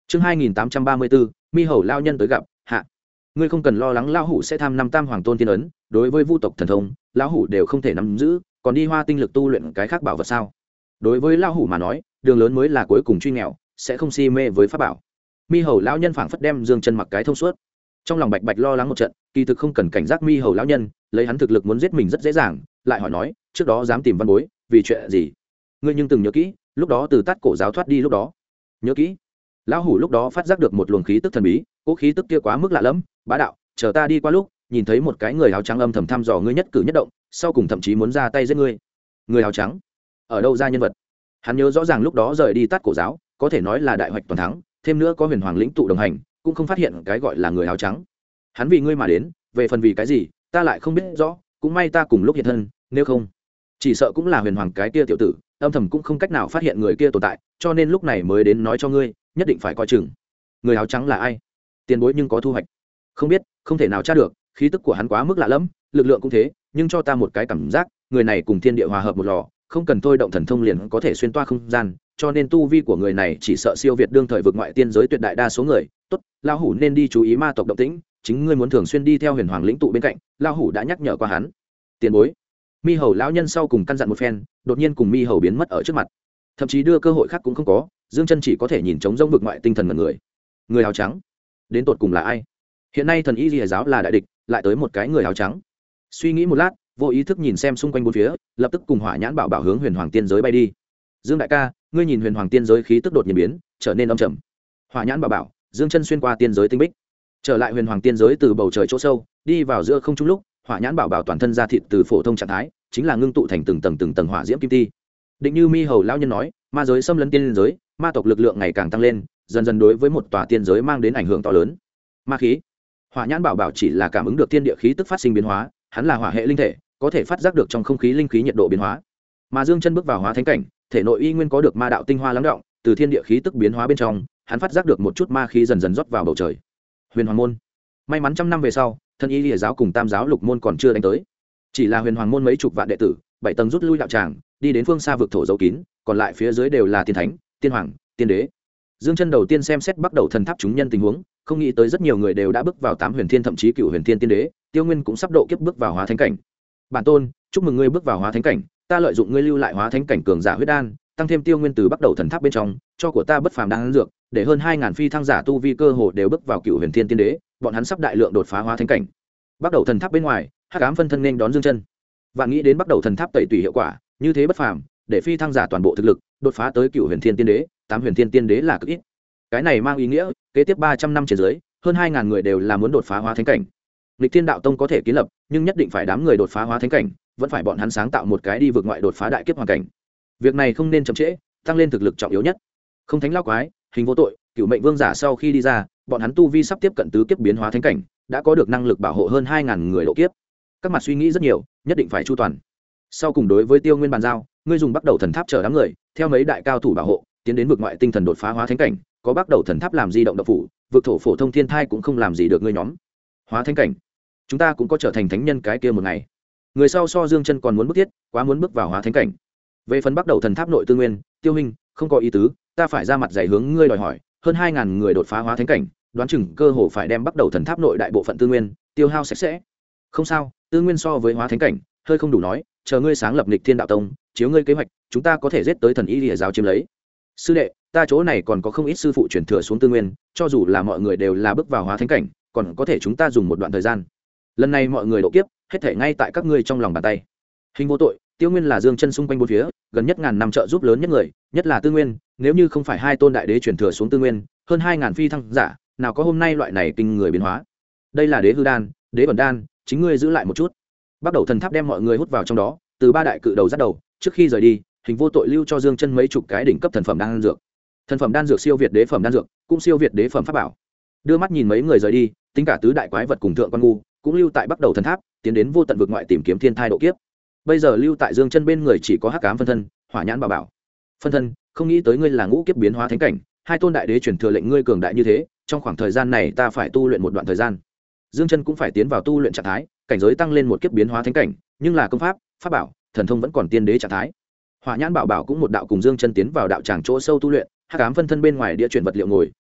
Chương 2834, Mi Hầu lao nhân tới gặp, hạ. Ngươi không cần lo lắng lão hủ sẽ tham năm tam hoàng tôn tiên ấn, đối với vu tộc thần thông, lão hủ đều không thể nắm giữ, còn đi hoa tinh lực tu luyện cái khác bảo vật sao? Đối với lão hủ mà nói, đường lớn mới là cuối cùng truy nghèo, sẽ không si mê với pháp bảo. Mi Hầu lão nhân phảng phất đem Dương Chân mặc cái thông suốt. Trong lòng bạch bạch lo lắng một trận, kỳ thực không cần cảnh giác Mi Hầu lão nhân, lấy hắn thực lực muốn giết mình rất dễ dàng, lại hỏi nói, trước đó dám tìm văn bối, vì chuyện gì? Ngươi nhưng từng nhớ kỹ, lúc đó từ Tát Cổ giáo thoát đi lúc đó. Nhớ kỹ. Lão hủ lúc đó phát giác được một luồng khí tức thần bí, cỗ khí tức kia quá mức lạ lẫm, bá đạo, chờ ta đi qua lúc, nhìn thấy một cái người áo trắng âm thầm thăm dò ngươi nhất cử nhất động, sau cùng thậm chí muốn ra tay giết ngươi. Người áo trắng? Ở đâu ra nhân vật? Hắn nhớ rõ ràng lúc đó rời đi Tát Cổ giáo, có thể nói là đại hoạch toàn thắng, thêm nữa có Huyền Hoàng lĩnh tụ đồng hành, cũng không phát hiện cái gọi là người áo trắng. Hắn vì ngươi mà đến, về phần vì cái gì, ta lại không biết rõ, cũng may ta cùng lúc hiện thân, nếu không, chỉ sợ cũng là Huyền Hoàng cái kia tiểu tử, âm thầm cũng không cách nào phát hiện người kia tồn tại, cho nên lúc này mới đến nói cho ngươi, nhất định phải coi chừng. Người áo trắng là ai? Tiền bối nhưng có thu hoạch? Không biết, không thể nào tra được, khí tức của hắn quá mức lạ lẫm, lực lượng cũng thế, nhưng cho ta một cái cảm giác, người này cùng thiên địa hòa hợp một lò, không cần thôi động thần thông liền có thể xuyên toa không gian, cho nên tu vi của người này chỉ sợ siêu việt đương thời vực ngoại tiên giới tuyệt đại đa số người. Tốt, lão hủ nên đi chú ý ma tộc động tĩnh, chính ngươi muốn thường xuyên đi theo Huyền Hoàng lĩnh tụ bên cạnh, lão hủ đã nhắc nhở qua hắn. Tiền bối. Mi Hầu lão nhân sau cùng căn dặn một phen, đột nhiên cùng Mi Hầu biến mất ở trước mặt, thậm chí đưa cơ hội khác cũng không có. Dương Chân chỉ có thể nhìn trống rỗng vực ngoại tinh thần người. Người áo trắng, đến tột cùng là ai? Hiện nay thần y Lìa giáo là đại địch, lại tới một cái người áo trắng. Suy nghĩ một lát, vô ý thức nhìn xem xung quanh bốn phía, lập tức cùng Hỏa Nhãn Bảo Bảo hướng Huyền Hoàng tiên giới bay đi. Dương đại ca, ngươi nhìn Huyền Hoàng tiên giới khí tức đột nhiên biến, trở nên âm trầm. Hỏa Nhãn Bảo Bảo, Dương Chân xuyên qua tiên giới tinh bích, trở lại Huyền Hoàng tiên giới từ bầu trời chỗ sâu, đi vào giữa không trung lúc, Hỏa Nhãn Bảo Bảo toàn thân da thịt từ phổ thông trạng thái, chính là ngưng tụ thành từng tầng hỏa diễm kim ti. Định như Mi Hầu lão nhân nói, ma giới xâm lấn tiên giới, ma tộc lực lượng ngày càng tăng lên, dần dần đối với một tòa tiên giới mang đến ảnh hưởng to lớn. Ma khí. Hỏa Nhãn Bảo Bảo chỉ là cảm ứng được thiên địa khí tức phát sinh biến hóa, hắn là hỏa hệ linh thể, có thể phát giác được trong không khí linh khí nhiệt độ biến hóa. Mà Dương Chân bước vào hóa thánh cảnh, thể nội y nguyên có được ma đạo tinh hoa lắng đọng, từ thiên địa khí tức biến hóa bên trong, hắn phát giác được một chút ma khí dần dần rót vào bầu trời. Huyền Hoàng môn. May mắn trăm năm về sau, thân y Lìa giáo cùng Tam giáo lục môn còn chưa đánh tới. Chỉ là Huyền Hoàng môn mấy chục vạn đệ tử, bảy tầng rút lui đạo tràng, đi đến phương xa vực thổ dấu kín, còn lại phía dưới đều là tiên thánh, tiên hoàng, tiên đế. Dương Chân đầu tiên xem xét bắt đầu thần tháp chúng nhân tình huống, không nghĩ tới rất nhiều người đều đã bước vào tám huyền thiên thậm chí cửu huyền thiên tiên đế, Tiêu Nguyên cũng sắp độ kiếp bước vào hóa thánh cảnh. Bản tôn, chúc mừng ngươi bước vào hóa thánh cảnh, ta lợi dụng ngươi lưu lại hóa thánh cảnh cường giả huyết đan, tăng thêm Tiêu Nguyên từ bắt đầu thần tháp bên trong, cho của ta bất phàm đan dược, để hơn 2000 phi thăng giả tu vi cơ hồ đều bước vào cửu huyền thiên tiên đế, bọn hắn sắp đại lượng đột phá hóa thánh cảnh. Bắt đầu thần tháp bên ngoài, Hắc Ám phân thân nên đón Dương Chân. Vạn nghĩ đến bắt đầu thần tháp tẩy tùy hiệu quả, như thế bất phàm, để phi thăng giả toàn bộ thực lực đột phá tới cửu huyền thiên tiên đế, tám huyền thiên tiên đế là cực ít. Cái này mang ý nghĩa, kế tiếp 300 năm trên dưới, hơn 2000 người đều là muốn đột phá hóa thánh cảnh. Lịch Thiên đạo tông có thể kiến lập, nhưng nhất định phải đám người đột phá hóa thánh cảnh, vẫn phải bọn hắn sáng tạo một cái đi vượt ngoại đột phá đại kiếp hoàn cảnh. Việc này không nên chậm trễ, tăng lên thực lực trọng yếu nhất. Không thánh lao quái, hình vô tội, cửu mệnh vương giả sau khi đi ra, bọn hắn tu vi sắp tiếp cận tứ kiếp biến hóa thánh cảnh, đã có được năng lực bảo hộ hơn 2000 người độ kiếp. Các mặt suy nghĩ rất nhiều, nhất định phải chu toàn. Sau cùng đối với Tiêu Nguyên bàn giao, ngươi dùng bắt đầu thần tháp chờ đám người, theo mấy đại cao thủ bảo hộ, tiến đến vực ngoại tinh thần đột phá hóa thánh cảnh, có bắt đầu thần tháp làm di động động phủ, vực thổ phổ thông thiên thai cũng không làm gì được ngươi nhóm. Hóa thánh cảnh, chúng ta cũng có trở thành thánh nhân cái kia một ngày. Người sau so Dương Chân còn muốn bước thiết, quá muốn bước vào hóa thánh cảnh. Về phần bắt đầu thần tháp nội tư nguyên, Tiêu Minh, không có ý tứ, ta phải ra mặt dày hướng ngươi đòi hỏi, hơn 2000 người đột phá hóa thánh cảnh, đoán chừng cơ hồ phải đem bắt đầu thần tháp nội đại bộ phận tư nguyên tiêu hao sạch sẽ. Không sao, tư nguyên so với hóa thánh cảnh hơi không đủ nói, chờ ngươi sáng lập Lịch Thiên đạo tông, chiếu ngươi kế hoạch, chúng ta có thể giết tới thần y Lìa giáo chiếm lấy. Sư đệ, ta chỗ này còn có không ít sư phụ truyền thừa xuống tư nguyên, cho dù là mọi người đều là bước vào hóa thánh cảnh, còn có thể chúng ta dùng một đoạn thời gian. Lần này mọi người độ kiếp, hết thể ngay tại các ngươi trong lòng bàn tay. Hình vô tội, Tiêu Nguyên là Dương Chân xung quanh bốn phía, gần nhất ngàn năm trợ giúp lớn nhất người, nhất là tư nguyên, nếu như không phải hai tôn đại đế truyền thừa xuống tư nguyên, hơn 2000 phi thăng giả, nào có hôm nay loại này kinh người biến hóa. Đây là đế hư đan, đế bẩn đan, chính ngươi giữ lại một chút. Bắt đầu thần tháp đem mọi người hút vào trong đó, từ ba đại cự đầu dắt đầu, trước khi rời đi, Hình vô tội lưu cho Dương Chân mấy chục cái đỉnh cấp thần phẩm đan dược. Thần phẩm đan dược siêu việt đế phẩm đan dược, cũng siêu việt đế phẩm pháp bảo. Đưa mắt nhìn mấy người rời đi, tính cả tứ đại quái vật cùng thượng quan ngu, cũng lưu tại bắt đầu thần tháp, tiến đến vô tận vực ngoại tìm kiếm thiên thai độ kiếp. Bây giờ lưu tại Dương Chân bên người chỉ có Hắc Ám phân thân, Hỏa Nhãn Bảo Bảo. Phân thân, không nghĩ tới ngươi là ngũ kiếp biến hóa thánh cảnh, hai tôn đại đế truyền thừa lệnh ngươi cường đại như thế, trong khoảng thời gian này ta phải tu luyện một đoạn thời gian. Dương Chân cũng phải tiến vào tu luyện trạng thái, cảnh giới tăng lên một kiếp biến hóa thánh cảnh, nhưng là công pháp, pháp bảo, thần thông vẫn còn tiên đế trạng thái. Hỏa Nhãn Bảo Bảo cũng một đạo cùng Dương Chân tiến vào đạo tràng chỗ sâu tu luyện, Hắc Ám phân thân bên ngoài địa chuyển vật liệu ngồi,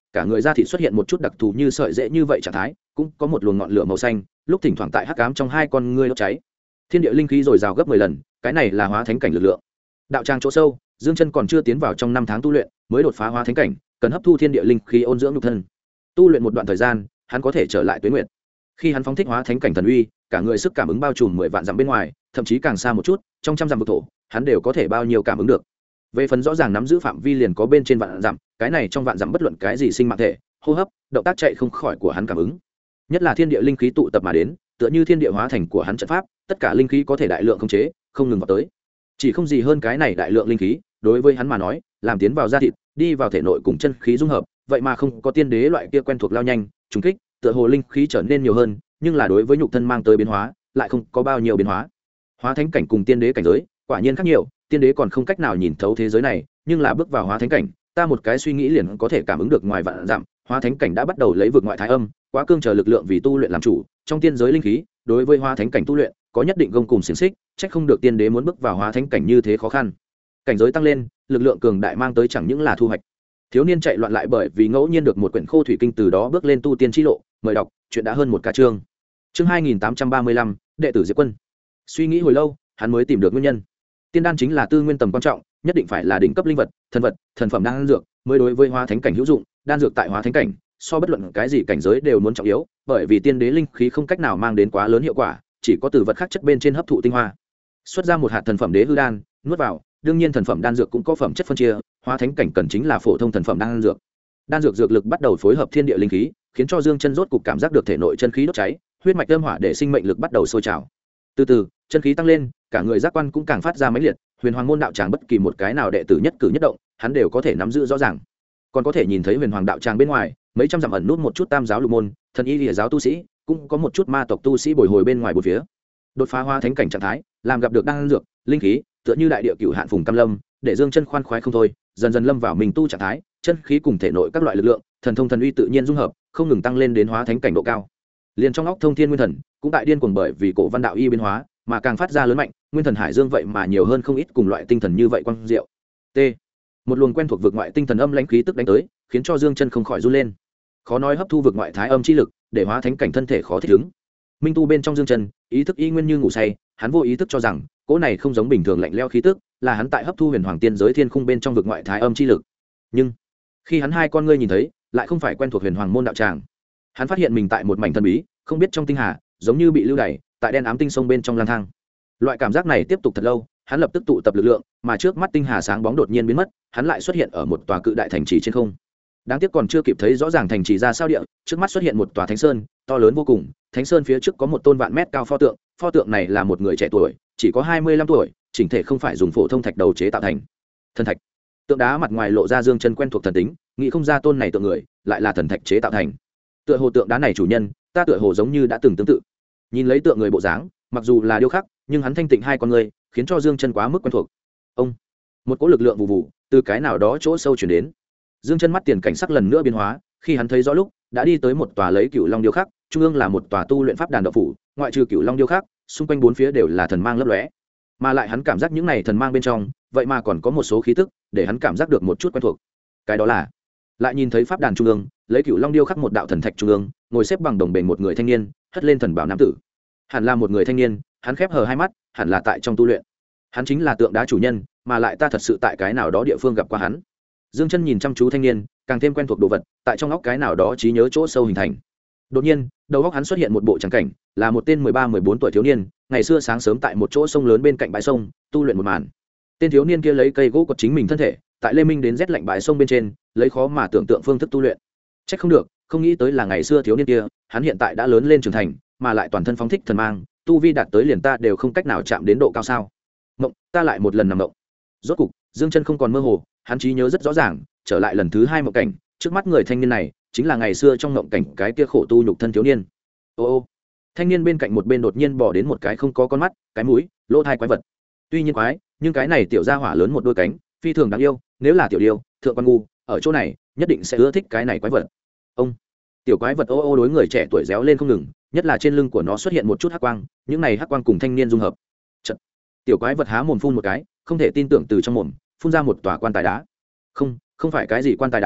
cả người da thịt xuất hiện một chút đặc thù như sợi dễ như vậy trạng thái, cũng có một luồng ngọn lửa màu xanh lúc thỉnh thoảng tại hắc ám trong hai con ngươi đốt cháy. Thiên địa linh khí dồi dào gấp 10 lần, cái này là hóa thánh cảnh lực lượng. Đạo tràng chỗ sâu, Dương Chân còn chưa tiến vào trong 5 tháng tu luyện, mới đột phá hóa thánh cảnh, cần hấp thu thiên địa linh khí ôn dưỡng nhục thân. Tu luyện một đoạn thời gian, hắn có thể trở lại tuế nguyệt. Khi hắn phóng thích hóa thánh cảnh thần uy, cả người sức cảm ứng bao trùm 10 vạn dặm bên ngoài, thậm chí càng xa một chút, trong trăm dặm vực thổ, hắn đều có thể bao nhiêu cảm ứng được. Về phần rõ ràng nắm giữ phạm vi liền có bên trên vạn dặm, cái này trong vạn dặm bất luận cái gì sinh mạng thể, hô hấp, động tác chạy không khỏi của hắn cảm ứng. Nhất là thiên địa linh khí tụ tập mà đến, tựa như thiên địa hóa thành của hắn trận pháp, tất cả linh khí có thể đại lượng khống chế, không ngừng vào tới. Chỉ không gì hơn cái này đại lượng linh khí, đối với hắn mà nói, làm tiến vào da thịt, đi vào thể nội cùng chân khí dung hợp, vậy mà không có tiên đế loại kia quen thuộc lao nhanh, trùng kích, tựa hồ linh khí trở nên nhiều hơn, nhưng là đối với nhục thân mang tới biến hóa, lại không có bao nhiêu biến hóa. Hóa thánh cảnh cùng tiên đế cảnh giới, quả nhiên khác nhiều, tiên đế còn không cách nào nhìn thấu thế giới này, nhưng là bước vào hóa thánh cảnh, ta một cái suy nghĩ liền có thể cảm ứng được ngoài vạn dặm, hóa thánh cảnh đã bắt đầu lấy vực ngoại thái âm, quá cương chờ lực lượng vì tu luyện làm chủ, trong tiên giới linh khí, đối với hóa thánh cảnh tu luyện, có nhất định gông cùng xiển xích, trách không được tiên đế muốn bước vào hóa thánh cảnh như thế khó khăn. Cảnh giới tăng lên, lực lượng cường đại mang tới chẳng những là thu hoạch. Thiếu niên chạy loạn lại bởi vì ngẫu nhiên được một quyển khô thủy kinh, từ đó bước lên tu tiên chi lộ, mời đọc, chuyện đã hơn một cả chương. Chương 2835, đệ tử Diệp Quân. Suy nghĩ hồi lâu, hắn mới tìm được nguyên nhân. Tiên đan chính là tư nguyên tầm quan trọng, nhất định phải là đỉnh cấp linh vật, thần phẩm đan dược mới đối với hóa thánh cảnh hữu dụng. Đan dược tại hóa thánh cảnh, so bất luận cái gì cảnh giới đều muốn trọng yếu, bởi vì tiên đế linh khí không cách nào mang đến quá lớn hiệu quả, chỉ có từ vật khác chất bên trên hấp thụ tinh hoa. Xuất ra một hạt thần phẩm đế hư đan, nuốt vào, đương nhiên thần phẩm đan dược cũng có phẩm chất phân chia, hóa thánh cảnh cần chính là phổ thông thần phẩm đan dược. Đan dược dược lực bắt đầu phối hợp thiên địa linh khí, khiến cho Dương Chân rốt cục cảm giác được thể nội chân khí đốt cháy, huyết mạch âm hỏa để sinh mệnh lực bắt đầu sôi trào. Từ từ, chân khí tăng lên, cả người giác quan cũng càng phát ra mãnh liệt, Huyền Hoàng môn đạo tràng bất kỳ một cái nào đệ tử nhất cử nhất động, hắn đều có thể nắm giữ rõ ràng. Còn có thể nhìn thấy Huyền Hoàng đạo tràng bên ngoài, mấy trăm dặm ẩn nút một chút tam giáo lục môn, thần y lìa giáo tu sĩ, cũng có một chút ma tộc tu sĩ bồi hồi bên ngoài bốn phía. Đột phá hóa thánh cảnh trạng thái, làm gặp được đan dược, linh khí, tựa như đại địa cửu hạn phùng cam lâm, để Dương Chân khoan khoái không thôi, dần dần lâm vào mình tu trạng thái, chân khí cùng thể nội các loại lực lượng, thần thông thần uy tự nhiên dung hợp, không ngừng tăng lên đến hóa thánh cảnh độ cao. Liền trong óc thông thiên nguyên thần, cũng tại điên cuồng bởi vì cổ văn đạo y biến hóa, mà càng phát ra lớn mạnh, nguyên thần hải dương vậy mà nhiều hơn không ít cùng loại tinh thần như vậy quang diệu. T. Một luồng quen thuộc vực ngoại tinh thần âm lãnh khí tức đánh tới, khiến cho Dương Chân không khỏi run lên. Khó nói hấp thu vực ngoại thái âm chi lực, để hóa thánh cảnh thân thể khó thích ứng. Minh tu bên trong Dương Chân, ý thức y nguyên như ngủ say, hắn vô ý thức cho rằng, cỗ này không giống bình thường lạnh lẽo khí tức, là hắn tại hấp thu huyền hoàng tiên giới thiên khung bên trong vực ngoại thái âm chi lực. Nhưng khi hắn hai con ngươi nhìn thấy, lại không phải quen thuộc huyền hoàng môn đạo tràng. Hắn phát hiện mình tại một mảnh thần bí, không biết trong tinh hà, giống như bị lưu đày, tại đen ám tinh sông bên trong lang thang. Loại cảm giác này tiếp tục thật lâu, hắn lập tức tụ tập lực lượng, mà trước mắt tinh hà sáng bóng đột nhiên biến mất, hắn lại xuất hiện ở một tòa cự đại thành trì trên không. Đáng tiếc còn chưa kịp thấy rõ ràng thành trì ra sao địa, trước mắt xuất hiện một tòa thánh sơn, to lớn vô cùng, thánh sơn phía trước có một tôn vạn mét cao pho tượng này là một người trẻ tuổi, chỉ có 25 tuổi, chỉnh thể không phải dùng phổ thông thạch đầu chế tạo thành. Thần thạch. Tượng đá mặt ngoài lộ ra Dương Chân quen thuộc thần tính, nghĩ không ra tôn này tượng người, lại là thần thạch chế tạo thành. Tựa hồ tượng đá này chủ nhân, ta tựa hồ giống như đã từng tương tự. Nhìn lấy tượng người bộ dáng, mặc dù là điêu khắc, nhưng hắn thanh tịnh hai con người, khiến cho Dương Chân quá mức quen thuộc. Ông, một cỗ lực lượng vụ vụ từ cái nào đó chỗ sâu truyền đến. Dương Chân mắt tiền cảnh sắc lần nữa biến hóa, khi hắn thấy rõ lúc, đã đi tới một tòa lấy cựu long điêu khắc, trung ương là một tòa tu luyện pháp đàn đạo phủ, ngoại trừ cựu long điêu khắc, xung quanh bốn phía đều là thần mang lấp lóe. Mà lại hắn cảm giác những này thần mang bên trong, vậy mà còn có một số khí tức, để hắn cảm giác được một chút quen thuộc. Cái đó là, lại nhìn thấy pháp đàn trung ương, lấy cựu long điêu khắc một đạo thần thạch trung ương, ngồi xếp bằng đồng bền một người thanh niên, hất lên thần bảo nam tử. Hẳn là một người thanh niên, hắn khép hờ hai mắt, hẳn là tại trong tu luyện. Hắn chính là tượng đá chủ nhân, mà lại ta thật sự tại cái nào đó địa phương gặp qua hắn. Dương Chân nhìn chăm chú thanh niên, càng thêm quen thuộc đồ vật, tại trong óc cái nào đó trí nhớ chỗ sâu hình thành. Đột nhiên, đầu óc hắn xuất hiện một bộ tràng cảnh, là một tên 13-14 tuổi thiếu niên, ngày xưa sáng sớm tại một chỗ sông lớn bên cạnh bãi sông, tu luyện một màn. Tên thiếu niên kia lấy cây gỗ quật chính mình thân thể, tại lê minh đến rét lạnh bãi sông bên trên, lấy khó mà tưởng tượng phương thức tu luyện. Chắc không được, không nghĩ tới là ngày xưa thiếu niên kia, hắn hiện tại đã lớn lên trưởng thành, mà lại toàn thân phóng thích thần mang, tu vi đạt tới liền ta đều không cách nào chạm đến độ cao sao? Mộng, ta lại một lần nằm mộng. Rốt cục, Dương Chân không còn mơ hồ, hắn trí nhớ rất rõ ràng, trở lại lần thứ hai mộng cảnh, trước mắt người thanh niên này chính là ngày xưa trong mộng cảnh cái kia khổ tu nhục thân thiếu niên. Ô, thanh niên bên cạnh một bên đột nhiên bỏ đến một cái không có con mắt, cái mũi, lỗ tai quái vật. Tuy nhiên quái, nhưng cái này tiểu gia hỏa lớn một đôi cánh, phi thường đáng yêu, nếu là tiểu điêu, thượng quan ngu, ở chỗ này, nhất định sẽ ưa thích cái này quái vật. Ông, tiểu quái vật ô đối người trẻ tuổi réo lên không ngừng, nhất là trên lưng của nó xuất hiện một chút hắc quang, những này hắc quang cùng thanh niên dung hợp. Chật, tiểu quái vật há mồm phun một cái, không thể tin tưởng từ trong mồm phun ra một tòa quan tài đá. Không phải cái gì quan tài đá,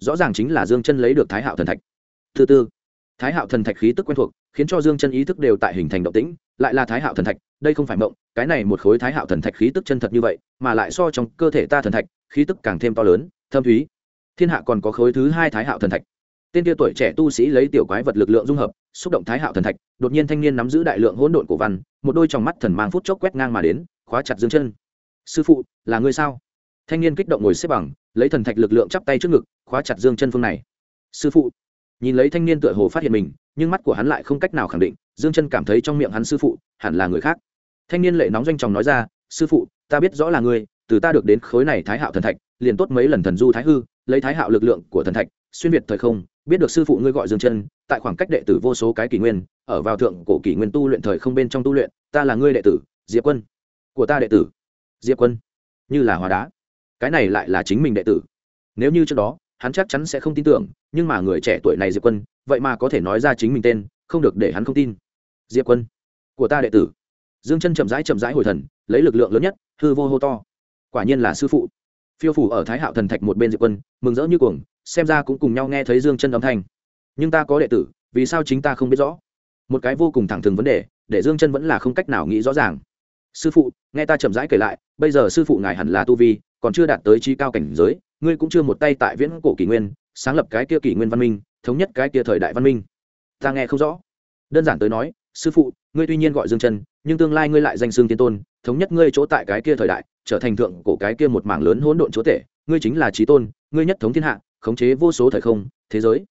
rõ ràng chính là Dương Chân lấy được Thái Hạo thần thạch. Thứ tư, Thái Hạo thần thạch khí tức quen thuộc, khiến cho Dương Chân ý thức đều tại hình thành động tĩnh, lại là Thái Hạo thần thạch, đây không phải mộng, cái này một khối Thái Hạo thần thạch khí tức chân thật như vậy, mà lại so trong cơ thể ta thần thạch, khí tức càng thêm to lớn, thâm thúy. Thiên hạ còn có khối thứ hai Thái Hạo thần thạch. Tên kia tuổi trẻ tu sĩ lấy tiểu quái vật lực lượng dung hợp, xúc động Thái Hạo thần thạch, đột nhiên thanh niên nắm giữ đại lượng hỗn độn cổ văn, một đôi tròng mắt thần mang phút chốc quét ngang mà đến, khóa chặt Dương Chân. Sư phụ, là ngươi sao? Thanh niên kích động ngồi xếp bằng, lấy thần thạch lực lượng chắp tay trước ngực, khóa chặt Dương Chân phương này. Sư phụ. Nhìn lấy thanh niên tựa hồ phát hiện mình, nhưng mắt của hắn lại không cách nào khẳng định, Dương Chân cảm thấy trong miệng hắn sư phụ hẳn là người khác. Thanh niên lệ nóng doanh tròng nói ra, sư phụ, ta biết rõ là ngươi, từ ta được đến khối này Thái Hạo thần thạch, liền tốt mấy lần thần du thái hư, lấy Thái Hạo lực lượng của thần thạch, xuyên việt thời không, biết được sư phụ ngươi gọi Dương Chân, tại khoảng cách đệ tử vô số cái kỷ nguyên, ở vào thượng cổ kỷ nguyên tu luyện thời không bên trong tu luyện, ta là ngươi đệ tử, Diệp Quân. Của ta đệ tử, Diệp Quân, như là hóa đá. Cái này lại là chính mình đệ tử. Nếu như trước đó, hắn chắc chắn sẽ không tin tưởng, nhưng mà người trẻ tuổi này Diệp Quân, vậy mà có thể nói ra chính mình tên, không được để hắn không tin. Diệp Quân, của ta đệ tử. Dương Chân chậm rãi hồi thần, lấy lực lượng lớn nhất, hư vô hô to. Quả nhiên là sư phụ. Phiêu phủ ở Thái Hạo thần thạch một bên Diệp Quân, mừng rỡ như cuồng, xem ra cũng cùng nhau nghe thấy Dương Chân âm thanh. Nhưng ta có đệ tử, vì sao chính ta không biết rõ? Một cái vô cùng thẳng thừng vấn đề, để Dương Chân vẫn là không cách nào nghĩ rõ ràng. Sư phụ, nghe ta chậm rãi kể lại, bây giờ sư phụ ngài hẳn là tu vi, còn chưa đạt tới trí cao cảnh giới, ngươi cũng chưa một tay tại viễn cổ kỷ nguyên, sáng lập cái kia kỷ nguyên văn minh, thống nhất cái kia thời đại văn minh. Ta nghe không rõ. Đơn giản tới nói, sư phụ, ngươi tuy nhiên gọi Dương Chân, nhưng tương lai ngươi lại danh xưng tiên tôn, thống nhất ngươi chỗ tại cái kia thời đại, trở thành thượng cổ cái kia một mảng lớn hỗn độn chúa tể, ngươi chính là chí tôn, ngươi nhất thống thiên hạ, khống chế vô số thời không, thế giới.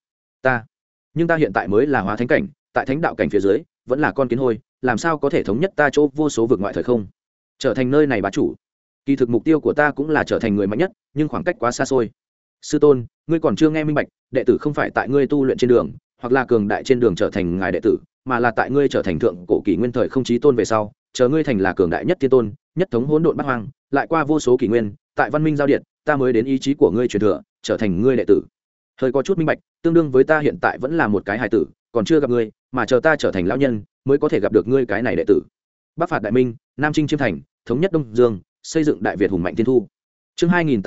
Nhưng ta hiện tại mới là hóa thánh cảnh, tại thánh đạo cảnh phía dưới, vẫn là con kiến hôi, làm sao có thể thống nhất ta chỗ vô số vực ngoại thời không, trở thành nơi này bá chủ. Kỳ thực mục tiêu của ta cũng là trở thành người mạnh nhất, nhưng khoảng cách quá xa xôi. Sư tôn, ngươi còn chưa nghe minh bạch, đệ tử không phải tại ngươi tu luyện trên đường, hoặc là cường đại trên đường trở thành ngài đệ tử, mà là tại ngươi trở thành thượng cổ kỷ nguyên thời không chí tôn về sau, chờ ngươi thành là cường đại nhất tiên tôn, nhất thống hỗn độn bát hoang, lại qua vô số kỷ nguyên, tại văn minh giao điện, ta mới đến ý chí của ngươi truyền thừa, trở thành ngươi đệ tử. Hơi có chút minh bạch, tương đương với ta hiện tại vẫn là một cái hài tử, còn chưa gặp ngươi, mà chờ ta trở thành lão nhân, mới có thể gặp được ngươi cái này đệ tử. Bắc phạt đại minh, Nam chinh chiêm thành, thống nhất Đông Dương, xây dựng đại Việt hùng mạnh tiên thu. Chương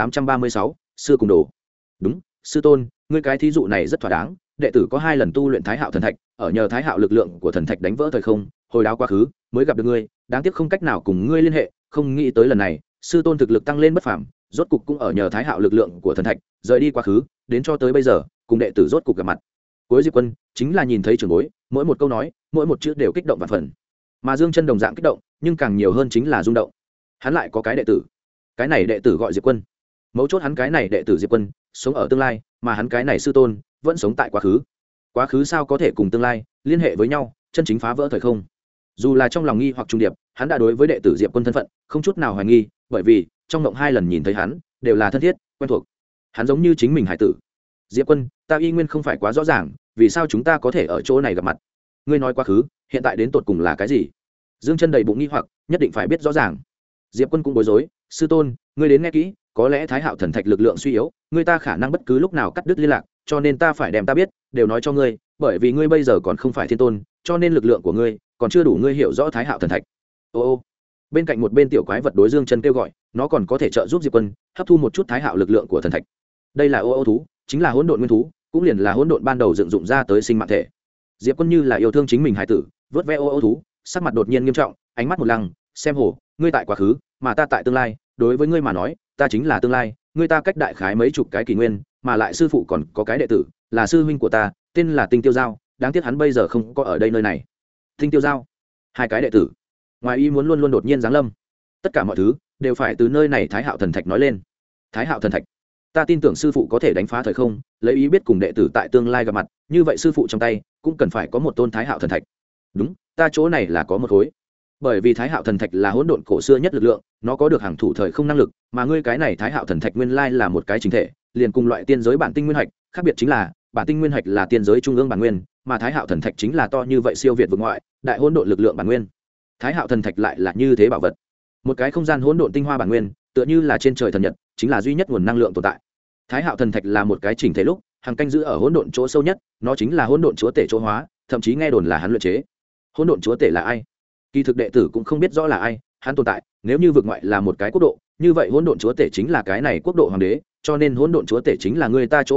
2836, sư cùng đồ. Đúng, sư tôn, ngươi cái thí dụ này rất thỏa đáng, đệ tử có 2 lần tu luyện Thái Hạo thần thạch, ở nhờ Thái Hạo lực lượng của thần thạch đánh vỡ thời không, hồi đáo quá khứ, mới gặp được ngươi, đáng tiếc không cách nào cùng ngươi liên hệ, không nghĩ tới lần này, sư tôn thực lực tăng lên bất phàm, rốt cục cũng ở nhờ Thái Hạo lực lượng của thần thạch, rời đi quá khứ, đến cho tới bây giờ, cùng đệ tử rốt cục gặp mặt. Cuối Diệp Quân, chính là nhìn thấy trưởng bối, mỗi một câu nói, mỗi một chữ đều kích động vạn phần. Mà Dương Chân đồng dạng kích động, nhưng càng nhiều hơn chính là rung động. Hắn lại có cái đệ tử, cái này đệ tử gọi Diệp Quân. Mấu chốt hắn cái này đệ tử Diệp Quân, sống ở tương lai, mà hắn cái này sư tôn vẫn sống tại quá khứ. Quá khứ sao có thể cùng tương lai liên hệ với nhau, chân chính phá vỡ thời không. Dù là trong lòng nghi hoặc trung điệp, hắn đã đối với đệ tử Diệp Quân thân phận không chút nào hoài nghi, bởi vì trong mộng 2 lần nhìn thấy hắn, đều là thân thiết, quen thuộc. Hắn giống như chính mình hải tử. Diệp Quân, ta y nguyên không phải quá rõ ràng, vì sao chúng ta có thể ở chỗ này gặp mặt? Ngươi nói quá khứ, hiện tại đến tột cùng là cái gì? Dương Chân đầy bụng nghi hoặc, nhất định phải biết rõ ràng. Diệp Quân cũng bối rối, sư tôn, ngươi đến nghe kỹ, có lẽ Thái Hạo thần thạch lực lượng suy yếu, ngươi ta khả năng bất cứ lúc nào cắt đứt liên lạc, cho nên ta phải đem ta biết, đều nói cho ngươi, bởi vì ngươi bây giờ còn không phải thiên tôn, cho nên lực lượng của ngươi còn chưa đủ ngươi hiểu rõ Thái Hạo thần thạch. Ô, bên cạnh một bên tiểu quái vật đối Dương Chân kêu gọi, nó còn có thể trợ giúp Diệp Quân hấp thu một chút Thái Hạo lực lượng của thần thạch. Đây là ô thú, chính là hỗn độn nguyên thú, cũng liền là hỗn độn ban đầu dựng dụng ra tới sinh mạng thể. Diệp Quân như là yêu thương chính mình hải tử, vớt ve ô thú, sắc mặt đột nhiên nghiêm trọng, ánh mắt một lăng, xem hồ, ngươi tại quá khứ, mà ta tại tương lai, đối với ngươi mà nói, ta chính là tương lai, ngươi ta cách đại khái mấy chục cái kỷ nguyên, mà lại sư phụ còn có cái đệ tử, là sư huynh của ta, tên là Tinh Tiêu Giao, đáng tiếc hắn bây giờ không có ở đây nơi này. Tinh Tiêu Giao, 2 cái đệ tử, ngoài ý muốn luôn luôn đột nhiên giáng lâm, tất cả mọi thứ đều phải từ nơi này Thái Hạo thần thạch nói lên. Thái Hạo thần thạch, ta tin tưởng sư phụ có thể đánh phá thời không, lấy ý biết cùng đệ tử tại tương lai gặp mặt, như vậy sư phụ trong tay cũng cần phải có một tôn Thái Hạo thần thạch. Đúng, ta chỗ này là có một khối, bởi vì Thái Hạo thần thạch là hỗn độn cổ xưa nhất lực lượng, nó có được hàng thủ thời không năng lực, mà ngươi cái này Thái Hạo thần thạch nguyên lai là một cái chính thể, liền cùng loại tiên giới bản tinh nguyên hạch, khác biệt chính là bản tinh nguyên hạch là tiên giới trung ương bản nguyên, mà Thái Hạo thần thạch chính là to như vậy siêu việt vực ngoại, đại hỗn độn lực lượng bản nguyên. Thái Hạo thần thạch lại là như thế bảo vật, một cái không gian hỗn độn tinh hoa bản nguyên, tựa như là trên trời thần nhật, chính là duy nhất nguồn năng lượng tồn tại. Thái Hạo thần thạch là một cái chỉnh thể lúc, hàng canh giữ ở hỗn độn chỗ sâu nhất, nó chính là hỗn độn chúa tể chỗ hóa, thậm chí nghe đồn là hắn luyện chế. Hỗn độn chúa tể là ai? Kỳ thực đệ tử cũng không biết rõ là ai, hắn tồn tại, nếu như vực ngoại là một cái quốc độ, như vậy hỗn độn chúa tể chính là cái này quốc độ hoàng đế, cho nên hỗn độn chúa tể chính là người ta chỗ hỗn độn,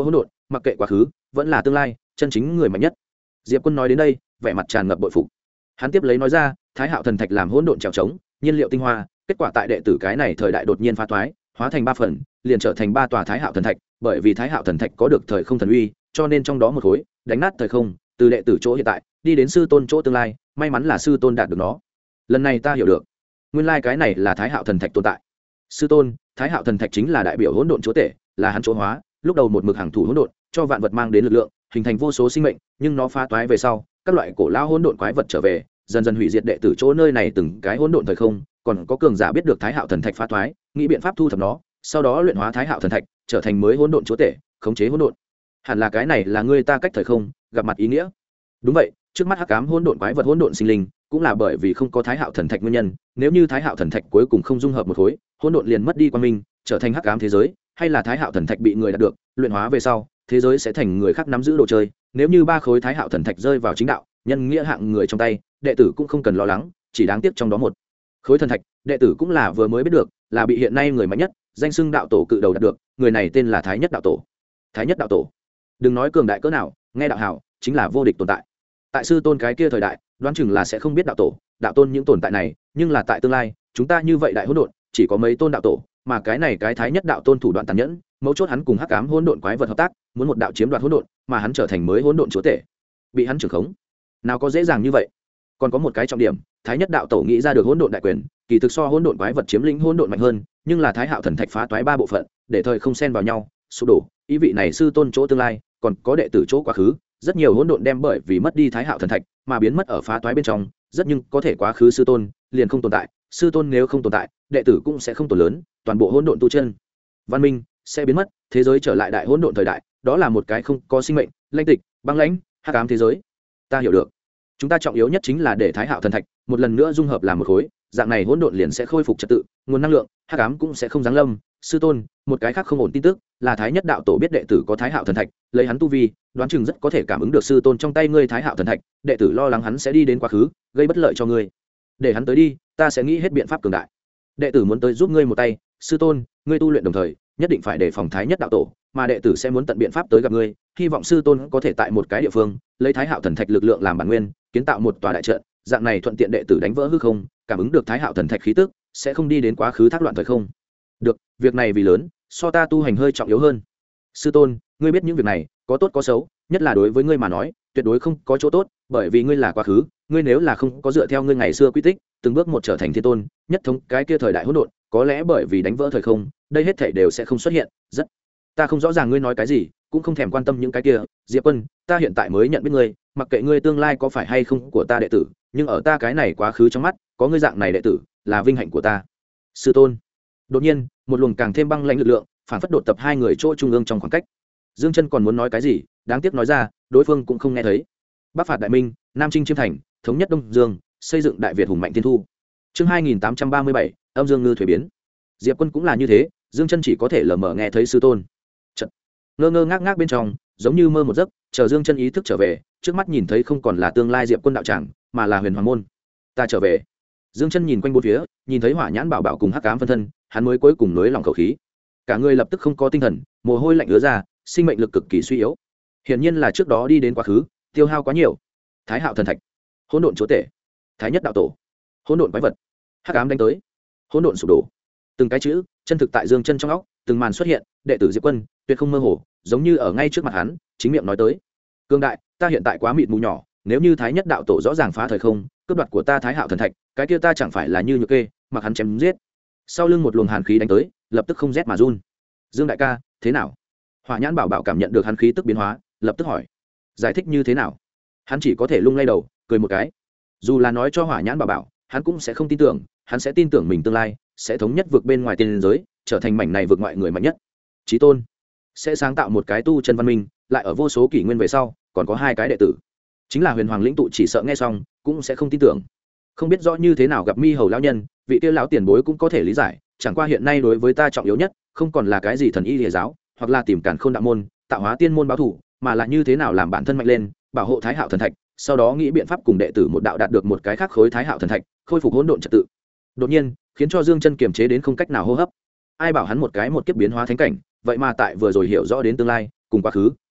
mặc kệ quá khứ vẫn là tương lai, chân chính người mạnh nhất. Diệp Quân nói đến đây, vẻ mặt tràn ngập bội phục. Hắn tiếp lấy nói ra, Thái Hạo thần thạch làm hỗn độn trèo trống, nhiên liệu tinh hoa, kết quả tại đệ tử cái này thời đại đột nhiên phá thoái, hóa thành 3 phần, liền trở thành 3 tòa Thái Hạo thần thạch, bởi vì Thái Hạo thần thạch có được thời không thần uy, cho nên trong đó một khối đánh nát thời không, từ đệ tử chỗ hiện tại đi đến sư tôn chỗ tương lai, may mắn là sư tôn đạt được nó. Lần này ta hiểu được, nguyên lai cái này là Thái Hạo thần thạch tồn tại. Sư tôn, Thái Hạo thần thạch chính là đại biểu hỗn độn chúa tể, là hắn chỗ hóa, lúc đầu một mực hàng thủ hỗn độn, cho vạn vật mang đến lực lượng, hình thành vô số sinh mệnh, nhưng nó phá toái về sau, các loại cổ lao hỗn độn quái vật trở về, dần dần hủy diệt đệ tử chỗ nơi này từng cái hỗn độn thời không, còn có cường giả biết được Thái Hạo thần thạch phá toái, nghĩ biện pháp thu thập nó, sau đó luyện hóa Thái Hạo thần thạch, trở thành mới hỗn độn chúa tể, khống chế hỗn độn. Hẳn là cái này là ngươi ta cách thời không, gặp mặt ý nghĩa. Đúng vậy, trước mắt hắc ám hỗn độn quái vật hỗn độn sinh linh, cũng là bởi vì không có Thái Hạo thần thạch nguyên nhân, nếu như Thái Hạo thần thạch cuối cùng không dung hợp một khối, hỗn độn liền mất đi quang minh, trở thành hắc ám thế giới, hay là Thái Hạo thần thạch bị người đạt được, luyện hóa về sau, thế giới sẽ thành người khác nắm giữ đồ chơi, nếu như 3 khối Thái Hạo thần thạch rơi vào chính đạo, nhân nghĩa hạng người trong tay, đệ tử cũng không cần lo lắng, chỉ đáng tiếc trong đó một khối thần thạch, đệ tử cũng là vừa mới biết được, là bị hiện nay người mạnh nhất, danh xưng đạo tổ cự đầu đạt được, người này tên là Thái Nhất đạo tổ. Thái Nhất đạo tổ, đừng nói cường đại cỡ nào, nghe đạo hảo, chính là vô địch tồn tại. Tại sư tôn cái kia thời đại, đoán chừng là sẽ không biết đạo tổ, đạo tôn những tồn tại này, nhưng là tại tương lai, chúng ta như vậy đại hỗn độn, chỉ có mấy tôn đạo tổ, mà cái này cái Thái Nhất đạo tôn thủ đoạn tàn nhẫn, mấu chốt hắn cùng hắc ám hỗn độn quái vật hợp tác, muốn một đạo chiếm đoạt hỗn độn, mà hắn trở thành mới hỗn độn chúa tể, bị hắn trưởng khống, nào có dễ dàng như vậy. Còn có một cái trọng điểm, Thái Nhất đạo tổ nghĩ ra được hỗn độn đại quyền, kỳ thực so hỗn độn quái vật chiếm lĩnh hỗn độn mạnh hơn, nhưng là Thái Hạo thần thạch phá toái 3 bộ phận, để thời không xen vào nhau, sụp đổ, ý vị này sư tôn chỗ tương lai, còn có đệ tử chỗ quá khứ, rất nhiều hỗn độn đem bởi vì mất đi Thái Hạo thần thạch, mà biến mất ở phá toái bên trong, rất nhưng có thể quá khứ sư tôn liền không tồn tại, sư tôn nếu không tồn tại, đệ tử cũng sẽ không tồn lớn, toàn bộ hỗn độn tu chân văn minh sẽ biến mất, thế giới trở lại đại hỗn độn thời đại, đó là một cái không có sinh mệnh, lanh tịch, băng lãnh, hắc ám thế giới. Ta hiểu được, chúng ta trọng yếu nhất chính là để Thái Hạo thần thạch một lần nữa dung hợp làm một khối, dạng này hỗn độn liền sẽ khôi phục trật tự, nguồn năng lượng hắc ám cũng sẽ không giáng lâm. Sư tôn, một cái khác không ổn tin tức là Thái Nhất đạo tổ biết đệ tử có Thái Hạo thần thạch, lấy hắn tu vi, đoán chừng rất có thể cảm ứng được sư tôn trong tay ngươi Thái Hạo thần thạch, đệ tử lo lắng hắn sẽ đi đến quá khứ, gây bất lợi cho ngươi. Để hắn tới đi, ta sẽ nghĩ hết biện pháp cường đại. Đệ tử muốn tới giúp ngươi một tay, sư tôn, ngươi tu luyện đồng thời, nhất định phải đề phòng Thái Nhất đạo tổ, mà đệ tử sẽ muốn tận biện pháp tới gặp ngươi, hy vọng sư tôn có thể tại một cái địa phương, lấy Thái Hạo thần thạch lực lượng làm bản nguyên, kiến tạo một tòa đại trận, dạng này thuận tiện đệ tử đánh vỡ hư không, cảm ứng được Thái Hạo thần thạch khí tức, sẽ không đi đến quá khứ thác loạn thời không. Được, việc này vì lớn, so ta tu hành hơi trọng yếu hơn. Sư tôn, ngươi biết những việc này có tốt có xấu, nhất là đối với ngươi mà nói, tuyệt đối không có chỗ tốt, bởi vì ngươi là quá khứ, ngươi nếu là không có dựa theo ngươi ngày xưa quy tích, từng bước một trở thành thiên tôn, nhất thống cái kia thời đại hỗn độn, có lẽ bởi vì đánh vỡ thời không, đây hết thảy đều sẽ không xuất hiện. Rất, ta không rõ ràng ngươi nói cái gì, cũng không thèm quan tâm những cái kia. Diệp Quân, ta hiện tại mới nhận biết ngươi, mặc kệ ngươi tương lai có phải hay không của ta đệ tử, nhưng ở ta cái này quá khứ trong mắt, có ngươi dạng này đệ tử là vinh hạnh của ta. Sư tôn. Đột nhiên, một luồng càng thêm băng lãnh lực lượng phản phất đột tập hai người chỗ trung ương trong khoảng cách. Dương Chân còn muốn nói cái gì, đáng tiếc nói ra, đối phương cũng không nghe thấy. Bắc phạt đại minh, Nam chinh chiêm thành, thống nhất Đông Dương, xây dựng Đại Việt hùng mạnh thiên thu. Chương 2837, âm dương ngư thủy biến. Diệp Quân cũng là như thế, Dương Chân chỉ có thể lờ mờ nghe thấy sư tôn. Chợt, ngơ ngơ ngác ngác bên trong, giống như mơ một giấc, chờ Dương Chân ý thức trở về, trước mắt nhìn thấy không còn là tương lai Diệp Quân đạo tràng, mà là Huyền Hoàng môn. Ta trở về. Dương Chân nhìn quanh bốn phía, nhìn thấy Hỏa Nhãn Bảo Bảo cùng Hắc Ám phân thân, hắn mới cuối cùng nới lòng khẩu khí. Cả người lập tức không có tinh thần, mồ hôi lạnh ứa ra, sinh mệnh lực cực kỳ suy yếu. Hiển nhiên là trước đó đi đến quá khứ, tiêu hao quá nhiều. Thái Hạo thần thạch, Hỗn độn chúa tể, Thái Nhất đạo tổ, hỗn độn quái vật, Hắc Ám đánh tới, hỗn độn sụp đổ. Từng cái chữ chân thực tại Dương Chân trong óc, từng màn xuất hiện, đệ tử Diệp Quân tuyệt không mơ hồ, giống như ở ngay trước mặt hắn, chính miệng nói tới. Cương đại, ta hiện tại quá mịt mù nhỏ, nếu như Thái Nhất đạo tổ rõ ràng phá thời không, cướp đoạt của ta Thái Hạo thần thạch, cái kia ta chẳng phải là như nhược kê, mặc hắn chém giết. Sau lưng một luồng hàn khí đánh tới, lập tức không rét mà run. Dương đại ca, thế nào? Hỏa Nhãn Bảo Bảo cảm nhận được hàn khí tức biến hóa, lập tức hỏi. Giải thích như thế nào? Hắn chỉ có thể lung lay đầu, cười một cái. Dù là nói cho Hỏa Nhãn Bảo Bảo, hắn cũng sẽ không tin tưởng, hắn sẽ tin tưởng mình tương lai sẽ thống nhất vượt bên ngoài tiên giới, trở thành mảnh này vượt ngoại người mạnh nhất. Chí tôn sẽ sáng tạo một cái tu chân văn minh, lại ở vô số kỷ nguyên về sau, còn có 2 cái đệ tử. Chính là Huyền Hoàng lĩnh tụ chỉ sợ nghe xong, cũng sẽ không tin tưởng. Không biết rõ như thế nào gặp Mi Hầu lão nhân, vị kia lão tiền bối cũng có thể lý giải, chẳng qua hiện nay đối với ta trọng yếu nhất, không còn là cái gì thần y lìa giáo, hoặc là tìm Càn Khôn đạo môn, tạo hóa tiên môn báo thủ, mà là như thế nào làm bản thân mạnh lên, bảo hộ Thái Hạo thần thạch, sau đó nghĩ biện pháp cùng đệ tử một đạo đạt được một cái khác khối Thái Hạo thần thạch, khôi phục hỗn độn trật tự. Đột nhiên, khiến cho Dương Chân kiềm chế đến không cách nào hô hấp. Ai bảo hắn một kiếp biến hóa thánh cảnh, vậy mà tại vừa rồi hiểu rõ đến tương lai, cùng quá khứ,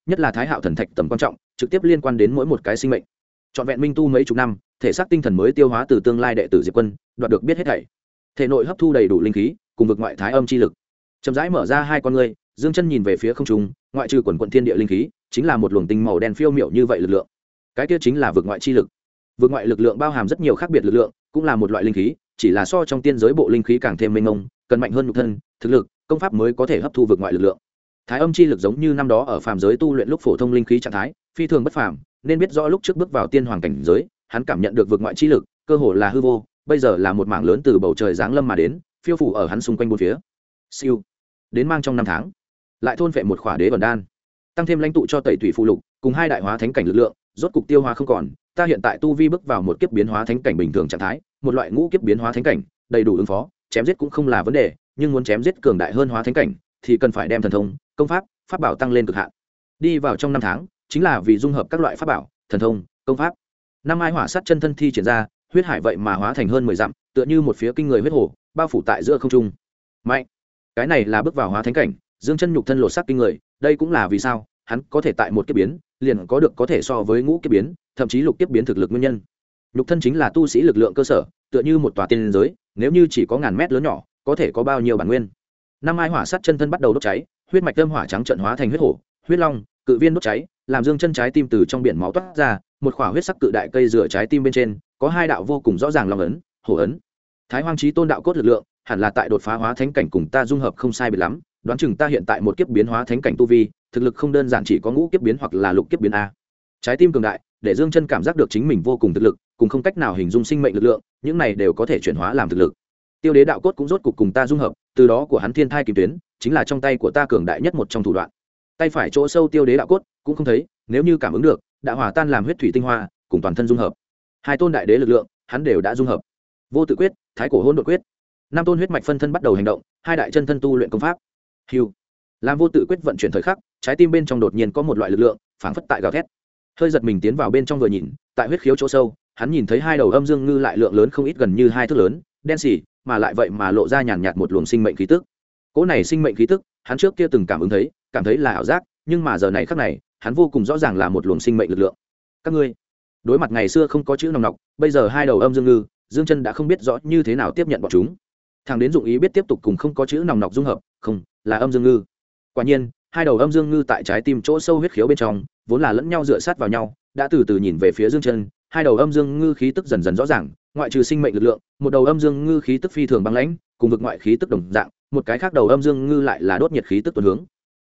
nhất là thái hạo thần thạch tầm quan trọng trực tiếp liên quan đến mỗi một cái sinh mệnh. Trọn vẹn minh tu mấy chục năm, thể xác tinh thần mới tiêu hóa từ tương lai đệ tử Diệp Quân, đoạt được biết hết thảy. Thể nội hấp thu đầy đủ linh khí, cùng vực ngoại thái âm chi lực. Chậm rãi mở ra hai con ngươi, Dương Chân nhìn về phía không trung, ngoại trừ quần quần thiên địa linh khí, chính là một luồng tinh màu đen phiêu miểu như vậy lực lượng. Cái kia chính là vực ngoại chi lực. Vực ngoại lực lượng bao hàm rất nhiều khác biệt lực lượng, cũng là một loại linh khí, chỉ là so trong tiên giới bộ linh khí càng thêm mênh mông, cần mạnh hơn nhục thân, thực lực, công pháp mới có thể hấp thu vực ngoại lực lượng. Thái âm chi lực giống như năm đó ở phàm giới tu luyện lúc phổ thông linh khí trạng thái, phi thường bất phàm, nên biết rõ lúc trước bước vào tiên hoàng cảnh giới, hắn cảm nhận được vực ngoại chi lực, cơ hồ là hư vô, bây giờ là một mảng lớn từ bầu trời giáng lâm mà đến, phiêu phủ ở hắn xung quanh bốn phía. Siêu, đến mang trong năm tháng, lại thôn phệ một khỏa đế vần đan, tăng thêm lãnh tụ cho tẩy thủy phụ lục, cùng hai đại hóa thánh cảnh lực lượng, rốt cục tiêu hóa không còn. Ta hiện tại tu vi bước vào một kiếp biến hóa thánh cảnh bình thường trạng thái, một loại ngũ kiếp biến hóa thánh cảnh, đầy đủ ứng phó, chém giết cũng không là vấn đề, nhưng muốn chém giết cường đại hơn hóa thánh cảnh, thì cần phải đem thần thông, công pháp, pháp bảo tăng lên cực hạn. Đi vào trong năm tháng, chính là vì dung hợp các loại pháp bảo, thần thông, công pháp. Năm mai hỏa sát chân thân thi triển ra, huyết hải vậy mà hóa thành hơn 10 dặm, tựa như một phía kinh người huyết hồ, bao phủ tại giữa không trung. Mạnh, cái này là bước vào hóa thánh cảnh, Dương Chân nhục thân lột xác kinh người, đây cũng là vì sao hắn có thể tại một kiếp biến, liền có được có thể so với ngũ kiếp biến, thậm chí lục kiếp biến thực lực nguyên nhân. Nhục thân chính là tu sĩ lực lượng cơ sở, tựa như một tòa tiên giới, nếu như chỉ có ngàn mét lớn nhỏ, có thể có bao nhiêu bản nguyên. Năm mai hỏa sát chân thân bắt đầu đốt cháy, huyết mạch âm hỏa trắng trận hóa thành huyết hổ, huyết long, cự viên đốt cháy, làm Dương Chân trái tim từ trong biển máu toát ra, một khỏa huyết sắc cự đại cây rửa trái tim bên trên, có hai đạo vô cùng rõ ràng long ấn, hổ ấn. Thái Hoang Chí Tôn đạo cốt lực lượng, hẳn là tại đột phá hóa thánh cảnh cùng ta dung hợp không sai biệt lắm, đoán chừng ta hiện tại một kiếp biến hóa thánh cảnh tu vi, thực lực không đơn giản chỉ có ngũ kiếp biến hoặc là lục kiếp biến a. Trái tim cường đại, để Dương Chân cảm giác được chính mình vô cùng thực lực, cùng không cách nào hình dung sinh mệnh lực lượng, những này đều có thể chuyển hóa làm thực lực. Tiêu Đế đạo cốt cũng rốt cục cùng ta dung hợp, từ đó của hắn thiên thai kim tuyến, chính là trong tay của ta cường đại nhất một trong thủ đoạn. Tay phải chỗ sâu Tiêu Đế đạo cốt cũng không thấy, nếu như cảm ứng được, đã hòa tan làm huyết thủy tinh hoa, cùng toàn thân dung hợp. Hai tôn đại đế lực lượng, hắn đều đã dung hợp. Vô Tự quyết, Thái Cổ Hỗn Độn quyết, năm tôn huyết mạch phân thân bắt đầu hành động, hai đại chân thân tu luyện công pháp. Hưu, làm Vô Tự quyết vận chuyển thời khắc, trái tim bên trong đột nhiên có một loại lực lượng, phảng phất tại gào thét. Hơi giật mình tiến vào bên trong vừa nhìn, tại huyết khiếu chỗ sâu, hắn nhìn thấy hai đầu âm dương ngư lại lượng lớn không ít gần như hai thước lớn, đen xỉ, mà lại vậy mà lộ ra nhàn nhạt một luồng sinh mệnh khí tức. Cỗ này sinh mệnh khí tức, hắn trước kia từng cảm ứng thấy, cảm thấy là ảo giác, nhưng mà giờ này khắc này, hắn vô cùng rõ ràng là một luồng sinh mệnh lực lượng. Các ngươi, đối mặt ngày xưa không có chữ nòng nọc, bây giờ hai đầu âm dương ngư, Dương Chân đã không biết rõ như thế nào tiếp nhận bọn chúng. Thằng đến dụng ý biết tiếp tục cùng không có chữ nòng nọc dung hợp, không, là âm dương ngư. Quả nhiên, hai đầu âm dương ngư tại trái tim chỗ sâu huyết khiếu bên trong, vốn là lẫn nhau dựa sát vào nhau, đã từ từ nhìn về phía Dương Chân, hai đầu âm dương ngư khí tức dần dần rõ ràng, ngoại trừ sinh mệnh lực lượng, một đầu âm dương ngư khí tức phi thường băng lãnh, cùng vực ngoại khí tức đồng dạng, một cái khác đầu âm dương ngư lại là đốt nhiệt khí tức tuần hướng.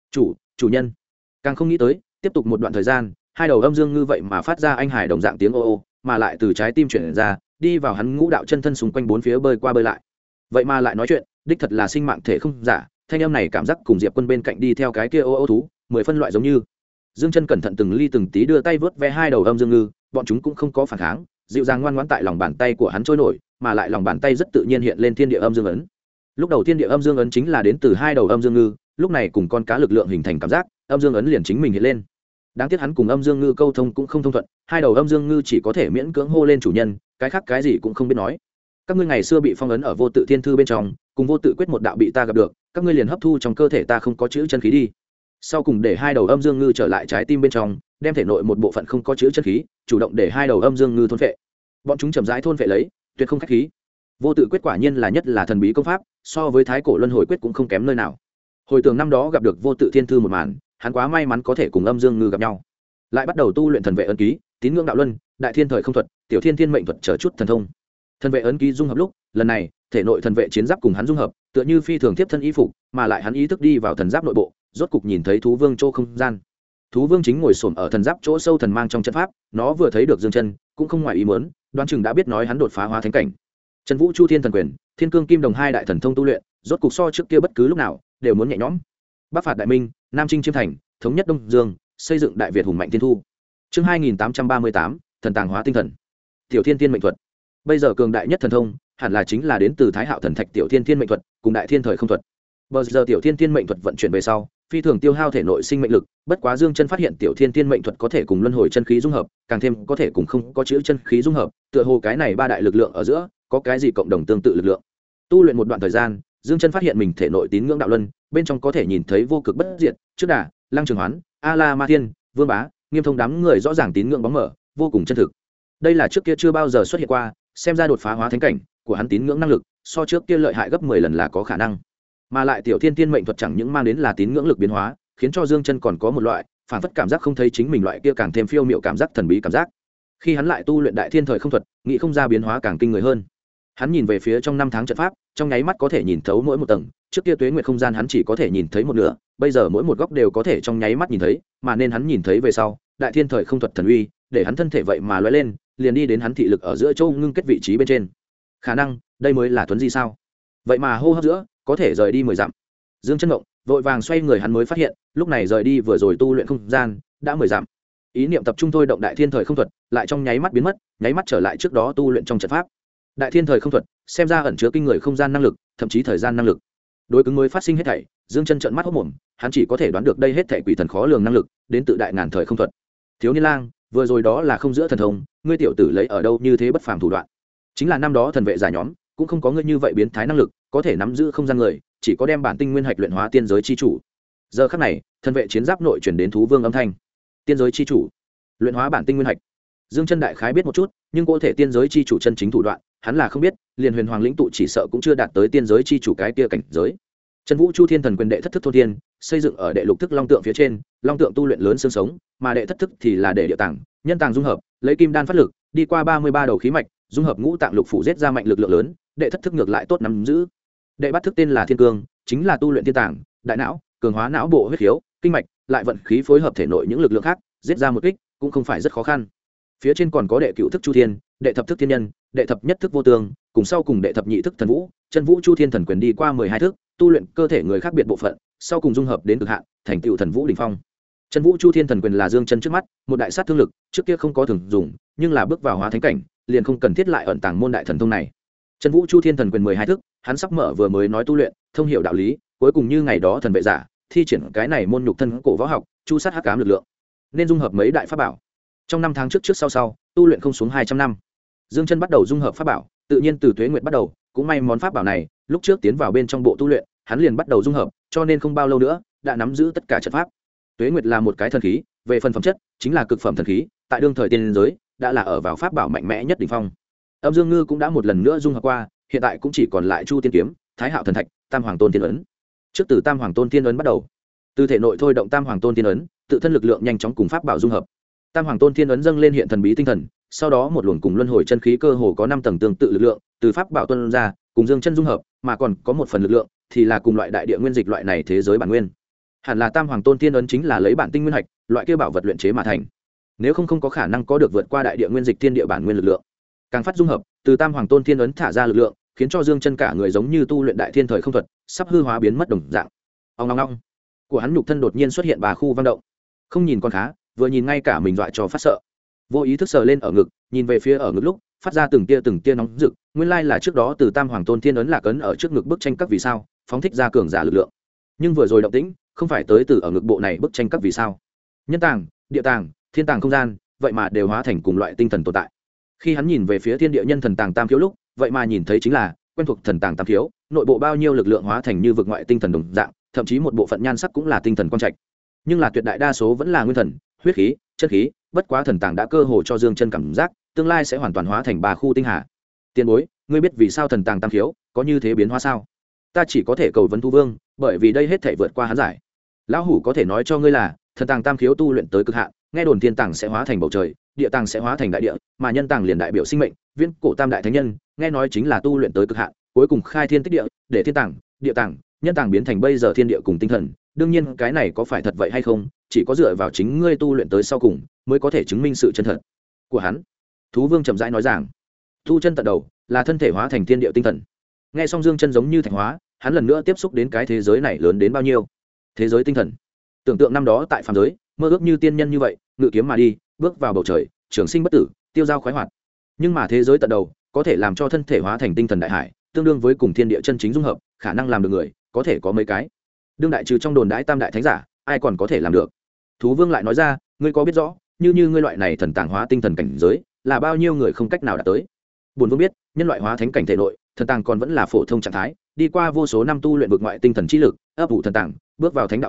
Chủ nhân. Càng không nghĩ tới, tiếp tục một đoạn thời gian, hai đầu âm dương ngư vậy mà phát ra anh hải đồng dạng tiếng ô ô, mà lại từ trái tim chuyển ra, đi vào hắn ngũ đạo chân thân xung quanh bốn phía bơi qua bơi lại. Vậy mà lại nói chuyện, đích thật là sinh mạng thể không giả, thanh âm này cảm giác cùng Diệp Quân bên cạnh đi theo cái kia ô ô thú, 10 phân loại giống như. Dương Chân cẩn thận từng ly từng tí đưa tay vớt ve hai đầu âm dương ngư, bọn chúng cũng không có phản kháng, dịu dàng ngoan ngoãn tại lòng bàn tay của hắn trôi nổi, mà lại lòng bàn tay rất tự nhiên hiện lên thiên địa âm dương ấn. Lúc đầu thiên địa âm dương ấn chính là đến từ hai đầu âm dương ngư, lúc này cùng con cá lực lượng hình thành cảm giác, âm dương ấn liền chính mình hiện lên. Đáng tiếc hắn cùng âm dương ngư câu thông cũng không thông thuận, hai đầu âm dương ngư chỉ có thể miễn cưỡng hô lên chủ nhân, cái khác cái gì cũng không biết nói. Các ngươi ngày xưa bị phong ấn ở Vô Tự Thiên Thư bên trong, cùng Vô Tự quyết một đạo bị ta gặp được, các ngươi liền hấp thu trong cơ thể ta không có chữ chân khí đi. Sau cùng để hai đầu âm dương ngư trở lại trái tim bên trong, đem thể nội một bộ phận không có chữ chân khí, chủ động để hai đầu âm dương ngư thôn phệ. Bọn chúng chậm rãi thôn phệ lấy, tuyệt không khách khí. Vô Tự quyết quả nhiên là nhất là thần bí công pháp, so với Thái Cổ Luân Hồi quyết cũng không kém nơi nào. Hồi tưởng năm đó gặp được Vô Tự Thiên Thư một màn, hắn quá may mắn có thể cùng âm dương ngư gặp nhau. Lại bắt đầu tu luyện thần vệ ấn ký, tín ngưỡng đạo luân, đại thiên thời không thuật, tiểu thiên thiên mệnh thuật chờ chút thần thông. Thần vệ ấn ký dung hợp lúc, lần này, thể nội thần vệ chiến giáp cùng hắn dung hợp, tựa như phi thường tiếp thân y phục, mà lại hắn ý thức đi vào thần giáp nội bộ, rốt cục nhìn thấy thú vương chỗ không gian. Thú vương chính ngồi xổm ở thần giáp chỗ sâu thần mang trong trận pháp, nó vừa thấy được Dương Chân, cũng không ngoài ý muốn, đoán chừng đã biết nói hắn đột phá hóa thánh cảnh. Trần Vũ Chu Thiên thần quyền, Thiên Cương Kim Đồng hai đại thần thông tu luyện, rốt cục so trước kia bất cứ lúc nào đều muốn nhẹ nhõm. Bắc phạt đại minh, Nam chinh chiêm thành, thống nhất Đông Dương, xây dựng đại Việt hùng mạnh thiên thu. Chương 2838, thần tàng hóa tinh thần. Tiểu Thiên Tiên mệnh thuật. Bây giờ cường đại nhất thần thông, hẳn là chính là đến từ Thái Hạo thần thạch Tiểu Thiên Tiên mệnh thuật, cùng đại thiên thời không thuật. Bây giờ Tiểu Thiên Tiên mệnh thuật vận chuyển về sau, phi thường tiêu hao thể nội sinh mệnh lực, bất quá Dương Chân phát hiện Tiểu Thiên Tiên mệnh thuật có thể cùng luân hồi chân khí dung hợp, càng thêm có thể cùng không có chữ chân khí dung hợp, tựa hồ cái này ba đại lực lượng ở giữa có cái gì cộng đồng tương tự lực lượng. Tu luyện một đoạn thời gian, Dương Chân phát hiện mình thể nội tín ngưỡng đạo luân, bên trong có thể nhìn thấy vô cực bất diệt, trước đà, lăng trường hoán, a la ma thiên, vương bá, Nghiêm Thông đám người rõ ràng tín ngưỡng bóng mở, vô cùng chân thực. Đây là trước kia chưa bao giờ xuất hiện qua, xem ra đột phá hóa thánh cảnh của hắn tín ngưỡng năng lực so trước kia lợi hại gấp 10 lần là có khả năng. Mà lại tiểu thiên tiên mệnh thuật chẳng những mang đến là tín ngưỡng lực biến hóa, khiến cho Dương Chân còn có một loại phản phất cảm giác không thấy chính mình loại kia càng thêm phiêu miệu cảm giác thần bí cảm giác. Khi hắn lại tu luyện đại thiên thời không thuật, nghĩ không ra biến hóa càng kinh người hơn. Hắn nhìn về phía trong 5 tháng trận pháp, trong nháy mắt có thể nhìn thấu mỗi một tầng, trước kia tuế nguyệt không gian hắn chỉ có thể nhìn thấy một nửa, bây giờ mỗi một góc đều có thể trong nháy mắt nhìn thấy, mà nên hắn nhìn thấy về sau, đại thiên thời không thuật thần uy, để hắn thân thể vậy mà lóe lên, liền đi đến hắn thị lực ở giữa châu ngưng kết vị trí bên trên. Khả năng, đây mới là thuấn di sao? Vậy mà hô hấp giữa, có thể rời đi 10 dặm. Dương Chân Ngộng, vội vàng xoay người hắn mới phát hiện, lúc này rời đi vừa rồi tu luyện không gian, đã 10 dặm. Ý niệm tập trung thôi động đại thiên thời không thuật, lại trong nháy mắt biến mất, nháy mắt trở lại trước đó tu luyện trong trận pháp. Đại thiên thời không thuật, xem ra ẩn chứa kinh người không gian năng lực, thậm chí thời gian năng lực. Đối cứng mới phát sinh hết thảy, Dương Chân trợn mắt hốt mồm, hắn chỉ có thể đoán được đây hết thảy quỷ thần khó lường năng lực, đến tự đại ngàn thời không thuật. Thiếu niên lang, vừa rồi đó là không giữa thần thông, ngươi tiểu tử lấy ở đâu như thế bất phàm thủ đoạn? Chính là năm đó thần vệ giả nhóm, cũng không có ngươi như vậy biến thái năng lực, có thể nắm giữ không gian người, chỉ có đem bản tinh nguyên hạch luyện hóa tiên giới chi chủ. Giờ khắc này, thần vệ chiến giáp nội truyền đến thú vương âm thanh. Tiên giới chi chủ, luyện hóa bản tinh nguyên hạch. Dương Chân đại khái biết một chút, nhưng có thể tiên giới chi chủ chân chính thủ đoạn, hắn là không biết, liền Huyền Hoàng lĩnh tụ chỉ sợ cũng chưa đạt tới tiên giới chi chủ cái kia cảnh giới. Chân Vũ Chu Thiên Thần Quyền đệ thất thức thôn thiên, xây dựng ở đệ lục thức long tượng phía trên, long tượng tu luyện lớn xương sống, mà đệ thất thức thì là đệ địa tàng, nhân tàng dung hợp, lấy kim đan phát lực, đi qua 33 đầu khí mạch, dung hợp ngũ tạng lục phủ giết ra mạnh lực lượng lớn, đệ thất thức ngược lại tốt nắm giữ. Đệ bát thức tên là Thiên Cương, chính là tu luyện thiên tàng, đại não, cường hóa não bộ huyết khiếu, kinh mạch, lại vận khí phối hợp thể nội những lực lượng khác, giết ra một kích, cũng không phải rất khó khăn. Phía trên còn có đệ cửu thức Chu Thiên, đệ thập thức Thiên Nhân, đệ thập nhất thức Vô Tương, cùng sau cùng đệ thập nhị thức Thần Vũ, Chân Vũ Chu Thiên Thần Quyền đi qua 12 thức, tu luyện cơ thể người khác biệt bộ phận, sau cùng dung hợp đến cực hạn, thành tựu Thần Vũ đỉnh phong. Chân Vũ Chu Thiên Thần Quyền là Dương Chân trước mắt, một đại sát thương lực, trước kia không có thường dùng, nhưng là bước vào hóa thánh cảnh, liền không cần thiết lại ẩn tàng môn đại thần thông này. Chân Vũ Chu Thiên Thần Quyền 12 thức, hắn sắp mở vừa mới nói tu luyện, thông hiểu đạo lý, cuối cùng như ngày đó thần vệ giả, thi triển cái này môn nhục thân cổ võ học, chu sát hắc ám lực lượng. Nên dung hợp mấy đại pháp bảo. Trong 5 tháng trước sau, tu luyện không xuống 200 năm. Dương Chân bắt đầu dung hợp pháp bảo, tự nhiên từ tuế nguyệt bắt đầu, cũng may món pháp bảo này, lúc trước tiến vào bên trong bộ tu luyện, hắn liền bắt đầu dung hợp, cho nên không bao lâu nữa, đã nắm giữ tất cả trận pháp. Tuế nguyệt là một cái thần khí, về phần phẩm chất, chính là cực phẩm thần khí, tại đương thời tiên giới, đã là ở vào pháp bảo mạnh mẽ nhất đỉnh phong. Âm Dương Ngư cũng đã một lần nữa dung hợp qua, hiện tại cũng chỉ còn lại Chu Tiên kiếm, Thái Hạo thần thạch, Tam Hoàng Tôn Tiên ấn. Trước từ Tam Hoàng Tôn Tiên ấn bắt đầu, từ thể nội thôi động Tam Hoàng Tôn Tiên ấn, tự thân lực lượng nhanh chóng cùng pháp bảo dung hợp. Tam Hoàng Tôn Tiên ấn dâng lên hiện thần bí tinh thần, sau đó một luồng cùng luân hồi chân khí cơ hồ có 5 tầng tương tự lực lượng, từ pháp bảo tuôn ra, cùng Dương Chân dung hợp, mà còn có một phần lực lượng thì là cùng loại đại địa nguyên dịch loại này thế giới bản nguyên. Hẳn là Tam Hoàng Tôn Tiên ấn chính là lấy bản tinh nguyên hạch, loại kia bảo vật luyện chế mà thành. Nếu không có khả năng có được vượt qua đại địa nguyên dịch thiên địa bản nguyên lực lượng. Càng phát dung hợp, từ Tam Hoàng Tôn Tiên ấn thả ra lực lượng, khiến cho Dương Chân cả người giống như tu luyện đại thiên thời không thuật, sắp hư hóa biến mất đồng dạng. Ong ong ong. Của hắn nhục thân đột nhiên xuất hiện bà khu vang động. Không nhìn con khá, vừa nhìn ngay cả mình dọa cho phát sợ. Vô ý thức sờ lên ở ngực, nhìn về phía ở ngực lúc, phát ra từng tia nóng rực, nguyên lai là trước đó từ Tam Hoàng Tôn Thiên ấn lạc ấn ở trước ngực bức tranh các vì sao, phóng thích ra cường giả lực lượng. Nhưng vừa rồi động tĩnh, không phải tới từ ở ngực bộ này bức tranh các vì sao? Nhân tàng, địa tàng, thiên tàng không gian, vậy mà đều hóa thành cùng loại tinh thần tồn tại. Khi hắn nhìn về phía thiên địa nhân thần tàng tam thiếu lúc, vậy mà nhìn thấy chính là quen thuộc thần tàng tam thiếu, nội bộ bao nhiêu lực lượng hóa thành như vực ngoại tinh thần đồng dạng, thậm chí một bộ phận nhan sắc cũng là tinh thần quang trạch. Nhưng là tuyệt đại đa số vẫn là nguyên thần, huyết khí, chất khí, bất quá thần tàng đã cơ hồ cho Dương Chân cảm giác, tương lai sẽ hoàn toàn hóa thành ba khu tinh hà. Tiên bối, ngươi biết vì sao thần tàng tam thiếu có như thế biến hóa sao? Ta chỉ có thể cầu vấn Thu Vương, bởi vì đây hết thảy vượt qua hắn giải. Lão hủ có thể nói cho ngươi là, thần tàng tam thiếu tu luyện tới cực hạn, nghe đồn thiên tàng sẽ hóa thành bầu trời, địa tàng sẽ hóa thành đại địa, mà nhân tàng liền đại biểu sinh mệnh, viễn cổ tam đại thánh nhân, nghe nói chính là tu luyện tới cực hạn, cuối cùng khai thiên tích địa, để thiên tàng, địa tàng, nhân tàng biến thành bây giờ thiên địa cùng tinh thần. Đương nhiên cái này có phải thật vậy hay không, chỉ có dựa vào chính ngươi tu luyện tới sau cùng mới có thể chứng minh sự chân thật của hắn. Thú Vương chậm rãi nói rằng, thu chân tận đầu là thân thể hóa thành thiên địa tinh thần. Nghe xong Dương Chân giống như thành hóa, hắn lần nữa tiếp xúc đến cái thế giới này lớn đến bao nhiêu. Thế giới tinh thần, tưởng tượng năm đó tại phàm giới, mơ ước như tiên nhân như vậy, ngự kiếm mà đi, bước vào bầu trời, trường sinh bất tử, tiêu dao khoái hoạt. Nhưng mà thế giới tận đầu có thể làm cho thân thể hóa thành tinh thần đại hải, tương đương với cùng thiên địa chân chính dung hợp, khả năng làm được người có thể có mấy cái. Đương đại trừ trong đồn đãi tam đại thánh giả, ai còn có thể làm được? Thú Vương lại nói ra, ngươi có biết rõ, như ngươi loại này thần tàng hóa tinh thần cảnh giới, là bao nhiêu người không cách nào đạt tới? Bổn Vương biết, nhân loại hóa thánh cảnh thể nội, thần tàng còn vẫn là phổ thông trạng thái, đi qua vô số năm tu luyện vực ngoại tinh thần chi lực, ấp ủ thần tàng, bước vào thánh đạo cảnh,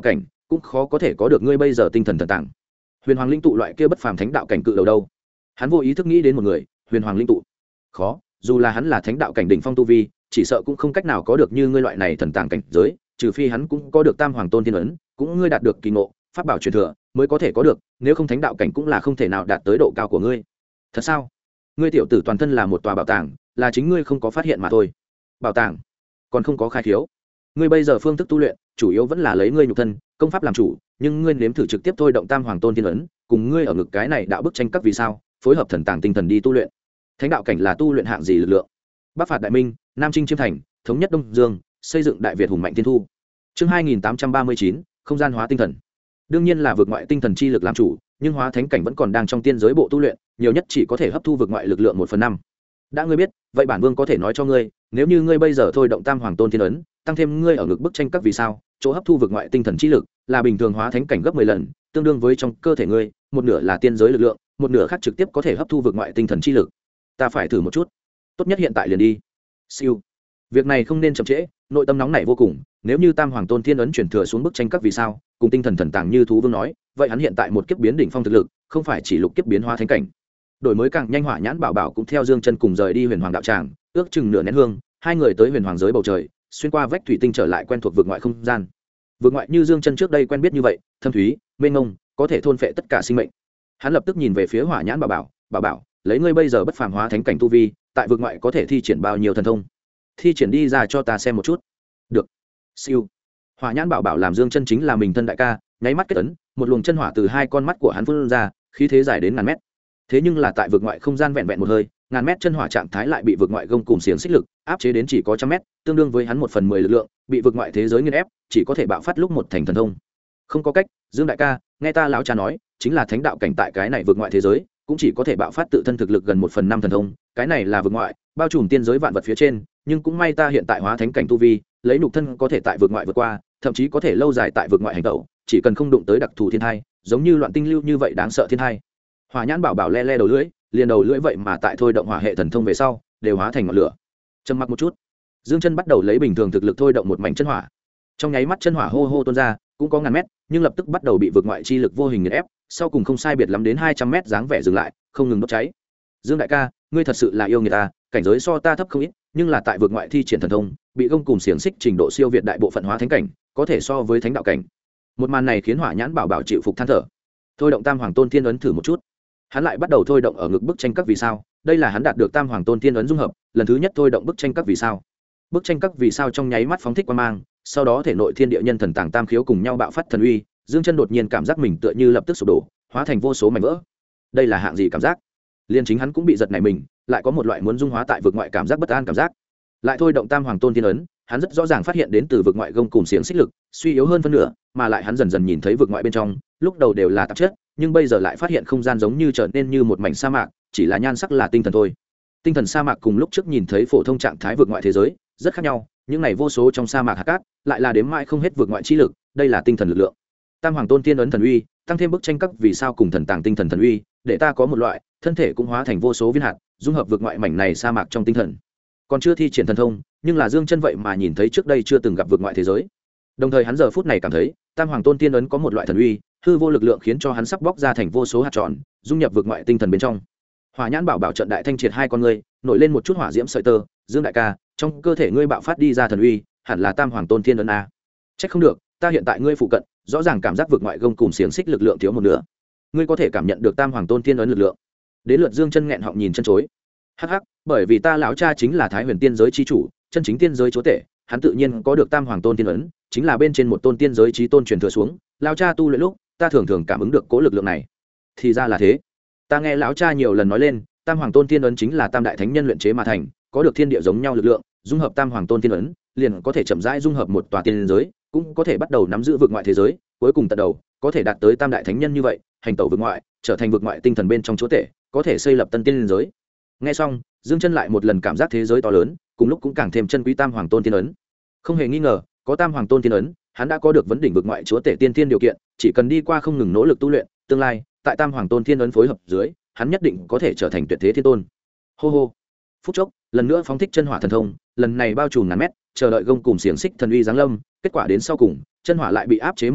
cũng khó có thể có được ngươi bây giờ tinh thần thần tàng. Huyền Hoàng linh tụ loại kia bất phàm thánh đạo cảnh cự đầu đâu? Hắn vô ý thức nghĩ đến một người, Huyền Hoàng linh tụ. Khó, dù là hắn là thánh đạo cảnh đỉnh phong tu vi, chỉ sợ cũng không cách nào có được như ngươi loại này thần tàng cảnh giới, trừ phi hắn cũng có được Tam Hoàng Tôn Thiên ấn, cũng ngươi đạt được kỳ ngộ, pháp bảo truyền thừa mới có thể có được, nếu không thánh đạo cảnh cũng là không thể nào đạt tới độ cao của ngươi. Thật sao? Ngươi tiểu tử toàn thân là một tòa bảo tàng, là chính ngươi không có phát hiện mà thôi. Bảo tàng còn không có khai khiếu. Ngươi bây giờ phương thức tu luyện chủ yếu vẫn là lấy ngươi nhục thân công pháp làm chủ, nhưng ngươi nếm thử trực tiếp thôi động Tam Hoàng Tôn Thiên ấn, cùng ngươi ở ngực cái này đạo bức tranh các vì sao phối hợp thần tàng tinh thần đi tu luyện. Thánh đạo cảnh là tu luyện hạng gì lực lượng? Bắc phạt đại minh, Nam chinh chiêm thành, thống nhất Đông Dương, xây dựng đại Việt hùng mạnh thiên thu. Chương 2839, không gian hóa tinh thần. Đương nhiên là vượt ngoại tinh thần chi lực làm chủ, nhưng hóa thánh cảnh vẫn còn đang trong tiên giới bộ tu luyện, nhiều nhất chỉ có thể hấp thu vượt ngoại lực lượng 1/5. Đã ngươi biết, vậy bản vương có thể nói cho ngươi, nếu như ngươi bây giờ thôi động Tam Hoàng Tôn Thiên ấn, tăng thêm ngươi ở ngực bức tranh các vì sao, chỗ hấp thu vượt ngoại tinh thần chi lực là bình thường hóa thánh cảnh gấp 10 lần, tương đương với trong cơ thể ngươi, một nửa là tiên giới lực lượng, một nửa khác trực tiếp có thể hấp thu vượt ngoại tinh thần chi lực. Ta phải thử một chút, tốt nhất hiện tại liền đi. Siêu. Việc này không nên chậm trễ, nội tâm nóng nảy vô cùng, nếu như Tam Hoàng Tôn Thiên ấn chuyển thừa xuống bức tranh các vì sao, cùng tinh thần thần tàng như thú vương nói, vậy hắn hiện tại một kiếp biến đỉnh phong thực lực, không phải chỉ lục kiếp biến hóa thánh cảnh. Đổi mới càng nhanh, Hỏa Nhãn Bảo Bảo cũng theo Dương Chân cùng rời đi Huyền Hoàng đạo tràng, ước chừng nửa nén hương, hai người tới Huyền Hoàng giới bầu trời, xuyên qua vách thủy tinh trở lại quen thuộc vực ngoại không gian. Vực ngoại như Dương Chân trước đây quen biết như vậy, thâm thúy, mênh mông, có thể thôn phệ tất cả sinh mệnh. Hắn lập tức nhìn về phía Hỏa Nhãn Bảo Bảo, "Bảo Bảo, lấy ngươi bây giờ bất phàm hóa thánh cảnh tu vi, tại vực ngoại có thể thi triển bao nhiêu thần thông? Thi triển đi ra cho ta xem một chút." "Được." Siêu. Hỏa Nhãn Bảo Bảo làm Dương Chân chính là mình thân đại ca, nháy mắt kết ấn, một luồng chân hỏa từ hai con mắt của hắn phun ra, khí thế dài đến ngàn mét. Thế nhưng là tại vực ngoại không gian vẹn vẹn một hơi, ngàn mét chân hỏa trạng thái lại bị vực ngoại gông cùm xiềng xích lực áp chế đến chỉ có 100 mét, tương đương với hắn 1/10 lực lượng, bị vực ngoại thế giới nghiền ép, chỉ có thể bạo phát lúc một thành thần thông. Không có cách, Dương đại ca, nghe ta lão cha nói, chính là thánh đạo cảnh tại cái này vực ngoại thế giới, cũng chỉ có thể bạo phát tự thân thực lực gần 1/5 thần thông, cái này là vực ngoại, bao trùm tiên giới vạn vật phía trên, nhưng cũng may ta hiện tại hóa thánh cảnh tu vi, lấy nhục thân có thể tại vực ngoại vượt qua, thậm chí có thể lâu dài tại vực ngoại hành tẩu, chỉ cần không đụng tới đặc thù thiên thai, giống như loạn tinh lưu như vậy đáng sợ thiên thai. Hỏa Nhãn Bảo Bảo le le đầu lưỡi, liền đầu lưỡi vậy mà tại thôi động hỏa hệ thần thông về sau, đều hóa thành ngọn lửa. Trầm mặc một chút, Dương Chân bắt đầu lấy bình thường thực lực thôi động một mảnh chân hỏa. Trong nháy mắt chân hỏa hô hô tuôn ra, cũng có ngàn mét, nhưng lập tức bắt đầu bị vực ngoại chi lực vô hình nghiền ép, sau cùng không sai biệt lắm đến 200 mét dáng vẻ dừng lại, không ngừng đốt cháy. Dương đại ca, ngươi thật sự là yêu người ta, cảnh giới so ta thấp không ít, nhưng là tại vực ngoại thi triển thần thông, bị gông cùm xiềng xích trình độ siêu việt đại bộ phận hóa thánh cảnh, có thể so với thánh đạo cảnh. Một màn này khiến Hỏa Nhãn Bảo Bảo chịu phục than thở. Thôi động Tam Hoàng Tôn Thiên ấn thử một chút. Hắn lại bắt đầu thôi động ở ngực bức tranh các vì sao, đây là hắn đạt được Tam Hoàng Tôn Thiên ấn dung hợp, lần thứ nhất thôi động bức tranh các vì sao. Bức tranh các vì sao trong nháy mắt phóng thích quang mang, sau đó thể nội thiên địa nhân thần tàng tam khiếu cùng nhau bạo phát thần uy, Dương Chân đột nhiên cảm giác mình tựa như lập tức sụp đổ, hóa thành vô số mảnh vỡ. Đây là hạng gì cảm giác? Liên chính hắn cũng bị giật nảy mình, lại có một loại muốn dung hóa tại vực ngoại cảm giác bất an cảm giác. Lại thôi động Tam Hoàng Tôn Thiên ấn, hắn rất rõ ràng phát hiện đến từ vực ngoại gông cùm xiềng xích lực suy yếu hơn phân nửa, mà lại hắn dần dần nhìn thấy vực ngoại bên trong, lúc đầu đều là tạp chất, nhưng bây giờ lại phát hiện không gian giống như trở nên như một mảnh sa mạc, chỉ là nhan sắc là tinh thần thôi. Tinh thần sa mạc cùng lúc trước nhìn thấy phổ thông trạng thái vực ngoại thế giới rất khác nhau, những này vô số trong sa mạc hạt cát lại là đếm mãi không hết vực ngoại chi lực, đây là tinh thần lực lượng. Tam Hoàng Tôn Thiên ấn thần uy, tăng thêm bức tranh các vì sao cùng thần tàng tinh thần thần uy, để ta có một loại thân thể cũng hóa thành vô số viên hạt, dung hợp vực ngoại mảnh này sa mạc trong tinh thần. Còn chưa thi triển thần thông, nhưng là Dương Chân vậy mà nhìn thấy trước đây chưa từng gặp vực ngoại thế giới. Đồng thời hắn giờ phút này cảm thấy, Tam Hoàng Tôn Thiên ấn có một loại thần uy, hư vô lực lượng khiến cho hắn sắp bóc ra thành vô số hạt tròn, dung nhập vực ngoại tinh thần bên trong. Hỏa Nhãn Bảo Bảo trận đại thanh triệt hai con ngươi, nổi lên một chút hỏa diễm sợi tơ, Dương đại ca, trong cơ thể ngươi bạo phát đi ra thần uy, hẳn là Tam Hoàng Tôn Thiên ấn a. Chắc không được, ta hiện tại ngươi phụ cận, rõ ràng cảm giác vực ngoại gông cùm xiềng xích lực lượng thiếu một nửa. Ngươi có thể cảm nhận được Tam Hoàng Tôn Thiên ấn lực lượng. Đến lượt Dương Chân nghẹn họng nhìn chân chối. Hắc hắc, bởi vì ta lão cha chính là Thái Huyền Tiên giới chi chủ, chân chính tiên giới chúa tể, hắn tự nhiên có được Tam Hoàng Tôn Thiên ấn, chính là bên trên một tôn tiên giới chí tôn truyền thừa xuống, lão cha tu luyện lúc, ta thường thường cảm ứng được cố lực lượng này. Thì ra là thế. Ta nghe lão cha nhiều lần nói lên, Tam Hoàng Tôn Thiên ấn chính là tam đại thánh nhân luyện chế mà thành, có được thiên địa giống nhau lực lượng, dung hợp Tam Hoàng Tôn Thiên ấn, liền có thể chậm rãi dung hợp một tòa tiên giới, cũng có thể bắt đầu nắm giữ vực ngoại thế giới, cuối cùng tận đầu, có thể đạt tới tam đại thánh nhân như vậy, hành tẩu vực ngoại, trở thành vực ngoại tinh thần bên trong chúa tể, có thể xây lập tân tiên giới. Nghe xong, Dương Chân lại một lần cảm giác thế giới to lớn, cùng lúc cũng càng thêm chân quý Tam Hoàng Tôn Thiên ấn. Không hề nghi ngờ, có Tam Hoàng Tôn Thiên ấn, hắn đã có được vấn đỉnh vực ngoại chúa tể tiên thiên điều kiện, chỉ cần đi qua không ngừng nỗ lực tu luyện, tương lai, tại Tam Hoàng Tôn Thiên ấn phối hợp dưới, hắn nhất định có thể trở thành tuyệt thế thiên tôn. Hô hô. Phút chốc, lần nữa phóng thích chân hỏa thần thông, lần này bao trùm ngàn mét, chờ đợi gông cùm xiềng xích thần uy giáng lâm, kết quả đến sau cùng, chân hỏa lại bị áp chế một nửa,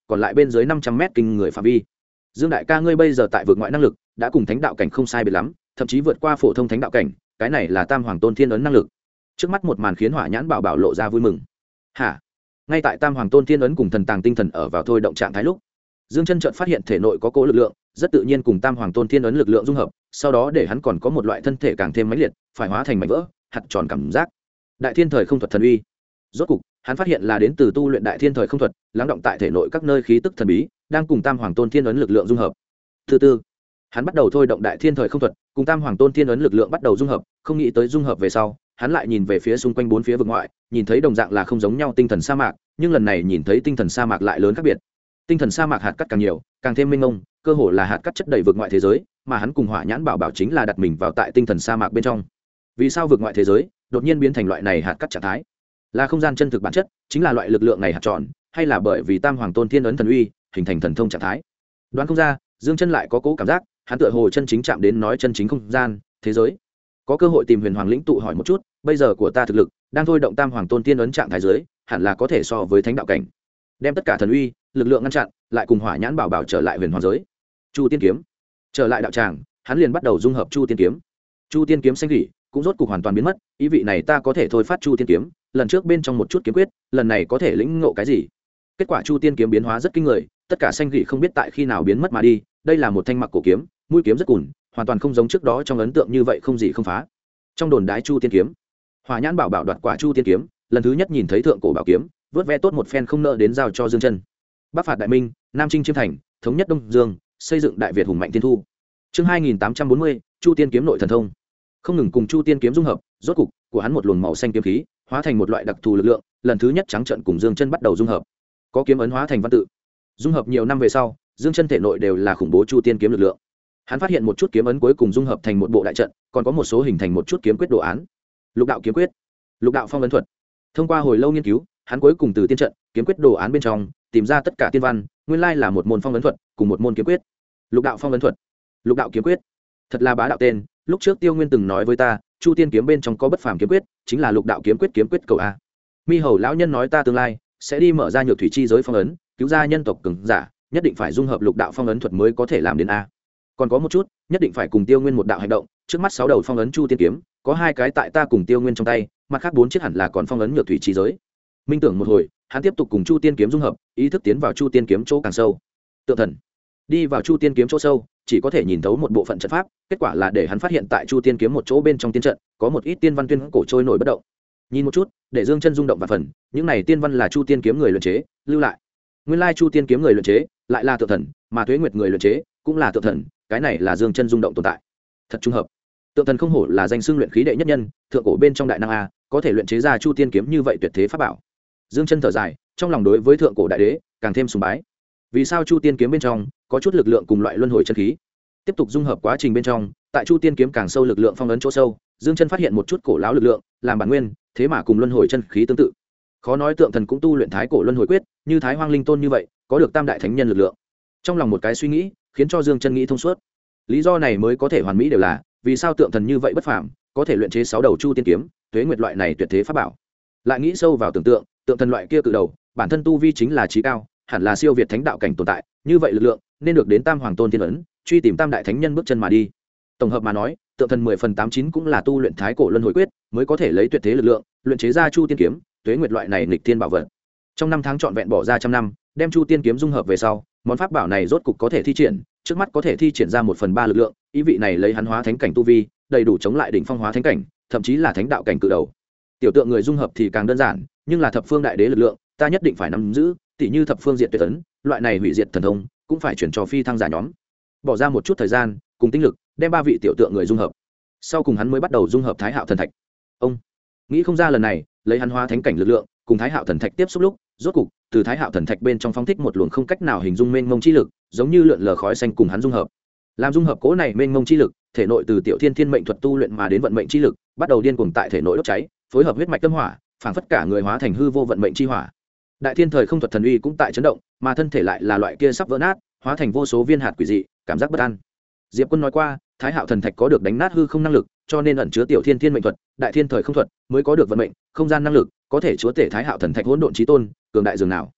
còn lại bên dưới 500 mét kinh người phạm vi. Dương đại ca ngươi bây giờ tại vượt ngoại năng lực đã cùng thánh đạo cảnh không sai biệt lắm, thậm chí vượt qua phổ thông thánh đạo cảnh, cái này là tam hoàng tôn thiên ấn năng lực. Trước mắt một màn khiến Hỏa Nhãn Bảo Bảo lộ ra vui mừng. Hả? Ngay tại tam hoàng tôn thiên ấn cùng thần tàng tinh thần ở vào thôi động trạng thái lúc, Dương Chân chợt phát hiện thể nội có cỗ lực lượng, rất tự nhiên cùng tam hoàng tôn thiên ấn lực lượng dung hợp, sau đó để hắn còn có một loại thân thể càng thêm mãnh liệt, phải hóa thành mảnh vỡ, hạt tròn cảm giác. Đại Thiên Thời Không Thuật thần uy. Rốt cục, hắn phát hiện là đến từ tu luyện Đại Thiên Thời Không Thuật, lắng động tại thể nội các nơi khí tức thần bí, đang cùng tam hoàng tôn thiên ấn lực lượng dung hợp. Thứ tư, hắn bắt đầu thôi động Đại Thiên Thời Không Thuật, cùng tam hoàng tôn thiên ấn lực lượng bắt đầu dung hợp, không nghĩ tới dung hợp về sau, hắn lại nhìn về phía xung quanh bốn phía vực ngoại, nhìn thấy đồng dạng là không giống nhau tinh thần sa mạc, nhưng lần này nhìn thấy tinh thần sa mạc lại lớn khác biệt. Tinh thần sa mạc hạt cát càng nhiều, càng thêm mênh mông, cơ hồ là hạt cát chất đầy vực ngoại thế giới, mà hắn cùng Hỏa Nhãn Bảo Bảo chính là đặt mình vào tại tinh thần sa mạc bên trong. Vì sao vực ngoại thế giới đột nhiên biến thành loại này hạt cát trạng thái? Là không gian chân thực bản chất, chính là loại lực lượng này hạt tròn, hay là bởi vì tam hoàng tôn thiên ấn thần uy hình thành thần thông trạng thái? Đoán không ra, Dương Chân lại có cố cảm giác, hắn tựa hồ chân chính chạm đến nói chân chính không gian, thế giới. Có cơ hội tìm Huyền Hoàng lĩnh tụ hỏi một chút, bây giờ của ta thực lực đang thôi động tam hoàng tôn thiên ấn trạng thái dưới, hẳn là có thể so với thánh đạo cảnh. Đem tất cả thần uy, lực lượng ngăn chặn, lại cùng Hỏa Nhãn Bảo Bảo trở lại huyền hoàng giới. Chu Tiên kiếm trở lại đạo tràng, hắn liền bắt đầu dung hợp Chu Tiên kiếm. Chu Tiên kiếm xanh gỉ cũng rốt cục hoàn toàn biến mất, ý vị này ta có thể thôi phát Chu Tiên kiếm, lần trước bên trong một chút kiếm quyết, lần này có thể lĩnh ngộ cái gì? Kết quả Chu Tiên kiếm biến hóa rất kinh người, tất cả xanh gỉ không biết tại khi nào biến mất mà đi, đây là một thanh mặc cổ kiếm, mũi kiếm rất cùn, hoàn toàn không giống trước đó trong ấn tượng như vậy không gì không phá. Trong đồn đái Chu Tiên kiếm, Hỏa Nhãn Bảo Bảo đoạt quả Chu Tiên kiếm, lần thứ nhất nhìn thấy thượng cổ bảo kiếm, vớt ve tốt một phen không nợ đến giao cho Dương Chân. Bắc phạt đại minh, nam chinh chiêm thành, thống nhất đông dương, xây dựng đại việt hùng mạnh thiên thu. Chương 2840, Chu Tiên kiếm nội thần thông. Không ngừng cùng Chu Tiên kiếm dung hợp, rốt cục của hắn một luồng màu xanh kiếm khí, hóa thành một loại đặc thù lực lượng, lần thứ nhất trắng trợn cùng Dương Chân bắt đầu dung hợp. Có kiếm ấn hóa thành văn tự. Dung hợp nhiều năm về sau, Dương Chân thể nội đều là khủng bố Chu Tiên kiếm lực lượng. Hắn phát hiện một chút kiếm ấn cuối cùng dung hợp thành một bộ đại trận, còn có một số hình thành một chút kiếm quyết đồ án. Lục đạo kiếm quyết, Lục đạo phong ấn thuật. Thông qua hồi lâu nghiên cứu, hắn cuối cùng từ tiên trận, kiếm quyết đồ án bên trong tìm ra tất cả tiên văn, nguyên lai là một môn phong ấn thuật, cùng một môn kiếm quyết. Lục đạo phong ấn thuật, Lục đạo kiếm quyết. Thật là bá đạo tên, lúc trước Tiêu Nguyên từng nói với ta, Chu Tiên kiếm bên trong có bất phàm kiếm quyết, chính là Lục đạo kiếm quyết cầu a. Mi Hầu lão nhân nói ta tương lai sẽ đi mở ra nhược thủy chi giới phong ấn, cứu ra nhân tộc cường giả, nhất định phải dung hợp Lục đạo phong ấn thuật mới có thể làm đến a. Còn có một chút, nhất định phải cùng Tiêu Nguyên một đạo hành động, trước mắt 6 đầu phong ấn Chu Tiên kiếm, có 2 cái tại ta cùng Tiêu Nguyên trong tay, mặt khác 4 chiếc hẳn là còn phong ấn nhược thủy chi giới. Minh tưởng một hồi, hắn tiếp tục cùng Chu Tiên kiếm dung hợp, ý thức tiến vào Chu Tiên kiếm chỗ càng sâu. Tượng thần đi vào Chu Tiên kiếm chỗ sâu, chỉ có thể nhìn thấu một bộ phận trận pháp, kết quả là để hắn phát hiện tại Chu Tiên kiếm một chỗ bên trong tiên trận, có một ít tiên văn tuyên cổ trôi nổi bất động. Nhìn một chút, để Dương Chân rung động và phần, những này tiên văn là Chu Tiên kiếm người luyện chế, lưu lại. Nguyên lai Chu Tiên kiếm người luyện chế, lại là tượng thần, mà Tuế Nguyệt người luyện chế, cũng là tượng thần, cái này là Dương Chân rung động tồn tại. Thật trùng hợp. Tượng thần không hổ là danh xưng luyện khí đệ nhất nhân, thượng cổ bên trong đại năng a, có thể luyện chế ra Chu Tiên kiếm như vậy tuyệt thế pháp bảo. Dương Chân thở dài, trong lòng đối với thượng cổ đại đế càng thêm sùng bái. Vì sao Chu Tiên kiếm bên trong có chút lực lượng cùng loại luân hồi chân khí? Tiếp tục dung hợp quá trình bên trong, tại Chu Tiên kiếm càng sâu lực lượng phong ấn chỗ sâu, Dương Chân phát hiện một chút cổ lão lực lượng, làm bản nguyên, thế mà cùng luân hồi chân khí tương tự. Khó nói tượng thần cũng tu luyện thái cổ luân hồi quyết, như Thái Hoang Linh Tôn như vậy, có được tam đại thánh nhân lực lượng. Trong lòng một cái suy nghĩ, khiến cho Dương Chân nghĩ thông suốt. Lý do này mới có thể hoàn mỹ đều là, vì sao tượng thần như vậy bất phàm, có thể luyện chế 6 đầu Chu Tiên kiếm, Tuế Nguyệt loại này tuyệt thế pháp bảo. Lại nghĩ sâu vào tưởng tượng, tượng thần loại kia cự đầu, bản thân tu vi chính là chí cao, hẳn là siêu việt thánh đạo cảnh tồn tại, như vậy lực lượng nên được đến tam hoàng tôn tiên ấn, truy tìm tam đại thánh nhân bước chân mà đi. Tổng hợp mà nói, tượng thần 10 phần 89 cũng là tu luyện thái cổ luân hồi quyết, mới có thể lấy tuyệt thế lực lượng, luyện chế ra Chu Tiên kiếm, Tuế Nguyệt loại này nghịch thiên bảo vật. Trong năm tháng trọn vẹn bỏ ra trăm năm, đem Chu Tiên kiếm dung hợp về sau, món pháp bảo này rốt cục có thể thi triển, trước mắt có thể thi triển ra 1/3 lực lượng, ý vị này lấy hắn hóa thánh cảnh tu vi, đầy đủ chống lại đỉnh phong hóa thánh cảnh, thậm chí là thánh đạo cảnh cự đầu. Tiểu tượng người dung hợp thì càng đơn giản, nhưng là thập phương đại đế lực lượng, ta nhất định phải nắm giữ, tỉ như thập phương diệt tuyệt ấn, loại này hủy diệt thần thông, cũng phải chuyển cho phi thăng giả nhóm. Bỏ ra một chút thời gian, cùng tinh lực, đem 3 vị tiểu tượng người dung hợp. Sau cùng hắn mới bắt đầu dung hợp Thái Hạo thần thạch. Ông nghĩ không ra lần này, lấy hắn hóa thánh cảnh lực lượng, cùng Thái Hạo thần thạch tiếp xúc lúc, rốt cục từ Thái Hạo thần thạch bên trong phóng thích một luồng không cách nào hình dung mênh mông chi lực, giống như lượn lờ khói xanh cùng hắn dung hợp. Làm dung hợp cỗ này mênh mông chi lực, thể nội từ tiểu thiên thiên mệnh thuật tu luyện mà đến vận mệnh chi lực, bắt đầu điên cuồng tại thể nội đốt cháy, phối hợp huyết mạch tâm hỏa, phảng phất cả người hóa thành hư vô vận mệnh chi hỏa. Đại thiên thời không thuật thần uy cũng tại chấn động, mà thân thể lại là loại kia sắp vỡ nát, hóa thành vô số viên hạt quỷ dị, cảm giác bất an. Diệp Quân nói qua, Thái Hạo thần thạch có được đánh nát hư không năng lực, cho nên ẩn chứa tiểu thiên thiên mệnh thuật, đại thiên thời không thuật mới có được vận mệnh, không gian năng lực, có thể chúa tể Thái Hạo thần thạch hỗn độn chí tôn, cường đại dường nào.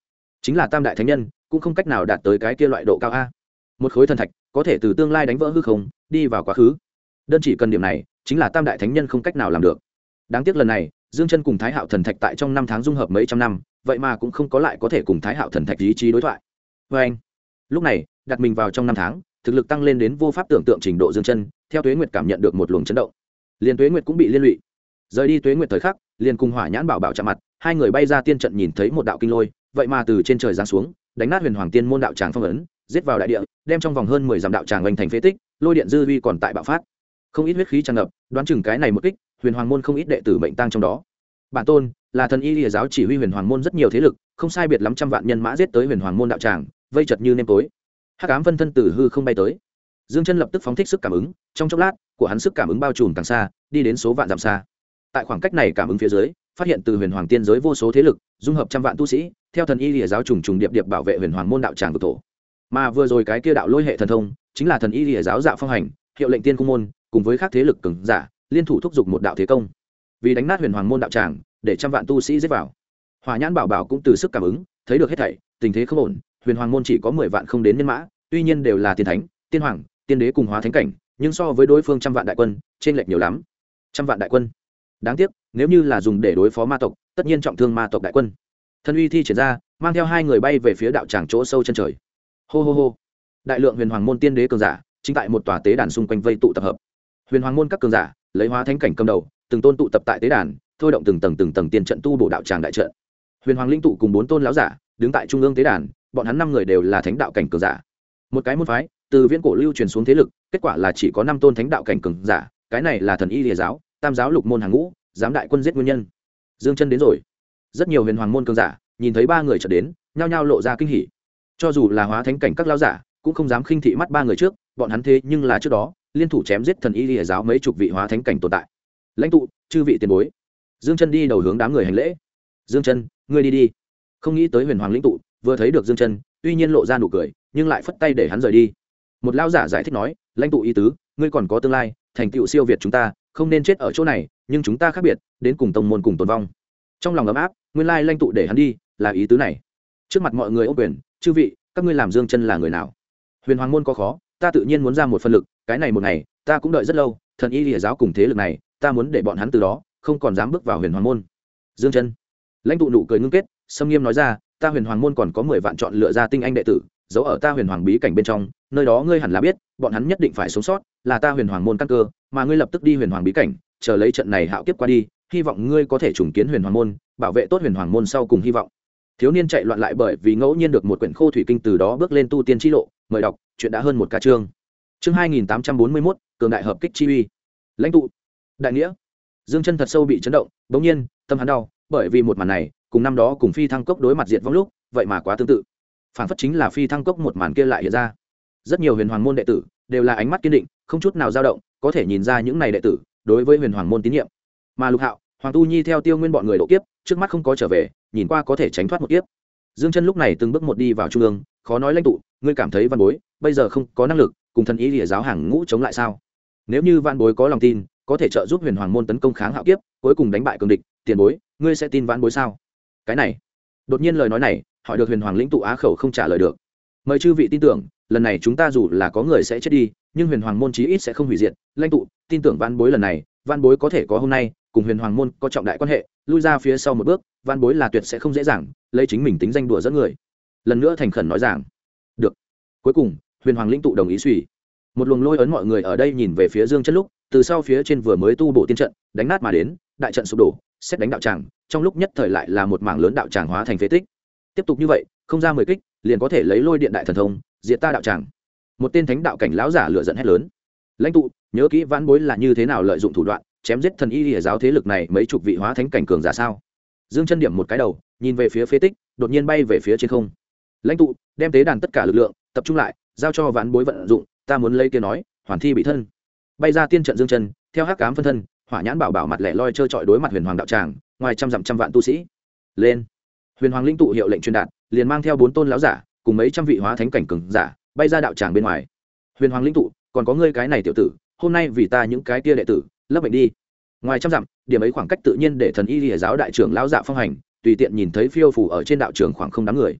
chính là tam đại thánh nhân cũng không cách nào đạt tới cái kia loại độ cao a. Một khối thần thạch có thể từ tương lai đánh vỡ hư không đi vào quá khứ, đơn chỉ cần điểm này chính là tam đại thánh nhân không cách nào làm được. Đáng tiếc lần này Dương Chân cùng Thái Hạo thần thạch tại trong năm tháng dung hợp mấy trăm năm, vậy mà cũng không có lại có thể cùng Thái Hạo thần thạch ý chí đối thoại. Và anh lúc này đặt mình vào trong năm tháng, thực lực tăng lên đến vô pháp tưởng tượng trình độ. Dương Chân theo Tuế Nguyệt cảm nhận được một luồng chấn động, liền Tuế Nguyệt cũng bị liên lụy. Rời đi Tuế Nguyệt thời khắc, liền cùng Hỏa Nhãn Bảo Bảo chạm mặt, hai người bay ra tiên trận, nhìn thấy một đạo kinh lôi, vậy mà từ trên trời giáng xuống, đánh nát Huyền Hoàng Tiên môn đạo tràng phong ấn, giết vào đại địa, đem trong vòng hơn 10 dặm đạo tràng oanh thành phế tích, lôi điện dư uy còn tại bạo phát, không ít huyết khí tràn ngập, đoán chừng cái này một kích, Huyền Hoàng môn không ít đệ tử mệnh tang trong đó. Bản tôn là thần y lìa giáo chỉ huy Huyền Hoàng môn rất nhiều thế lực, không sai biệt lắm trăm vạn nhân mã giết tới Huyền Hoàng môn đạo tràng, vây chật như nêm tối. Hắc ám phân thân tử hư không bay tới. Dương Chân lập tức phóng thích sức cảm ứng, trong chốc lát, của hắn sức cảm ứng bao trùm càng xa, đi đến số vạn dặm xa. Tại khoảng cách này cảm ứng phía dưới, phát hiện từ Huyền Hoàng tiên giới vô số thế lực, dung hợp trăm vạn tu sĩ, theo thần y lìa giáo trùng trùng điệp điệp bảo vệ Huyền Hoàng môn đạo tràng của tổ. Mà vừa rồi cái kia đạo lôi hệ thần thông, chính là thần y lìa giáo Dạ Phong hành, hiệu lệnh tiên cung môn, cùng với các thế lực cường giả, liên thủ thúc giục một đạo thế công, vì đánh nát Huyền Hoàng môn đạo tràng, để trăm vạn tu sĩ giết vào. Hỏa Nhãn Bảo Bảo cũng từ sức cảm ứng, thấy được hết thảy, tình thế không ổn, Huyền Hoàng môn chỉ có 10 vạn không đến nhân mã, tuy nhiên đều là tiên thánh, tiên hoàng, tiên đế cùng hóa thánh cảnh, nhưng so với đối phương trăm vạn đại quân, trên lệch nhiều lắm. Trăm vạn đại quân, đáng tiếc, nếu như là dùng để đối phó ma tộc, tất nhiên trọng thương ma tộc đại quân. Thân uy thi triển ra, mang theo hai người bay về phía đạo tràng chỗ sâu chân trời. Hô hô hô. Đại lượng Huyền Hoàng môn tiên đế cường giả, chính tại một tòa tế đàn xung quanh vây tụ tập hợp. Huyền Hoàng môn các cường giả, lấy hóa thánh cảnh cầm đầu, từng tôn tụ tập tại tế đàn, thôi động từng tầng tiên trận tu bổ đạo tràng đại trận. Huyền Hoàng linh tụ cùng 4 tôn lão giả, đứng tại trung ương tế đàn, bọn hắn 5 người đều là thánh đạo cảnh cường giả. Một cái môn phái, từ viễn cổ lưu truyền xuống thế lực, kết quả là chỉ có 5 tôn thánh đạo cảnh cường giả, cái này là thần y lìa giáo, tam giáo lục môn hàng ngũ, dám đại quân giết nguyên nhân. Dương Chân đến rồi. Rất nhiều Huyền Hoàng môn cường giả, nhìn thấy 3 người chợt đến, nhao nhao lộ ra kinh hỉ. Cho dù là hóa thánh cảnh các lão giả, cũng không dám khinh thị mắt 3 người trước, bọn hắn thế nhưng là trước đó, liên thủ chém giết thần y lìa giáo mấy chục vị hóa thánh cảnh tồn tại. Lãnh tụ, chư vị tiền bối. Dương Chân đi đầu hướng đám người hành lễ. Dương Chân, ngươi đi đi. Không nghĩ tới Huyền Hoàng lĩnh tụ, vừa thấy được Dương Chân, tuy nhiên lộ ra nụ cười, nhưng lại phất tay để hắn rời đi. Một lão giả giải thích nói, lãnh tụ ý tứ, ngươi còn có tương lai, thành tựu siêu việt chúng ta, không nên chết ở chỗ này, nhưng chúng ta khác biệt, đến cùng tông môn cùng tồn vong. Trong lòng ấm áp, nguyên lai lãnh tụ để hắn đi, là ý tứ này. Trước mặt mọi người ôm quyền, chư vị, các ngươi làm Dương Chân là người nào? Huyền Hoàng môn có khó, ta tự nhiên muốn ra một phần lực, cái này một ngày, ta cũng đợi rất lâu, thần y lìa giáo cùng thế lực này, ta muốn để bọn hắn từ đó không còn dám bước vào Huyền Hoàng môn. Dương Chân, lãnh tụ nụ cười ngưng kết, sâm nghiêm nói ra, ta Huyền Hoàng môn còn có 10 vạn chọn lựa ra tinh anh đệ tử, giấu ở ta Huyền Hoàng bí cảnh bên trong, nơi đó ngươi hẳn là biết, bọn hắn nhất định phải sống sót, là ta Huyền Hoàng môn căn cơ, mà ngươi lập tức đi Huyền Hoàng bí cảnh, chờ lấy trận này hạo kiếp qua đi, hy vọng ngươi có thể trùng kiến Huyền Hoàng môn, bảo vệ tốt Huyền Hoàng môn sau cùng hy vọng. Thiếu niên chạy loạn lại bởi vì ngẫu nhiên được một quyển khô thủy kinh, từ đó bước lên tu tiên chi lộ, mời đọc, chuyện đã hơn một ca chương. Chương 2841, cường đại hợp kích chi uy. Lãnh tụ, đại nghĩa. Dương Chân thật sâu bị chấn động, bỗng nhiên, tâm hắn đau, bởi vì một màn này, cùng năm đó cùng Phi Thăng Cốc đối mặt diệt vong lúc, vậy mà quá tương tự. Phản phất chính là Phi Thăng Cốc một màn kia lại hiện ra. Rất nhiều Huyền Hoàng môn đệ tử đều là ánh mắt kiên định, không chút nào dao động, có thể nhìn ra những này đệ tử đối với Huyền Hoàng môn tín nhiệm. Mà Lục Hạo, Hoàng Tu Nhi theo Tiêu Nguyên bọn người độ kiếp, trước mắt không có trở về, nhìn qua có thể tránh thoát một kiếp. Dương Chân lúc này từng bước một đi vào trung ương, khó nói lãnh tụ, ngươi cảm thấy Văn Bối bây giờ không có năng lực cùng thần y lìa giáo hàng ngũ chống lại sao? Nếu như Văn Bối có lòng tin, có thể trợ giúp Huyền Hoàng môn tấn công kháng hạo kiếp, cuối cùng đánh bại cường địch, tiền bối, ngươi sẽ tin Văn Bối sao? Cái này, đột nhiên lời nói này, hỏi được Huyền Hoàng lĩnh tụ á khẩu không trả lời được. Mời chư vị tin tưởng, lần này chúng ta dù là có người sẽ chết đi, nhưng Huyền Hoàng môn chí ít sẽ không hủy diệt, lãnh tụ, tin tưởng Văn Bối lần này, Văn Bối có thể có hôm nay, cùng Huyền Hoàng môn có trọng đại quan hệ, lui ra phía sau một bước, Văn Bối là tuyệt sẽ không dễ dàng lấy chính mình tính danh đùa dẫn người. Lần nữa thành khẩn nói rằng, được. Cuối cùng, Huyền Hoàng lĩnh tụ đồng ý suy. Một luồng lôi ấn mọi người ở đây nhìn về phía Dương Chân lúc, từ sau phía trên vừa mới tu bổ tiên trận, đánh nát mà đến, đại trận sụp đổ, xét đánh đạo tràng, trong lúc nhất thời lại là một mảng lớn đạo tràng hóa thành phế tích. Tiếp tục như vậy, không ra 10 kích, liền có thể lấy lôi điện đại thần thông, diệt ta đạo tràng. Một tên thánh đạo cảnh lão giả lửa giận hét lớn. Lãnh tụ, nhớ kỹ Vãn Bối là như thế nào lợi dụng thủ đoạn, chém giết thần y lìa giáo thế lực này mấy chục vị hóa thánh cảnh cường giả sao? Dương Chân điểm một cái đầu, nhìn về phía phế tích, đột nhiên bay về phía trên không. Lãnh tụ, đem tế đàn tất cả lực lượng tập trung lại, giao cho Vãn Bối vận dụng, ta muốn lấy kia nói, hoàn thi bị thân. Bay ra tiên trận Dương Chân, theo hắc ám phân thân, Hỏa Nhãn Bảo Bảo mặt lẻ loi chơi chọi đối mặt Huyền Hoàng đạo tràng, ngoài trăm dặm trăm vạn tu sĩ. Lên. Huyền Hoàng lĩnh tụ hiệu lệnh truyền đạt, liền mang theo 4 tôn lão giả, cùng mấy trăm vị hóa thánh cảnh cường giả, bay ra đạo tràng bên ngoài. Huyền Hoàng lĩnh tụ, còn có ngươi cái này tiểu tử, hôm nay vì ta những cái kia đệ tử, lấp bệnh đi. Ngoài trăm dặm, điểm ấy khoảng cách tự nhiên để thần y lìa giáo đại trưởng lão Dạ Phong hành tùy tiện nhìn thấy phiêu phù ở trên đạo trường khoảng không đám người.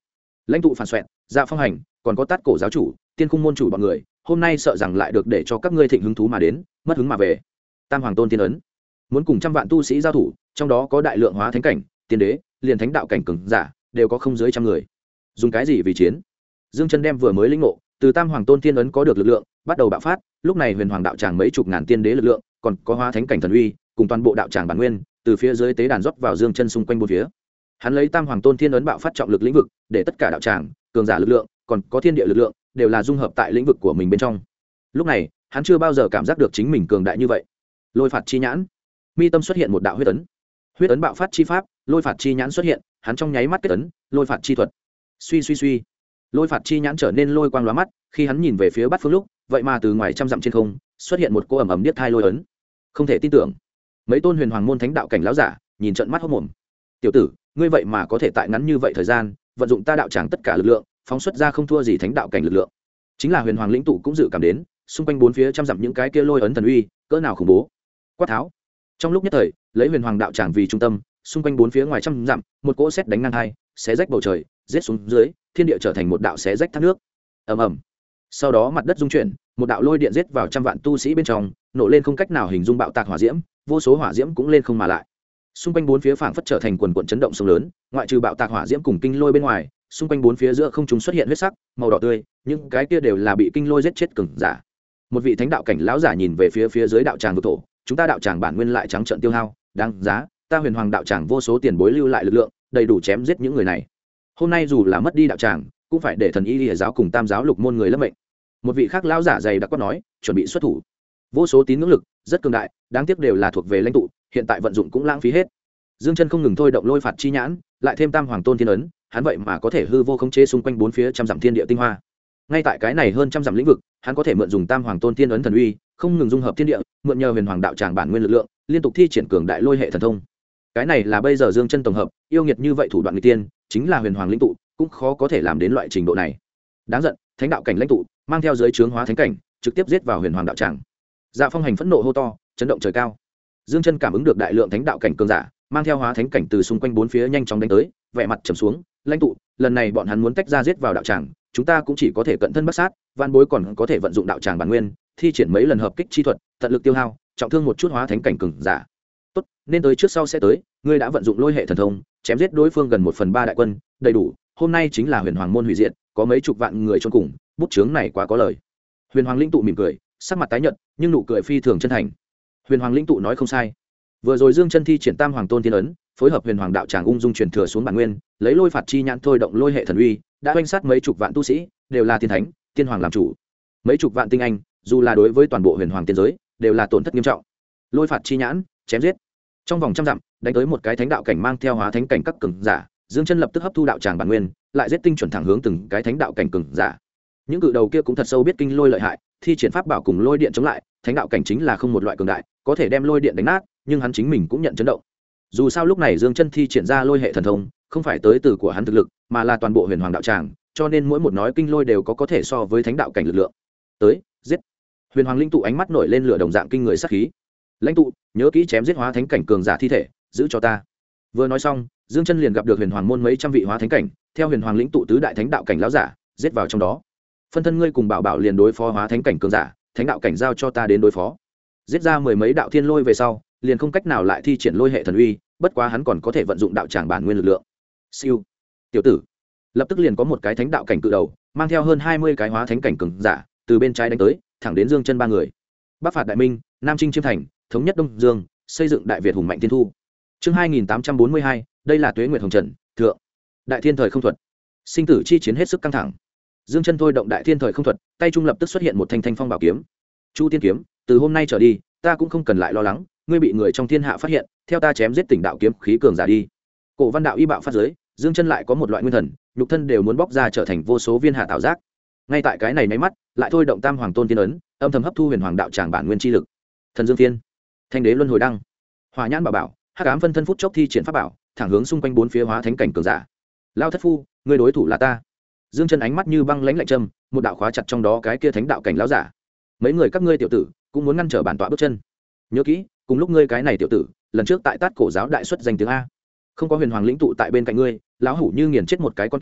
Lãnh tụ phản xoẹn, Dạ Phong Hành, còn có Tát Cổ giáo chủ, Tiên Cung môn chủ bọn người, hôm nay sợ rằng lại được để cho các ngươi thịnh hứng thú mà đến, mất hứng mà về. Tam Hoàng Tôn tiên ấn, muốn cùng trăm vạn tu sĩ giao thủ, trong đó có đại lượng hóa thánh cảnh, tiên đế, liền thánh đạo cảnh cường giả, đều có không dưới trăm người. Dùng cái gì vì chiến? Dương Chân đem vừa mới lĩnh ngộ, từ Tam Hoàng Tôn tiên ấn có được lực lượng, bắt đầu bạo phát, lúc này Huyền Hoàng đạo tràng mấy chục ngàn tiên đế lực lượng, còn có hóa thánh cảnh thần uy, cùng toàn bộ đạo tràng bản nguyên, từ phía dưới tế đàn rót vào Dương Chân xung quanh bốn phía. Hắn lấy Tam Hoàng Tôn thiên ấn bạo phát trọng lực lĩnh vực, để tất cả đạo tràng, cường giả lực lượng, còn có thiên địa lực lượng, đều là dung hợp tại lĩnh vực của mình bên trong. Lúc này, hắn chưa bao giờ cảm giác được chính mình cường đại như vậy. Lôi phạt chi nhãn, mi tâm xuất hiện một đạo huyết ấn bạo phát chi pháp, lôi phạt chi nhãn xuất hiện, hắn trong nháy mắt kết ấn, lôi phạt chi thuật. Suy, lôi phạt chi nhãn trở nên lôi quang lóa mắt, khi hắn nhìn về phía Bát Phương lúc, vậy mà từ ngoài trăm dặm trên không, xuất hiện một cô ẩm ẩm điếc thai lôi ấn. Không thể tin tưởng. Mấy tôn huyền hoàng môn thánh đạo cảnh lão giả, nhìn trợn mắt hốt mồm. Tiểu tử, ngươi vậy mà có thể tại ngắn như vậy thời gian, vận dụng ta đạo tràng tất cả lực lượng, phóng xuất ra không thua gì thánh đạo cảnh lực lượng. Chính là huyền hoàng lĩnh tụ cũng dự cảm đến, xung quanh bốn phía trăm dặm những cái kia lôi ấn thần uy, cỡ nào khủng bố. Quát tháo. Trong lúc nhất thời, lấy huyền hoàng đạo tràng vì trung tâm, xung quanh bốn phía ngoài trăm dặm, một cỗ sét đánh ngang hai, xé rách bầu trời, giết xuống dưới, thiên địa trở thành một đạo xé rách thác nước. Ầm ầm. Sau đó mặt đất rung chuyển, một đạo lôi điện giết vào trăm vạn tu sĩ bên trong, nổ lên không cách nào hình dung bạo tạc hỏa diễm, vô số hỏa diễm cũng lên không mà lại. Xung quanh bốn phía phảng phất trở thành quần quần chấn động sông lớn, ngoại trừ bạo tạc hỏa diễm cùng kinh lôi bên ngoài, xung quanh bốn phía giữa không trung xuất hiện huyết sắc, màu đỏ tươi, những cái kia đều là bị kinh lôi giết chết cường giả. Một vị thánh đạo cảnh lão giả nhìn về phía dưới đạo tràng vực thổ, chúng ta đạo tràng bản nguyên lại trắng trợn tiêu hao, đáng giá, ta huyền hoàng đạo tràng vô số tiền bối lưu lại lực lượng, đầy đủ chém giết những người này. Hôm nay dù là mất đi đạo tràng, cũng phải để thần y lìa giáo cùng tam giáo lục môn người lâm mệnh. Một vị khác lão giả dày đặc quát nói, chuẩn bị xuất thủ. Vô số tín ngưỡng lực rất cường đại, đáng tiếc đều là thuộc về lãnh tụ, hiện tại vận dụng cũng lãng phí hết. Dương Chân không ngừng thôi động lôi phạt chi nhãn, lại thêm Tam Hoàng Tôn thiên ấn, hắn vậy mà có thể hư vô khống chế xung quanh bốn phía trăm dặm thiên địa tinh hoa. Ngay tại cái này hơn trăm dặm lĩnh vực, hắn có thể mượn dùng Tam Hoàng Tôn thiên ấn thần uy, không ngừng dung hợp thiên địa, mượn nhờ huyền hoàng đạo tràng bản nguyên lực lượng, liên tục thi triển cường đại lôi hệ thần thông. Cái này là bây giờ Dương Chân tổng hợp, yêu nghiệt như vậy thủ đoạn nghịch tiên, chính là huyền hoàng lĩnh tụ, cũng khó có thể làm đến loại trình độ này. Đáng giận, thánh đạo cảnh lãnh tụ, mang theo dưới trướng hóa thánh cảnh, trực tiếp giết vào huyền hoàng đạo tràng. Dạ Phong Hành phẫn nộ hô to, chấn động trời cao. Dương Chân cảm ứng được đại lượng thánh đạo cảnh cường giả, mang theo hóa thánh cảnh từ xung quanh bốn phía nhanh chóng đánh tới, vẻ mặt trầm xuống, lãnh tụ, lần này bọn hắn muốn tách ra giết vào đạo tràng, chúng ta cũng chỉ có thể cận thân bắt sát, van bối còn có thể vận dụng đạo tràng bản nguyên, thi triển mấy lần hợp kích chi thuật, tận lực tiêu hao, trọng thương một chút hóa thánh cảnh cường giả. Tốt, nên tới trước sau sẽ tới, ngươi đã vận dụng lôi hệ thần thông, chém giết đối phương gần 1/3 đại quân, đầy đủ, hôm nay chính là huyền hoàng môn hủy diệt, có mấy chục vạn người chôn cùng, bút chướng này quá có lời. Huyền hoàng linh tụ mỉm cười, sắc mặt tái nhợt, nhưng nụ cười phi thường chân thành. Huyền hoàng linh tụ nói không sai. Vừa rồi Dương Chân thi triển Tam Hoàng Tôn thiên ấn, phối hợp huyền hoàng đạo tràng ung dung truyền thừa xuống bản nguyên, lấy lôi phạt chi nhãn thôi động lôi hệ thần uy, đã oanh sát mấy chục vạn tu sĩ, đều là tiên thánh, tiên hoàng làm chủ. Mấy chục vạn tinh anh, dù là đối với toàn bộ huyền hoàng tiên giới, đều là tổn thất nghiêm trọng. Lôi phạt chi nhãn, chém giết. Trong vòng trăm dặm, đánh tới một cái thánh đạo cảnh mang theo hóa thánh cảnh các cường giả, Dương Chân lập tức hấp thu đạo tràng bản nguyên, lại giết tinh chuẩn thẳng hướng từng cái thánh đạo cảnh cường giả. Những cự đầu kia cũng thật sâu biết kinh lôi lợi hại, thi triển pháp bảo cùng lôi điện chống lại, thánh đạo cảnh chính là không một loại cường đại, có thể đem lôi điện đánh nát, nhưng hắn chính mình cũng nhận chấn động. Dù sao lúc này Dương Chân thi triển ra lôi hệ thần thông, không phải tới từ của hắn thực lực, mà là toàn bộ huyền hoàng đạo tràng, cho nên mỗi một nói kinh lôi đều có thể so với thánh đạo cảnh lực lượng. Tới, giết. Huyền hoàng linh tụ ánh mắt nổi lên lửa đồng dạng kinh người sát khí. Lãnh tụ, nhớ kỹ chém giết hóa thánh cảnh cường giả thi thể, giữ cho ta. Vừa nói xong, Dương Chân liền gặp được huyền hoàng môn mấy trăm vị hóa thánh cảnh, theo huyền hoàng lĩnh tụ tứ đại thánh đạo cảnh lão giả, giết vào trong đó. Phân thân ngươi cùng bảo bảo liền đối phó hóa thánh cảnh cường giả, thánh đạo cảnh giao cho ta đến đối phó. Giết ra mười mấy đạo thiên lôi về sau, liền không cách nào lại thi triển lôi hệ thần uy, bất quá hắn còn có thể vận dụng đạo tràng bản nguyên lực lượng. Siêu, tiểu tử, lập tức liền có một cái thánh đạo cảnh cự đầu, mang theo hơn 20 cái hóa thánh cảnh cường giả, từ bên trái đánh tới, thẳng đến Dương Chân ba người. Bắc phạt đại minh, Nam chinh chiêm thành, thống nhất Đông Dương, xây dựng đại Việt hùng mạnh tiên thu. Chương 2842, đây là Tuế Nguyệt Hồng Trần, thượng. Đại thiên thời không thuật. Sinh tử chi chiến hết sức căng thẳng. Dương Chân thôi động đại thiên thời không thuật, tay trung lập tức xuất hiện một thanh thanh phong bảo kiếm. Chu tiên kiếm, từ hôm nay trở đi, ta cũng không cần lại lo lắng, ngươi bị người trong thiên hạ phát hiện, theo ta chém giết tỉnh đạo kiếm khí cường giả đi. Cổ văn đạo y bạo phát giới, Dương Chân lại có một loại nguyên thần, nhục thân đều muốn bóc ra trở thành vô số viên hạ tạo giác. Ngay tại cái này mấy mắt, lại thôi động Tam Hoàng Tôn tiên ấn, âm thầm hấp thu huyền hoàng đạo tràng bản nguyên chi lực. Thần Dương Thiên, Thanh Đế Luân Hồi Đăng, Hỏa Nhãn Bảo Bảo, Hắc Ám Phân Thân phút chốc thi triển pháp bảo, thẳng hướng xung quanh bốn phía hóa thánh cảnh cường giả. Lao thất phu, ngươi đối thủ là ta. Dương Chân ánh mắt như băng lãnh lạnh châm, một đạo khóa chặt trong đó cái kia thánh đạo cảnh lão giả. Mấy người các ngươi tiểu tử, cũng muốn ngăn trở bản tọa bước chân. Nhớ kỹ, cùng lúc ngươi cái này tiểu tử, lần trước tại Tát Cổ giáo đại xuất danh tiếng a. Không có huyền hoàng lĩnh tụ tại bên cạnh ngươi, lão hủ như nghiền chết một cái con kiến,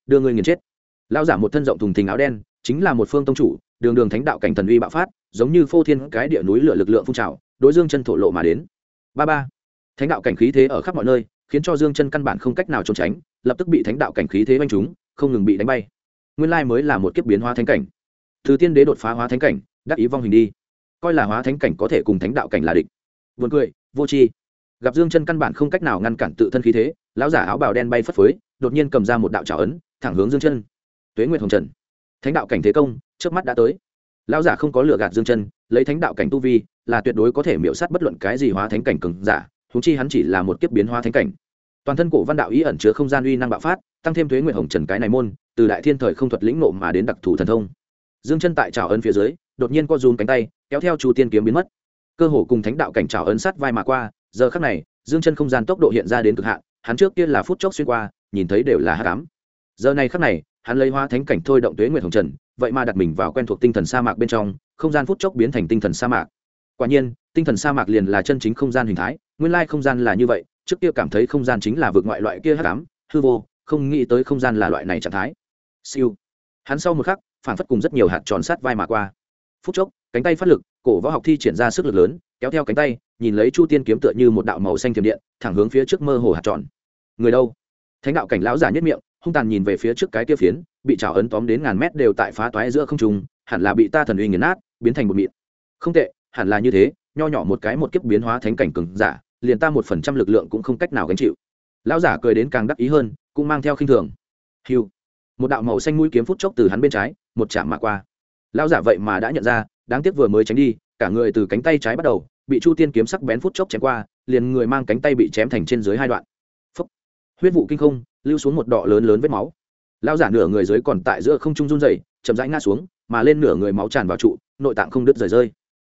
đưa ngươi nghiền chết. Lão giả một thân rộng thùng thình áo đen, chính là một phương tông chủ, đường đường thánh đạo cảnh thần uy bạo phát, giống như phô thiên cái địa núi lửa lực lượng phun trào, đối Dương Chân thổ lộ mà đến. Ba ba. Thánh đạo cảnh khí thế ở khắp mọi nơi, khiến cho Dương Chân căn bản không cách nào trốn tránh, lập tức bị thánh đạo cảnh khí thế vây trúng, không ngừng bị đánh bay. Nguyên lai mới là một kiếp biến hóa thánh cảnh. Từ tiên đế đột phá hóa thánh cảnh, đắc ý vong hình đi, coi là hóa thánh cảnh có thể cùng thánh đạo cảnh là địch. Buồn cười, vô tri. Gặp Dương Chân căn bản không cách nào ngăn cản tự thân khí thế, lão giả áo bào đen bay phất phới, đột nhiên cầm ra một đạo trảo ấn, thẳng hướng Dương Chân. Tuế Nguyệt Hồng Trần, thánh đạo cảnh thế công, chớp mắt đã tới. Lão giả không có lựa gạt Dương Chân, lấy thánh đạo cảnh tu vi, là tuyệt đối có thể miểu sát bất luận cái gì hóa thánh cảnh cường giả, huống chi hắn chỉ là một kiếp biến hóa thánh cảnh. Toàn thân cổ văn đạo ý ẩn chứa không gian uy năng bạo phát, tăng thêm Tuế Nguyệt Hồng Trần cái này môn, từ đại thiên thời không thuật lĩnh ngộ mà đến đặc thù thần thông. Dương Chân tại trảo ấn phía dưới, đột nhiên co rúm cánh tay, kéo theo Chu Tiên kiếm biến mất. Cơ hồ cùng thánh đạo cảnh trảo ấn sát vai mà qua, giờ khắc này, Dương Chân không gian tốc độ hiện ra đến cực hạn, hắn trước kia là phút chốc xuyên qua, nhìn thấy đều là hắc ám. Giờ này khắc này, hắn lấy hóa thánh cảnh thôi động Tuế Nguyệt Hồng Trần, vậy mà đặt mình vào quen thuộc tinh thần sa mạc bên trong, không gian phút chốc biến thành tinh thần sa mạc. Quả nhiên, tinh thần sa mạc liền là chân chính không gian hình thái, nguyên lai không gian là như vậy, trước kia cảm thấy không gian chính là vực ngoại loại kia hắc ám, hư vô, không nghĩ tới không gian là loại này trạng thái. Siêu. Hắn sau một khắc, phản phất cùng rất nhiều hạt tròn sát vai mà qua. Phút chốc, cánh tay phát lực, cổ võ học thi triển ra sức lực lớn, kéo theo cánh tay, nhìn lấy Chu Tiên kiếm tựa như một đạo màu xanh thiểm điện, thẳng hướng phía trước mơ hồ hạt tròn. Người đâu? Thánh đạo cảnh lão giả nhất miệng, hung tàn nhìn về phía trước cái kia phiến, bị trảo ấn tóm đến ngàn mét đều tại phá toái giữa không trung, hẳn là bị ta thần uy nghiền nát, biến thành một mịn. Không tệ, hẳn là như thế, nho nhỏ một cái một kiếp biến hóa thánh cảnh cường giả, liền ta 1% lực lượng cũng không cách nào gánh chịu. Lão giả cười đến càng đắc ý hơn, cũng mang theo khinh thường. Hưu. Một đạo màu xanh mũi kiếm phút chốc từ hắn bên trái, một chạm mà qua. Lão giả vậy mà đã nhận ra, đáng tiếc vừa mới tránh đi, cả người từ cánh tay trái bắt đầu, bị Chu Tiên kiếm sắc bén phút chốc chém qua, liền người mang cánh tay bị chém thành trên dưới hai đoạn. Phốc. Huyết vụ kinh không, lưu xuống một đọ lớn lớn vết máu. Lão giả nửa người dưới còn tại giữa không trung run rẩy, chậm rãi ngã xuống, mà lên nửa người máu tràn vào trụ, nội tạng không đứt rời rơi.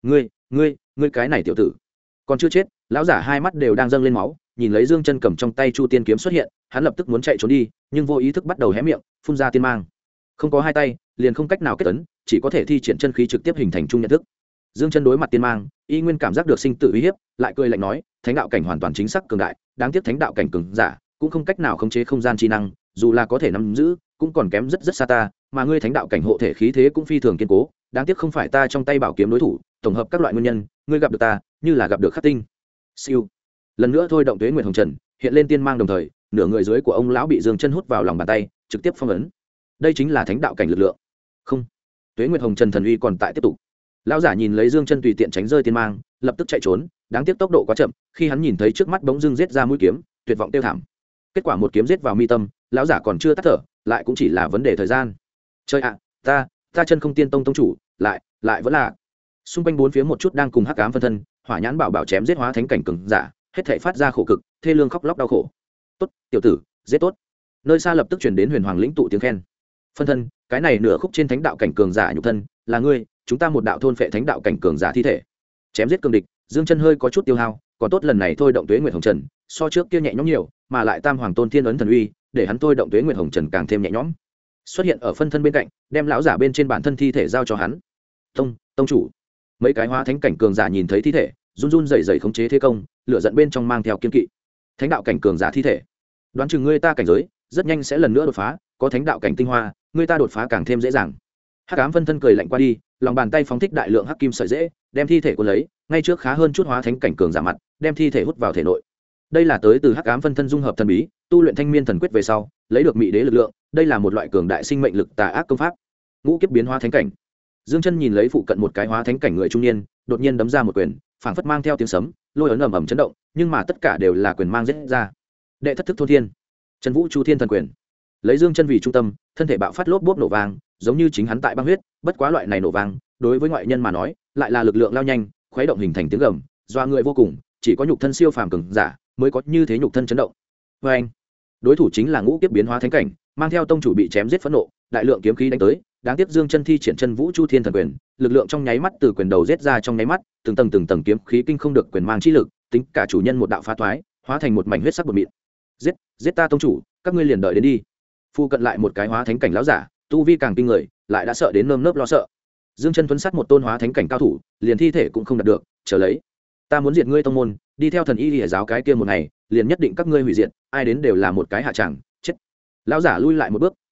Ngươi cái này tiểu tử, còn chưa chết. Lão giả hai mắt đều đang dâng lên máu, nhìn lấy Dương Chân cầm trong tay Chu Tiên kiếm xuất hiện, hắn lập tức muốn chạy trốn đi, nhưng vô ý thức bắt đầu hé miệng, phun ra tiên mang. Không có hai tay, liền không cách nào kết ấn, chỉ có thể thi triển chân khí trực tiếp hình thành chung nhận thức. Dương Chân đối mặt tiên mang, y nguyên cảm giác được sinh tử uy hiếp, lại cười lạnh nói, thánh đạo cảnh hoàn toàn chính xác cường đại, đáng tiếc thánh đạo cảnh cường giả cũng không cách nào khống chế không gian chi năng, dù là có thể nắm giữ, cũng còn kém rất rất xa ta, mà ngươi thánh đạo cảnh hộ thể khí thế cũng phi thường kiên cố, đáng tiếc không phải ta trong tay bảo kiếm đối thủ, tổng hợp các loại nguyên nhân, ngươi gặp được ta, như là gặp được khắc tinh. Siêu. Lần nữa thôi động Tuế Nguyệt Hồng Trần, hiện lên tiên mang đồng thời, nửa người dưới của ông lão bị Dương Chân hút vào lòng bàn tay, trực tiếp phong ấn. Đây chính là thánh đạo cảnh lực lượng. Không. Tuế Nguyệt Hồng Trần thần uy còn tại tiếp tục. Lão giả nhìn lấy Dương Chân tùy tiện tránh rơi tiên mang, lập tức chạy trốn, đáng tiếc tốc độ quá chậm, khi hắn nhìn thấy trước mắt bỗng dưng giết ra mũi kiếm, tuyệt vọng tiêu thảm. Kết quả một kiếm giết vào mi tâm, lão giả còn chưa tắt thở, lại cũng chỉ là vấn đề thời gian. Chơi ạ, ta chân không tiên tông tông chủ, lại vẫn là. Xung quanh bốn phía một chút đang cùng hắc ám phân thân, hỏa nhãn bảo bảo chém giết hóa thánh cảnh cường giả, hết thảy phát ra khổ cực, thê lương khóc lóc đau khổ. Tốt, tiểu tử, giết tốt. Nơi xa lập tức truyền đến Huyền Hoàng lĩnh tụ tiếng khen. Phân thân, cái này nửa khúc trên thánh đạo cảnh cường giả nhục thân, là ngươi, chúng ta một đạo thôn phệ thánh đạo cảnh cường giả thi thể. Chém giết cường địch, Dương Chân hơi có chút tiêu hao, còn tốt lần này thôi động Tuế Nguyệt Hồng Trần, so trước kia nhẹ nhõm nhiều, mà lại Tam Hoàng Tôn Thiên ấn thần uy, để hắn thôi động Tuế Nguyệt Hồng Trần càng thêm nhẹ nhõm. Xuất hiện ở phân thân bên cạnh, đem lão giả bên trên bản thân thi thể giao cho hắn. Tông chủ. Mấy cái hóa thánh cảnh cường giả nhìn thấy thi thể, run run rẩy rẩy khống chế thế công, lửa giận bên trong mang theo kiên kỵ. Thánh đạo cảnh cường giả thi thể, đoán chừng ngươi ta cảnh giới rất nhanh sẽ lần nữa đột phá, có thánh đạo cảnh tinh hoa, ngươi ta đột phá càng thêm dễ dàng. Hắc ám phân thân cười lạnh qua đi, lòng bàn tay phóng thích đại lượng hắc kim sợi dễ, đem thi thể cuốn lấy, ngay trước khá hơn chút hóa thánh cảnh cường giả mặt, đem thi thể hút vào thể nội. Đây là tới từ hắc ám phân thân dung hợp thần bí, tu luyện thanh miên thần quyết về sau, lấy được mị đế lực lượng, đây là một loại cường đại sinh mệnh lực tà ác công pháp. Ngũ kiếp biến hóa thánh cảnh. Dương Chân nhìn lấy phụ cận một cái hóa thánh cảnh người trung niên, đột nhiên đấm ra một quyền, phảng phất mang theo tiếng sấm, lôi ấn ầm ầm chấn động, nhưng mà tất cả đều là quyền mang giết ra. Đệ thất thức thôn thiên, Chân Vũ Chu Thiên thần quyền. Lấy Dương Chân vì trung tâm, thân thể bạo phát lốp bốp nổ vang, giống như chính hắn tại băng huyết, bất quá loại này nổ vang, đối với ngoại nhân mà nói, lại là lực lượng lao nhanh, khuấy động hình thành tiếng gầm, doa người vô cùng, chỉ có nhục thân siêu phàm cường giả mới có như thế nhục thân chấn động. Oeng. Đối thủ chính là ngũ kiếp biến hóa thánh cảnh, mang theo tông chủ bị chém giết phẫn nộ, đại lượng kiếm khí đánh tới, đáng tiếc Dương Chân thi triển Chân Vũ Chu Thiên thần quyền, lực lượng trong nháy mắt từ quyền đầu giết ra trong nháy mắt, từng tầng kiếm khí kinh không được quyền mang chi lực, tính cả chủ nhân một đạo phá thoái, hóa thành một mảnh huyết sắc bột mịn. Giết ta tông chủ, các ngươi liền đợi đến đi. Phu cận lại một cái hóa thánh cảnh lão giả, tu vi càng kinh người, lại đã sợ đến nơm nớp lo sợ. Dương Chân tuấn sát một tôn hóa thánh cảnh cao thủ, liền thi thể cũng không đạt được, chờ lấy. Ta muốn diệt ngươi tông môn, đi theo thần y liễu giáo cái kia một ngày, liền nhất định các ngươi hủy diệt, ai đến đều là một cái hạ tràng, chết. Lão giả lui lại một bước,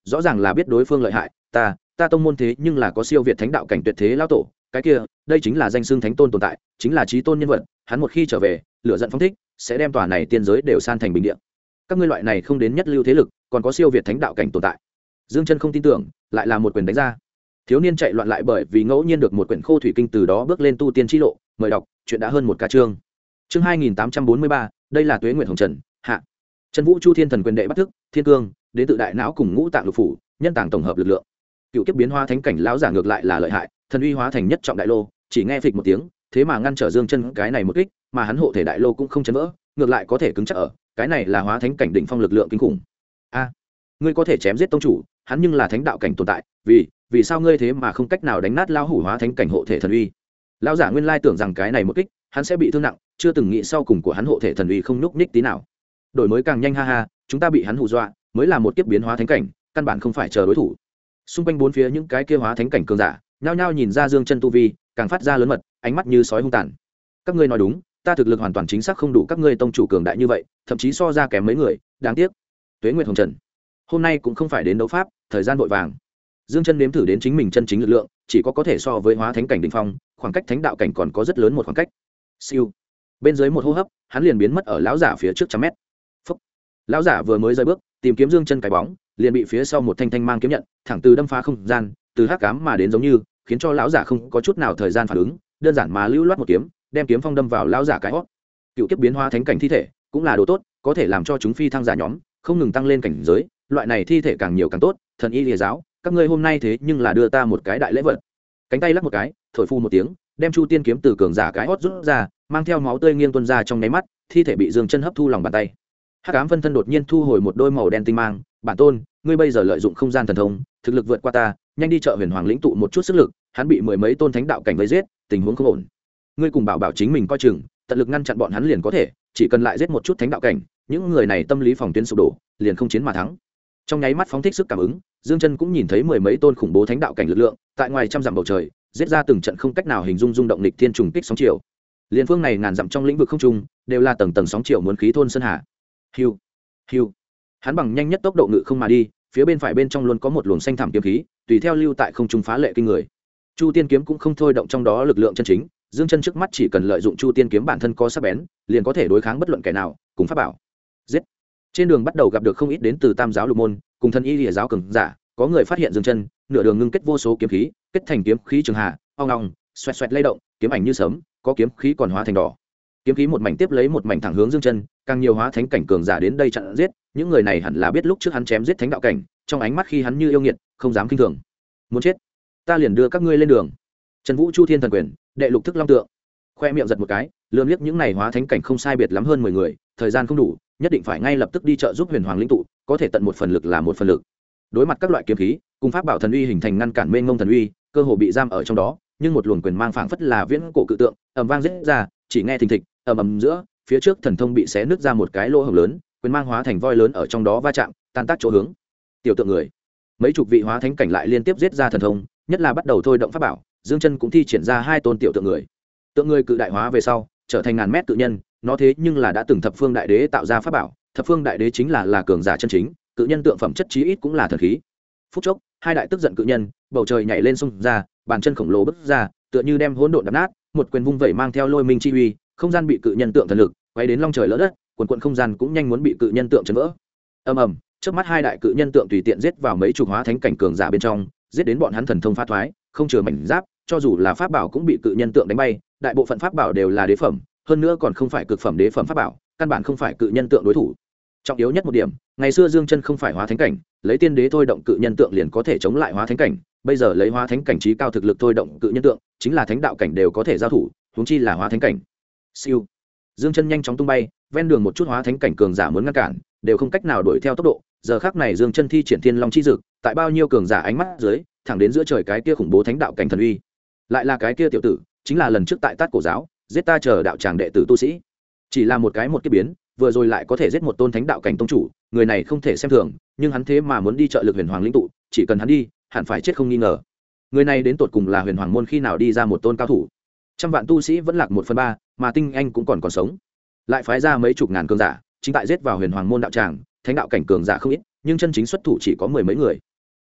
rõ ràng là biết đối phương lợi hại. Ta tông môn thế nhưng là có siêu việt thánh đạo cảnh tuyệt thế lão tổ, cái kia đây chính là danh xưng thánh tôn tồn tại, chính là chí tôn nhân vật. Hắn một khi trở về, lửa giận phóng thích sẽ đem tòa này tiên giới đều san thành bình địa. Các ngươi loại này không đến nhất lưu thế lực còn có siêu việt thánh đạo cảnh tồn tại. Dương Chân không tin tưởng, lại là một quyền đánh ra. Thiếu niên chạy loạn lại bởi vì ngẫu nhiên được một quyển khô thủy kinh, từ đó bước lên tu tiên chi lộ. Mời đọc, chuyện đã hơn một ca chương. Chương 2843, đây là Tuế Nguyệt Hồng Trần, hạ. Trần Vũ Chu Thiên Thần quyền đệ bắt thức, thiên cương, đến tự đại não cùng ngũ tạng lục phủ, nhân tàng tổng hợp lực lượng. Cựu kiếp biến hóa thánh cảnh lão giả ngược lại là lợi hại, thần uy hóa thành nhất trọng đại lô, chỉ nghe phịch một tiếng, thế mà ngăn trở Dương Chân cái này một kích, mà hắn hộ thể đại lô cũng không chấn vỡ, ngược lại có thể cứng chắc ở, cái này là hóa thánh cảnh đỉnh phong lực lượng kinh khủng. A, ngươi có thể chém giết tông chủ, hắn nhưng là thánh đạo cảnh tồn tại, vì sao ngươi thế mà không cách nào đánh nát lão hủ hóa thánh cảnh hộ thể thần uy? Lão giả nguyên lai tưởng rằng cái này một kích, hắn sẽ bị thương nặng, chưa từng nghĩ sau cùng của hắn hộ thể thần uy không nhúc nhích tí nào. Đổi mới càng nhanh, ha ha, chúng ta bị hắn hù dọa, mới là một kiếp biến hóa thánh cảnh, căn bản không phải chờ đối thủ. Xung quanh bốn phía những cái kia hóa thánh cảnh cường giả nhao nhao nhìn ra Dương Chân tu vi càng phát ra lớn mật, ánh mắt như sói hung tàn. Các ngươi nói đúng, ta thực lực hoàn toàn chính xác không đủ các ngươi tông chủ cường đại như vậy, thậm chí so ra kém mấy người, đáng tiếc. Tuế Nguyệt Hồng Trần, hôm nay cũng không phải đến đấu pháp, thời gian vội vàng. Dương Chân nếm thử đến chính mình chân chính lực lượng, chỉ có thể so với hóa thánh cảnh đỉnh phong, khoảng cách thánh đạo cảnh còn có rất lớn một khoảng cách. Siêu. Bên dưới một hô hấp, hắn liền biến mất ở lão giả phía trước trăm mét. Phúc. Lão giả vừa mới rời bước, tìm kiếm Dương Chân cái bóng, liền bị phía sau một thanh thanh mang kiếm nhận thẳng từ đâm phá không gian, từ hắc ám mà đến giống như, khiến cho lão giả không có chút nào thời gian phản ứng, đơn giản mà lưu loát một kiếm, đem kiếm phong đâm vào lão giả cái hót. Cựu kiếp biến hóa thánh cảnh thi thể cũng là đồ tốt, có thể làm cho chúng phi thăng giả nhóm không ngừng tăng lên cảnh giới, loại này thi thể càng nhiều càng tốt. Thần y lìa giáo, các ngươi hôm nay thế nhưng là đưa ta một cái đại lễ vật. Cánh tay lắc một cái, thổi phu một tiếng, đem Chu Tiên kiếm từ cường giả cái hót rút ra, mang theo máu tươi nghiêng tuôn ra trong nháy mắt, thi thể bị Dương Chân hấp thu lòng bàn tay. Hắc ám phân thân đột nhiên thu hồi một đôi màu đen tinh mang, bản tôn, ngươi bây giờ lợi dụng không gian thần thông, thực lực vượt qua ta, nhanh đi chợ Huyền Hoàng lĩnh tụ một chút sức lực, hắn bị mười mấy tôn thánh đạo cảnh vây giết, tình huống không ổn. Ngươi cùng bảo chính mình coi chừng, tận lực ngăn chặn bọn hắn liền có thể, chỉ cần lại giết một chút thánh đạo cảnh, những người này tâm lý phòng tuyến sụp đổ, liền không chiến mà thắng. Trong nháy mắt phóng thích sức cảm ứng, Dương Chân cũng nhìn thấy mười mấy tôn khủng bố thánh đạo cảnh lực lượng, tại ngoài trăm dặm bầu trời, giết ra từng trận không cách nào hình dung rung động lịch thiên trùng kích sóng chiều. Liên phương này ngàn dặm trong lĩnh vực không trung, đều là tầng tầng sóng chiều muốn khí thôn sơn hà. Hiu, hiu. Hắn bằng nhanh nhất tốc độ ngự không mà đi, phía bên phải bên trong luôn có một luồng xanh thẳm kiếm khí, tùy theo lưu tại không trung phá lệ kinh người. Chu Tiên kiếm cũng không thôi động trong đó lực lượng chân chính, Dương Chân trước mắt chỉ cần lợi dụng Chu Tiên kiếm bản thân có sắc bén, liền có thể đối kháng bất luận kẻ nào, cùng pháp bảo. Giết. Trên đường bắt đầu gặp được không ít đến từ Tam giáo lục môn, cùng thân y lìa giáo cường giả, có người phát hiện Dương Chân, nửa đường ngưng kết vô số kiếm khí, kết thành kiếm khí trường hà, ong ong, xoẹt xoẹt lay động, kiếm ảnh như sấm, có kiếm khí còn hóa thành đỏ. Kiếm khí một mảnh tiếp lấy một mảnh thẳng hướng Dương Chân, càng nhiều hóa thánh cảnh cường giả đến đây chặn giết, những người này hẳn là biết lúc trước hắn chém giết thánh đạo cảnh, trong ánh mắt khi hắn như yêu nghiệt, không dám kinh thường. Muốn chết, ta liền đưa các ngươi lên đường. Trần Vũ Chu Thiên Thần Quyền, đệ lục thức long tượng. Khoe miệng giật một cái, lườm liếc những này hóa thánh cảnh không sai biệt lắm hơn 10 người, thời gian không đủ, nhất định phải ngay lập tức đi trợ giúp Huyền Hoàng lĩnh tụ, có thể tận một phần lực là một phần lực. Đối mặt các loại kiếm khí, cùng pháp bảo thần uy hình thành ngăn cản mênh mông thần uy, cơ hồ bị giam ở trong đó, nhưng một luồng quyền mang phảng phất là viễn cổ cự tượng, ầm vang rít ra, chỉ nghe thình thịch, ầm ầm giữa, phía trước thần thông bị xé nứt ra một cái lỗ hổng lớn, quyền mang hóa thành voi lớn ở trong đó va chạm, tan tác chỗ hướng. Tiểu tượng người, mấy chục vị hóa thánh cảnh lại liên tiếp giết ra thần thông, nhất là bắt đầu thôi động pháp bảo, Dương Chân cũng thi triển ra hai tôn tiểu tượng người. Tượng người cự đại hóa về sau, trở thành ngàn mét cự nhân, nó thế nhưng là đã từng thập phương đại đế tạo ra pháp bảo, thập phương đại đế chính là cường giả chân chính, cự nhân tượng phẩm chất chí ít cũng là thần khí. Phút chốc, hai đại tức giận cự nhân, bầu trời nhảy lên xung ra, bàn chân khổng lồ bứt ra, tựa như đem hỗn độn đập nát, một quyền vung vẩy mang theo lôi minh chi uy, không gian bị cự nhân tượng thần lực quay đến long trời lỡ đất, quần không gian cũng nhanh muốn bị cự nhân tượng chấn vỡ. Ầm ầm, trước mắt hai đại cự nhân tượng tùy tiện giết vào mấy chục hóa thánh cảnh cường giả bên trong, giết đến bọn hắn thần thông phá thoái, không chừa mảnh giáp, cho dù là pháp bảo cũng bị cự nhân tượng đánh bay, đại bộ phận pháp bảo đều là đế phẩm, hơn nữa còn không phải cực phẩm đế phẩm pháp bảo, căn bản không phải cự nhân tượng đối thủ. Trọng yếu nhất một điểm, ngày xưa Dương Chân không phải hóa thánh cảnh, lấy tiên đế thôi động cự nhân tượng liền có thể chống lại hóa thánh cảnh, bây giờ lấy hóa thánh cảnh trí cao thực lực thôi động cự nhân tượng, chính là thánh đạo cảnh đều có thể giao thủ, huống chi là hóa thánh cảnh. Siêu. Dương Chân nhanh chóng tung bay, ven đường một chút hóa thánh cảnh cường giả muốn ngăn cản, đều không cách nào đuổi theo tốc độ. Giờ khắc này Dương Chân thi triển Thiên Long chi dực, tại bao nhiêu cường giả ánh mắt dưới, thẳng đến giữa trời cái kia khủng bố thánh đạo cảnh thần uy. Lại là cái kia tiểu tử, chính là lần trước tại Tát Cổ giáo, giết ta chờ đạo tràng đệ tử tu sĩ. Chỉ là một cái kiếp biến, vừa rồi lại có thể giết một tôn thánh đạo cảnh tông chủ, người này không thể xem thường, nhưng hắn thế mà muốn đi trợ lực Huyền Hoàng lĩnh tụ, chỉ cần hắn đi, hẳn phải chết không nghi ngờ. Người này đến tột cùng là Huyền Hoàng môn khi nào đi ra một tôn cao thủ? Trăm vạn tu sĩ vẫn lạc 1/3, mà tinh anh cũng còn sống. Lại phái ra mấy chục ngàn cường giả, chính tại giết vào Huyền Hoàng môn đạo tràng, thánh đạo cảnh cường giả không ít, nhưng chân chính xuất thủ chỉ có mười mấy người.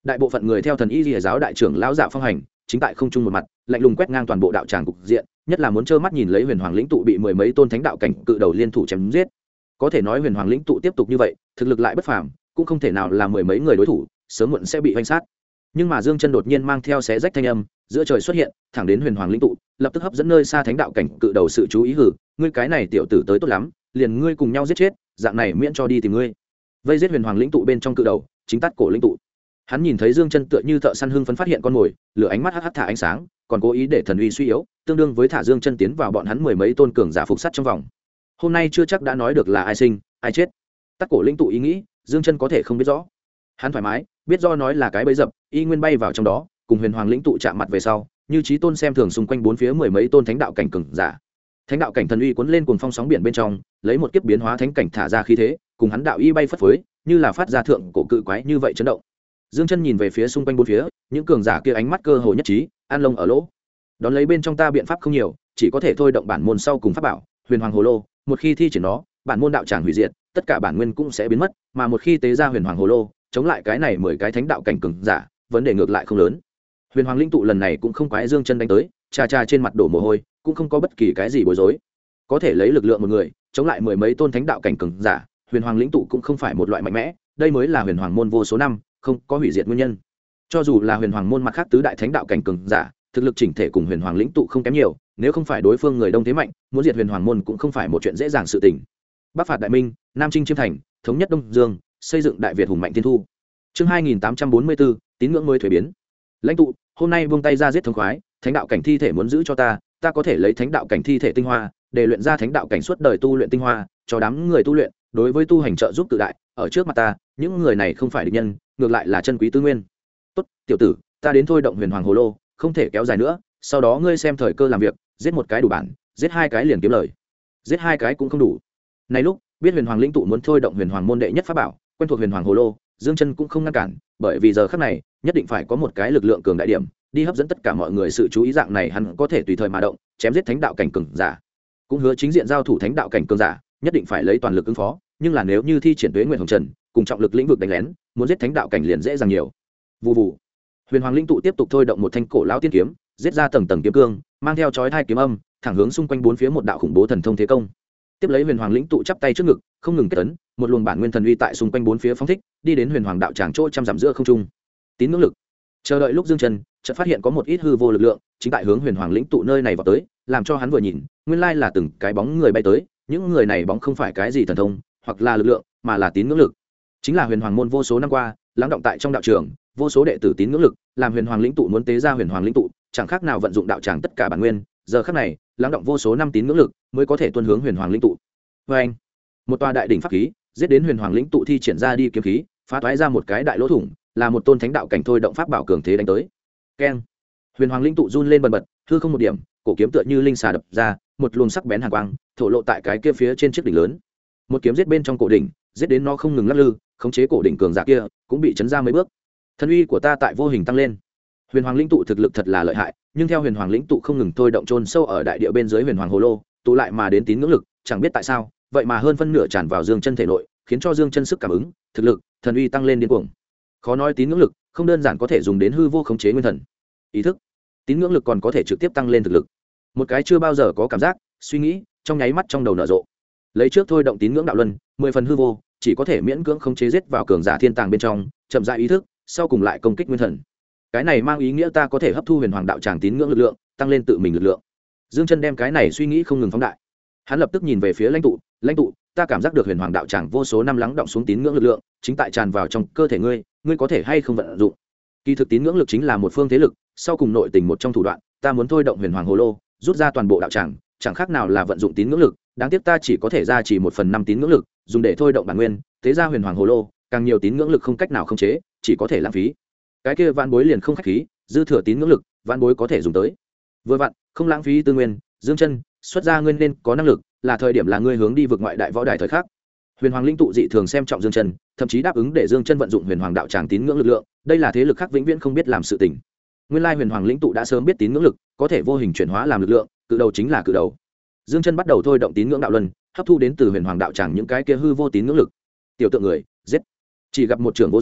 đại bộ phận người theo thần y lìa giáo đại trưởng lão dạ phong hành chính tại không trung một mặt lạnh lùng quét ngang toàn bộ đạo tràng cục diện, nhất là muốn trơ mắt nhìn lấy huyền hoàng lĩnh tụ bị mười mấy tôn thánh đạo cảnh cự đầu liên thủ chém giết. Có thể nói huyền hoàng lĩnh tụ tiếp tục như vậy thực lực lại bất phàm, cũng không thể nào là mười mấy người đối thủ, sớm muộn sẽ bị hoành sát. Nhưng mà Dương Chân đột nhiên mang theo xé rách thanh âm giữa trời xuất hiện, thẳng đến huyền hoàng lĩnh tụ, lập tức hấp dẫn nơi xa thánh đạo cảnh cự đầu sự chú ý. Hử, ngươi cái này tiểu tử tới tốt lắm, liền ngươi cùng nhau giết chết, dạng này miễn cho đi tìm ngươi. Vây giết huyền hoàng lĩnh tụ bên trong cự đầu chính tắt cổ lĩnh tụ. Hắn nhìn thấy Dương Chân tựa như thợ săn hưng phấn phát hiện con mồi, lửa ánh mắt hắc hắc thả ánh sáng, còn cố ý để thần uy suy yếu, tương đương với thả Dương Chân tiến vào bọn hắn mười mấy tôn cường giả phục sát trong vòng. Hôm nay chưa chắc đã nói được là ai sinh ai chết. Tắt cổ lĩnh tụ ý nghĩ, Dương Chân có thể không biết rõ. Hắn thoải mái biết do nói là cái bẫy dập, y nguyên bay vào trong đó, cùng huyền hoàng lĩnh tụ chạm mặt về sau, như chí tôn xem thường xung quanh bốn phía mười mấy tôn thánh đạo cảnh cường giả. Thánh đạo cảnh thần uy cuốn lên cuồng phong sóng biển bên trong, lấy một kiếp biến hóa thánh cảnh thả ra khí thế, cùng hắn đạo y bay phất phới, như là phát ra thượng cổ cự quái như vậy chấn động. Dương Chân nhìn về phía xung quanh bốn phía, những cường giả kia ánh mắt cơ hồ nhất trí, an lông ở lỗ. Đón lấy bên trong ta biện pháp không nhiều, chỉ có thể thôi động bản môn sau cùng pháp bảo, Huyền Hoàng Hồ Lô, một khi thi triển nó, bản môn đạo tràng hủy diệt, tất cả bản nguyên cũng sẽ biến mất, mà một khi tế ra Huyền Hoàng Hồ Lô, chống lại cái này 10 cái thánh đạo cảnh cường giả, vấn đề ngược lại không lớn. Huyền Hoàng linh tụ lần này cũng không quái Dương Chân đánh tới, cha cha trên mặt đổ mồ hôi, cũng không có bất kỳ cái gì bối rối. Có thể lấy lực lượng một người, chống lại mười mấy tôn thánh đạo cảnh cường giả, Huyền Hoàng lĩnh tụ cũng không phải một loại mạnh mẽ, đây mới là Huyền Hoàng môn vô số năm không có hủy diệt nguyên nhân. Cho dù là Huyền Hoàng môn mặt khác tứ đại thánh đạo cảnh cường giả, thực lực chỉnh thể cùng Huyền Hoàng lĩnh tụ không kém nhiều, nếu không phải đối phương người đông thế mạnh, muốn diệt Huyền Hoàng môn cũng không phải một chuyện dễ dàng sự tình. Bắc phạt đại minh, Nam chinh chiêm thành, thống nhất Đông Dương, xây dựng đại Việt hùng mạnh thiên thu. Chương 2844, tín ngưỡng mới thuế biến. Lãnh tụ, hôm nay buông tay ra giết thống khoái, thánh đạo cảnh thi thể muốn giữ cho ta, ta có thể lấy thánh đạo cảnh thi thể tinh hoa, để luyện ra thánh đạo cảnh suốt đời tu luyện tinh hoa, cho đám người tu luyện, đối với tu hành trợ giúp tự đại, ở trước mặt ta, những người này không phải địch nhân, ngược lại là chân quý tư nguyên. Tốt, tiểu tử, ta đến thôi động Huyền Hoàng Hồ Lô, không thể kéo dài nữa, sau đó ngươi xem thời cơ làm việc, giết một cái đủ bản, giết hai cái liền kiếm lời. Giết hai cái cũng không đủ. Này lúc, biết Huyền Hoàng lĩnh tụ muốn thôi động Huyền Hoàng môn đệ nhất pháp bảo, quen thuộc Huyền Hoàng Hồ Lô, Dương Chân cũng không ngăn cản, bởi vì giờ khắc này, nhất định phải có một cái lực lượng cường đại điểm, đi hấp dẫn tất cả mọi người sự chú ý, dạng này hắn có thể tùy thời mà động, chém giết thánh đạo cảnh cường giả. Cũng hứa chính diện giao thủ thánh đạo cảnh cường giả, nhất định phải lấy toàn lực ứng phó, nhưng là nếu như thi triển Tuế Nguyệt Hồng Trần, cùng trọng lực lĩnh vực đánh lén, muốn giết thánh đạo cảnh liền dễ dàng nhiều. Vù vù. Huyền Hoàng linh tụ tiếp tục thôi động một thanh cổ lão tiên kiếm, giết ra tầng tầng kiếm cương, mang theo chói tai kiếm âm, thẳng hướng xung quanh bốn phía một đạo khủng bố thần thông thế công. Tiếp lấy Huyền Hoàng lĩnh tụ chắp tay trước ngực, không ngừng kết ấn, một luồng bản nguyên thần uy tại xung quanh bốn phía phóng thích, đi đến Huyền Hoàng đạo tràng chỗ trăm dặm giữa không trung. Tín ngưỡng lực. Chờ đợi lúc Dương Chân chợt phát hiện có một ít hư vô lực lượng chính tại hướng Huyền Hoàng lĩnh tụ nơi này vào tới, làm cho hắn vừa nhìn, nguyên lai là từng cái bóng người bay tới, những người này bóng không phải cái gì thần thông hoặc là lực lượng, mà là tín ngưỡng lực. Chính là Huyền Hoàng môn vô số năm qua lắng động tại trong đạo trường, vô số đệ tử tín ngưỡng lực, làm Huyền Hoàng lĩnh tụ muốn tế ra Huyền Hoàng lĩnh tụ, chẳng khác nào vận dụng đạo tràng tất cả bản nguyên, giờ khắc này, lắng động vô số năm tín ngưỡng lực mới có thể tuôn hướng Huyền Hoàng lĩnh tụ. Oeng! Một tòa đại đỉnh pháp khí, giết đến Huyền Hoàng lĩnh tụ thi triển ra đi kiếm khí, phá toái ra một cái đại lỗ thủng, là một tôn thánh đạo cảnh thôi động pháp bảo cường thế đánh tới. Keng! Huyền Hoàng linh tụ run lên bần bật, hư không một điểm, cổ kiếm tựa như linh xà đập ra, một luồng sắc bén hàn quang, thổ lộ tại cái kia phía trên chiếc đỉnh lớn. Một kiếm giết bên trong cổ đỉnh, giết đến nó không ngừng lắc lư, khống chế cổ đỉnh cường giả kia, cũng bị chấn ra mấy bước. Thân uy của ta tại vô hình tăng lên. Huyền Hoàng linh tụ thực lực thật là lợi hại, nhưng theo Huyền Hoàng linh tụ không ngừng thôi động chôn sâu ở đại địa bên dưới Huyền Hoàng hồ lô, tụ lại mà đến tín ngưỡng lực, chẳng biết tại sao, vậy mà hơn phân nửa tràn vào Dương Chân thể nội, khiến cho Dương Chân sức cảm ứng, thực lực, thần uy tăng lên điên cuồng. Khó nói tín ngưỡng lực không đơn giản có thể dùng đến hư vô khống chế nguyên thần, ý thức, tín ngưỡng lực còn có thể trực tiếp tăng lên thực lực. Một cái chưa bao giờ có cảm giác, suy nghĩ trong nháy mắt trong đầu nở rộ. Lấy trước thôi động tín ngưỡng đạo luân, 10 phần hư vô, chỉ có thể miễn cưỡng khống chế giết vào cường giả thiên tàng bên trong, chậm rãi ý thức, sau cùng lại công kích nguyên thần. Cái này mang ý nghĩa ta có thể hấp thu Huyền Hoàng đạo tràng tín ngưỡng lực lượng, tăng lên tự mình lực lượng. Dương Chân đem cái này suy nghĩ không ngừng phóng đại. Hắn lập tức nhìn về phía lãnh tụ, ta cảm giác được Huyền Hoàng đạo tràng vô số năm lắng động xuống tín ngưỡng lực lượng, chính tại tràn vào trong cơ thể ngươi, ngươi có thể hay không vận dụng? Kỳ thực tín ngưỡng lực chính là một phương thế lực, sau cùng nội tình một trong thủ đoạn, ta muốn thôi động Huyền Hoàng hồ lô, rút ra toàn bộ đạo tràng, chẳng khác nào là vận dụng tín ngưỡng lực, đáng tiếc ta chỉ có thể ra chỉ 1/5 tín ngưỡng lực, dùng để thôi động bản nguyên, thế ra Huyền Hoàng hồ lô, càng nhiều tín ngưỡng lực không cách nào khống chế, chỉ có thể lãng phí. Cái kia vạn bối liền không khách khí, dư thừa tín ngưỡng lực, vạn bối có thể dùng tới. Vừa vặn, không lãng phí tư nguyên, Dương Chân, xuất ra ngươi nên có năng lực, là thời điểm là ngươi hướng đi vượt ngoại đại võ đài thời khắc. Huyền Hoàng linh tụ dị thường xem trọng Dương Chân, thậm chí đáp ứng để Dương Chân vận dụng Huyền Hoàng đạo tràng tín ngưỡng lực lượng, đây là thế lực khác vĩnh viễn không biết làm sự tình. Nguyên lai Huyền Hoàng linh tụ đã sớm biết tín ngưỡng lực có thể vô hình chuyển hóa làm lực lượng, cự đầu chính là cự đầu. Dương Chân bắt đầu thôi động tín ngưỡng đạo luân, hấp thu đến từ Huyền Hoàng đạo tràng những cái kia hư vô tín ngưỡng lực. Tiểu tượng người, giết. Chỉ gặp một trưởng vỗ ra,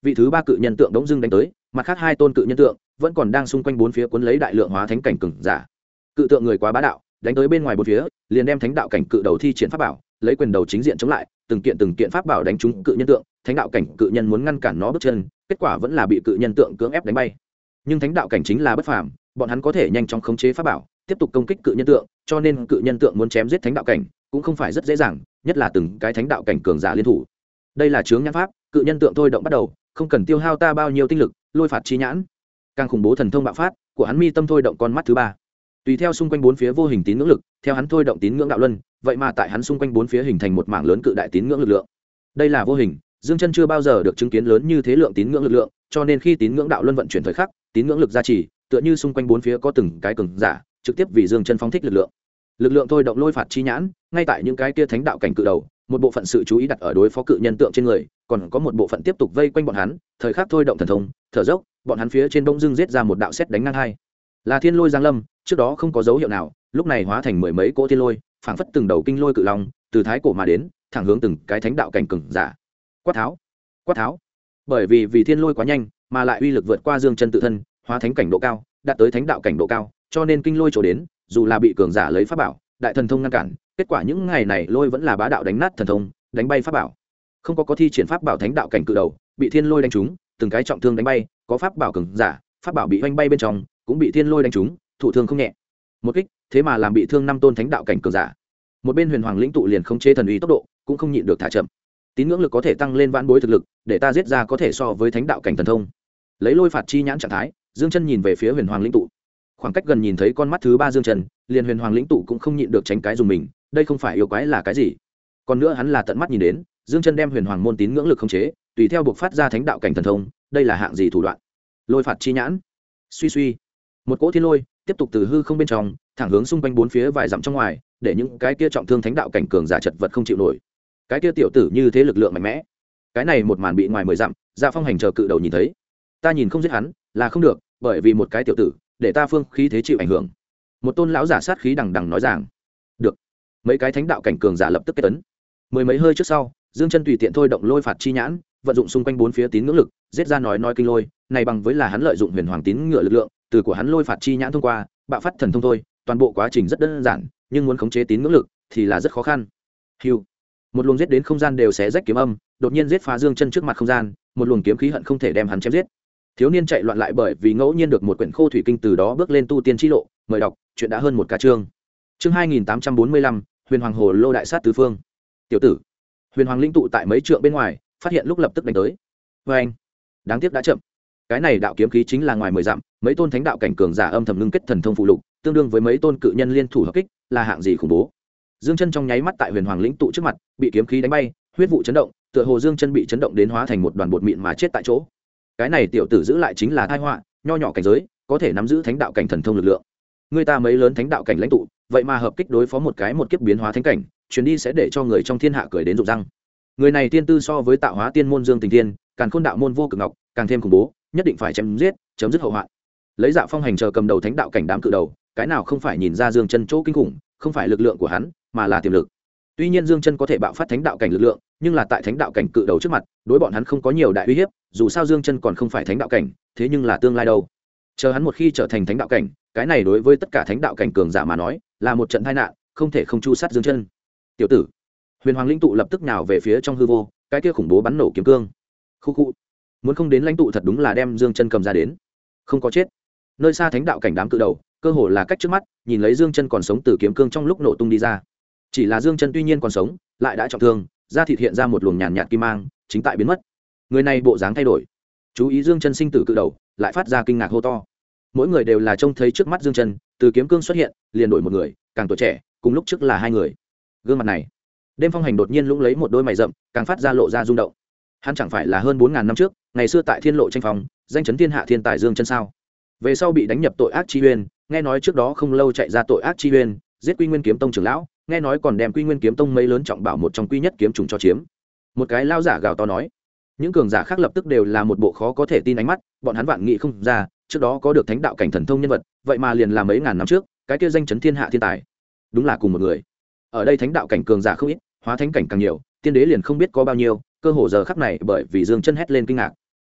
vị thứ ba cự nhân tượng đống dưng đánh tới, mặt khác hai tôn cự nhân tượng vẫn còn đang xung quanh bốn phía cuốn lấy đại lượng hóa thánh cảnh cường giả. Cự tượng người quá bá đạo, đánh tới bên ngoài bốn phía, liền đem thánh đạo cảnh cự đầu thi triển pháp bảo, lấy quyền đầu chính diện chống lại, từng kiện pháp bảo đánh trúng cự nhân tượng, thánh đạo cảnh cự nhân muốn ngăn cản nó bước chân, kết quả vẫn là bị cự nhân tượng cưỡng ép đánh bay. Nhưng thánh đạo cảnh chính là bất phàm, bọn hắn có thể nhanh chóng khống chế pháp bảo, tiếp tục công kích cự nhân tượng, cho nên cự nhân tượng muốn chém giết thánh đạo cảnh cũng không phải rất dễ dàng, nhất là từng cái thánh đạo cảnh cường giả liên thủ. Đây là chướng nhãn pháp, cự nhân tượng thôi động bắt đầu, không cần tiêu hao ta bao nhiêu tinh lực, lôi phạt chi nhãn, càng khủng bố thần thông bạo phát của hắn mi tâm thôi động con mắt thứ ba, tùy theo xung quanh bốn phía vô hình tín ngưỡng lực, theo hắn thôi động tín ngưỡng đạo luân, vậy mà tại hắn xung quanh bốn phía hình thành một mảng lớn cự đại tín ngưỡng lực lượng. Đây là vô hình, Dương Chân chưa bao giờ được chứng kiến lớn như thế lượng tín ngưỡng lực lượng, cho nên khi tín ngưỡng đạo luân vận chuyển thời khắc, tín ngưỡng lực gia trì, tựa như xung quanh bốn phía có từng cái cường giả, trực tiếp vì Dương Chân phóng thích lực lượng. Lực lượng thôi động lôi phạt chi nhãn, ngay tại những cái kia thánh đạo cảnh cự đầu, một bộ phận sự chú ý đặt ở đối phó cự nhân tượng trên người, còn có một bộ phận tiếp tục vây quanh bọn hắn, thời khắc thôi động thần thông, thở dốc, bọn hắn phía trên bỗng dưng giết ra một đạo sét đánh ngang hai. Là thiên lôi giáng lâm, trước đó không có dấu hiệu nào, lúc này hóa thành mười mấy cỗ thiên lôi, phảng phất từng đầu kinh lôi cự long, từ thái cổ mà đến, thẳng hướng từng cái thánh đạo cảnh cường giả. Quát tháo, quát tháo. Bởi vì thiên lôi quá nhanh, mà lại uy lực vượt qua Dương Chân tự thân, hóa thánh cảnh độ cao, đạt tới thánh đạo cảnh độ cao, cho nên kinh lôi chỗ đến, dù là bị cường giả lấy pháp bảo, đại thần thông ngăn cản, kết quả những ngày này lôi vẫn là bá đạo đánh nát thần thông, đánh bay pháp bảo. Không có thi triển pháp bảo thánh đạo cảnh cự đầu, bị thiên lôi đánh trúng, từng cái trọng thương đánh bay, có pháp bảo cường giả, pháp bảo bị hoành bay bên trong, cũng bị thiên lôi đánh trúng, thụ thương không nhẹ. Một kích, thế mà làm bị thương năm tôn thánh đạo cảnh cường giả. Một bên huyền hoàng lĩnh tụ liền không chế thần uy tốc độ, cũng không nhịn được thả chậm. Tín ngưỡng lực có thể tăng lên vãn bối thực lực, để ta giết ra có thể so với thánh đạo cảnh thần thông. Lấy lôi phạt chi nhãn trạng thái, Dương Chân nhìn về phía huyền hoàng lĩnh tụ. Khoảng cách gần nhìn thấy con mắt thứ ba Dương Chân, liền huyền hoàng lĩnh tụ cũng không nhịn được tránh cái dùng mình, đây không phải yêu quái là cái gì? Còn nữa hắn là tận mắt nhìn đến, Dương Chân đem huyền hoàng môn tín ngưỡng lực khống chế, tùy theo buộc phát ra thánh đạo cảnh thần thông, đây là hạng gì thủ đoạn? Lôi phạt chi nhãn. Suy suy, một cỗ thiên lôi tiếp tục từ hư không bên trong thẳng hướng xung quanh bốn phía vài dặm trong ngoài, để những cái kia trọng thương thánh đạo cảnh cường giả chật vật không chịu nổi. Cái kia tiểu tử như thế lực lượng mạnh mẽ, cái này một màn bị ngoài 10 dặm Dạ Phong hành chờ cự đầu nhìn thấy. Ta nhìn không giết hắn là không được, bởi vì một cái tiểu tử để ta phương khí thế chịu ảnh hưởng. Một tôn lão giả sát khí đằng đằng nói rằng. Được. Mấy cái thánh đạo cảnh cường giả lập tức kết tấn. Mười mấy hơi trước sau, Dương Chân tùy tiện thôi động lôi phạt chi nhãn, vận dụng xung quanh bốn phía tín ngưỡng lực, giết ra nói kinh lôi, này bằng với là hắn lợi dụng huyền hoàng tín ngựa lực lượng, từ của hắn lôi phạt chi nhãn thông qua, bạo phát thần thông thôi, toàn bộ quá trình rất đơn giản, nhưng muốn khống chế tín ngưỡng lực thì là rất khó khăn. Hưu. Một luồng giết đến không gian đều xé rách kiếm âm, đột nhiên giết phá Dương Chân trước mặt không gian, một luồng kiếm khí hận không thể đem hắn chém giết. Thiếu niên chạy loạn lại bởi vì ngẫu nhiên được một quyển khô thủy kinh, từ đó bước lên tu tiên chi lộ, mời đọc, chuyện đã hơn một ca chương. Chương 2845, Huyền Hoàng Hồ Lô đại sát tứ phương. Tiểu tử. Huyền Hoàng linh tụ tại mấy trượng bên ngoài, phát hiện lúc lập tức đánh tới. Oeng. Đáng tiếc đã chậm. Cái này đạo kiếm khí chính là ngoài 10 dặm, mấy tôn thánh đạo cảnh cường giả âm thầm ngưng kết thần thông phụ lục, tương đương với mấy tôn cự nhân liên thủ hợp kích, là hạng gì khủng bố. Dương Chân trong nháy mắt tại Huyền Hoàng lĩnh tụ trước mặt, bị kiếm khí đánh bay, huyết vụ chấn động, tựa hồ Dương Chân bị chấn động đến hóa thành một đoàn bột mịn mà chết tại chỗ. Cái này tiểu tử giữ lại chính là tai họa, nho nhỏ cảnh giới, có thể nắm giữ thánh đạo cảnh thần thông lực lượng. Người ta mấy lớn thánh đạo cảnh lãnh tụ, vậy mà hợp kích đối phó một kiếp biến hóa thánh cảnh, chuyến đi sẽ để cho người trong thiên hạ cười đến rụng răng. Người này tiên tư so với tạo hóa tiên môn Dương Tình Thiên, Càn Khôn đạo môn Vô Cực Ngọc, càng thêm khủng bố, nhất định phải chém giết, chấm dứt hậu hoạn. Lấy Dạ Phong hành chờ cầm đầu thánh đạo cảnh đám cự đầu, cái nào không phải nhìn ra Dương Chân chỗ kinh khủng, không phải lực lượng của hắn, mà là tiềm lực. Tuy nhiên Dương Chân có thể bạo phát thánh đạo cảnh lực lượng, nhưng là tại thánh đạo cảnh cự đầu trước mặt, đối bọn hắn không có nhiều đại uy hiếp, dù sao Dương Chân còn không phải thánh đạo cảnh, thế nhưng là tương lai đâu. Chờ hắn một khi trở thành thánh đạo cảnh, cái này đối với tất cả thánh đạo cảnh cường giả mà nói, là một trận tai nạn, không thể không chu sát Dương Chân. Tiểu tử. Huyền Hoàng linh tụ lập tức nhào về phía trong hư vô, cái kia khủng bố bắn nổ kiếm cương. Khu khu. Muốn không đến lãnh tụ thật đúng là đem Dương Chân cầm ra đến. Không có chết. Nơi xa thánh đạo cảnh đám cự đầu, cơ hồ là cách trước mắt, nhìn lấy Dương Chân còn sống từ kiếm cương trong lúc nổ tung đi ra. Chỉ là Dương Chân tuy nhiên còn sống, lại đã trọng thương, da thịt hiện ra một luồng nhàn nhạt kim mang, chính tại biến mất. Người này bộ dáng thay đổi. Chú ý Dương Chân sinh tử cự đầu, lại phát ra kinh ngạc hô to. Mỗi người đều là trông thấy trước mắt Dương Chân, từ kiếm cương xuất hiện, liền đổi một người, càng tuổi trẻ, cùng lúc trước là hai người. Gương mặt này, Đêm Phong Hành đột nhiên lũng lấy một đôi mày rậm, càng phát ra lộ ra rung động. Hắn chẳng phải là hơn 4000 năm trước, ngày xưa tại Thiên Lộ tranh phong, danh chấn thiên hạ thiên tài Dương Chân sao? Về sau bị đánh nhập tội ác chi uyên, nghe nói trước đó không lâu chạy ra tội ác chi uyên, giết Quy Nguyên kiếm tông trưởng lão, nghe nói còn đem Quy Nguyên kiếm tông mấy lớn trọng bảo một trong quy nhất kiếm trùng cho chiếm. Một cái lao giả gào to nói. Những cường giả khác lập tức đều là một bộ khó có thể tin ánh mắt, bọn hắn vạn nghị không ra, trước đó có được thánh đạo cảnh thần thông nhân vật, vậy mà liền là mấy ngàn năm trước, cái kia danh chấn thiên hạ thiên tài. Đúng là cùng một người. Ở đây thánh đạo cảnh cường giả không ít, hóa thánh cảnh càng nhiều, tiên đế liền không biết có bao nhiêu, cơ hồ giờ khắc này bởi vì Dương Chân hét lên kinh ngạc.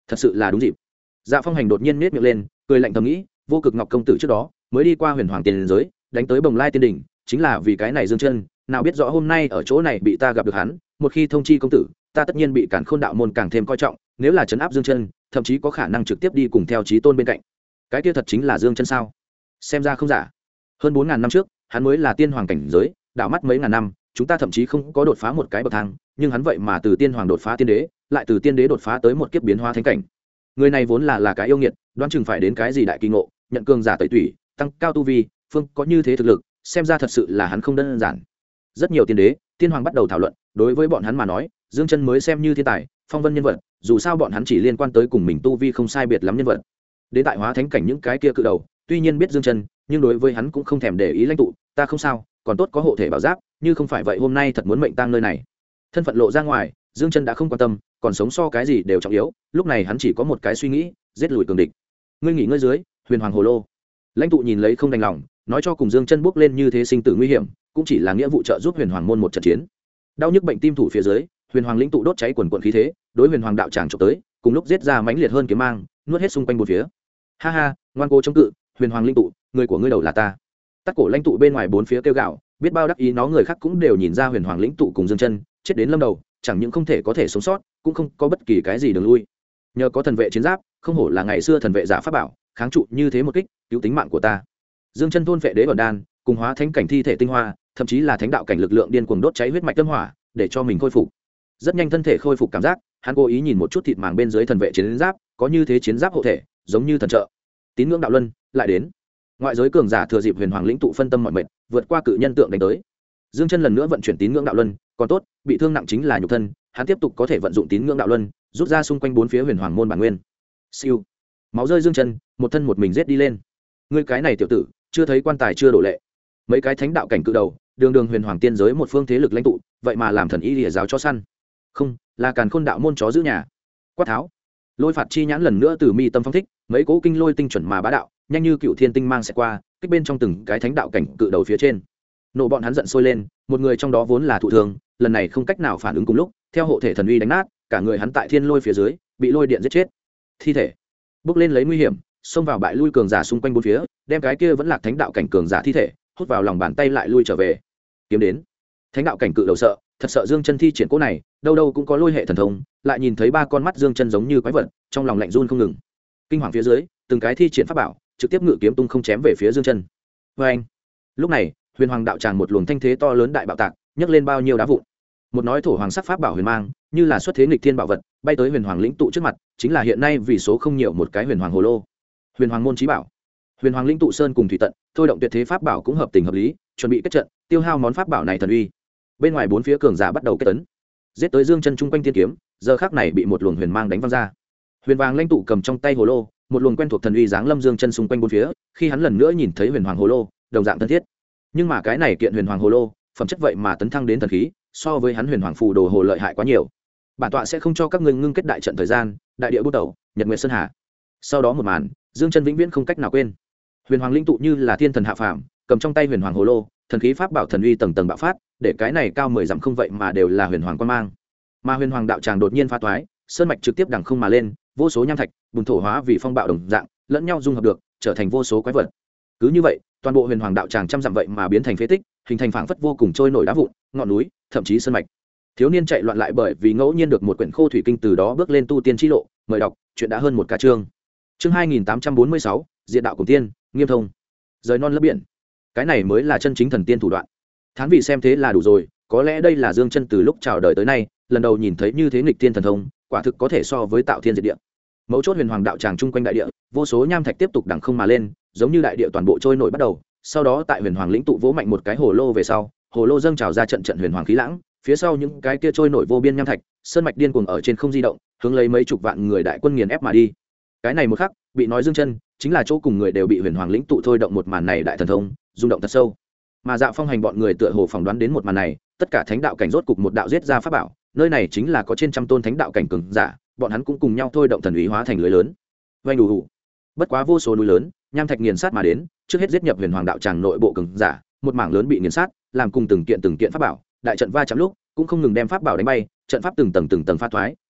thật sự là đúng dịp. Dạ Phong Hành đột nhiên nết miệng lên, cười lạnh thầm nghĩ, Vô Cực Ngọc công tử trước đó mới đi qua Huyền Hoàng tiên giới, đánh tới Bồng Lai tiên đỉnh, chính là vì cái này Dương Chân, nào biết rõ hôm nay ở chỗ này bị ta gặp được hắn, một khi thông chi công tử, ta tất nhiên bị Càn Khôn đạo môn càng thêm coi trọng, nếu là trấn áp Dương Chân, thậm chí có khả năng trực tiếp đi cùng theo chí tôn bên cạnh. Cái kia thật chính là Dương Chân sao? Xem ra không giả. Hơn 4000 năm trước, hắn mới là tiên hoàng cảnh giới, đảo mắt mấy ngàn năm, chúng ta thậm chí không có đột phá một cái bậc thang, nhưng hắn vậy mà từ tiên hoàng đột phá tiên đế, lại từ tiên đế đột phá tới một kiếp biến hóa thánh cảnh. Người này vốn là cái yêu nghiệt, đoán chừng phải đến cái gì đại kỳ ngộ, nhận cường giả tẩy tủy, tăng cao tu vi, phương có như thế thực lực, xem ra thật sự là hắn không đơn giản. Rất nhiều tiên đế, tiên hoàng bắt đầu thảo luận, đối với bọn hắn mà nói, Dương Chân mới xem như thiên tài, phong vân nhân vật, dù sao bọn hắn chỉ liên quan tới cùng mình tu vi không sai biệt lắm nhân vật. Đến tại hóa thánh cảnh những cái kia cự đầu, tuy nhiên biết Dương Chân, nhưng đối với hắn cũng không thèm để ý lãnh tụ, ta không sao, còn tốt có hộ thể bảo giáp, như không phải vậy hôm nay thật muốn mệnh tang nơi này. Thân phận lộ ra ngoài, Dương Chân đã không quan tâm, còn sống so cái gì đều trọng yếu, lúc này hắn chỉ có một cái suy nghĩ, giết lùi cường địch. Ngươi nghỉ ngơi dưới, Huyền Hoàng Hồ Lô. Lãnh tụ nhìn lấy không đành lòng, nói cho cùng Dương Chân bước lên như thế sinh tử nguy hiểm, cũng chỉ là nghĩa vụ trợ giúp Huyền Hoàng môn một trận chiến. Đau nhức bệnh tim thủ phía dưới, Huyền Hoàng lĩnh tụ đốt cháy quần quần khí thế, đối Huyền Hoàng đạo tràng chụp tới, cùng lúc giết ra mãnh liệt hơn kiếm mang, nuốt hết xung quanh bốn phía. Ha ha, ngoan cố chống cự, Huyền Hoàng lĩnh tụ, người của ngươi đầu là ta. Tắc cổ lãnh tụ bên ngoài bốn phía kêu gạo, biết bao đắc ý nó người khác cũng đều nhìn ra Huyền Hoàng lĩnh tụ cùng Dương Chân chết đến lâm đầu, chẳng những không thể có thể sống sót, cũng không có bất kỳ cái gì đường lui. Nhờ có thần vệ chiến giáp, không hổ là ngày xưa thần vệ giả pháp bảo, kháng trụ như thế một kích, cứu tính mạng của ta. Dương Chân thôn vệ đế ẩn đan, cùng hóa thánh cảnh thi thể tinh hoa, thậm chí là thánh đạo cảnh lực lượng điên cuồng đốt cháy huyết mạch tâm hỏa, để cho mình khôi phục. Rất nhanh thân thể khôi phục cảm giác, hắn cố ý nhìn một chút thịt màng bên dưới thần vệ chiến giáp, có như thế chiến giáp hộ thể, giống như thần trợ. Tín ngưỡng đạo luân lại đến. Ngoại giới cường giả thừa dịp Huyền Hoàng lĩnh tụ phân tâm mọi mệt, vượt qua cự nhân tượng đánh tới. Dương Chân lần nữa vận chuyển tín ngưỡng đạo luân, còn tốt, bị thương nặng chính là nhục thân, hắn tiếp tục có thể vận dụng tín ngưỡng đạo luân, rút ra xung quanh bốn phía Huyền Hoàng môn bản nguyên. Siêu, máu rơi Dương Chân, một thân một mình giết đi lên. Ngươi cái này tiểu tử, chưa thấy quan tài chưa đổ lệ. Mấy cái thánh đạo cảnh cự đầu, đường đường Huyền Hoàng tiên giới một phương thế lực lãnh tụ, vậy mà làm thần y lìa giáo cho săn. Không, là Càn Khôn đạo môn chó giữ nhà. Quát tháo. Lôi phạt chi nhãn lần nữa từ mi tâm phong thích, mấy cỗ kinh lôi tinh chuẩn mà bá đạo, nhanh như cựu thiên tinh mang sẽ qua, kích bên trong từng cái thánh đạo cảnh cự đầu phía trên. Nộ bọn hắn giận sôi lên, một người trong đó vốn là thụ thương, lần này không cách nào phản ứng cùng lúc, theo hộ thể thần uy đánh nát, cả người hắn tại thiên lôi phía dưới, bị lôi điện giết chết. Thi thể bước lên lấy nguy hiểm, xông vào bại lui cường giả xung quanh bốn phía, đem cái kia vẫn là thánh đạo cảnh cường giả thi thể hút vào lòng bàn tay lại lui trở về. Kiếm đến, thánh đạo cảnh cự đầu sợ, thật sợ Dương Chân thi triển cỗ này, đâu đâu cũng có lôi hệ thần thông, lại nhìn thấy ba con mắt Dương Chân giống như quái vật, trong lòng lạnh run không ngừng. Kinh hoàng phía dưới, từng cái thi triển pháp bảo, trực tiếp ngự kiếm tung không chém về phía Dương Chân. Và anh, lúc này, Huyền Hoàng đạo tràng một luồng thanh thế to lớn đại bạo tạc, nhấc lên bao nhiêu đá vụn. Một nói thổ hoàng sắc pháp bảo huyền mang, như là xuất thế nghịch thiên bảo vật, bay tới Huyền Hoàng lĩnh tụ trước mặt, chính là hiện nay vì số không nhiều một cái Huyền Hoàng hồ lô. Huyền Hoàng môn chí bảo. Huyền Hoàng lĩnh tụ sơn cùng thủy tận, thôi động tuyệt thế pháp bảo cũng hợp tình hợp lý, chuẩn bị kết trận, tiêu hao món pháp bảo này thần uy. Bên ngoài bốn phía cường giả bắt đầu kết tấn, giết tới Dương Chân trung quanh tiên kiếm, giờ khắc này bị một luồng huyền mang đánh văng ra. Huyền Vàng lãnh tụ cầm trong tay hồ lô, một luồng quen thuộc thần uy giáng lâm Dương Chân xung quanh bốn phía, khi hắn lần nữa nhìn thấy Huyền Hoàng hồ lô, đồng dạng thân thiết. Nhưng mà cái này kiện Huyền Hoàng hồ lô, phẩm chất vậy mà tấn thăng đến thần khí, so với hắn Huyền Hoàng phù đồ hồ lợi hại quá nhiều. Bản tọa sẽ không cho các ngươi ngưng kết đại trận thời gian, đại địa bút đầu, nhật nguyệt sơn hà. Sau đó một màn, Dương Chân vĩnh viễn không cách nào quên. Huyền Hoàng linh tụ như là thiên thần hạ phàm, cầm trong tay Huyền Hoàng hồ lô, thần khí pháp bảo thần uy tầng tầng bạo phát, để cái này cao 10 dặm không vậy mà đều là Huyền Hoàng quan mang. Mà Huyền Hoàng đạo tràng đột nhiên phá toái, sơn mạch trực tiếp đằng không mà lên, vô số nham thạch, bùn thổ hóa vì phong bạo đồng dạng, lẫn nhau dung hợp được, trở thành vô số quái vật. Cứ như vậy, toàn bộ Huyền Hoàng đạo tràng trăm dặm vậy mà biến thành phế tích, hình thành phảng phất vô cùng trôi nổi đá vụn, ngọn núi, thậm chí sơn mạch. Thiếu niên chạy loạn lại bởi vì ngẫu nhiên được một quyển khô thủy kinh, từ đó bước lên tu tiên chi lộ, mời đọc, chuyện đã hơn một ca chương. Chương 2846, Diệt đạo cùng tiên, Nghiêm thông. Rời non lấp biển. Cái này mới là chân chính thần tiên thủ đoạn. Thán vị xem thế là đủ rồi, có lẽ đây là Dương Chân từ lúc chào đời tới nay, lần đầu nhìn thấy như thế nghịch tiên thần thông, quả thực có thể so với tạo thiên diệt địa. Mấu chốt Huyền Hoàng đạo tràng chung quanh đại địa, vô số nham thạch tiếp tục đằng không mà lên, giống như đại địa toàn bộ trôi nổi bắt đầu. Sau đó tại Huyền Hoàng lĩnh tụ vỗ mạnh một cái hồ lô về sau, hồ lô dâng trào ra trận trận huyền hoàng khí lãng, phía sau những cái kia trôi nổi vô biên nham thạch, sơn mạch điên cuồng ở trên không di động, hướng lấy mấy chục vạn người đại quân nghiền ép mà đi. Cái này một khắc, bị nói Dương Chân, chính là chỗ cùng người đều bị Huyền Hoàng lĩnh tụ thôi động một màn này đại thần thông, rung động thật sâu. Mà Dạ Phong Hành bọn người tựa hồ phỏng đoán đến một màn này, tất cả thánh đạo cảnh rốt cục một đạo giết ra pháp bảo, nơi này chính là có trên trăm tôn thánh đạo cảnh cường giả, bọn hắn cũng cùng nhau thôi động thần uy hóa thành lưới lớn. Vành đủ đủ. Bất quá vô số núi lớn, nham thạch nghiền sát mà đến, trước hết giết nhập Huyền Hoàng đạo tràng nội bộ cường giả, một mảng lớn bị nghiền sát, làm cùng từng kiện pháp bảo, đại trận va chạm lúc, cũng không ngừng đem pháp bảo đánh bay, trận pháp từng tầng phá thoái,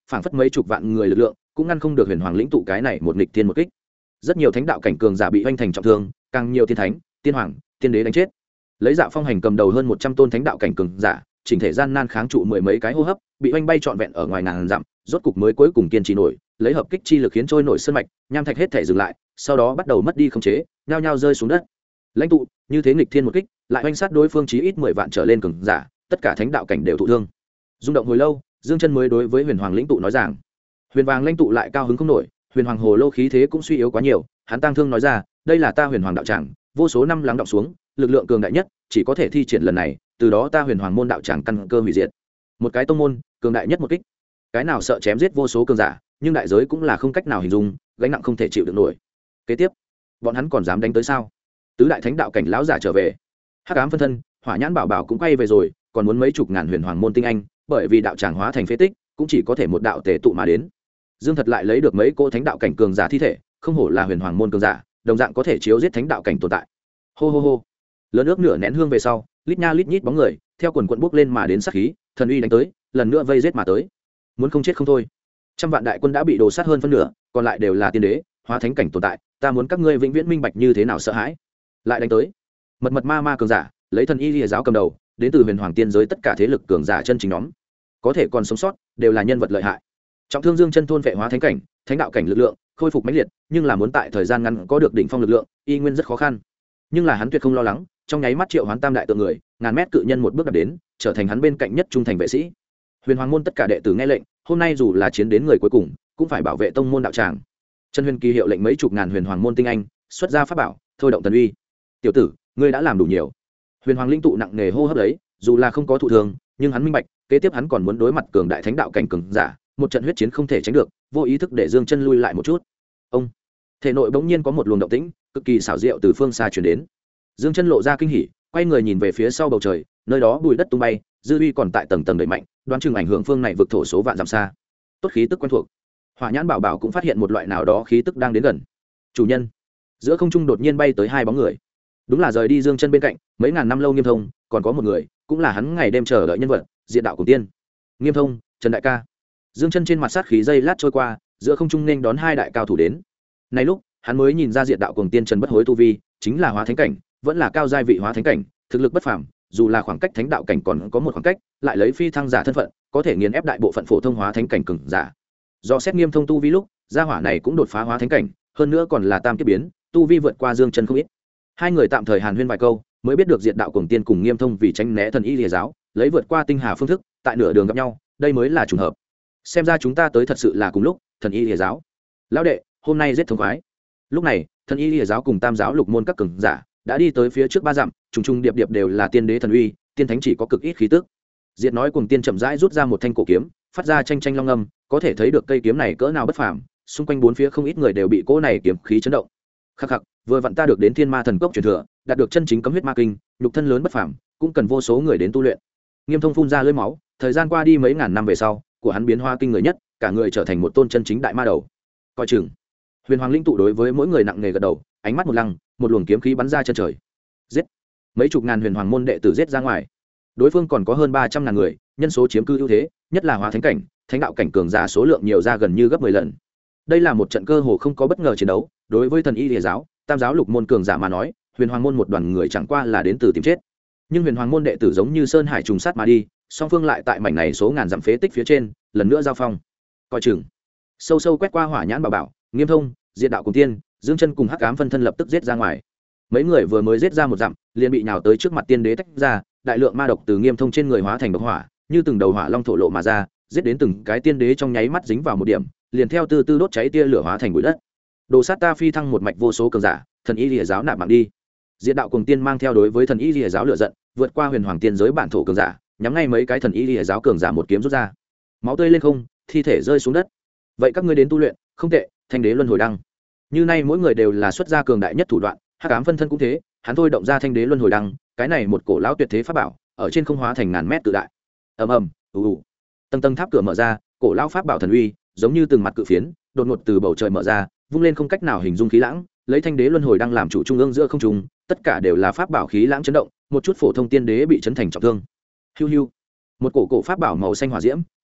phảng phất mấy chục vạn người lực lượng cũng ngăn không được huyền hoàng lĩnh tụ cái này một nghịch tiên một kích. Rất nhiều thánh đạo cảnh cường giả bị hoành thành trọng thương, càng nhiều tiên thánh, tiên hoàng, tiên đế đánh chết. Lấy Dạ Phong hành cầm đầu hơn 100 tôn thánh đạo cảnh cường giả, chỉnh thể gian nan kháng trụ mười mấy cái hô hấp, bị hoành bay trọn vẹn ở ngoài ngàn dặm, rốt cục mới cuối cùng kiên trì nổi, lấy hợp kích chi lực khiến trôi nổi sơn mạch, nham thạch hết thể dừng lại, sau đó bắt đầu mất đi khống chế, nhao nhao rơi xuống đất. Lãnh tụ, như thế nghịch thiên một kích, lại hoành sát đối phương chí ít 10 vạn trở lên cường giả, tất cả thánh đạo cảnh đều thụ thương. Rung động hồi lâu, Dương Chân mới đối với Huyền Hoàng lĩnh tụ nói rằng, Huyền Vàng lãnh tụ lại cao hứng không nổi, Huyền Hoàng hồ lô khí thế cũng suy yếu quá nhiều, hắn tăng thương nói ra, đây là ta Huyền Hoàng đạo tràng, vô số năm lắng đọng xuống, lực lượng cường đại nhất, chỉ có thể thi triển lần này, từ đó ta Huyền Hoàng môn đạo tràng căn cơ hủy diệt. Một cái tông môn, cường đại nhất một kích. Cái nào sợ chém giết vô số cường giả, nhưng đại giới cũng là không cách nào hình dung, gánh nặng không thể chịu được nổi. Kế tiếp, bọn hắn còn dám đánh tới sao? Tứ đại thánh đạo cảnh lão giả trở về, Hắc Ám phân thân, Hỏa Nhãn Bảo Bảo cũng quay về rồi, còn muốn mấy chục ngàn Huyền Hoàng môn tinh anh, bởi vì đạo tràng hóa thành phế tích, cũng chỉ có thể một đạo tề tụ mà đến. Dương Thật lại lấy được mấy cô thánh đạo cảnh cường giả thi thể, không hổ là Huyền Hoàng môn cường giả, đồng dạng có thể chiếu giết thánh đạo cảnh tồn tại. Hô hô hô. Lớn nước nửa nén hương về sau, lít nha lít nhít bóng người, theo quần quần bước lên mà đến sát khí, thần uy đánh tới, lần nữa vây giết mà tới. Muốn không chết không thôi. Trăm vạn đại quân đã bị đổ sát hơn phân nửa, còn lại đều là tiên đế, hóa thánh cảnh tồn tại, ta muốn các ngươi vĩnh viễn minh bạch như thế nào sợ hãi. Lại đánh tới. Mật mật ma ma cường giả, lấy thần y lìa giáo cầm đầu, đến từ Huyền Hoàng tiên giới tất cả thế lực cường giả chân chính nhóm, có thể còn sống sót, đều là nhân vật lợi hại. Trọng thương Dương Chân thôn vệ hóa thánh cảnh, thánh đạo cảnh lực lượng, khôi phục mãnh liệt, nhưng là muốn tại thời gian ngắn có được đỉnh phong lực lượng, y nguyên rất khó khăn. Nhưng là hắn tuyệt không lo lắng, trong nháy mắt triệu hoán tam đại tượng người, ngàn mét cự nhân một bước đạp đến, trở thành hắn bên cạnh nhất trung thành vệ sĩ. Huyền Hoàng môn tất cả đệ tử nghe lệnh, hôm nay dù là chiến đến người cuối cùng, cũng phải bảo vệ tông môn đạo tràng. Trần Huyền Kỳ hiệu lệnh mấy chục ngàn Huyền Hoàng môn tinh anh, xuất ra pháp bảo, thôi động thần uy. Tiểu tử, ngươi đã làm đủ nhiều. Huyền Hoàng linh tụ nặng nề hô hấp lấy, dù là không có thụ thương, nhưng hắn minh bạch, kế tiếp hắn còn muốn đối mặt cường đại thánh đạo cảnh cường giả, một trận huyết chiến không thể tránh được, vô ý thức để Dương Chân lui lại một chút. Ông, thể nội bỗng nhiên có một luồng động tĩnh, cực kỳ xảo diệu từ phương xa truyền đến. Dương Chân lộ ra kinh hỉ, quay người nhìn về phía sau bầu trời, nơi đó bụi đất tung bay, dư uy còn tại tầng tầng đẩy mạnh, đoán chừng ảnh hưởng phương này vực thổ số vạn dặm xa. Tốt khí tức quen thuộc. Hỏa Nhãn Bảo Bảo cũng phát hiện một loại nào đó khí tức đang đến gần. Chủ nhân. Giữa không trung đột nhiên bay tới hai bóng người. Đúng là rời đi Dương Chân bên cạnh, mấy ngàn năm lâu Nghiêm Thông, còn có một người, cũng là hắn ngày đêm chờ đợi nhân vật, Diệt Đạo Cùng Tiên. Nghiêm Thông, Trần đại ca. Dương Chân trên mặt sát khí dây lát trôi qua, giữa không trung nên đón hai đại cao thủ đến. Này lúc, hắn mới nhìn ra Diệt Đạo Cùng Tiên Trần bất hối tu vi, chính là hóa thánh cảnh, vẫn là cao giai vị hóa thánh cảnh, thực lực bất phàm, dù là khoảng cách thánh đạo cảnh còn có một khoảng cách, lại lấy phi thăng giả thân phận, có thể nghiền ép đại bộ phận phổ thông hóa thánh cảnh cường giả. Do xét Nghiêm Thông tu vi lúc, gia hỏa này cũng đột phá hóa thánh cảnh, hơn nữa còn là tam kiếp biến, tu vi vượt qua Dương Chân không ít. Hai người tạm thời hàn huyên vài câu, mới biết được Diệt Đạo Cùng Tiên cùng Nghiêm Thông vì tránh né thần y lìa giáo, lấy vượt qua tinh hà phương thức, tại nửa đường gặp nhau, đây mới là trùng hợp. Xem ra chúng ta tới thật sự là cùng lúc, thần y lìa giáo. Lão đệ, hôm nay giết thống khoái. Lúc này, thần y lìa giáo cùng tam giáo lục môn các cường giả đã đi tới phía trước ba dặm, trùng trùng điệp điệp đều là tiên đế thần uy, tiên thánh chỉ có cực ít khí tức. Diệt nói cùng tiên chậm rãi rút ra một thanh cổ kiếm, phát ra tranh tranh long âm, có thể thấy được cây kiếm này cỡ nào bất phàm, xung quanh bốn phía không ít người đều bị cỗ này kiếm khí chấn động. Khắc khắc, vừa vặn ta được đến Thiên Ma Thần Cốc truyền thừa, đạt được chân chính cấm huyết ma kinh, nhục thân lớn bất phàm, cũng cần vô số người đến tu luyện. Nghiêm Thông phun ra lưỡi máu, thời gian qua đi mấy ngàn năm về sau, của hắn biến hóa kinh người nhất, cả người trở thành một tôn chân chính đại ma đầu. Coi chừng. Huyền Hoàng linh tụ đối với mỗi người nặng nề gật đầu, ánh mắt một lăng, một luồng kiếm khí bắn ra chân trời. Giết! Mấy chục ngàn Huyền Hoàng môn đệ tử giết ra ngoài. Đối phương còn có hơn 300 ngàn người, nhân số chiếm cư ưu thế, nhất là hóa thánh cảnh, thánh đạo cảnh cường giả số lượng nhiều ra gần như gấp 10 lần. Đây là một trận cơ hồ không có bất ngờ chiến đấu, đối với thần y lìa giáo, tam giáo lục môn cường giả mà nói, Huyền Hoàng môn một đoàn người chẳng qua là đến từ tìm chết. Nhưng Huyền Hoàng môn đệ tử giống như sơn hải trùng sát mà đi, song phương lại tại mảnh này số ngàn dặm phế tích phía trên, lần nữa giao phong. Coi chừng. Sâu sâu quét qua Hỏa Nhãn Bảo Bảo, Nghiêm Thông, Diệt Đạo Cùng Tiên, Dương Chân cùng Hắc Ám phân thân lập tức giết ra ngoài. Mấy người vừa mới giết ra một dặm, liền bị nhào tới trước mặt tiên đế tách ra, đại lượng ma độc từ Nghiêm Thông trên người hóa thành độc hỏa, như từng đầu hỏa long thổ lộ mà ra, giết đến từng cái tiên đế trong nháy mắt dính vào một điểm, liền theo từ từ đốt cháy tia lửa hóa thành bụi đất. Đồ sát ta phi thăng một mạch vô số cường giả, thần y lìa giáo nạp mạng đi. Diệt Đạo Cùng Tiên mang theo đối với thần y lìa giáo lửa giận, vượt qua Huyền Hoàng tiên giới bản thổ cường giả, nhắm ngay mấy cái thần y lìa giáo cường giả một kiếm rút ra. Máu tươi lên không, thi thể rơi xuống đất. Vậy các ngươi đến tu luyện, không tệ, thanh đế luân hồi đăng. Như nay mỗi người đều là xuất gia cường đại nhất thủ đoạn, Hắc Ám phân thân cũng thế, hắn thôi động ra thanh đế luân hồi đăng, cái này một cổ lão tuyệt thế pháp bảo, ở trên không hóa thành ngàn mét tự đại. Ầm ầm, ù ù. Tầng tầng tháp cửa mở ra, cổ lão pháp bảo thần uy, giống như từng mặt cự phiến, đột ngột từ bầu trời mở ra, vung lên không cách nào hình dung khí lãng, lấy thanh đế luân hồi đăng làm chủ trung ương giữa không trung, tất cả đều là pháp bảo khí lãng chấn động, một chút phổ thông tiên đế bị chấn thành trọng thương. Hiu hiu. Một cổ pháp bảo màu xanh hỏa diễm,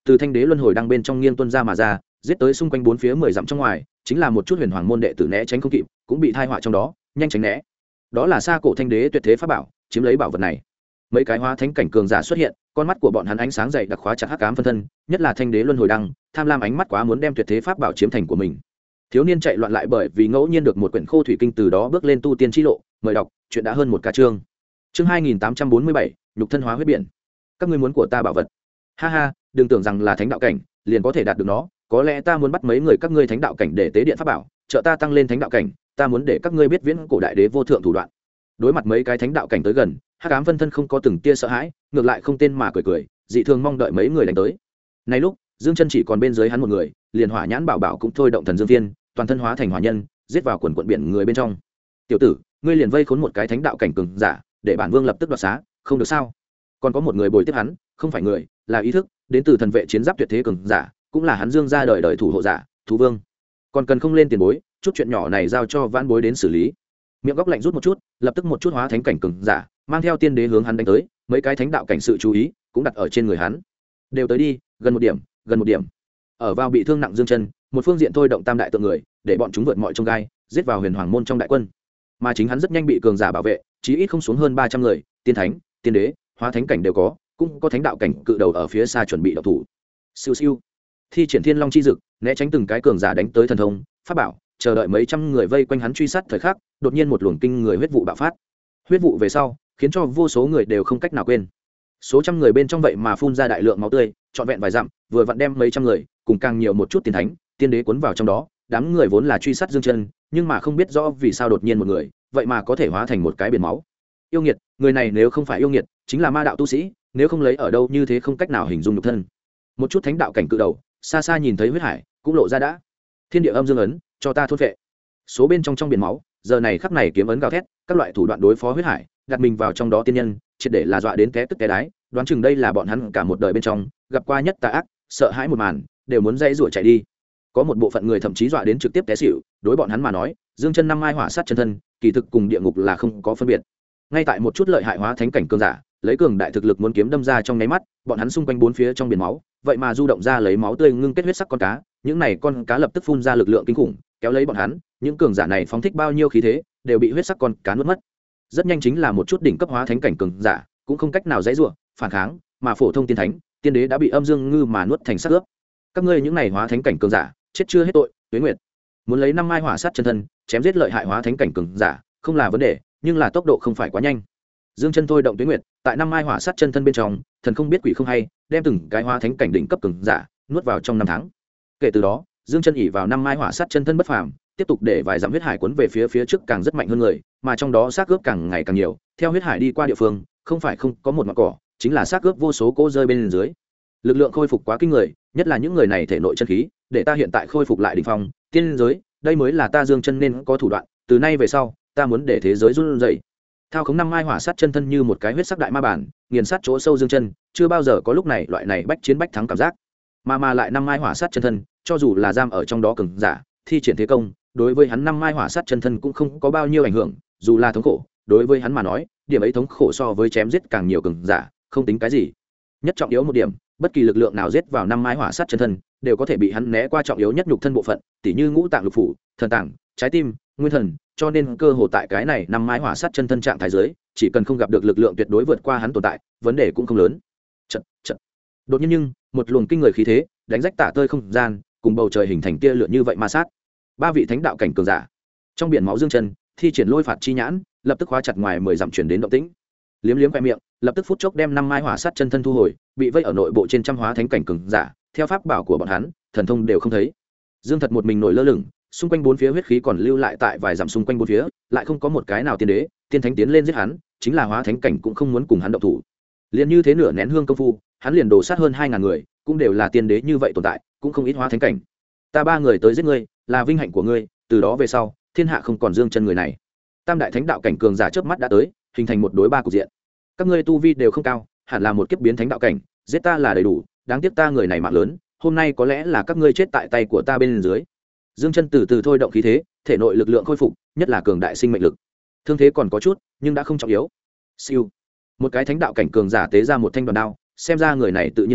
từ thanh đế luân hồi đang bên trong nghiêng tuân ra mà ra, giết tới xung quanh bốn phía 10 dặm trong ngoài, chính là một chút huyền hoàng môn đệ tử né tránh không kịp, cũng bị thai họa trong đó, nhanh tránh né. Đó là xa cổ thanh đế tuyệt thế pháp bảo, chiếm lấy bảo vật này. Mấy cái hóa thánh cảnh cường giả xuất hiện, con mắt của bọn hắn ánh sáng dày đặc khóa chặt hắc ám phân thân, nhất là thanh đế luân hồi đăng, tham lam ánh mắt quá muốn đem tuyệt thế pháp bảo chiếm thành của mình. Thiếu niên chạy loạn lại bởi vì ngẫu nhiên được một quyển khô thủy kinh, từ đó bước lên tu tiên chi lộ. Mời đọc, chuyện đã hơn một cả chương. Chương 2847, nhục thân hóa huyết biển. Các ngươi muốn của ta bảo vật? Ha ha, đừng tưởng rằng là thánh đạo cảnh liền có thể đạt được nó, có lẽ ta muốn bắt mấy người các ngươi thánh đạo cảnh để tế điện pháp bảo, trợ ta tăng lên thánh đạo cảnh, ta muốn để các ngươi biết viễn cổ đại đế vô thượng thủ đoạn. Đối mặt mấy cái thánh đạo cảnh tới gần, hắc ám phân thân không có từng tia sợ hãi, ngược lại không tên mà cười cười, dị thường mong đợi mấy người đánh tới. Này lúc, Dương Chân chỉ còn bên dưới hắn một người, liền hỏa nhãn bảo bảo cũng thôi động thần dương viên, toàn thân hóa thành hỏa nhân, giết vào quần quần biển người bên trong. Tiểu tử, ngươi liền vây khốn một cái thánh đạo cảnh cường giả, để bản vương lập tức đoạt xá, không được sao? Còn có một người bồi tiếp hắn, không phải người, là ý thức, đến từ thần vệ chiến giáp tuyệt thế cường giả, cũng là hắn Dương gia đời đời thủ hộ giả, thú vương. Còn cần không lên tiền bối, chút chuyện nhỏ này giao cho vãn bối đến xử lý. Miệng góc lạnh rút một chút, lập tức một chút hóa thánh cảnh cường giả mang theo tiên đế hướng hắn đánh tới, mấy cái thánh đạo cảnh sự chú ý cũng đặt ở trên người hắn. Đều tới đi, gần một điểm, gần một điểm. Ở vào bị thương nặng Dương Chân, một phương diện thôi động tam đại tượng người, để bọn chúng vượt mọi chông gai, giết vào huyền hoàng môn trong đại quân. Mà chính hắn rất nhanh bị cường giả bảo vệ, chí ít không xuống hơn 300 người, tiên thánh, tiên đế, hóa thánh cảnh đều có, cũng có thánh đạo cảnh cự đầu ở phía xa chuẩn bị động thủ. Siêu siêu, thi triển thiên long chi dực, né tránh từng cái cường giả đánh tới thần thông, pháp bảo, chờ đợi mấy trăm người vây quanh hắn truy sát thời khắc, đột nhiên một luồng kinh người huyết vụ bạo phát. Huyết vụ về sau, khiến cho vô số người đều không cách nào quên. Số trăm người bên trong vậy mà phun ra đại lượng máu tươi, trọn vẹn vài dặm, vừa vặn đem mấy trăm người, cùng càng nhiều một chút tiên thánh, tiên đế cuốn vào trong đó. Đám người vốn là truy sát Dương Chân, nhưng mà không biết rõ vì sao đột nhiên một người, vậy mà có thể hóa thành một cái biển máu. Yêu nghiệt, người này nếu không phải yêu nghiệt, chính là ma đạo tu sĩ, nếu không lấy ở đâu như thế không cách nào hình dung nhục thân. Một chút thánh đạo cảnh cự đầu, xa xa nhìn thấy huyết hải, cũng lộ ra đã. Thiên địa âm dương ấn, cho ta thôn phệ. Số bên trong biển máu, giờ này khắc này kiếm ấn gào thét, các loại thủ đoạn đối phó huyết hải, đặt mình vào trong đó tiên nhân, triệt để là dọa đến té tức té đái, đoán chừng đây là bọn hắn cả một đời bên trong gặp qua nhất tà ác, sợ hãi một màn, đều muốn dãy rủa chạy đi. Có một bộ phận người thậm chí dọa đến trực tiếp té xỉu, đối bọn hắn mà nói, Dương Chân năm mai hỏa sát chân thân, kỳ thực cùng địa ngục là không có phân biệt. Ngay tại một chút lợi hại hóa thánh cảnh cường giả, lấy cường đại thực lực muốn kiếm đâm ra trong nháy mắt, bọn hắn xung quanh bốn phía trong biển máu, vậy mà du động ra lấy máu tươi ngưng kết huyết sắc con cá, những này con cá lập tức phun ra lực lượng kinh khủng, kéo lấy bọn hắn, những cường giả này phóng thích bao nhiêu khí thế, đều bị huyết sắc con cá nuốt mất. Rất nhanh chính là một chút đỉnh cấp hóa thánh cảnh cường giả, cũng không cách nào dãy rủa, phản kháng, mà phổ thông tiên thánh, tiên đế đã bị âm dương ngư mà nuốt thành xác ướp. Các ngươi những này hóa thánh cảnh cường giả, chết chưa hết tội. Tuế Nguyệt muốn lấy năm mai hỏa sát chân thân, chém giết lợi hại hóa thánh cảnh cường giả, không là vấn đề, nhưng là tốc độ không phải quá nhanh. Dương Chân thôi động Tuế Nguyệt, tại năm mai hỏa sát chân thân bên trong, thần không biết quỷ không hay, đem từng cái hóa thánh cảnh đỉnh cấp cường giả nuốt vào trong 5 tháng. Kể từ đó, Dương Chân ỷ vào năm mai hỏa sát chân thân bất phàm, tiếp tục để vài dặm huyết hải cuốn về phía trước càng rất mạnh hơn người, mà trong đó xác ướp càng ngày càng nhiều, theo huyết hải đi qua địa phương, không phải không có một mảng cỏ, chính là xác ướp vô số cỗ rơi bên dưới. Lực lượng khôi phục quá kinh người, nhất là những người này thể nội chân khí, để ta hiện tại khôi phục lại đỉnh phong, tiên giới, đây mới là ta Dương Chân nên có thủ đoạn, từ nay về sau, ta muốn để thế giới run rẩy. Thao khống năm mai hỏa sát chân thân như một cái huyết sắc đại ma bản, nghiền sát chỗ sâu Dương Chân, chưa bao giờ có lúc này loại này bách chiến bách thắng cảm giác. Mà lại năm mai hỏa sát chân thân, cho dù là giam ở trong đó cường giả, thi triển thế công, đối với hắn năm mai hỏa sát chân thân cũng không có bao nhiêu ảnh hưởng, dù là thống khổ, đối với hắn mà nói, điểm ấy thống khổ so với chém giết càng nhiều cường giả, không tính cái gì. Nhất trọng yếu một điểm, bất kỳ lực lượng nào giết vào năm mai hỏa sát chân thân, đều có thể bị hắn né qua trọng yếu nhất nhục thân bộ phận, tỉ như ngũ tạng lục phủ, thần tạng, trái tim, nguyên thần, cho nên cơ hồ tại cái này năm mai hỏa sát chân thân trạng thái giới, chỉ cần không gặp được lực lượng tuyệt đối vượt qua hắn tồn tại, vấn đề cũng không lớn. Chật. Đột nhiên nhưng một luồng kinh người khí thế, đánh rách tả tơi không gian, cùng bầu trời hình thành tia lửa như vậy ma sát. Ba vị thánh đạo cảnh cường giả, trong biển máu Dương Chân, thi triển lôi phạt chi nhãn, lập tức khóa chặt ngoài 10 dặm truyền đến động tĩnh. Liếm liếm khóe miệng, lập tức phút chốc đem năm mai hỏa sát chân thân thu hồi, bị vây ở nội bộ trên trăm hóa thánh cảnh cường giả, theo pháp bảo của bọn hắn, thần thông đều không thấy. Dương Thật một mình nổi lơ lửng, xung quanh bốn phía huyết khí còn lưu lại tại vài dặm xung quanh bốn phía, lại không có một cái nào tiên đế, tiên thánh tiến lên giết hắn, chính là hóa thánh cảnh cũng không muốn cùng hắn động thủ. Liền như thế nửa nén hương công phu, hắn liền đổ sát hơn 2000 người, cũng đều là tiên đế như vậy tồn tại, cũng không ít hóa thánh cảnh. Ta ba người tới giết ngươi, là vinh hạnh của ngươi, từ đó về sau, thiên hạ không còn Dương Chân người này. Tam đại thánh đạo cảnh cường giả chớp mắt đã tới, hình thành một đối ba cục diện. Các ngươi tu vi đều không cao, hẳn là một kiếp biến thánh đạo cảnh, giết ta là đầy đủ, đáng tiếc ta người này mạng lớn, hôm nay có lẽ là các ngươi chết tại tay của ta bên dưới. Dương Chân từ từ thôi động khí thế, thể nội lực lượng khôi phục, nhất là cường đại sinh mệnh lực. Thương thế còn có chút, nhưng đã không trọng yếu. Siêu. Một cái thánh đạo cảnh cường giả tế ra một thanh đoàn đao, xem ra người này tự nhiên biết,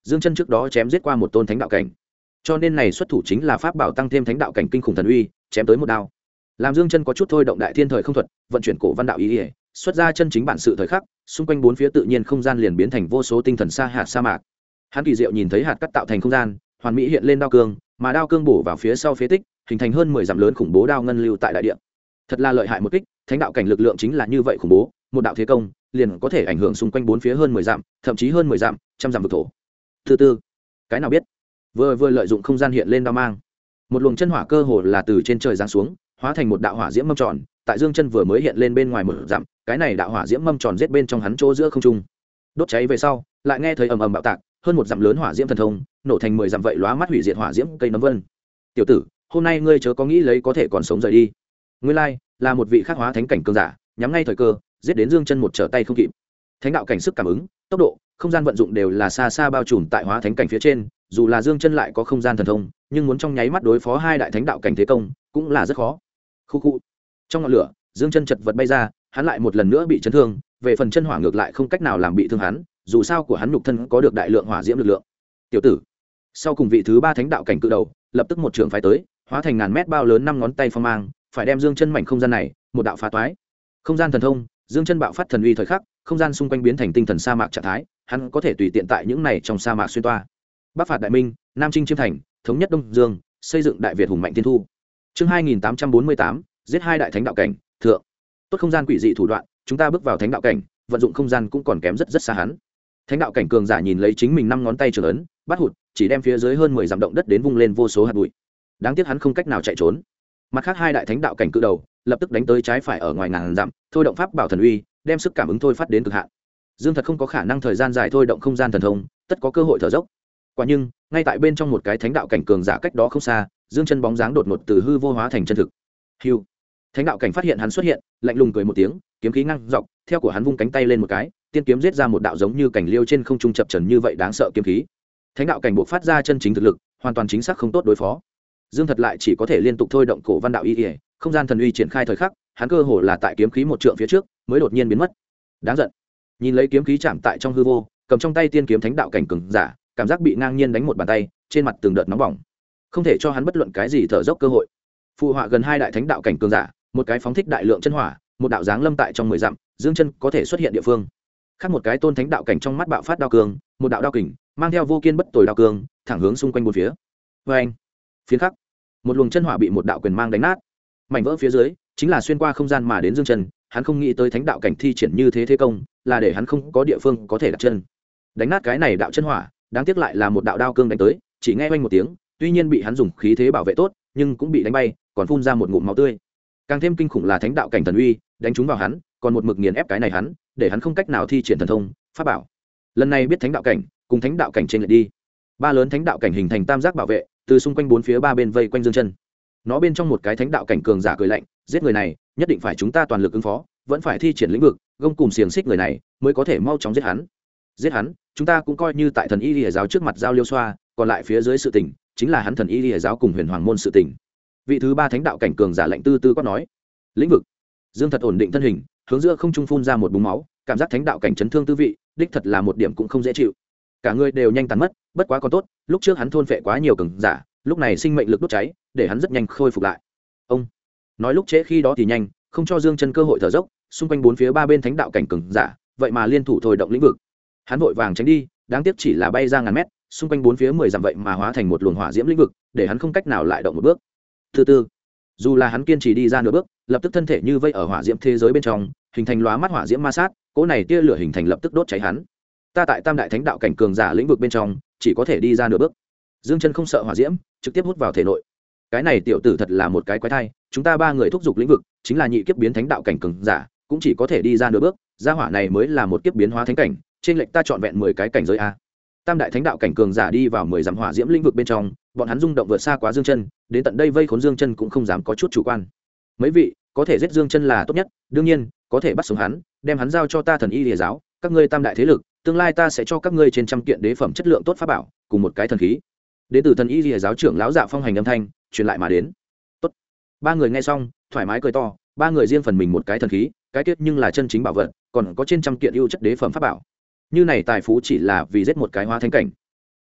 Dương Chân trước đó chém giết qua một tôn thánh đạo cảnh, cho nên này xuất thủ chính là pháp bảo tăng thêm thánh đạo cảnh kinh khủng thần uy, chém tới một đao. Làm Dương Chân có chút thôi động đại thiên thời không thuật, vận chuyển cổ văn đạo ý, xuất ra chân chính bản sự thời khắc, xung quanh bốn phía tự nhiên không gian liền biến thành vô số tinh thần sa hạt sa mạc. Hắn kỳ diệu nhìn thấy hạt cắt tạo thành không gian, hoàn mỹ hiện lên đao cương, mà đao cương bổ vào phía sau phế tích, hình thành hơn 10 dặm lớn khủng bố đao ngân lưu tại đại địa. Thật là lợi hại một kích, thánh đạo cảnh lực lượng chính là như vậy khủng bố, một đạo thế công liền có thể ảnh hưởng xung quanh bốn phía hơn 10 dặm, thậm chí hơn 10 dặm, trăm dặm vực thổ. Thứ tư, cái nào biết? Vừa lợi dụng không gian hiện lên đao mang, một luồng chân hỏa cơ hồ là từ trên trời giáng xuống, hóa thành một đạo hỏa diễm mâm tròn, tại Dương Chân vừa mới hiện lên bên ngoài một dặm, cái này đạo hỏa diễm mâm tròn giết bên trong hắn chỗ giữa không trung. Đốt cháy về sau, lại nghe thấy ầm ầm bạo tạc, hơn một dặm lớn hỏa diễm thần thông, nổ thành 10 dặm vậy lóa mắt hủy diệt hỏa diễm cây nấm vân. Tiểu tử, hôm nay ngươi chớ có nghĩ lấy có thể còn sống rời đi. Ngươi lai là một vị khắc hóa thánh cảnh cường giả, nhắm ngay thời cơ, giết đến Dương Chân một trở tay không kịp. Thánh đạo cảnh sức cảm ứng, tốc độ, không gian vận dụng đều là xa xa bao trùm tại hóa thánh cảnh phía trên, dù là Dương Chân lại có không gian thần thông, nhưng muốn trong nháy mắt đối phó hai đại thánh đạo cảnh thế công, cũng là rất khó. Khu khu. Trong ngọn lửa, Dương Chân chật vật bay ra, hắn lại một lần nữa bị chấn thương, về phần chân hỏa ngược lại không cách nào làm bị thương hắn, dù sao của hắn nhục thân có được đại lượng hỏa diễm lực lượng. Tiểu tử, sau cùng vị thứ ba thánh đạo cảnh cự đầu, lập tức một trường phái tới, hóa thành ngàn mét bao lớn 5 ngón tay phong mang, phải đem Dương Chân mảnh không gian này, một đạo phá toái. Không gian thần thông, Dương Chân bạo phát thần uy thời khắc, không gian xung quanh biến thành tinh thần sa mạc trạng thái, hắn có thể tùy tiện tại những này trong sa mạc xuyên toa. Bắc phạt đại minh, Nam chinh chiêm thành, thống nhất Đông Dương, xây dựng đại Việt hùng mạnh thiên thu. Chương 2848, giết hai đại thánh đạo cảnh, thượng. Tốt không gian quỷ dị thủ đoạn, chúng ta bước vào thánh đạo cảnh, vận dụng không gian cũng còn kém rất xa hắn. Thánh đạo cảnh cường giả nhìn lấy chính mình 5 ngón tay trường ấn, bắt hụt, chỉ đem phía dưới hơn 10 dặm động đất đến vung lên vô số hạt bụi. Đáng tiếc hắn không cách nào chạy trốn. Mặt khác hai đại thánh đạo cảnh cự đầu, lập tức đánh tới trái phải ở ngoài ngàn dặm, thôi động pháp bảo thần uy, đem sức cảm ứng thôi phát đến cực hạn. Dương Thật không có khả năng thời gian dài thôi động không gian thần thông, tất có cơ hội thở dốc. Quả nhưng, ngay tại bên trong một cái thánh đạo cảnh cường giả cách đó không xa, Dương Chân bóng dáng đột ngột từ hư vô hóa thành chân thực. Hưu. Thánh đạo cảnh phát hiện hắn xuất hiện, lạnh lùng cười một tiếng, kiếm khí ngang dọc, theo của hắn vung cánh tay lên một cái, tiên kiếm giết ra một đạo giống như cảnh liêu trên không trung chập trần như vậy đáng sợ kiếm khí. Thánh đạo cảnh buộc phát ra chân chính thực lực, hoàn toàn chính xác không tốt đối phó. Dương Thật lại chỉ có thể liên tục thôi động cổ văn đạo y, không gian thần uy triển khai thời khắc, hắn cơ hồ là tại kiếm khí một trượng phía trước, mới đột nhiên biến mất. Đáng giận. Nhìn lấy kiếm khí chạm tại trong hư vô, cầm trong tay tiên kiếm thánh đạo cảnh cường giả, cảm giác bị ngang nhiên đánh một bàn tay, trên mặt từng đợt nóng bỏng. Không thể cho hắn bất luận cái gì thở dốc cơ hội. Phụ họa gần hai đại thánh đạo cảnh cường giả, một cái phóng thích đại lượng chân hỏa, một đạo dáng lâm tại trong 10 dặm, Dương Chân có thể xuất hiện địa phương. Khác một cái tôn thánh đạo cảnh trong mắt bạo phát đao cường, một đạo đao kình, mang theo vô kiên bất tồi đao cường, thẳng hướng xung quanh bốn phía. Oeng! Phiến khắc, một luồng chân hỏa bị một đạo quyền mang đánh nát. Mảnh vỡ phía dưới chính là xuyên qua không gian mà đến Dương Chân, hắn không nghĩ tới thánh đạo cảnh thi triển như thế thế công, là để hắn không có địa phương có thể đặt chân. Đánh nát cái này đạo chân hỏa, đáng tiếc lại là một đạo đao cương đánh tới, chỉ nghe oanh một tiếng, tuy nhiên bị hắn dùng khí thế bảo vệ tốt, nhưng cũng bị đánh bay, còn phun ra một ngụm máu tươi. Càng thêm kinh khủng là thánh đạo cảnh thần uy, đánh trúng vào hắn, còn một mực nghiền ép cái này hắn, để hắn không cách nào thi triển thần thông, pháp bảo. Lần này biết thánh đạo cảnh, cùng thánh đạo cảnh trên lại đi. Ba lớn thánh đạo cảnh hình thành tam giác bảo vệ, từ xung quanh bốn phía ba bên vây quanh Dương Chân. Nó bên trong một cái thánh đạo cảnh cường giả cười lạnh, giết người này, nhất định phải chúng ta toàn lực ứng phó, vẫn phải thi triển lĩnh vực, gông cùng xiềng xích người này, mới có thể mau chóng giết hắn. Giết hắn, chúng ta cũng coi như tại thần y lìa giáo trước mặt giao liêu xoa, còn lại phía dưới sự tình, chính là hắn thần y lìa giáo cùng huyền hoàng môn sự tình. Vị thứ ba thánh đạo cảnh cường giả lạnh tư tư quát nói. Lĩnh vực. Dương Thật ổn định thân hình, hướng giữa không trung phun ra một búng máu, cảm giác thánh đạo cảnh chấn thương tư vị, đích thật là một điểm cũng không dễ chịu. Cả người đều nhanh tàn mất, bất quá còn tốt, lúc trước hắn thôn phệ quá nhiều cường giả, lúc này sinh mệnh lực đốt cháy, để hắn rất nhanh khôi phục lại. Ông nói lúc trễ khi đó thì nhanh, không cho Dương Chân cơ hội thở dốc, xung quanh bốn phía ba bên thánh đạo cảnh cường giả, vậy mà liên thủ thôi động lĩnh vực. Hắn vội vàng tránh đi, đáng tiếc chỉ là bay ra ngàn mét, xung quanh bốn phía 10 dặm vậy mà hóa thành một luồng hỏa diễm lĩnh vực, để hắn không cách nào lại động một bước. Thứ tư, dù là hắn kiên trì đi ra nửa bước, lập tức thân thể như vây ở hỏa diễm thế giới bên trong, hình thành lóa mắt hỏa diễm ma sát, cỗ này tia lửa hình thành lập tức đốt cháy hắn. Ta tại tam đại thánh đạo cảnh cường giả lĩnh vực bên trong, chỉ có thể đi ra nửa bước. Dương Chân không sợ hỏa diễm, trực tiếp hút vào thể nội. Cái này tiểu tử thật là một cái quái thai, chúng ta ba người thúc giục lĩnh vực, chính là nhị kiếp biến thánh đạo cảnh cường giả, cũng chỉ có thể đi ra nửa bước, gia hỏa này mới là một kiếp biến hóa thánh cảnh, trên lệch ta chọn vẹn 10 cái cảnh giới a. Tam đại thánh đạo cảnh cường giả đi vào 10 dặm hỏa diễm lĩnh vực bên trong, bọn hắn rung động vượt xa quá Dương Chân, đến tận đây vây khốn Dương Chân cũng không dám có chút chủ quan. Mấy vị, có thể giết Dương Chân là tốt nhất, đương nhiên, có thể bắt sống hắn, đem hắn giao cho ta thần y lìa giáo, các ngươi tam đại thế lực, tương lai ta sẽ cho các ngươi trên trăm kiện đế phẩm chất lượng tốt pháp bảo, cùng một cái thần khí. Đến từ thần y lìa giáo trưởng lão Dạ Phong hành âm thanh truyền lại mà đến. Tốt. Ba người nghe xong, thoải mái cười to, ba người riêng phần mình một cái thần khí, cái kết nhưng là chân chính bảo vật, còn có trên trăm kiện ưu chất đế phẩm pháp bảo. Như này tài phú chỉ là vì giết một cái hóa thánh cảnh.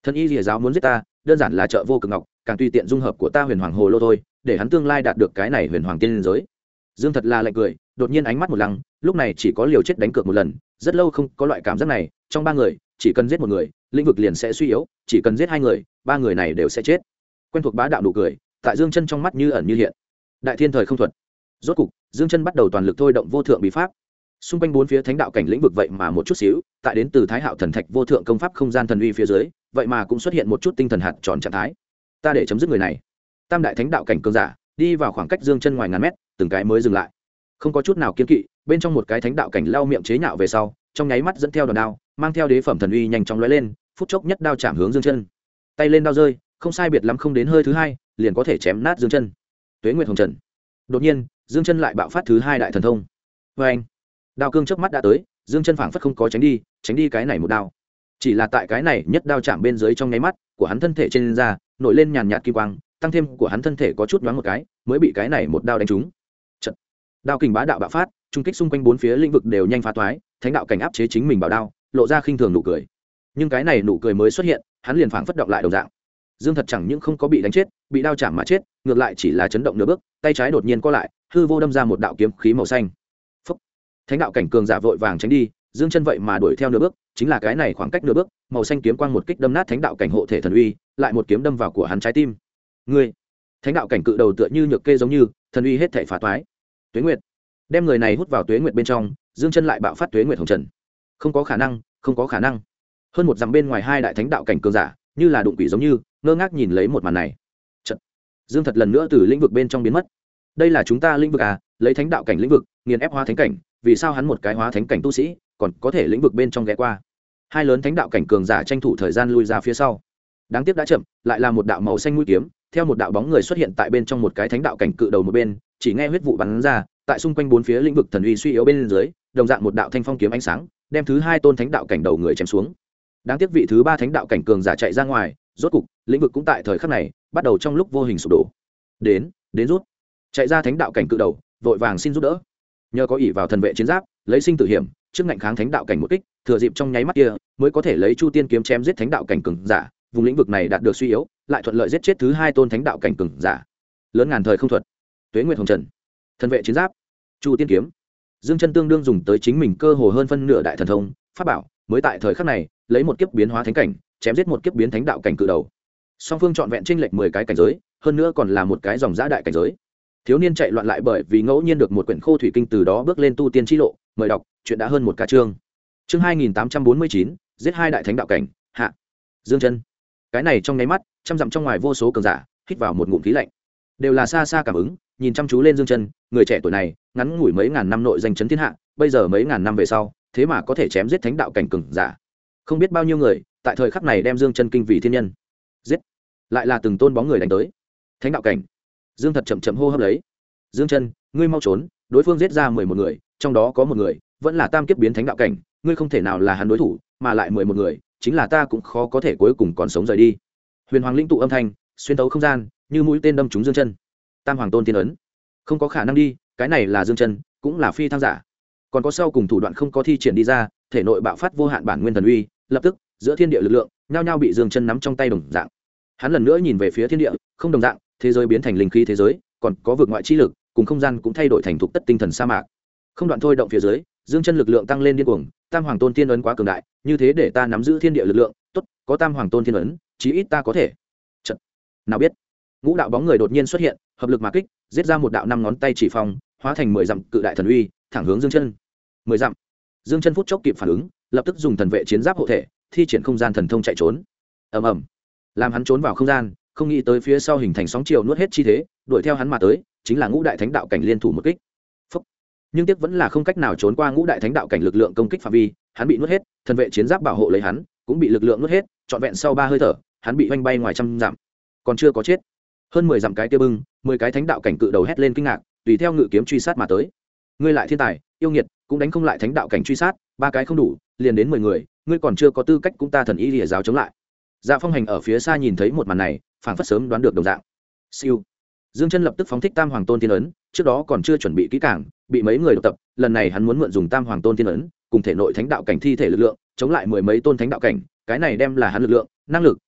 Thần y rìa giáo muốn giết ta đơn giản là trợ vô cực ngọc, càng tùy tiện dung hợp của ta huyền hoàng hồ lô thôi, để hắn tương lai đạt được cái này huyền hoàng tiên giới. Dương thật là lạnh cười, đột nhiên ánh mắt một lăng, lúc này chỉ có liều chết đánh cược một lần, rất lâu không có loại cảm giác này, trong ba người chỉ cần giết một người lĩnh vực liền sẽ suy yếu, chỉ cần giết hai người ba người này đều sẽ chết. Quen thuộc bá đạo nụ cười tại Dương Chân trong mắt như ẩn như hiện. Đại thiên thời không thuật. Rốt cục Dương Chân bắt đầu toàn lực thôi động vô thượng bí pháp. Xung quanh bốn phía thánh đạo cảnh lĩnh vực vậy mà một chút xíu, tại đến từ Thái Hạo thần thạch vô thượng công pháp không gian thần uy phía dưới, vậy mà cũng xuất hiện một chút tinh thần hạt tròn trạng thái. Ta để chấm dứt người này. Tam đại thánh đạo cảnh cường giả đi vào khoảng cách Dương Chân ngoài ngàn mét, từng cái mới dừng lại. Không có chút nào kiên kỵ, bên trong một cái thánh đạo cảnh lau miệng chế nhạo về sau, trong nháy mắt dẫn theo đòn đao, mang theo đế phẩm thần uy nhanh chóng lóe lên, phút chốc nhất đao chạm hướng Dương Chân. Tay lên đao rơi, không sai biệt lắm không đến hơi thứ hai, liền có thể chém nát Dương Chân. Tuế Nguyệt Hồng Trần. Đột nhiên, Dương Chân lại bạo phát thứ hai đại thần thông. Oeng! Đao cương chớp mắt đã tới, Dương Chân phảng phất không có tránh đi cái này một đao. Chỉ là tại cái này nhất đao chạm bên dưới trong nháy mắt, của hắn thân thể trên ra, nổi lên nhàn nhạt kim quang, tăng thêm của hắn thân thể có chút nhoáng một cái, mới bị cái này một đao đánh trúng. Trận. Đao kình bá đạo bạo phát, trung kích xung quanh bốn phía lĩnh vực đều nhanh phá toái, thánh đạo cảnh áp chế chính mình bảo đao, lộ ra khinh thường nụ cười. Nhưng cái này nụ cười mới xuất hiện, hắn liền phảng phất động lại đồng dạng. Dương thật chẳng những không có bị đánh chết, bị đao chạm mà chết, ngược lại chỉ là chấn động nửa bước, tay trái đột nhiên co lại, hư vô đâm ra một đạo kiếm khí màu xanh. Phúc. Thánh đạo cảnh cường giả vội vàng tránh đi, Dương Chân vậy mà đuổi theo nửa bước, chính là cái này khoảng cách nửa bước, màu xanh kiếm quang một kích đâm nát thánh đạo cảnh hộ thể thần uy, lại một kiếm đâm vào của hắn trái tim. Ngươi, thánh đạo cảnh cự đầu tựa như nhược kê giống như, thần uy hết thảy phá toái. Tuế Nguyệt, đem người này hút vào Tuế Nguyệt bên trong, Dương Chân lại bạo phát Tuế Nguyệt Hồng Trần. Không có khả năng, không có khả năng. Hơn một dặm bên ngoài hai đại thánh đạo cảnh cường giả, như là đụng quỷ giống như, ngơ ngác nhìn lấy một màn này. Chợt, Dương thật lần nữa từ lĩnh vực bên trong biến mất. Đây là chúng ta lĩnh vực à? Lấy thánh đạo cảnh lĩnh vực, nghiền ép hóa thánh cảnh, vì sao hắn một cái hóa thánh cảnh tu sĩ, còn có thể lĩnh vực bên trong ghé qua? Hai lớn thánh đạo cảnh cường giả tranh thủ thời gian lui ra phía sau. Đáng tiếc đã chậm, lại là một đạo màu xanh mũi kiếm, theo một đạo bóng người xuất hiện tại bên trong một cái thánh đạo cảnh cự đầu một bên, chỉ nghe huyết vụ bắn ra, tại xung quanh bốn phía lĩnh vực thần uy suy yếu bên dưới, đồng dạng một đạo thanh phong kiếm ánh sáng, đem thứ hai tôn thánh đạo cảnh đầu người chém xuống. Đáng tiếc vị thứ ba thánh đạo cảnh cường giả chạy ra ngoài, rốt cục lĩnh vực cũng tại thời khắc này bắt đầu trong lúc vô hình sụp đổ. Đến rút. Chạy ra thánh đạo cảnh cự đầu, vội vàng xin giúp đỡ. Nhờ có ỷ vào thần vệ chiến giáp, lấy sinh tử hiểm, trước ngạnh kháng thánh đạo cảnh một kích, thừa dịp trong nháy mắt kia, mới có thể lấy Chu Tiên kiếm chém giết thánh đạo cảnh cường giả, vùng lĩnh vực này đạt được suy yếu, lại thuận lợi giết chết thứ hai tôn thánh đạo cảnh cường giả. Lớn ngàn thời không thuật, Tuế Nguyệt Hồng Trần, thần vệ chiến giáp, Chu Tiên kiếm. Dương Chân tương đương dùng tới chính mình cơ hồ hơn phân nửa đại thần thông, pháp bảo, mới tại thời khắc này, lấy một kiếp biến hóa thánh cảnh, chém giết một kiếp biến thánh đạo cảnh cự đầu. Song phương chọn vẹn chênh lệch 10 cái cảnh giới, hơn nữa còn là một cái dòng dã đại cảnh giới. Thiếu niên chạy loạn lại bởi vì ngẫu nhiên được một quyển khô thủy kinh, từ đó bước lên tu tiên chi lộ, mời đọc, chuyện đã hơn một ca chương. Chương 2849, giết hai đại thánh đạo cảnh, hạ. Dương Chân. Cái này trong nháy mắt, trăm dặm trong ngoài vô số cường giả hít vào một ngụm khí lạnh, đều là xa xa cảm ứng, nhìn chăm chú lên Dương Chân, người trẻ tuổi này, ngắn ngủi mấy ngàn năm nội danh chấn thiên hạ, bây giờ mấy ngàn năm về sau, thế mà có thể chém giết thánh đạo cảnh cường giả. Không biết bao nhiêu người, tại thời khắc này đem Dương Chân kinh vì thiên nhân. Giết, lại là từng tôn bóng người đánh tới. Thánh đạo cảnh. Dương thật chậm chậm hô hấp lấy. Dương Chân, ngươi mau trốn, đối phương giết ra 11 người, trong đó có một người vẫn là tam kiếp biến thánh đạo cảnh, ngươi không thể nào là hắn đối thủ, mà lại 11 người, chính là ta cũng khó có thể cuối cùng còn sống rời đi. Huyền Hoàng linh tụ âm thanh, xuyên thấu không gian, như mũi tên đâm trúng Dương Chân. Tam Hoàng Tôn Tiên ấn. Không có khả năng đi, cái này là Dương Chân, cũng là phi thăng giả. Còn có sau cùng thủ đoạn không có thi triển đi ra, thể nội bạo phát vô hạn bản nguyên thần uy, lập tức, giữa thiên địa lực lượng, nhao nhao bị Dương Chân nắm trong tay đồng dạng. Hắn lần nữa nhìn về phía thiên địa, không đồng dạng, thế giới biến thành linh khí thế giới, còn có vực ngoại chi lực, cùng không gian cũng thay đổi thành thuộc tất tinh thần sa mạc. Không đoạn thôi động phía dưới, Dương Chân lực lượng tăng lên điên cuồng, Tam Hoàng Tôn Tiên ấn quá cường đại, như thế để ta nắm giữ thiên địa lực lượng, tốt, có Tam Hoàng Tôn Tiên ấn, chí ít ta có thể. Chợt, nào biết, ngũ đạo bóng người đột nhiên xuất hiện, hợp lực mà kích, giết ra một đạo năm ngón tay chỉ phong, hóa thành 10 dặm cự đại thần uy, thẳng hướng Dương Chân. 10 dặm. Dương Chân phút chốc kịp phản ứng, lập tức dùng thần vệ chiến giáp hộ thể, thi triển không gian thần thông chạy trốn. Ầm ầm. Làm hắn trốn vào không gian, không nghĩ tới phía sau hình thành sóng chiều nuốt hết chi thế, đuổi theo hắn mà tới, chính là ngũ đại thánh đạo cảnh liên thủ một kích. Phúc. Nhưng tiếc vẫn là không cách nào trốn qua ngũ đại thánh đạo cảnh lực lượng công kích phạm vi, hắn bị nuốt hết, thần vệ chiến giáp bảo hộ lấy hắn, cũng bị lực lượng nuốt hết, trọn vẹn sau 3 hơi thở, hắn bị hoành bay ngoài trăm dặm. Còn chưa có chết. Hơn 10 dặm cái kia bưng, 10 cái thánh đạo cảnh cự đầu hét lên kinh ngạc, tùy theo ngự kiếm truy sát mà tới. Ngươi lại thiên tài, yêu nghiệt, cũng đánh không lại thánh đạo cảnh truy sát, 3 cái không đủ, liền đến 10 người, ngươi còn chưa có tư cách cũng ta thần y lìa giáo chống lại. Dạ Phong Hành ở phía xa nhìn thấy một màn này, phảng phất sớm đoán được đồng dạng. Siêu. Dương Chân lập tức phóng thích Tam Hoàng Tôn Tiên ấn, trước đó còn chưa chuẩn bị kỹ càng, bị mấy người độc tập, lần này hắn muốn mượn dùng Tam Hoàng Tôn Tiên ấn, cùng thể nội thánh đạo cảnh thi thể lực lượng, chống lại mười mấy tôn thánh đạo cảnh, cái này đem là hắn lực lượng, năng lực,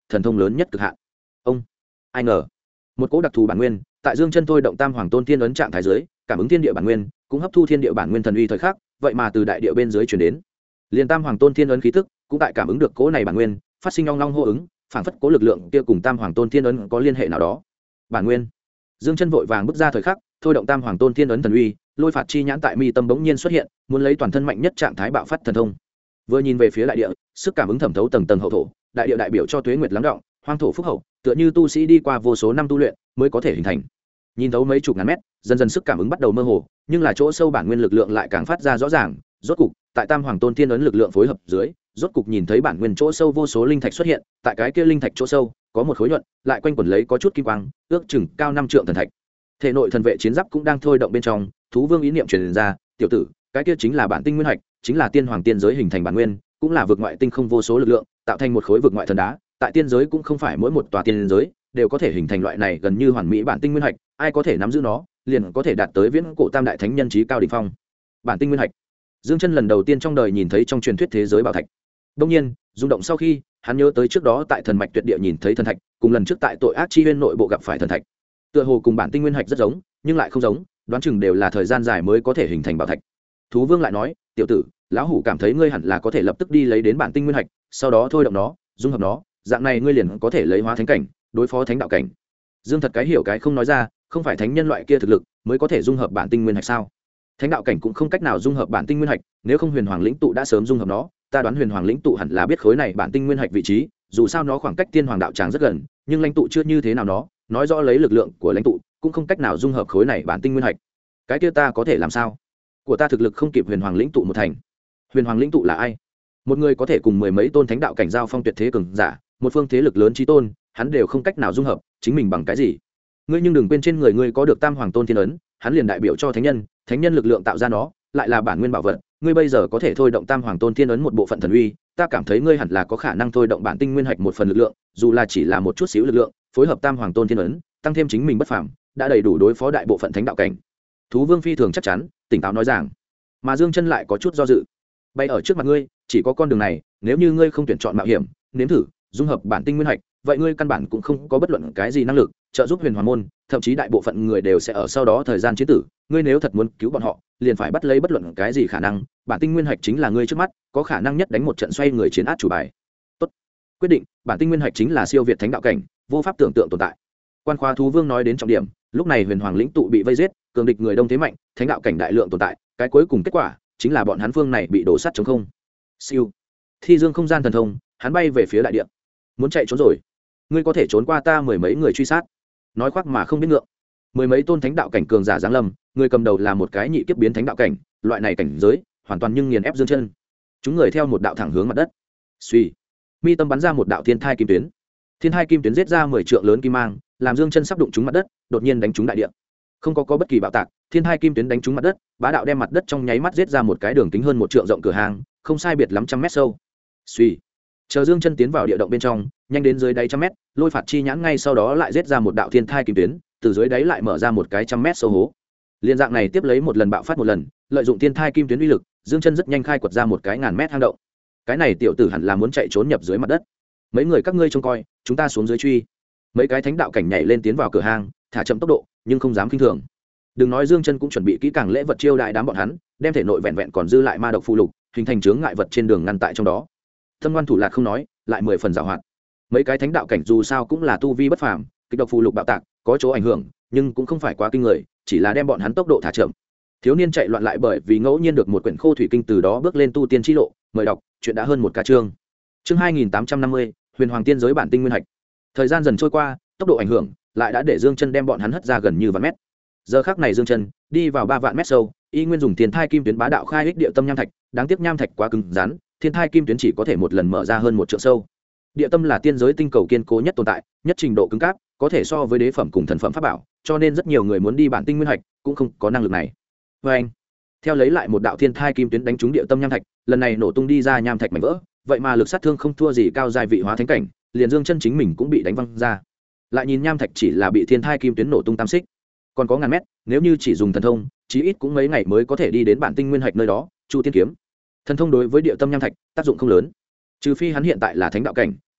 thần thông lớn nhất cực hạn. Ông, ai ngờ một cỗ đặc thù bản nguyên tại Dương Chân thôi động Tam Hoàng Tôn Thiên ấn trạng thái dưới, cảm ứng thiên địa bản nguyên, cũng hấp thu thiên địa bản nguyên thần uy thời khắc, vậy mà từ đại địa bên dưới truyền đến. Liên Tam Hoàng Tôn Thiên ấn khí tức, cũng tại cảm ứng được cỗ này bản nguyên, phát sinh ong long hô ứng, phảng phất cỗ lực lượng kia cùng Tam Hoàng Tôn Thiên ấn có liên hệ nào đó. Bản nguyên. Dương Chân vội vàng bước ra thời khắc, thôi động Tam Hoàng Tôn Thiên ấn thần uy, lôi phạt chi nhãn tại mi tâm bỗng nhiên xuất hiện, muốn lấy toàn thân mạnh nhất trạng thái bạo phát thần thông. Vừa nhìn về phía đại địa, sức cảm ứng thẩm thấu tầng tầng hậu thổ, đại địa đại biểu cho tuế nguyệt lắng đọng, hoang thổ phúc hậu, tựa như tu sĩ đi qua vô số năm tu luyện mới có thể hình thành. Nhìn thấu mấy chục ngàn mét, dần dần sức cảm ứng bắt đầu mơ hồ, nhưng là chỗ sâu bản nguyên lực lượng lại càng phát ra rõ ràng. Rốt cục, tại Tam Hoàng Tôn Thiên ấn lực lượng phối hợp dưới, rốt cục nhìn thấy bản nguyên chỗ sâu vô số linh thạch xuất hiện. Tại cái kia linh thạch chỗ sâu, có một khối nhuận, lại quanh quẩn lấy có chút kim quang, ước chừng cao 5 trượng thần thạch. Thể nội thần vệ chiến giáp cũng đang thôi động bên trong, thú vương ý niệm truyền ra, tiểu tử, cái kia chính là bản tinh nguyên hạch, chính là tiên hoàng tiên giới hình thành bản nguyên, cũng là vực ngoại tinh không vô số lực lượng, tạo thành một khối vực ngoại thần đá. Tại tiên giới cũng không phải mỗi một tòa tiên giới đều có thể hình thành loại này gần như hoàn mỹ bản tinh nguyên hạch, ai có thể nắm giữ nó, liền có thể đạt tới viễn cổ tam đại thánh nhân chí cao đỉnh phong. Bản tinh nguyên hạch. Dương Chân lần đầu tiên trong đời nhìn thấy trong truyền thuyết thế giới bảo thạch. Đương nhiên, rung động sau khi, hắn nhớ tới trước đó tại thần mạch tuyệt địa nhìn thấy thần thạch, cùng lần trước tại tội ác chi huyên nội bộ gặp phải thần thạch. Tựa hồ cùng bản tinh nguyên hạch rất giống, nhưng lại không giống, đoán chừng đều là thời gian dài mới có thể hình thành bảo thạch. Thú Vương lại nói, tiểu tử, lão hủ cảm thấy ngươi hẳn là có thể lập tức đi lấy đến bản tinh nguyên hạch, sau đó thôi động nó, dung hợp nó, dạng này ngươi liền có thể lấy hóa thánh cảnh, đối phó thánh đạo cảnh. Dương Thật cái hiểu cái không nói ra, không phải thánh nhân loại kia thực lực mới có thể dung hợp bản tinh nguyên hạch sao? Thánh đạo cảnh cũng không cách nào dung hợp bản tinh nguyên hạch, nếu không Huyền Hoàng lĩnh tụ đã sớm dung hợp nó, ta đoán Huyền Hoàng lĩnh tụ hẳn là biết khối này bản tinh nguyên hạch vị trí, dù sao nó khoảng cách Tiên Hoàng đạo tràng rất gần, nhưng lãnh tụ chưa như thế nào nó, nói rõ lấy lực lượng của lãnh tụ cũng không cách nào dung hợp khối này bản tinh nguyên hạch. Cái kia ta có thể làm sao? Của ta thực lực không kịp Huyền Hoàng lĩnh tụ một thành. Huyền Hoàng lĩnh tụ là ai? Một người có thể cùng mười mấy tôn thánh đạo cảnh giao phong tuyệt thế cường giả, một phương thế lực lớn chí tôn, hắn đều không cách nào dung hợp, chính mình bằng cái gì? Ngươi nhưng đừng quên trên người ngươi có được Tam Hoàng Tôn Thiên ấn, hắn liền đại biểu cho thánh nhân lực lượng tạo ra nó, lại là bản nguyên bảo vật, ngươi bây giờ có thể thôi động Tam Hoàng Tôn Thiên ấn một bộ phận thần uy, ta cảm thấy ngươi hẳn là có khả năng thôi động bản tinh nguyên hạch một phần lực lượng, dù là chỉ là một chút xíu lực lượng, phối hợp Tam Hoàng Tôn Thiên ấn, tăng thêm chính mình bất phàm, đã đầy đủ đối phó đại bộ phận thánh đạo cảnh. Thú Vương phi thường chắc chắn, tỉnh táo nói rằng, mà Dương Chân lại có chút do dự. Bay ở trước mặt ngươi, chỉ có con đường này, nếu như ngươi không tuyển chọn mạo hiểm, nếm thử dung hợp bản tinh nguyên hạch, vậy ngươi căn bản cũng không có bất luận cái gì năng lực trợ giúp Huyền Hoàng môn, thậm chí đại bộ phận người đều sẽ ở sau đó thời gian chiến tử, ngươi nếu thật muốn cứu bọn họ, liền phải bắt lấy bất luận cái gì khả năng, bản tinh nguyên hạch chính là ngươi trước mắt có khả năng nhất đánh một trận xoay người chiến át chủ bài. Tốt, quyết định, bản tinh nguyên hạch chính là siêu việt thánh đạo cảnh, vô pháp tưởng tượng tồn tại. Quan Khoa Thú Vương nói đến trọng điểm, lúc này Huyền Hoàng lĩnh tụ bị vây giết, cường địch người đông thế mạnh, thánh đạo cảnh đại lượng tồn tại, cái cuối cùng kết quả chính là bọn hắn phương này bị đổ sắt chống không. Siêu, Thi Dương không gian thần thông, hắn bay về phía đại địa. Muốn chạy trốn rồi? Ngươi có thể trốn qua ta mười mấy người truy sát. Nói khoác mà không biết ngượng. Mười mấy tôn thánh đạo cảnh cường giả giáng lâm, người cầm đầu là một cái nhị kiếp biến thánh đạo cảnh, loại này cảnh giới, hoàn toàn nhưng nghiền ép Dương Chân. Chúng người theo một đạo thẳng hướng mặt đất. Suy, mi tâm bắn ra một đạo thiên thai kim tuyến. Thiên thai kim tuyến giết ra 10 trượng lớn kim mang, làm Dương Chân sắp đụng trúng mặt đất, đột nhiên đánh trúng đại địa. Không có bất kỳ bạo tạc, thiên thai kim tuyến đánh trúng mặt đất, bá đạo đem mặt đất trong nháy mắt giết ra một cái đường kính hơn 1 trượng rộng cửa hàng, không sai biệt lắm trăm mét sâu. Suy, chờ Dương Chân tiến vào địa động bên trong, nhanh đến dưới đáy trăm mét, lôi phạt chi nhãn ngay sau đó lại giết ra một đạo thiên thai kim tuyến, từ dưới đáy lại mở ra một cái trăm mét sâu hố. Liên dạng này tiếp lấy một lần bạo phát một lần, lợi dụng thiên thai kim tuyến uy lực, Dương Chân rất nhanh khai quật ra một cái ngàn mét hang động. Cái này tiểu tử hẳn là muốn chạy trốn nhập dưới mặt đất. Mấy người các ngươi trông coi, chúng ta xuống dưới truy. Mấy cái thánh đạo cảnh nhảy lên tiến vào cửa hang, thả chậm tốc độ, nhưng không dám khinh thường. Đừng nói Dương Chân cũng chuẩn bị kỹ càng lễ vật chiêu đại đám bọn hắn, đem thể nội vẹn vẹn còn dư lại ma độc phù lục, hình thành chướng ngại vật trên đường ngăn tại trong đó. Thâm ngoan thủ lạt không nói, lại 10 phần giàu hoạt. Mấy cái thánh đạo cảnh dù sao cũng là tu vi bất phàm, kịch độc phù lục bạo tạc, có chỗ ảnh hưởng, nhưng cũng không phải quá kinh người, chỉ là đem bọn hắn tốc độ thả chậm. Thiếu niên chạy loạn lại bởi vì ngẫu nhiên được một quyển khô thủy kinh, từ đó bước lên tu tiên chi lộ, mời đọc, chuyện đã hơn một ca chương. Chương 2850, Huyền Hoàng tiên giới bản tinh nguyên hạch. Thời gian dần trôi qua, tốc độ ảnh hưởng lại đã để Dương Chân đem bọn hắn hất ra gần như vạn mét. Giờ khắc này Dương Chân đi vào 3 vạn mét sâu, y nguyên dùng tiền thai kim tuyến bá đạo khai ích địa tâm nham thạch, đáng tiếc nham thạch quá cứng rắn, thiên thai kim tuyến chỉ có thể một lần mở ra hơn 1 trượng sâu. Địa tâm là tiên giới tinh cầu kiên cố nhất tồn tại, nhất trình độ cứng cáp, có thể so với đế phẩm cùng thần phẩm pháp bảo, cho nên rất nhiều người muốn đi bản tinh nguyên hạch cũng không có năng lực này. Và anh, theo lấy lại một đạo thiên thai kim tuyến đánh trúng địa tâm nham thạch, lần này nổ tung đi ra nham thạch mảnh vỡ, vậy mà lực sát thương không thua gì cao giai vị hóa thánh cảnh, liền Dương Chân chính mình cũng bị đánh văng ra. Lại nhìn nham thạch chỉ là bị thiên thai kim tuyến nổ tung tam xích, còn có ngàn mét, nếu như chỉ dùng thần thông, chí ít cũng mấy ngày mới có thể đi đến bản tinh nguyên hạch nơi đó. Chu tiên kiếm, thần thông đối với địa tâm nham thạch tác dụng không lớn, trừ phi hắn hiện tại là thánh đạo cảnh,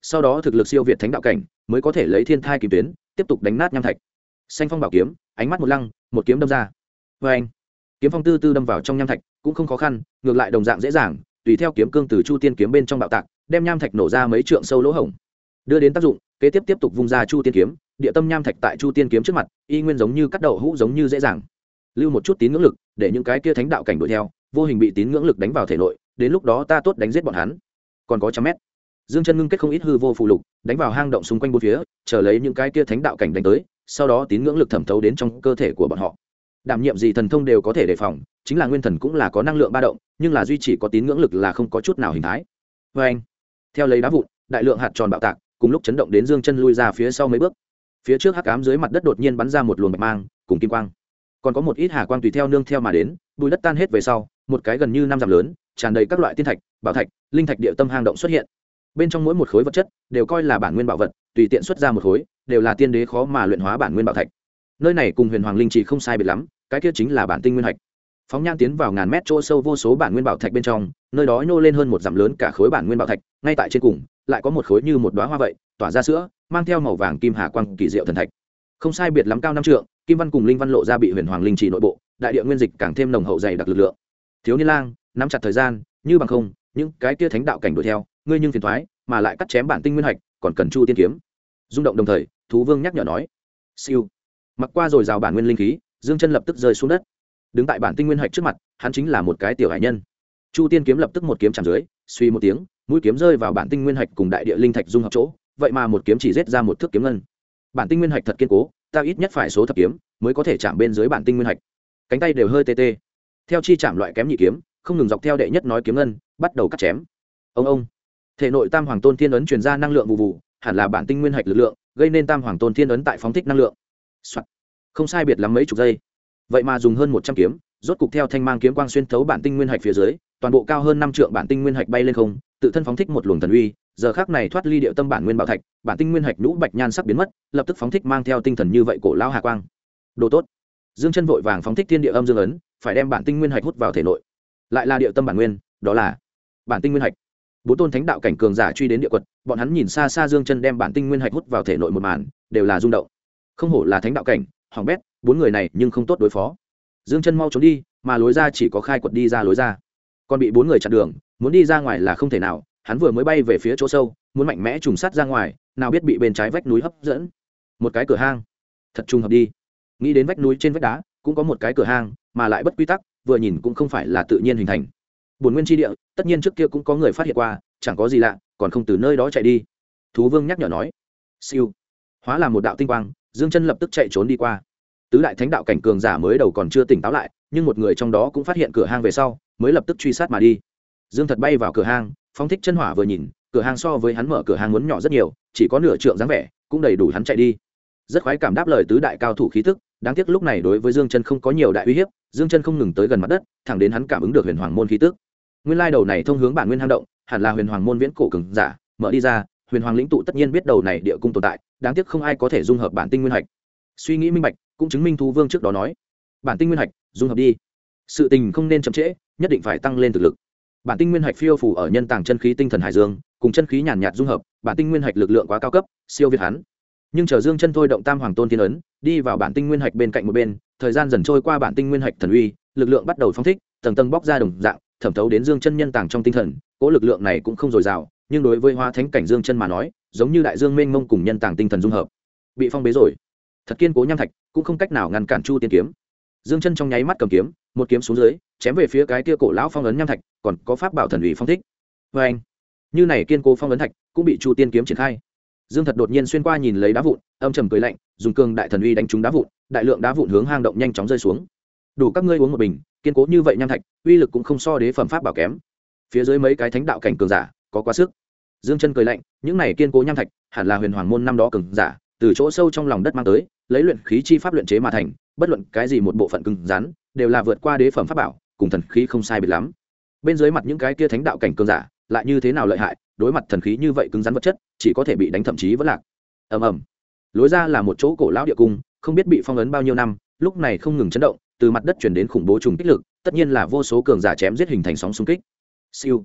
sau đó thực lực siêu việt thánh đạo cảnh mới có thể lấy thiên thai kim tuyến tiếp tục đánh nát nham thạch. Xanh phong bảo kiếm ánh mắt một lăng, một kiếm đâm ra. Vê anh, kiếm phong tư tư đâm vào trong nham thạch cũng không khó khăn, ngược lại đồng dạng dễ dàng, tùy theo kiếm cương từ chu tiên kiếm bên trong bạo tạc, đem nham thạch nổ ra mấy trượng sâu lỗ hổng, đưa đến tác dụng. Kế tiếp tục vung ra chu tiên kiếm, địa tâm nham thạch tại chu tiên kiếm trước mặt y nguyên giống như cắt đậu hũ giống như dễ dàng. Lưu một chút tín ngưỡng lực để những cái kia thánh đạo cảnh đuổi theo, vô hình bị tín ngưỡng lực đánh vào thể nội, đến lúc đó ta tốt đánh giết bọn hắn. Còn có trăm mét, Dương Chân ngưng kết không ít hư vô phù lục đánh vào hang động xung quanh bốn phía, chờ lấy những cái kia thánh đạo cảnh đánh tới, sau đó tín ngưỡng lực thẩm thấu đến trong cơ thể của bọn họ. Đảm nhiệm gì thần thông đều có thể đề phòng, chính là nguyên thần cũng là có năng lượng ba động, nhưng là duy chỉ có tín ngưỡng lực là không có chút nào hình thái. Vê anh, theo lấy đá vụn, đại lượng hạt tròn bạo tạc, cùng lúc chấn động đến Dương Chân lui ra phía sau mấy bước. Phía trước hắc ám dưới mặt đất đột nhiên bắn ra một luồng bạch mang cùng kim quang, còn có một ít hà quang tùy theo nương theo mà đến. Bụi đất tan hết về sau, một cái gần như 5 dặm lớn, tràn đầy các loại tiên thạch, bảo thạch, linh thạch địa tâm hang động xuất hiện. Bên trong mỗi một khối vật chất đều coi là bản nguyên bảo vật, tùy tiện xuất ra một khối đều là tiên đế khó mà luyện hóa bản nguyên bảo thạch. Nơi này cùng huyền hoàng linh trì không sai biệt lắm, cái kia chính là bản tinh nguyên hạch. Phóng nhãn tiến vào ngàn mét chỗ sâu vô số bản nguyên bảo thạch bên trong, nơi đó nhô lên hơn một dặm lớn cả khối bản nguyên bảo thạch, ngay tại trên cùng lại có một khối như một đóa hoa vậy, tỏa ra sữa, mang theo màu vàng kim hà quang kỳ diệu thần thạch. Không sai biệt lắm cao 5 trượng, kim văn cùng linh văn lộ ra bị huyền hoàng linh trì nội bộ, đại địa nguyên dịch càng thêm nồng hậu dày đặc lực lượng. Thiếu niên lang, nắm chặt thời gian, như bằng không, những cái kia thánh đạo cảnh đuổi theo, ngươi nhưng phiền toái, mà lại cắt chém bản tinh nguyên hạch, còn cần chu tiên kiếm. Rung động đồng thời, thú vương nhắc nhở nói. Siêu. Mặc qua rồi rào bản nguyên linh khí, Dương Chân lập tức rơi xuống đất. Đứng tại bản tinh nguyên hạch trước mặt, hắn chính là một cái tiểu hải nhân. Chu tiên kiếm lập tức một kiếm chạm dưới, suy một tiếng, mũi kiếm rơi vào bản tinh nguyên hạch cùng đại địa linh thạch dung hợp chỗ, vậy mà một kiếm chỉ giết ra một thước kiếm ngân. Bản tinh nguyên hạch thật kiên cố, ta ít nhất phải số thập kiếm mới có thể chạm bên dưới bản tinh nguyên hạch. Cánh tay đều hơi tê tê. Theo chi chạm loại kém nhị kiếm, không ngừng dọc theo đệ nhất nói kiếm ngân, bắt đầu cắt chém. Ông. Thể nội Tam Hoàng Tôn Thiên ấn truyền ra năng lượng vụ vụ, hẳn là bản tinh nguyên hạch lực lượng, gây nên Tam Hoàng Tôn Thiên ấn tại phóng thích năng lượng. Soạt. Không sai biệt lắm mấy chục giây. Vậy mà dùng hơn 100 kiếm, rốt cục theo thanh mang kiếm quang xuyên thấu bản tinh nguyên hạch phía dưới, toàn bộ cao hơn 5 trượng bản tinh nguyên hạch bay lên không, tự thân phóng thích một luồng thần uy, giờ khắc này thoát ly điệu tâm bản nguyên bảo thạch, bản tinh nguyên hạch nhũ bạch nhan sắc biến mất, lập tức phóng thích mang theo tinh thần như vậy cổ lão hà quang. Đồ tốt. Dương Chân vội vàng phóng thích thiên địa âm dương ấn, phải đem bản tinh nguyên hạch hút vào thể nội. Lại là điệu tâm bản nguyên, đó là bản tinh nguyên hạch. Bốn tôn thánh đạo cảnh cường giả truy đến địa quật, bọn hắn nhìn xa xa Dương Chân đem bản tinh nguyên hạch hút vào thể nội một màn, đều là rung động. Không hổ là thánh đạo cảnh, hỏng bét, bốn người này nhưng không tốt đối phó. Dương Chân mau trốn đi, mà lối ra chỉ có khai quật đi ra lối ra, còn bị bốn người chặn đường, muốn đi ra ngoài là không thể nào. Hắn vừa mới bay về phía chỗ sâu, muốn mạnh mẽ trùng sát ra ngoài, nào biết bị bên trái vách núi hấp dẫn. Một cái cửa hang, thật trùng hợp đi. Nghĩ đến vách núi trên vách đá cũng có một cái cửa hang, mà lại bất quy tắc, vừa nhìn cũng không phải là tự nhiên hình thành. Bổn nguyên chi địa, tất nhiên trước kia cũng có người phát hiện qua, chẳng có gì lạ, còn không từ nơi đó chạy đi. Thú Vương nhắc nhở nói. Siêu, hóa là một đạo tinh quang, Dương Chân lập tức chạy trốn đi qua. Tứ đại thánh đạo cảnh cường giả mới đầu còn chưa tỉnh táo lại, nhưng một người trong đó cũng phát hiện cửa hang về sau, mới lập tức truy sát mà đi. Dương Thật bay vào cửa hang, phóng thích chân hỏa vừa nhìn, cửa hang so với hắn mở cửa hang muốn nhỏ rất nhiều, chỉ có nửa trượng dáng vẻ, cũng đầy đủ hắn chạy đi. Rất khoái cảm đáp lời tứ đại cao thủ khí tức, đáng tiếc lúc này đối với Dương Chân không có nhiều đại uy hiếp, Dương Chân không ngừng tới gần mặt đất, thẳng đến hắn cảm ứng được huyền hoàng môn khí tức. Nguyên lai đầu này thông hướng bản nguyên hang động, hẳn là huyền hoàng môn viễn cổ cường giả, mở đi ra, huyền hoàng lĩnh tụ tất nhiên biết đầu này địa cung tồn tại, đáng tiếc không ai có thể dung hợp bản tinh nguyên hạch. Suy nghĩ minh bạch, cũng chứng minh Thú Vương trước đó nói, bản tinh nguyên hạch, dung hợp đi. Sự tình không nên chậm trễ, nhất định phải tăng lên thực lực. Bản tinh nguyên hạch phiêu phù ở nhân tàng chân khí tinh thần hải dương, cùng chân khí nhàn nhạt dung hợp, bản tinh nguyên hạch lực lượng quá cao cấp, siêu việt hắn. Nhưng chờ Dương Chân thôi động Tam Hoàng Tôn Thiên ấn, đi vào bản tinh nguyên hạch bên cạnh một bên, thời gian dần trôi qua, bản tinh nguyên hạch thần uy, lực lượng bắt đầu phóng thích, tầng tầng bóc ra đồng dạng, thẩm thấu đến Dương Chân nhân tàng trong tinh thần, cỗ lực lượng này cũng không dồi dào, nhưng đối với hóa thánh cảnh Dương Chân mà nói, giống như đại dương mênh mông cùng nhân tàng tinh thần dung hợp. Bị phong bế rồi. Thật kiên cố nham thạch, cũng không cách nào ngăn cản Chu Tiên kiếm. Dương Chân trong nháy mắt cầm kiếm, một kiếm xuống dưới, chém về phía cái kia cổ lão phong ấn nham thạch, còn có pháp bảo thần uy phong thích. Và anh, như này kiên cố phong ấn thạch, cũng bị Chu Tiên kiếm triển khai. Dương Thật đột nhiên xuyên qua nhìn lấy đá vụn, âm trầm cười lạnh, dùng cường đại thần uy đánh trúng đá vụn, đại lượng đá vụn hướng hang động nhanh chóng rơi xuống. Đủ các ngươi uống một bình, kiên cố như vậy nham thạch, uy lực cũng không so đế phẩm pháp bảo kém. Phía dưới mấy cái thánh đạo cảnh cường giả, có quá sức. Dương Chân cười lạnh, những này kiên cố nham thạch, hẳn là huyền hoàng môn năm đó cường giả, từ chỗ sâu trong lòng đất mang tới, lấy luyện khí chi pháp luyện chế mà thành, bất luận cái gì một bộ phận cứng rắn, đều là vượt qua đế phẩm pháp bảo, cùng thần khí không sai biệt lắm. Bên dưới mặt những cái kia thánh đạo cảnh cường giả, lại như thế nào lợi hại, đối mặt thần khí như vậy cứng rắn vật chất, chỉ có thể bị đánh thậm chí vẫn lạc. Ầm ầm. Lối ra là một chỗ cổ lão địa cung, không biết bị phong ấn bao nhiêu năm, lúc này không ngừng chấn động, từ mặt đất truyền đến khủng bố trùng kích lực, tất nhiên là vô số cường giả chém giết hình thành sóng xung kích. Siêu.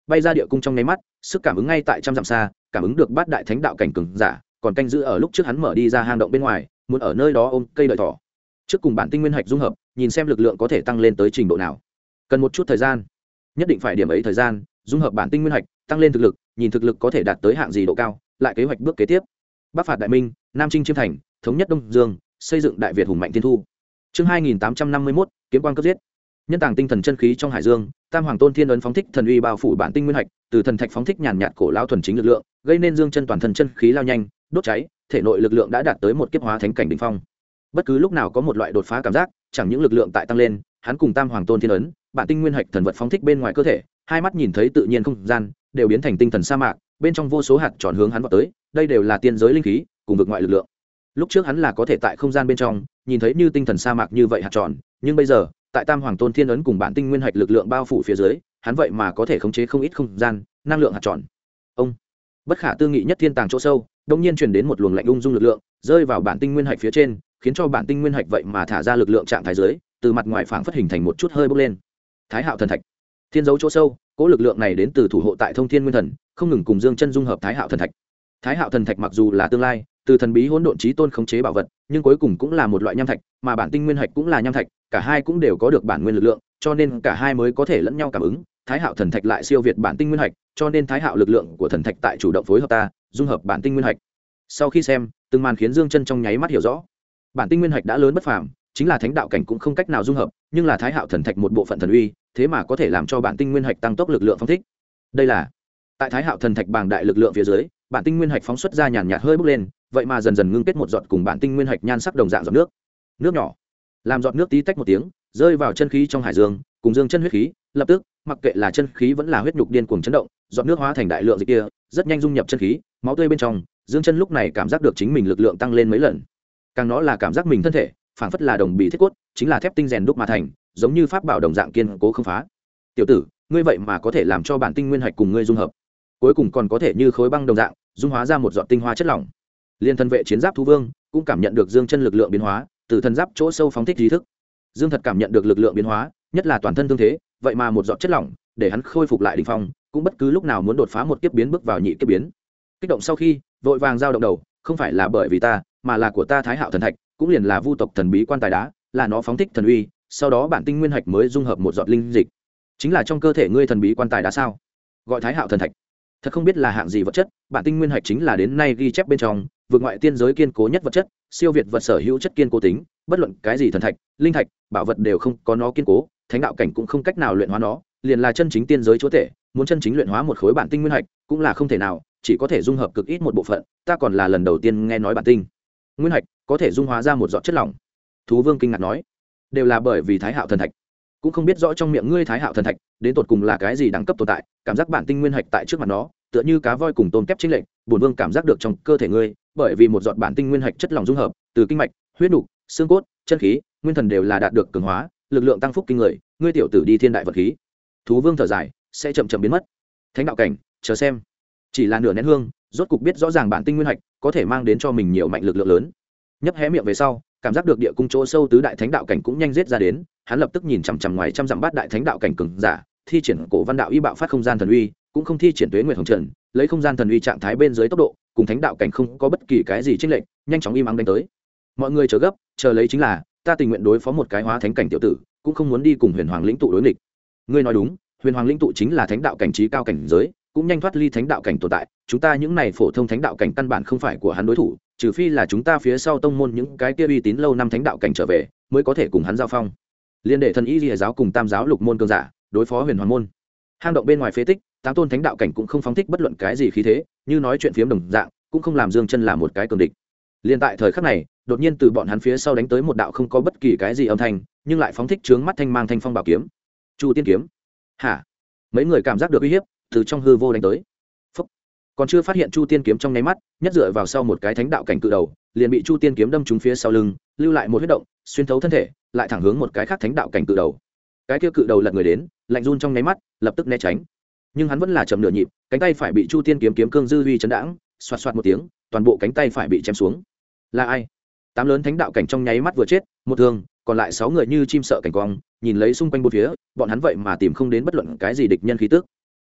bay ra địa cung trong nháy mắt, sức cảm ứng ngay tại trăm dặm xa, cảm ứng được bát đại thánh đạo cảnh cường giả, còn canh giữ ở lúc trước hắn mở đi ra hang động bên ngoài, muốn ở nơi đó ôm cây đợi thỏ. Trước cùng bản tinh nguyên hạch dung hợp, nhìn xem lực lượng có thể tăng lên tới trình độ nào. Cần một chút thời gian, nhất định phải điểm ấy thời gian, dung hợp bản tinh nguyên hạch, tăng lên thực lực, nhìn thực lực có thể đạt tới hạng gì độ cao, lại kế hoạch bước kế tiếp. Bắc phạt đại minh, Nam chinh chiêm thành, thống nhất Đông Dương, xây dựng đại Việt hùng mạnh thiên thu. Chương 2851, kiếm quang cấp giết. Nhân tàng tinh thần chân khí trong hải dương, Tam Hoàng Tôn Thiên ấn phóng thích thần uy bao phủ bản tinh nguyên hạch, từ thần thạch phóng thích nhàn nhạt cổ lao thuần chính lực lượng, gây nên dương chân toàn thân chân khí lao nhanh, đốt cháy, thể nội lực lượng đã đạt tới một kiếp hóa thánh cảnh đỉnh phong. Bất cứ lúc nào có một loại đột phá cảm giác, chẳng những lực lượng tại tăng lên, hắn cùng Tam Hoàng Tôn Thiên ấn, bản tinh nguyên hạch thần vật phóng thích bên ngoài cơ thể, hai mắt nhìn thấy tự nhiên không gian, đều biến thành tinh thần sa mạc, bên trong vô số hạt tròn hướng hắn vọt tới, đây đều là tiên giới linh khí, cùng vực ngoại lực lượng. Lúc trước hắn là có thể tại không gian bên trong nhìn thấy như tinh thần sa mạc như vậy hạt tròn, nhưng bây giờ tại Tam Hoàng Tôn Thiên ấn cùng bản tinh nguyên hạch lực lượng bao phủ phía dưới, hắn vậy mà có thể khống chế không ít không gian năng lượng hạt tròn. Ông bất khả tư nghị nhất thiên tàng chỗ sâu, đông nhiên truyền đến một luồng lạnh ung dung lực lượng, rơi vào bản tinh nguyên hạch phía trên, khiến cho bản tinh nguyên hạch vậy mà thả ra lực lượng trạng thái dưới, từ mặt ngoài phảng phất hình thành một chút hơi bốc lên. Thái Hạo thần thạch, thiên dấu chỗ sâu, cỗ lực lượng này đến từ thủ hộ tại Thông Thiên Nguyên Thần, không ngừng cùng Dương Chân dung hợp Thái Hạo thần thạch. Thái Hạo thần thạch mặc dù là tương lai từ thần bí hỗn độn chí tôn khống chế bảo vật, nhưng cuối cùng cũng là một loại nham thạch, mà bản tinh nguyên hạch cũng là nham thạch, cả hai cũng đều có được bản nguyên lực lượng, cho nên cả hai mới có thể lẫn nhau cảm ứng. Thái Hạo thần thạch lại siêu việt bản tinh nguyên hạch, cho nên Thái Hạo lực lượng của thần thạch tại chủ động phối hợp ta, dung hợp bản tinh nguyên hạch. Sau khi xem, từng màn khiến Dương Chân trong nháy mắt hiểu rõ. Bản tinh nguyên hạch đã lớn bất phàm, chính là thánh đạo cảnh cũng không cách nào dung hợp, nhưng là Thái Hạo thần thạch một bộ phận thần uy, thế mà có thể làm cho bản tinh nguyên hạch tăng tốc lực lượng phóng thích. Đây là tại Thái Hạo thần thạch bàng đại lực lượng phía dưới, bản tinh nguyên hạch phóng xuất ra nhàn nhạt hơi bốc lên, vậy mà dần dần ngưng kết một giọt cùng bản tinh nguyên hạch nhan sắc đồng dạng giọt nước. Nước nhỏ, làm giọt nước tí tách một tiếng, rơi vào chân khí trong hải dương, cùng dương chân huyết khí, lập tức, mặc kệ là chân khí vẫn là huyết nhục điên cuồng chấn động, giọt nước hóa thành đại lượng dịch kia, rất nhanh dung nhập chân khí, máu tươi bên trong, dương chân lúc này cảm giác được chính mình lực lượng tăng lên mấy lần. Càng nó là cảm giác mình thân thể, phảng phất là đồng bị thiết cốt, chính là thép tinh rèn đúc mà thành, giống như pháp bảo đồng dạng kiên cố không phá. Tiểu tử, ngươi vậy mà có thể làm cho bản tinh nguyên hạch cùng ngươi dung hợp, cuối cùng còn có thể như khối băng đồng dạng, dung hóa ra một giọt tinh hoa chất lỏng. Liên thân vệ chiến giáp thú vương cũng cảm nhận được dương chân lực lượng biến hóa, từ thân giáp chỗ sâu phóng thích trí thức. Dương thật cảm nhận được lực lượng biến hóa, nhất là toàn thân thương thế, vậy mà một giọt chất lỏng để hắn khôi phục lại đỉnh phong, cũng bất cứ lúc nào muốn đột phá một kiếp biến bước vào nhị kiếp biến. Kích động sau khi, vội vàng giao động đầu, không phải là bởi vì ta, mà là của ta Thái Hạo thần thạch, cũng liền là vu tộc thần bí quan tài đá, là nó phóng thích thần uy, sau đó bản tinh nguyên hạch mới dung hợp một giọt linh dịch. Chính là trong cơ thể ngươi thần bí quan tài đá sao? Gọi Thái Hạo thần thạch. Thật không biết là hạng gì vật chất, bản tinh nguyên hạch chính là đến nay ghi chép bên trong vượt ngoại tiên giới kiên cố nhất vật chất, siêu việt vật sở hữu chất kiên cố tính, bất luận cái gì thần thạch, linh thạch, bảo vật đều không có nó kiên cố, thánh đạo cảnh cũng không cách nào luyện hóa nó, liền là chân chính tiên giới chúa tể, muốn chân chính luyện hóa một khối bản tinh nguyên hạch cũng là không thể nào, chỉ có thể dung hợp cực ít một bộ phận, ta còn là lần đầu tiên nghe nói bản tinh nguyên hạch có thể dung hóa ra một giọt chất lỏng. Thú vương kinh ngạc nói, đều là bởi vì Thái Hạo thần thạch. Cũng không biết rõ trong miệng ngươi Thái Hạo thần thạch đến tột cùng là cái gì đẳng cấp tồn tại, cảm giác bản tinh nguyên hạch tại trước mặt nó tựa như cá voi cùng tôm kép chênh lệch, bổn vương cảm giác được trong cơ thể ngươi, bởi vì một giọt bản tinh nguyên hạch chất lỏng dung hợp, từ kinh mạch, huyết nục, xương cốt, chân khí, nguyên thần đều là đạt được cường hóa, lực lượng tăng phúc kinh người, ngươi tiểu tử đi thiên đại vật khí. Thú vương thở dài, sẽ chậm chậm biến mất. Thánh đạo cảnh, chờ xem. Chỉ là nửa nén hương, rốt cục biết rõ ràng bản tinh nguyên hạch có thể mang đến cho mình nhiều mạnh lực lượng lớn. Nhấp hé miệng về sau, cảm giác được địa cung chỗ sâu tứ đại thánh đạo cảnh cũng nhanh giết ra đến, hắn lập tức nhìn chằm chằm ngoài trăm dặm bát đại thánh đạo cảnh cường giả, thi triển cổ văn đạo y bạo phát không gian thần uy, cũng không thi triển tuế nguyệt hồng trần, lấy không gian thần uy trạng thái bên dưới tốc độ, cùng thánh đạo cảnh không có bất kỳ cái gì chênh lệch, nhanh chóng im ắng đánh tới. Mọi người chờ gấp, chờ lấy chính là, ta tình nguyện đối phó một cái hóa thánh cảnh tiểu tử, cũng không muốn đi cùng Huyền Hoàng lĩnh tụ đối nghịch. Ngươi nói đúng, Huyền Hoàng lĩnh tụ chính là thánh đạo cảnh trí cao cảnh giới, cũng nhanh thoát ly thánh đạo cảnh tồn tại, chúng ta những này phổ thông thánh đạo cảnh căn bản không phải của hắn đối thủ, trừ phi là chúng ta phía sau tông môn những cái kia uy tín lâu năm thánh đạo cảnh trở về, mới có thể cùng hắn giao phong. Liên đệ thần y Lìa giáo cùng Tam giáo lục môn cường giả, đối phó Huyền Hoàng môn. Hang động bên ngoài phế tích, tám tôn thánh đạo cảnh cũng không phóng thích bất luận cái gì khí thế, như nói chuyện phiếm đồng dạng, cũng không làm Dương Chân là một cái cường địch. Liên tại thời khắc này, đột nhiên từ bọn hắn phía sau đánh tới một đạo không có bất kỳ cái gì âm thanh, nhưng lại phóng thích chướng mắt thanh mang thanh phong bảo kiếm. Chu Tiên kiếm. Hả? Mấy người cảm giác được uy hiếp, từ trong hư vô đánh tới. Phúc. Còn chưa phát hiện Chu Tiên kiếm trong nháy mắt, nhất dựa vào sau một cái thánh đạo cảnh cự đầu, liền bị Chu Tiên kiếm đâm trúng phía sau lưng, lưu lại một huyết động, xuyên thấu thân thể, lại thẳng hướng một cái khác thánh đạo cảnh cự đầu. Cái kia cự đầu lật người đến, lạnh run trong nháy mắt, lập tức né tránh. Nhưng hắn vẫn là chậm nửa nhịp, cánh tay phải bị Chu Tiên kiếm kiếm cương dư uy chấn đãng, xoạt xoạt một tiếng, toàn bộ cánh tay phải bị chém xuống. Là ai? Tám lớn thánh đạo cảnh trong nháy mắt vừa chết, một thương, còn lại 6 người như chim sợ cảnh quang, nhìn lấy xung quanh bốn phía, bọn hắn vậy mà tìm không đến bất luận cái gì địch nhân khí tức.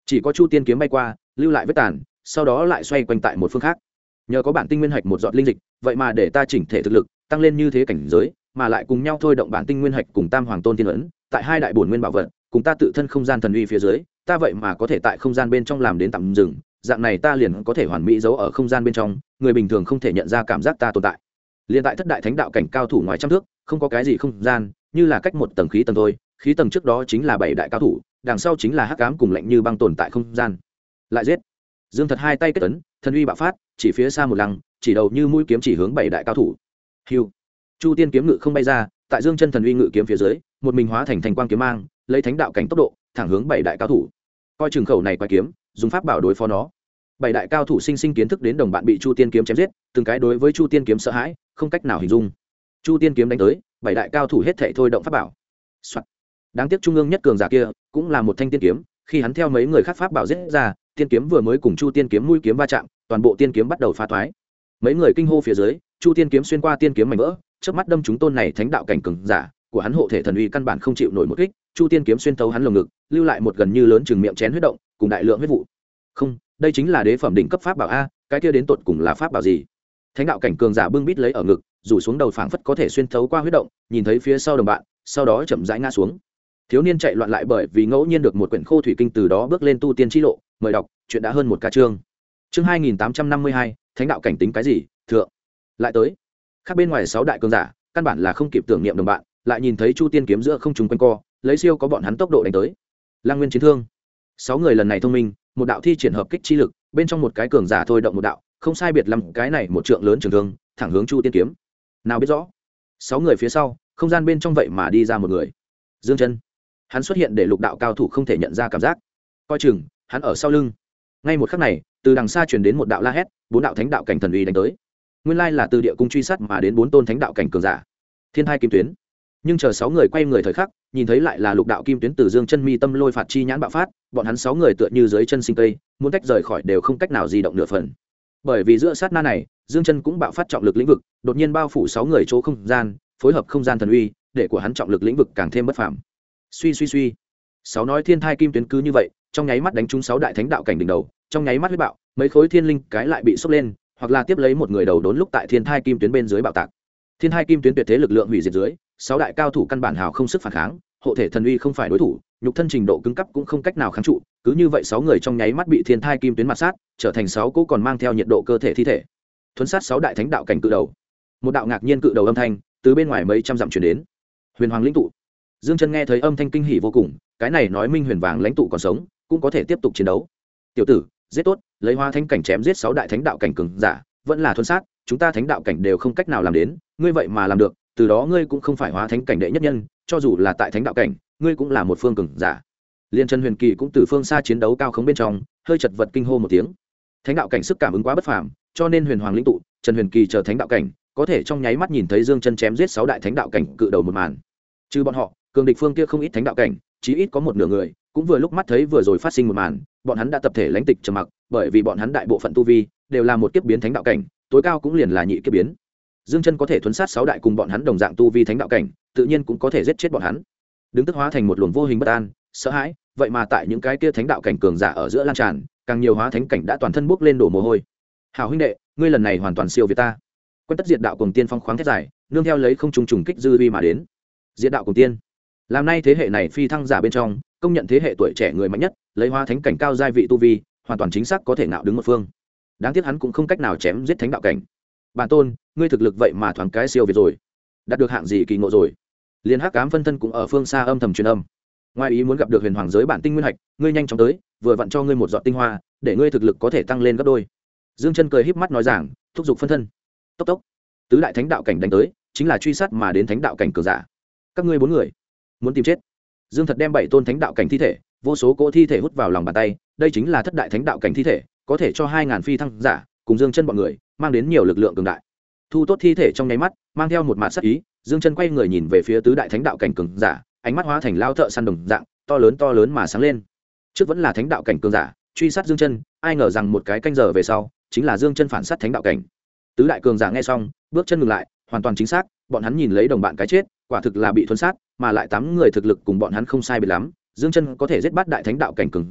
chỉ có chu tiên kiếm bay qua lưu lại vết tàn, sau đó lại xoay quanh tại một phương khác. Nhờ có bản tinh nguyên hạch một giọt linh dịch, vậy mà để ta chỉnh thể thực lực tăng lên như thế cảnh giới, mà lại cùng nhau thôi động bản tinh nguyên hạch cùng tam hoàng tôn tiên ấn, tại hai đại bổn nguyên bảo vật cùng ta tự thân không gian thần uy phía dưới, ta vậy mà có thể tại không gian bên trong làm đến tạm dừng, dạng này ta liền có thể hoàn mỹ giấu ở không gian bên trong, người bình thường không thể nhận ra cảm giác ta tồn tại. Liên tại thất đại thánh đạo cảnh cao thủ ngoài trăm thước, không có cái gì không gian, như là cách một tầng khí tầng thôi, khí tầng trước đó chính là bảy đại cao thủ, đằng sau chính là hắc ám cùng lạnh như băng tồn tại không gian. Lại giết. Dương Thật hai tay kết ấn, thần uy bạo phát, chỉ phía xa một lăng, chỉ đầu như mũi kiếm chỉ hướng bảy đại cao thủ. Hưu. Chu tiên kiếm ngự không bay ra, tại Dương Chân thần uy ngự kiếm phía dưới, một mình hóa thành thành quang kiếm mang, lấy thánh đạo cảnh tốc độ, thẳng hướng bảy đại cao thủ. Coi trường khẩu này quái kiếm, dùng pháp bảo đối phó nó. Bảy đại cao thủ sinh sinh kiến thức đến đồng bạn bị Chu tiên kiếm chém giết, từng cái đối với Chu tiên kiếm sợ hãi, không cách nào hình dung. Chu tiên kiếm đánh tới, bảy đại cao thủ hết thảy thôi động pháp bảo. Soạn. Đáng tiếc trung ương nhất cường giả kia, cũng là một thanh tiên kiếm, khi hắn theo mấy người khác pháp bảo giết ra, tiên kiếm vừa mới cùng Chu tiên kiếm mũi kiếm va chạm, toàn bộ tiên kiếm bắt đầu phá toái. Mấy người kinh hô phía dưới, Chu tiên kiếm xuyên qua tiên kiếm mảnh vỡ, chớp mắt đâm trúng tôn này thánh đạo cảnh cường giả, của hắn hộ thể thần uy căn bản không chịu nổi một kích, Chu tiên kiếm xuyên thấu hắn lồng ngực, lưu lại một gần như lớn chừng miệng chén huyết động, cùng đại lượng huyết vụ. Không, đây chính là đế phẩm đỉnh cấp pháp bảo a, cái kia đến tột cùng là pháp bảo gì? Thánh đạo cảnh cường giả bưng bít lấy ở ngực, rủ xuống đầu phảng phất có thể xuyên thấu qua huyết động, nhìn thấy phía sau đồng bạn, sau đó chậm rãi ngã xuống. Thiếu niên chạy loạn lại bởi vì ngẫu nhiên được một quyển khô thủy kinh, từ đó bước lên tu tiên chi lộ, mời đọc, chuyện đã hơn một ca chương. Chương 2852, thánh đạo cảnh tính cái gì? Thượng. Lại tới. Khác bên ngoài sáu đại cường giả, căn bản là không kịp tưởng niệm đồng bạn, lại nhìn thấy Chu tiên kiếm giữa không trung quanh co, lấy siêu có bọn hắn tốc độ đánh tới. Lang Nguyên chiến thương. Sáu người lần này thông minh, một đạo thi triển hợp kích chi lực, bên trong một cái cường giả thôi động một đạo, không sai biệt lắm cái này một trượng lớn trường thương, thẳng hướng Chu tiên kiếm. Nào biết rõ, sáu người phía sau, không gian bên trong vậy mà đi ra một người. Dương Chân. Hắn xuất hiện để lục đạo cao thủ không thể nhận ra cảm giác. Coi chừng, hắn ở sau lưng. Ngay một khắc này, từ đằng xa truyền đến một đạo la hét, bốn đạo thánh đạo cảnh thần uy đánh tới. Nguyên lai là từ địa cung truy sát mà đến bốn tôn thánh đạo cảnh cường giả. Thiên Thai Kim Tuyến. Nhưng chờ sáu người quay người thời khắc, nhìn thấy lại là lục đạo kim tuyến từ Dương Chân mi tâm lôi phạt chi nhãn bạo phát, bọn hắn sáu người tựa như dưới chân sinh cây, muốn tách rời khỏi đều không cách nào di động nửa phần. Bởi vì giữa sát na này, Dương Chân cũng bạo phát trọng lực lĩnh vực, đột nhiên bao phủ sáu người chỗ không gian, phối hợp không gian thần uy, để của hắn trọng lực lĩnh vực càng thêm bất phàm. Suy suy suy. Sáu nói Thiên Thai Kim Tuyến cứ như vậy, trong nháy mắt đánh trúng sáu đại thánh đạo cảnh đỉnh đầu, trong nháy mắt huyết bạo, mấy khối thiên linh cái lại bị sốc lên, hoặc là tiếp lấy một người đầu đốn lúc tại Thiên Thai Kim Tuyến bên dưới bạo tạc. Thiên Thai Kim Tuyến tuyệt thế lực lượng hủy diệt dưới, sáu đại cao thủ căn bản hào không sức phản kháng, hộ thể thần uy không phải đối thủ, nhục thân trình độ cứng cấp cũng không cách nào kháng trụ, cứ như vậy sáu người trong nháy mắt bị Thiên Thai Kim Tuyến mạt sát, trở thành sáu cỗ còn mang theo nhiệt độ cơ thể thi thể. Thuấn sát sáu đại thánh đạo cảnh cự đầu. Một đạo ngạc nhiên cự đầu âm thanh từ bên ngoài mấy trăm dặm truyền đến. Huyền Hoàng lĩnh tụ. Dương Chân nghe thấy âm thanh kinh hỉ vô cùng, cái này nói minh Huyền Vàng lãnh tụ còn sống, cũng có thể tiếp tục chiến đấu. Tiểu tử, giết tốt, lấy Hoa Thánh cảnh chém giết sáu đại thánh đạo cảnh cường giả, vẫn là thuấn sát, chúng ta thánh đạo cảnh đều không cách nào làm đến, ngươi vậy mà làm được, từ đó ngươi cũng không phải Hóa Thánh cảnh đệ nhất nhân, cho dù là tại thánh đạo cảnh, ngươi cũng là một phương cường giả. Liên Trần Huyền Kỳ cũng từ phương xa chiến đấu cao khống bên trong, hơi chật vật kinh hô một tiếng. Thánh đạo cảnh sức cảm ứng quá bất phàm, cho nên Huyền Hoàng lĩnh tụ, Trần Huyền Kỳ chờ thánh đạo cảnh, có thể trong nháy mắt nhìn thấy Dương Chân chém giết sáu đại thánh đạo cảnh cự đầu một màn. Trừ bọn họ, cường địch phương kia không ít thánh đạo cảnh, chí ít có một nửa người, cũng vừa lúc mắt thấy vừa rồi phát sinh một màn, bọn hắn đã tập thể lãnh tịch trầm mặc, bởi vì bọn hắn đại bộ phận tu vi đều là một kiếp biến thánh đạo cảnh, tối cao cũng liền là nhị kiếp biến. Dương Chân có thể thuấn sát sáu đại cùng bọn hắn đồng dạng tu vi thánh đạo cảnh, tự nhiên cũng có thể giết chết bọn hắn. Đứng tức hóa thành một luồng vô hình bất an, sợ hãi, vậy mà tại những cái kia thánh đạo cảnh cường giả ở giữa lan tràn, càng nhiều hóa thánh cảnh đã toàn thân bốc lên đổ mồ hôi. Hảo huynh đệ, ngươi lần này hoàn toàn siêu việt ta. Quân tất diệt đạo cùng tiên phong khoáng thét dài, nương theo lấy không trùng trùng kích dư uy mà đến. Diệt đạo cùng tiên, làm nay thế hệ này phi thăng giả bên trong, công nhận thế hệ tuổi trẻ người mạnh nhất, lấy hóa thánh cảnh cao giai vị tu vi, hoàn toàn chính xác có thể ngạo đứng một phương. Đáng tiếc hắn cũng không cách nào chém giết thánh đạo cảnh. Bản tôn, ngươi thực lực vậy mà thoáng cái siêu việt rồi, đạt được hạng gì kỳ ngộ rồi? Liên Hắc Ám phân thân cũng ở phương xa âm thầm truyền âm. Ngoài ý muốn gặp được Huyền Hoàng giới bản tinh nguyên hạch, ngươi nhanh chóng tới, vừa vặn cho ngươi một giọt tinh hoa, để ngươi thực lực có thể tăng lên gấp đôi. Dương Chân cười híp mắt nói rằng, thúc giục phân thân. Tốc tốc. Tứ đại thánh đạo cảnh đánh tới, chính là truy sát mà đến thánh đạo cảnh cường giả. Các ngươi bốn người muốn tìm chết. Dương Thật đem bảy tôn thánh đạo cảnh thi thể, vô số cỗ thi thể hút vào lòng bàn tay, đây chính là thất đại thánh đạo cảnh thi thể, có thể cho 2000 phi thăng giả cùng Dương Chân bọn người mang đến nhiều lực lượng cường đại. Thu tốt thi thể trong nháy mắt, mang theo một mạt sắc ý, Dương Chân quay người nhìn về phía tứ đại thánh đạo cảnh cường giả, ánh mắt hóa thành lao thợ săn đồng dạng, to lớn mà sáng lên. Trước vẫn là thánh đạo cảnh cường giả, truy sát Dương Chân, ai ngờ rằng một cái canh giờ về sau, chính là Dương Chân phản sát thánh đạo cảnh. Tứ đại cường giả nghe xong, bước chân ngừng lại, hoàn toàn chính xác, bọn hắn nhìn lấy đồng bạn cái chết, quả thực là bị thuần sát, mà lại 8 người thực lực cùng bọn hắn không sai biệt lắm, Dương Chân có thể giết bát đại thánh đạo cảnh cường giả,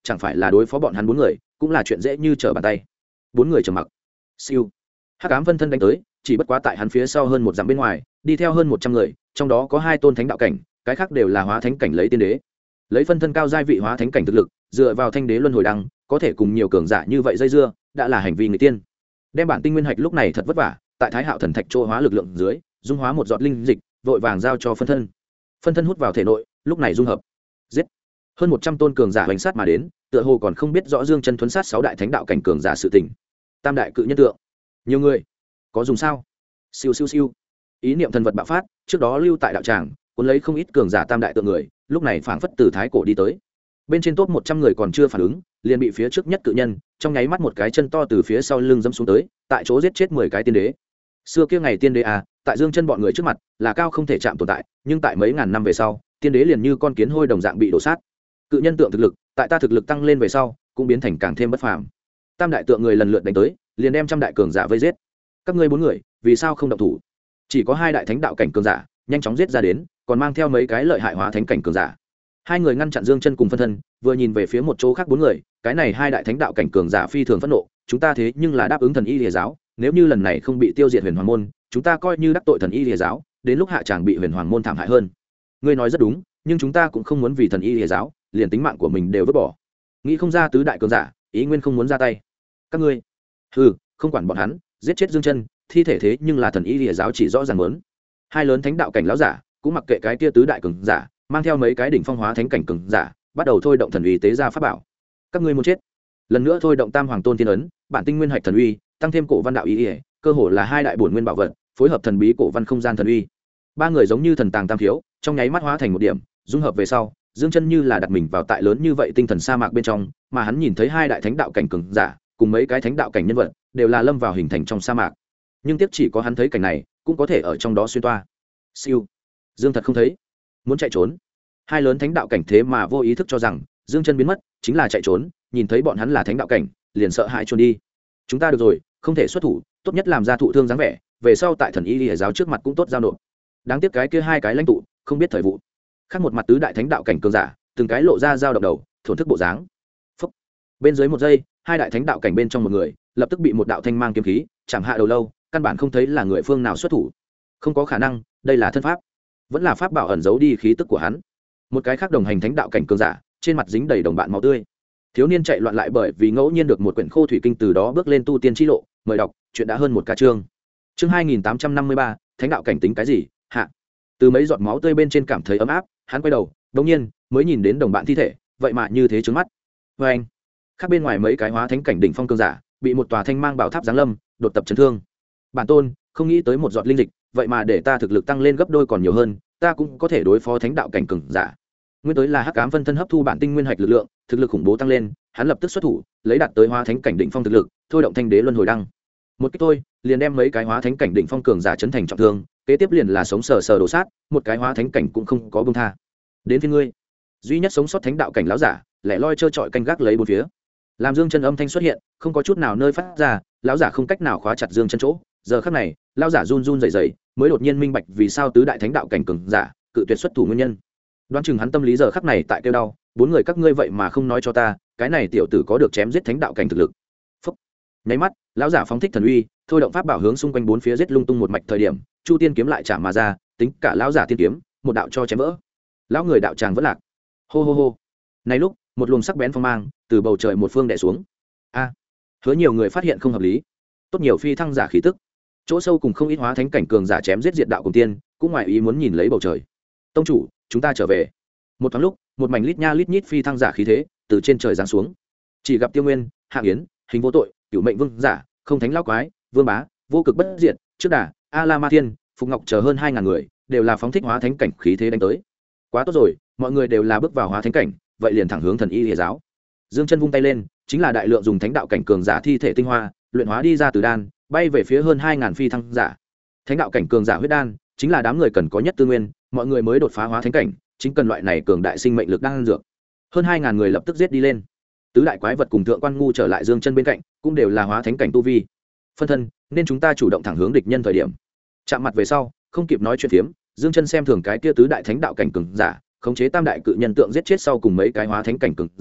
chẳng phải là đối phó bọn hắn 4 người cũng là chuyện dễ như trở bàn tay. 4 người trầm mặc. Siêu. Hắc ám phân thân đánh tới, chỉ bất quá tại hắn phía sau hơn một dặm bên ngoài, đi theo hơn 100 người, trong đó có 2 tôn thánh đạo cảnh, cái khác đều là hóa thánh cảnh lấy tiên đế. Lấy phân thân cao giai vị hóa thánh cảnh thực lực, dựa vào thanh đế luân hồi đăng, có thể cùng nhiều cường giả như vậy dây dưa, đã là hành vi người tiên. Đem bản tinh nguyên hạch lúc này thật vất vả, tại Thái Hạo thần thạch trô hóa lực lượng dưới, dung hóa một giọt linh dịch, vội vàng giao cho phân thân. Phân thân hút vào thể nội, lúc này dung hợp. Giết. Hơn 100 tôn cường giả hoành sát mà đến, tựa hồ còn không biết rõ Dương Chân thuấn sát 6 đại thánh đạo cảnh cường giả sự tình. Tam đại cự nhân tượng. Nhiều người. Có dùng sao? Siêu siêu siêu. Ý niệm thần vật bạo phát, trước đó lưu tại đạo tràng, cuốn lấy không ít cường giả tam đại tượng người, lúc này phảng phất từ thái cổ đi tới. Bên trên top 100 người còn chưa phản ứng, liền bị phía trước nhất cự nhân, trong nháy mắt một cái chân to từ phía sau lưng giẫm xuống tới, tại chỗ giết chết 10 cái tiên đế. Xưa kia ngày tiên đế à, tại Dương Chân bọn người trước mặt, là cao không thể chạm tồn tại, nhưng tại mấy ngàn năm về sau, tiên đế liền như con kiến hôi đồng dạng bị đổ sát. Cự nhân tượng thực lực, tại ta thực lực tăng lên về sau, cũng biến thành càng thêm bất phàm. Tam đại tượng người lần lượt đánh tới, liền đem trăm đại cường giả vây giết. Các ngươi 4 người, vì sao không động thủ? Chỉ có 2 đại thánh đạo cảnh cường giả, nhanh chóng giết ra đến, còn mang theo mấy cái lợi hại hóa thánh cảnh cường giả. 2 người ngăn chặn Dương Chân cùng phân thân, vừa nhìn về phía một chỗ khác 4 người, cái này 2 đại thánh đạo cảnh cường giả phi thường phẫn nộ, chúng ta thế nhưng là đáp ứng thần y Lìa giáo, nếu như lần này không bị tiêu diệt Huyền Hoàng môn, chúng ta coi như đắc tội thần y Lìa giáo, đến lúc hạ tràng bị Huyền Hoàng môn thảm hại hơn. Ngươi nói rất đúng, nhưng chúng ta cũng không muốn vì thần y Lìa giáo, liền tính mạng của mình đều vứt bỏ. Nghĩ không ra tứ đại cường giả, ý nguyên không muốn ra tay. Các ngươi, không quản bọn hắn, giết chết Dương Chân, thi thể thế nhưng là thần y Lìa giáo chỉ rõ ràng muốn. 2 lớn thánh đạo cảnh lão giả, cũng mặc kệ cái kia tứ đại cường giả, mang theo mấy cái đỉnh phong hóa thánh cảnh cường giả, bắt đầu thôi động thần uy tế ra pháp bảo. Các ngươi muốn chết. Lần nữa thôi động Tam Hoàng Tôn Tiên ấn, bản tinh nguyên hạch thần uy, tăng thêm cổ văn đạo ý, cơ hồ là 2 đại bổn nguyên bảo vật, phối hợp thần bí cổ văn không gian thần uy. 3 người giống như thần tàng tam thiếu, trong nháy mắt hóa thành một điểm, dung hợp về sau, Dương Chân như là đặt mình vào tại lớn như vậy tinh thần sa mạc bên trong, mà hắn nhìn thấy 2 đại thánh đạo cảnh cường giả, cùng mấy cái thánh đạo cảnh nhân vật, đều là lâm vào hình thành trong sa mạc. Nhưng tiếc chỉ có hắn thấy cảnh này, cũng có thể ở trong đó xuyên toa. Siêu. Dương thật không thấy, muốn chạy trốn. 2 lớn thánh đạo cảnh thế mà vô ý thức cho rằng Dương Chân biến mất chính là chạy trốn, nhìn thấy bọn hắn là thánh đạo cảnh, liền sợ hãi trốn đi. Chúng ta được rồi, không thể xuất thủ, tốt nhất làm ra thụ thương dáng vẻ, về sau tại thần y Lìa giáo trước mặt cũng tốt giao nộp. Đáng tiếc cái kia 2 cái lãnh tụ không biết thời vụ. Khác một mặt tứ đại thánh đạo cảnh cường giả, từng cái lộ ra dao động đầu, thổn thức bộ dáng. Phúc. Bên dưới một giây, 2 đại thánh đạo cảnh bên trong một người, lập tức bị một đạo thanh mang kiếm khí chạm hạ đầu lâu, căn bản không thấy là người phương nào xuất thủ. Không có khả năng, đây là thân pháp, vẫn là pháp bảo ẩn giấu đi khí tức của hắn. Một cái khác đồng hành thánh đạo cảnh cường giả, trên mặt dính đầy đồng bạn máu tươi. Thiếu niên chạy loạn lại bởi vì ngẫu nhiên được một quyển khô thủy kinh, từ đó bước lên tu tiên chi lộ. Mời đọc, chuyện đã hơn một ca chương. Chương 2853, thánh đạo cảnh tính cái gì? Hạ. Từ mấy giọt máu tươi bên trên cảm thấy ấm áp, hắn quay đầu, đột nhiên mới nhìn đến đồng bạn thi thể, vậy mà như thế trướng mắt. Và anh, khác bên ngoài mấy cái hóa thánh cảnh đỉnh phong cường giả, bị một tòa thanh mang bảo tháp giáng lâm, đột tập chấn thương. Bản tôn, không nghĩ tới một giọt linh dịch, vậy mà để ta thực lực tăng lên gấp đôi còn nhiều hơn, ta cũng có thể đối phó thánh đạo cảnh cường giả. Nguyên tới là hắc ám phân thân hấp thu bản tinh nguyên hạch lực lượng, thực lực khủng bố tăng lên, hắn lập tức xuất thủ, lấy đạt tới hóa thánh cảnh đỉnh phong thực lực, thôi động thanh đế luân hồi đăng. Một cái thôi, liền đem mấy cái hóa thánh cảnh đỉnh phong cường giả chấn thành trọng thương, kế tiếp liền là sống sờ sờ đổ sát, một cái hóa thánh cảnh cũng không có buông tha. Đến phía ngươi, duy nhất sống sót thánh đạo cảnh lão giả, lẻ loi trơ trọi canh gác lấy bốn phía. Làm Dương Chân âm thanh xuất hiện, không có chút nào nơi phát ra, lão giả không cách nào khóa chặt Dương Chân chỗ. Giờ khắc này, lão giả run run rẩy rẩy, mới đột nhiên minh bạch vì sao tứ đại thánh đạo cảnh cường giả cự tuyệt xuất thủ nguyên nhân. Đoán chừng hắn tâm lý giờ khắc này tại kêu đau, 4 người các ngươi vậy mà không nói cho ta, cái này tiểu tử có được chém giết thánh đạo cảnh thực lực. Phúc. Nháy mắt, lão giả phóng thích thần uy, thôi động pháp bảo hướng xung quanh bốn phía giết lung tung một mạch thời điểm, Chu Tiên kiếm lại chạm mà ra, tính cả lão giả tiên kiếm, một đạo cho chém vỡ. Lão người đạo tràng vẫn lạc. Hô hô hô. Này lúc, một luồng sắc bén phong mang từ bầu trời một phương đè xuống. A. Hứa nhiều người phát hiện không hợp lý. Tốt nhiều phi thăng giả khí tức. Chỗ sâu cùng không ít hóa thánh cảnh cường giả chém giết diệt đạo cùng tiên, cũng ngoài ý muốn nhìn lấy bầu trời. Tông chủ, chúng ta trở về. Một thoáng lúc, một mảnh lít nha lít nhít phi thăng giả khí thế từ trên trời giáng xuống. Chỉ gặp Tiêu Nguyên, Hạng Yến, Hình Vô Tội, Cửu Mệnh Vương giả, Không Thánh Lão Quái, Vương Bá, Vô Cực Bất Diệt, Trước Đà, A La Ma Thiên, Phục Ngọc chờ hơn 2000 người, đều là phóng thích hóa thánh cảnh khí thế đánh tới. Quá tốt rồi, mọi người đều là bước vào hóa thánh cảnh, vậy liền thẳng hướng thần y Lìa giáo. Dương Chân vung tay lên, chính là đại lượng dùng thánh đạo cảnh cường giả thi thể tinh hoa, luyện hóa đi ra từ đan, bay về phía hơn 2000 phi thăng giả. Thánh đạo cảnh cường giả huyết đan, chính là đám người cần có nhất tư nguyên, mọi người mới đột phá hóa thánh cảnh, chính cần loại này cường đại sinh mệnh lực đan dược. Hơn 2000 người lập tức giết đi lên. Tứ đại quái vật cùng thượng quan ngu trở lại Dương Chân bên cạnh, cũng đều là hóa thánh cảnh tu vi. Phân thân, nên chúng ta chủ động thẳng hướng địch nhân thời điểm. Chạm mặt về sau, không kịp nói chuyện phiếm, Dương Chân xem thường cái kia tứ đại thánh đạo cảnh cường giả, khống chế tam đại cự nhân tượng giết chết sau cùng mấy cái hóa thánh cảnh cường giả,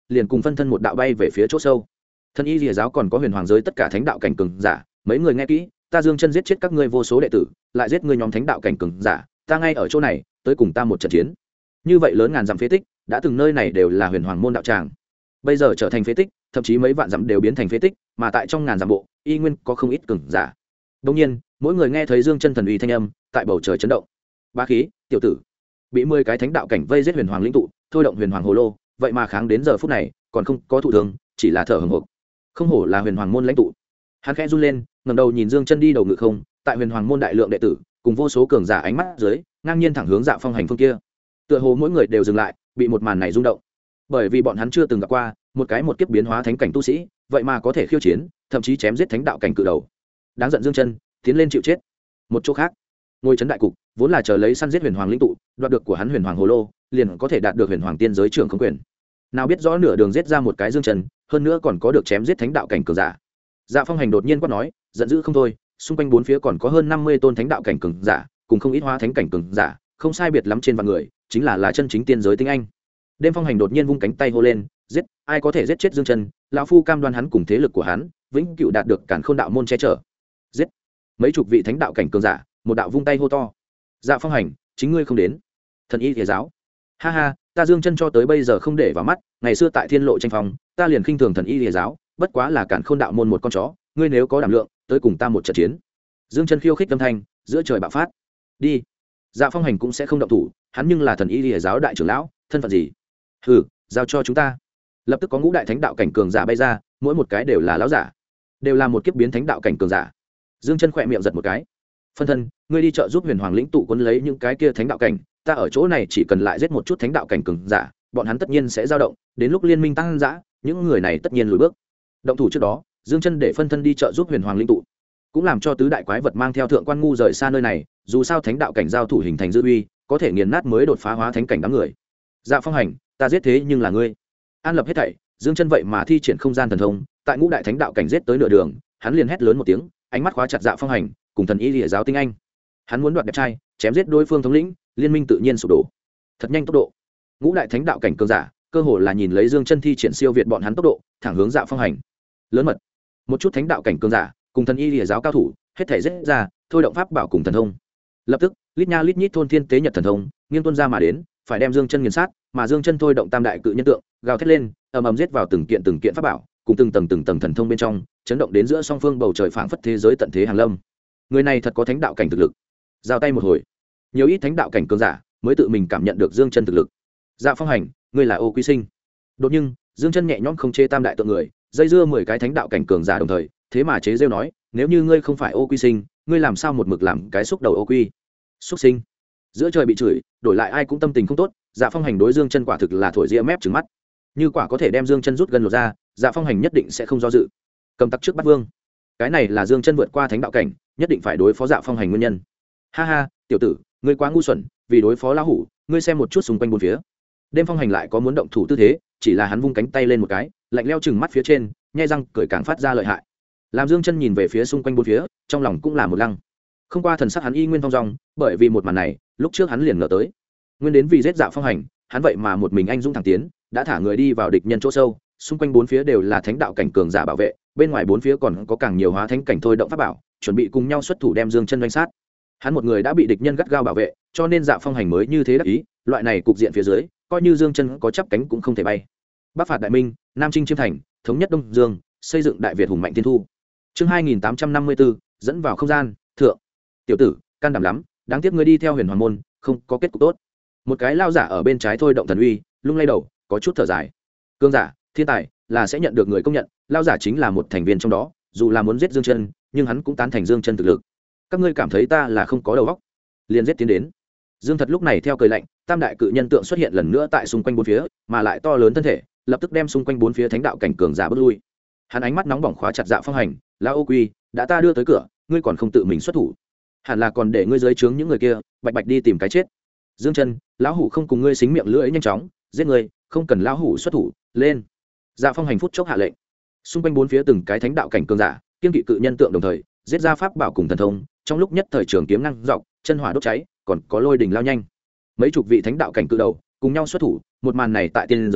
liền cùng phân thân một đạo bay về phía chỗ sâu. Thần y lìa giáo còn có huyền hoàng giới tất cả thánh đạo cảnh cường giả, mấy người nghe kỹ, ta Dương Chân giết chết các ngươi vô số đệ tử, lại giết ngươi nhóm thánh đạo cảnh cường giả, ta ngay ở chỗ này, tới cùng ta một trận chiến. Như vậy lớn ngàn dặm phế tích, đã từng nơi này đều là huyền hoàng môn đạo tràng, bây giờ trở thành phế tích, thậm chí mấy vạn dặm đều biến thành phế tích, mà tại trong ngàn dặm bộ, y nguyên có không ít cường giả. Đương nhiên, mỗi người nghe thấy Dương Chân thần uy thanh âm, tại bầu trời chấn động. Bá khí, tiểu tử, bị 10 cái thánh đạo cảnh vây giết huyền hoàng lĩnh tụ, thôi động huyền hoàng hồ lô, vậy mà kháng đến giờ phút này, còn không có thụ thương, chỉ là thở hổn hộc. Không hổ là huyền hoàng môn lãnh tụ. Hắn khẽ run lên, ngẩng đầu nhìn Dương Chân đi đầu ngự không, tại huyền hoàng môn đại lượng đệ tử, cùng vô số cường giả ánh mắt dưới, ngang nhiên thẳng hướng Dạ Phong Hành phương kia. Tựa hồ mỗi người đều dừng lại, bị một màn này rung động. Bởi vì bọn hắn chưa từng gặp qua, một cái một kiếp biến hóa thánh cảnh tu sĩ, vậy mà có thể khiêu chiến, thậm chí chém giết thánh đạo cảnh cự đầu. Đáng giận Dương Chân, tiến lên chịu chết. Một chỗ khác, ngôi trấn đại cục, vốn là chờ lấy săn giết huyền hoàng linh tụ, đoạt được của hắn huyền hoàng hồ lô, liền có thể đạt được huyền hoàng tiên giới trưởng không quyền. Nào biết rõ nửa đường giết ra một cái Dương Chân, hơn nữa còn có được chém giết thánh đạo cảnh cường giả. Dạ Phong Hành đột nhiên quát nói, giận dữ không thôi, xung quanh bốn phía còn có hơn 50 tôn thánh đạo cảnh cường giả, cùng không ít hóa thánh cảnh cường giả, không sai biệt lắm trên vạn người, chính là chân chính tiên giới tinh anh. Đêm Phong Hành đột nhiên vung cánh tay hô lên, giết, ai có thể giết chết Dương Chân, lão phu cam đoan hắn cùng thế lực của hắn, vĩnh cửu đạt được Càn Khôn đạo môn che chở. Giết! Mấy chục vị thánh đạo cảnh cường giả, một đạo vung tay hô to. Dạ Phong Hành, chính ngươi không đến. Thần y Thiề giáo. Ha ha, ta Dương Chân cho tới bây giờ không để vào mắt, ngày xưa tại Thiên Lộ tranh phòng, ta liền khinh thường thần y Thiề giáo, bất quá là Càn Khôn đạo môn một con chó, ngươi nếu có đảm lượng, tới cùng ta một trận chiến. Dương Chân khiêu khích âm thanh, giữa trời bạo phát. Đi. Dạ Phong Hành cũng sẽ không động thủ, hắn nhưng là thần y Thiề giáo đại trưởng lão, thân phận gì? Hừ, giao cho chúng ta. Lập tức có ngũ đại thánh đạo cảnh cường giả bay ra, mỗi một cái đều là lão giả, đều là một kiếp biến thánh đạo cảnh cường giả. Dương Chân khẽ miệng giật một cái. Phân thân, ngươi đi chợ giúp huyền hoàng lĩnh tụ cuốn lấy những cái kia thánh đạo cảnh, ta ở chỗ này chỉ cần lại giết một chút thánh đạo cảnh cường giả, bọn hắn tất nhiên sẽ dao động, đến lúc liên minh tăng dã, những người này tất nhiên lùi bước. Động thủ trước đó, Dương Chân để phân thân đi chợ giúp huyền hoàng lĩnh tụ, cũng làm cho tứ đại quái vật mang theo thượng quan ngu rời xa nơi này, dù sao thánh đạo cảnh giao thủ hình thành dư uy, có thể nghiền nát mới đột phá hóa thánh cảnh đám người. Dạ Phong Hành, ta giết thế nhưng là ngươi. An lập hết thảy, Dương Chân vậy mà thi triển không gian thần thông, tại ngũ đại thánh đạo cảnh giết tới nửa đường, hắn liền hét lớn một tiếng, ánh mắt khóa chặt Dạ Phong Hành, cùng thần y Lìa giáo tinh anh. Hắn muốn đoạt đẹp trai, chém giết đối phương thống lĩnh, liên minh tự nhiên sụp đổ. Thật nhanh tốc độ. Ngũ đại thánh đạo cảnh cường giả, cơ hồ là nhìn lấy Dương Chân thi triển siêu việt bọn hắn tốc độ, thẳng hướng Dạ Phong Hành. Lớn mật. Một chút thánh đạo cảnh cường giả, cùng thần y Lìa giáo cao thủ, hết thảy giết ra, thôi động pháp bảo cùng thần thông. Lập tức, lít nha lít nhít thôn thiên tế nhật thần thông, nghiêng tuôn ra mà đến, phải đem Dương Chân nghiền sát, mà Dương Chân thôi động tam đại cự nhân tượng, gào thét lên, ầm ầm giết vào từng kiện pháp bảo, cùng từng tầng thần thông bên trong, chấn động đến giữa song phương bầu trời phảng phất thế giới tận thế hàng lâm. Người này thật có thánh đạo cảnh thực lực. Giao tay một hồi, nhiều ít thánh đạo cảnh cường giả mới tự mình cảm nhận được Dương Chân thực lực. Dạ Phong Hành, ngươi là Ô Quy Sinh. Đột nhiên, Dương Chân nhẹ nhõm không chế tam đại tượng người, dây dưa 10 cái thánh đạo cảnh cường giả đồng thời, thế mà chế giễu nói, nếu như ngươi không phải Ô Quy Sinh, ngươi làm sao một mực làm cái xúc đầu Ô Quy? Xúc sinh. Giữa trời bị chửi, đổi lại ai cũng tâm tình không tốt. Dạ Phong Hành đối Dương Chân quả thực là thổi ria mép trừng mắt. Như quả có thể đem Dương Chân rút gần lột ra, Dạ Phong Hành nhất định sẽ không do dự. Cầm tặc trước bắt vương. Cái này là Dương Chân vượt qua thánh đạo cảnh, nhất định phải đối phó Dạ Phong Hành nguyên nhân. Ha ha, tiểu tử, ngươi quá ngu xuẩn, vì đối phó lão hủ, ngươi xem một chút xung quanh bốn phía. Đêm Phong Hành lại có muốn động thủ tư thế, chỉ là hắn vung cánh tay lên một cái, lạnh lẽo chừng mắt phía trên, nhếch răng cười càng phát ra lợi hại. Làm Dương Chân nhìn về phía xung quanh bốn phía, trong lòng cũng là một lăng. Không qua thần sắc hắn y nguyên phong dong, bởi vì một màn này, lúc trước hắn liền ngờ tới. Nguyên đến vì giết Dạ Phong Hành, hắn vậy mà một mình anh dũng thẳng tiến, đã thả người đi vào địch nhân chỗ sâu, xung quanh bốn phía đều là thánh đạo cảnh cường giả bảo vệ, bên ngoài bốn phía còn có càng nhiều hóa thánh cảnh thôi động pháp bảo, chuẩn bị cùng nhau xuất thủ đem Dương Chân đánh sát. Hắn một người đã bị địch nhân gắt gao bảo vệ, cho nên Dạ Phong Hành mới như thế đắc ý, loại này cục diện phía dưới, coi như Dương Chân có chắp cánh cũng không thể bay. Bắc phạt đại minh, Nam chinh chiêm thành, thống nhất Đông Dương, xây dựng đại Việt hùng mạnh thiên thu. Chương 2854, dẫn vào không gian, thượng. Tiểu tử, can đảm lắm, đáng tiếc ngươi đi theo Huyền Hoàng môn, không có kết cục tốt. Một cái lao giả ở bên trái thôi động thần uy, lung lay đầu, có chút thở dài. Cương giả, thiên tài, là sẽ nhận được người công nhận, lao giả chính là một thành viên trong đó, dù là muốn giết Dương Chân, nhưng hắn cũng tán thành Dương Chân thực lực. Các ngươi cảm thấy ta là không có đầu óc, liền giết tiến đến. Dương Thật lúc này theo cười lạnh, tam đại cự nhân tượng xuất hiện lần nữa tại xung quanh bốn phía, mà lại to lớn thân thể, lập tức đem xung quanh bốn phía thánh đạo cảnh cường giả bước lui. Hắn ánh mắt nóng bỏng khóa chặt Dạ Phong Hành, lão Ô Quy, đã ta đưa tới cửa, ngươi còn không tự mình xuất thủ, hẳn là còn để ngươi dưới trướng những người kia bạch bạch đi tìm cái chết. Dương Chân, lão hủ không cùng ngươi xính miệng lưỡi nhanh chóng giết ngươi, không cần lão hủ xuất thủ, lên. Dạ Phong Hành phút chốc hạ lệnh. Xung quanh bốn phía từng cái thánh đạo cảnh cường giả, kiên kỵ cự nhân tượng đồng thời, giết ra pháp bảo cùng thần thông, trong lúc nhất thời trường kiếm năng dọc, chân hỏa đốt cháy, còn có lôi đình lao nhanh. Mấy chục vị thánh đạo cảnh cự đầu cùng nhau xuất thủ, một màn này tại tiên giới,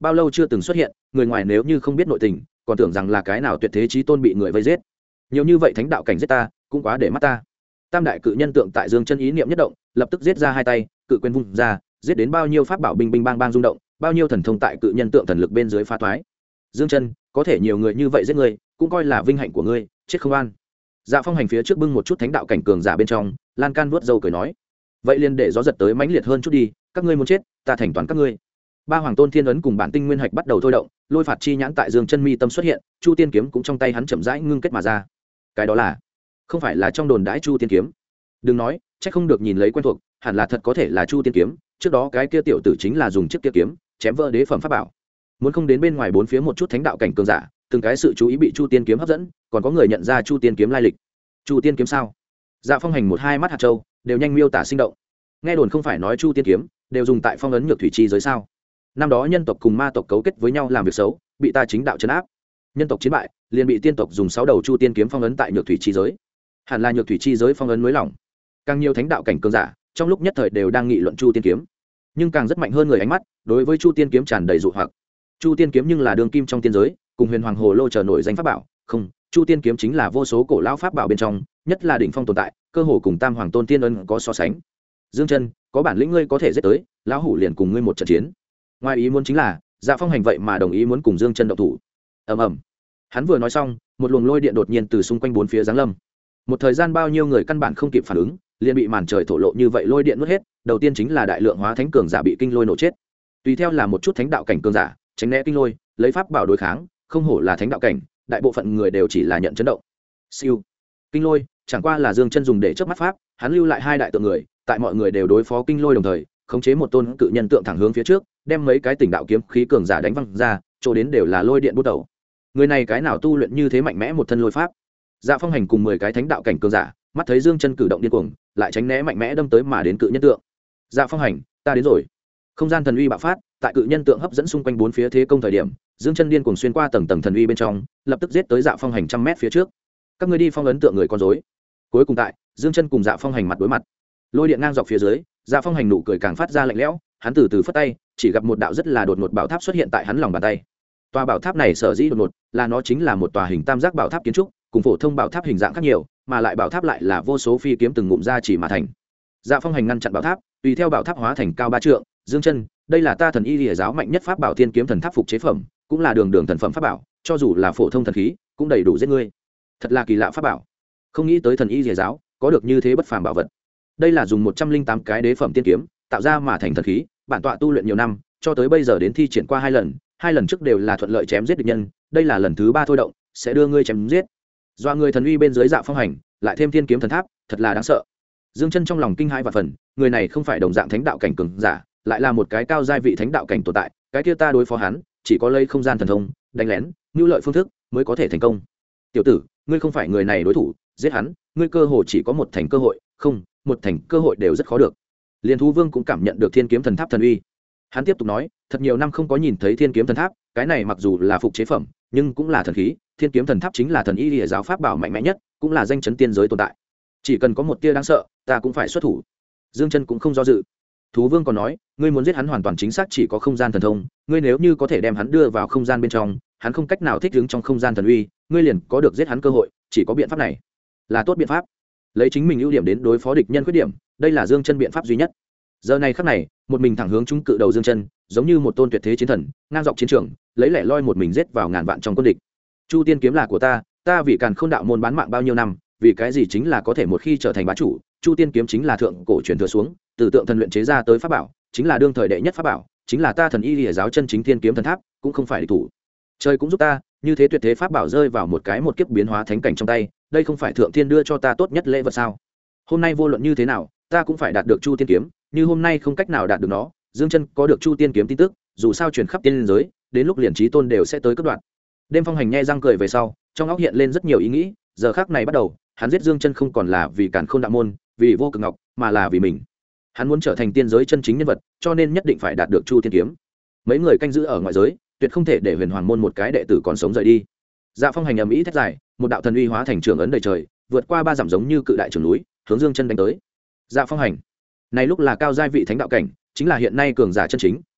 bao lâu chưa từng xuất hiện, người ngoài nếu như không biết nội tình còn tưởng rằng là cái nào tuyệt thế chí tôn bị người vây giết. Nhiều như vậy thánh đạo cảnh giết ta cũng quá để mắt ta. Tam đại cự nhân tượng tại Dương Chân ý niệm nhất động, lập tức giết ra hai tay, cự quyền vung ra, giết đến bao nhiêu pháp bảo binh binh bang bang rung động, bao nhiêu thần thông tại cự nhân tượng thần lực bên dưới phá toái. Dương Chân, có thể nhiều người như vậy giết ngươi, cũng coi là vinh hạnh của ngươi, chết không an. Dạ Phong Hành phía trước bưng một chút thánh đạo cảnh cường giả bên trong, lan can vuốt râu cười nói: vậy liền để gió giật tới mãnh liệt hơn chút đi, các ngươi muốn chết, ta thành toàn các ngươi. Ba hoàng tôn thiên ấn cùng bản tinh nguyên hạch bắt đầu thôi động, lôi phạt chi nhãn tại Dương Chân mi tâm xuất hiện, Chu Tiên kiếm cũng trong tay hắn chậm rãi ngưng kết mà ra. Cái đó là, không phải là trong đồn đãi Chu Tiên kiếm? Đừng nói, chắc không được nhìn lấy quen thuộc, hẳn là thật có thể là Chu Tiên kiếm, trước đó cái kia tiểu tử chính là dùng chiếc kia kiếm chém vỡ đế phẩm pháp bảo. Muốn không đến bên ngoài bốn phía một chút thánh đạo cảnh cường giả, từng cái sự chú ý bị Chu Tiên kiếm hấp dẫn, còn có người nhận ra Chu Tiên kiếm lai lịch. Chu Tiên kiếm sao? Dạ Phong Hành một hai mắt hạt châu đều nhanh miêu tả sinh động. Nghe đồn không phải nói Chu Tiên kiếm đều dùng tại phong ấn nhược thủy chi giới sao? Năm đó nhân tộc cùng ma tộc cấu kết với nhau làm việc xấu, bị ta chính đạo trấn áp. Nhân tộc chiến bại, liền bị tiên tộc dùng 6 đầu Chu Tiên kiếm phong ấn tại nhược thủy chi giới. Hẳn là nhược thủy chi giới phong ấn mới lỏng. Càng nhiều thánh đạo cảnh cường giả, trong lúc nhất thời đều đang nghị luận Chu Tiên kiếm, nhưng càng rất mạnh hơn người ánh mắt, đối với Chu Tiên kiếm tràn đầy dụ hoặc. Chu Tiên kiếm nhưng là đường kim trong tiên giới, cùng Huyền Hoàng Hồ Lô chờ nổi danh pháp bảo, không, Chu Tiên kiếm chính là vô số cổ lão pháp bảo bên trong, nhất là đỉnh phong tồn tại, cơ hồ cùng Tam Hoàng Tôn Tiên Ân có so sánh. Dương Chân, có bản lĩnh ngươi có thể giết tới, lão hủ liền cùng ngươi một trận chiến. Ngoài ý muốn chính là, Dạ Phong Hành vậy mà đồng ý muốn cùng Dương Chân động thủ. Ầm ầm. Hắn vừa nói xong, một luồng lôi điện đột nhiên từ xung quanh bốn phía giáng lâm. Một thời gian bao nhiêu người căn bản không kịp phản ứng, liền bị màn trời thổ lộ như vậy lôi điện nuốt hết. Đầu tiên chính là đại lượng hóa thánh cường giả bị kinh lôi nổ chết. Tùy theo là một chút thánh đạo cảnh cường giả, tránh né kinh lôi, lấy pháp bảo đối kháng, không hổ là thánh đạo cảnh, đại bộ phận người đều chỉ là nhận chấn động. Siêu. Kinh lôi, chẳng qua là Dương Chân dùng để chớp mắt pháp, hắn lưu lại hai đại tượng người, tại mọi người đều đối phó kinh lôi đồng thời, khống chế một tôn cự nhân tượng thẳng hướng phía trước, đem mấy cái tỉnh đạo kiếm khí cường giả đánh văng ra, chỗ đến đều là lôi điện bút đầu. Người này cái nào tu luyện như thế mạnh mẽ một thân lôi pháp? Dạ Phong Hành cùng 10 cái thánh đạo cảnh cường giả, mắt thấy Dương Chân cử động điên cuồng, lại tránh né mạnh mẽ đâm tới mà đến cự nhân tượng. Dạ Phong Hành, ta đến rồi. Không gian thần uy bạo phát, tại cự nhân tượng hấp dẫn xung quanh bốn phía thế công thời điểm, Dương Chân điên cuồng xuyên qua tầng tầng thần uy bên trong, lập tức giết tới Dạ Phong Hành trăm mét phía trước. Các ngươi đi phong ấn tượng người con rối. Cuối cùng tại, Dương Chân cùng Dạ Phong Hành mặt đối mặt. Lôi điện ngang dọc phía dưới, Dạ Phong Hành nụ cười càng phát ra lạnh lẽo, hắn từ từ phất tay, chỉ gặp một đạo rất là đột ngột bảo tháp xuất hiện tại hắn lòng bàn tay. Tòa bảo tháp này sở dĩ đột ngột, là nó chính là một tòa hình tam giác bảo tháp kiến trúc, cùng phổ thông bảo tháp hình dạng khác nhiều, mà lại bảo tháp lại là vô số phi kiếm từng ngụm ra chỉ mà thành. Dạ Phong Hành ngăn chặn bảo tháp, tùy theo bảo tháp hóa thành cao 3 trượng. Dương Chân, đây là ta thần y lìa giáo mạnh nhất pháp bảo thiên kiếm thần tháp phục chế phẩm, cũng là đường đường thần phẩm pháp bảo, cho dù là phổ thông thần khí cũng đầy đủ giết ngươi. Thật là kỳ lạ pháp bảo, không nghĩ tới thần y lìa giáo có được như thế bất phàm bảo vật. Đây là dùng 108 cái đế phẩm tiên kiếm tạo ra mà thành thần khí, bản tọa tu luyện nhiều năm, cho tới bây giờ đến thi triển qua 2 lần, 2 lần trước đều là thuận lợi chém giết địch nhân, đây là lần thứ 3 thôi động, sẽ đưa ngươi chém giết. Do người thần uy bên dưới Dạ Phong Hành, lại thêm thiên kiếm thần tháp, thật là đáng sợ. Dương Chân trong lòng kinh hãi và phần, người này không phải đồng dạng thánh đạo cảnh cường giả, lại là một cái cao giai vị thánh đạo cảnh tồn tại, cái kia ta đối phó hắn, chỉ có lấy không gian thần thông, đánh lén, nhu lợi phương thức mới có thể thành công. Tiểu tử, ngươi không phải người này đối thủ, giết hắn, ngươi cơ hội chỉ có một thành cơ hội, không, một thành cơ hội đều rất khó được. Liên Thú Vương cũng cảm nhận được thiên kiếm thần tháp thần uy. Hắn tiếp tục nói, thật nhiều năm không có nhìn thấy thiên kiếm thần tháp, cái này mặc dù là phục chế phẩm, nhưng cũng là thần khí, thiên kiếm thần tháp chính là thần y lìa giáo pháp bảo mạnh mẽ nhất, cũng là danh chấn tiên giới tồn tại. Chỉ cần có một tia đáng sợ, ta cũng phải xuất thủ. Dương Chân cũng không do dự. Thú Vương còn nói, ngươi muốn giết hắn hoàn toàn chính xác chỉ có không gian thần thông, ngươi nếu như có thể đem hắn đưa vào không gian bên trong, hắn không cách nào thích ứng trong không gian thần uy, ngươi liền có được giết hắn cơ hội, chỉ có biện pháp này. Là tốt biện pháp. Lấy chính mình ưu điểm đến đối phó địch nhân khuyết điểm, đây là Dương Chân biện pháp duy nhất. Giờ này khắc này, một mình thẳng hướng chúng cự đầu Dương Chân, giống như một tôn tuyệt thế chiến thần, ngang dọc chiến trường, lấy lẻ loi một mình giết vào ngàn vạn trong quân địch. Chu Tiên kiếm là của ta vì Càn Khôn đạo môn bán mạng bao nhiêu năm, vì cái gì chính là có thể một khi trở thành bá chủ, Chu Tiên kiếm chính là thượng cổ truyền thừa xuống, từ tượng thần luyện chế ra tới pháp bảo, chính là đương thời đệ nhất pháp bảo, chính là ta thần y lìa giáo chân chính thiên kiếm thần tháp, cũng không phải địch thủ. Trời cũng giúp ta, như thế tuyệt thế pháp bảo rơi vào một kiếp biến hóa thánh cảnh trong tay, đây không phải thượng thiên đưa cho ta tốt nhất lễ vật sao? Hôm nay vô luận như thế nào, ta cũng phải đạt được Chu Tiên kiếm, như hôm nay không cách nào đạt được nó, Dương Chân có được Chu Tiên kiếm tin tức, dù sao truyền khắp tiên giới, đến lúc liền chí tôn đều sẽ tới cắt đoạn. Đêm Phong Hành nhe răng cười về sau, trong óc hiện lên rất nhiều ý nghĩ, giờ khắc này bắt đầu, hắn giết Dương Chân không còn là vì Càn Khôn đạo môn, vì Vô Cực Ngọc, mà là vì mình. Hắn muốn trở thành tiên giới chân chính nhân vật, cho nên nhất định phải đạt được Chu Tiên kiếm. Mấy người canh giữ ở ngoại giới, tuyệt không thể để Huyền Hoàng môn một cái đệ tử còn sống rời đi. Dạ Phong Hành ầm ĩ thét dài, một đạo thần uy hóa thành trường ấn đầy trời, vượt qua 3 dặm giống như cự đại trường núi, hướng Dương Chân đánh tới. Dạ Phong Hành, này lúc là cao giai vị thánh đạo cảnh, chính là hiện nay cường giả chân chính,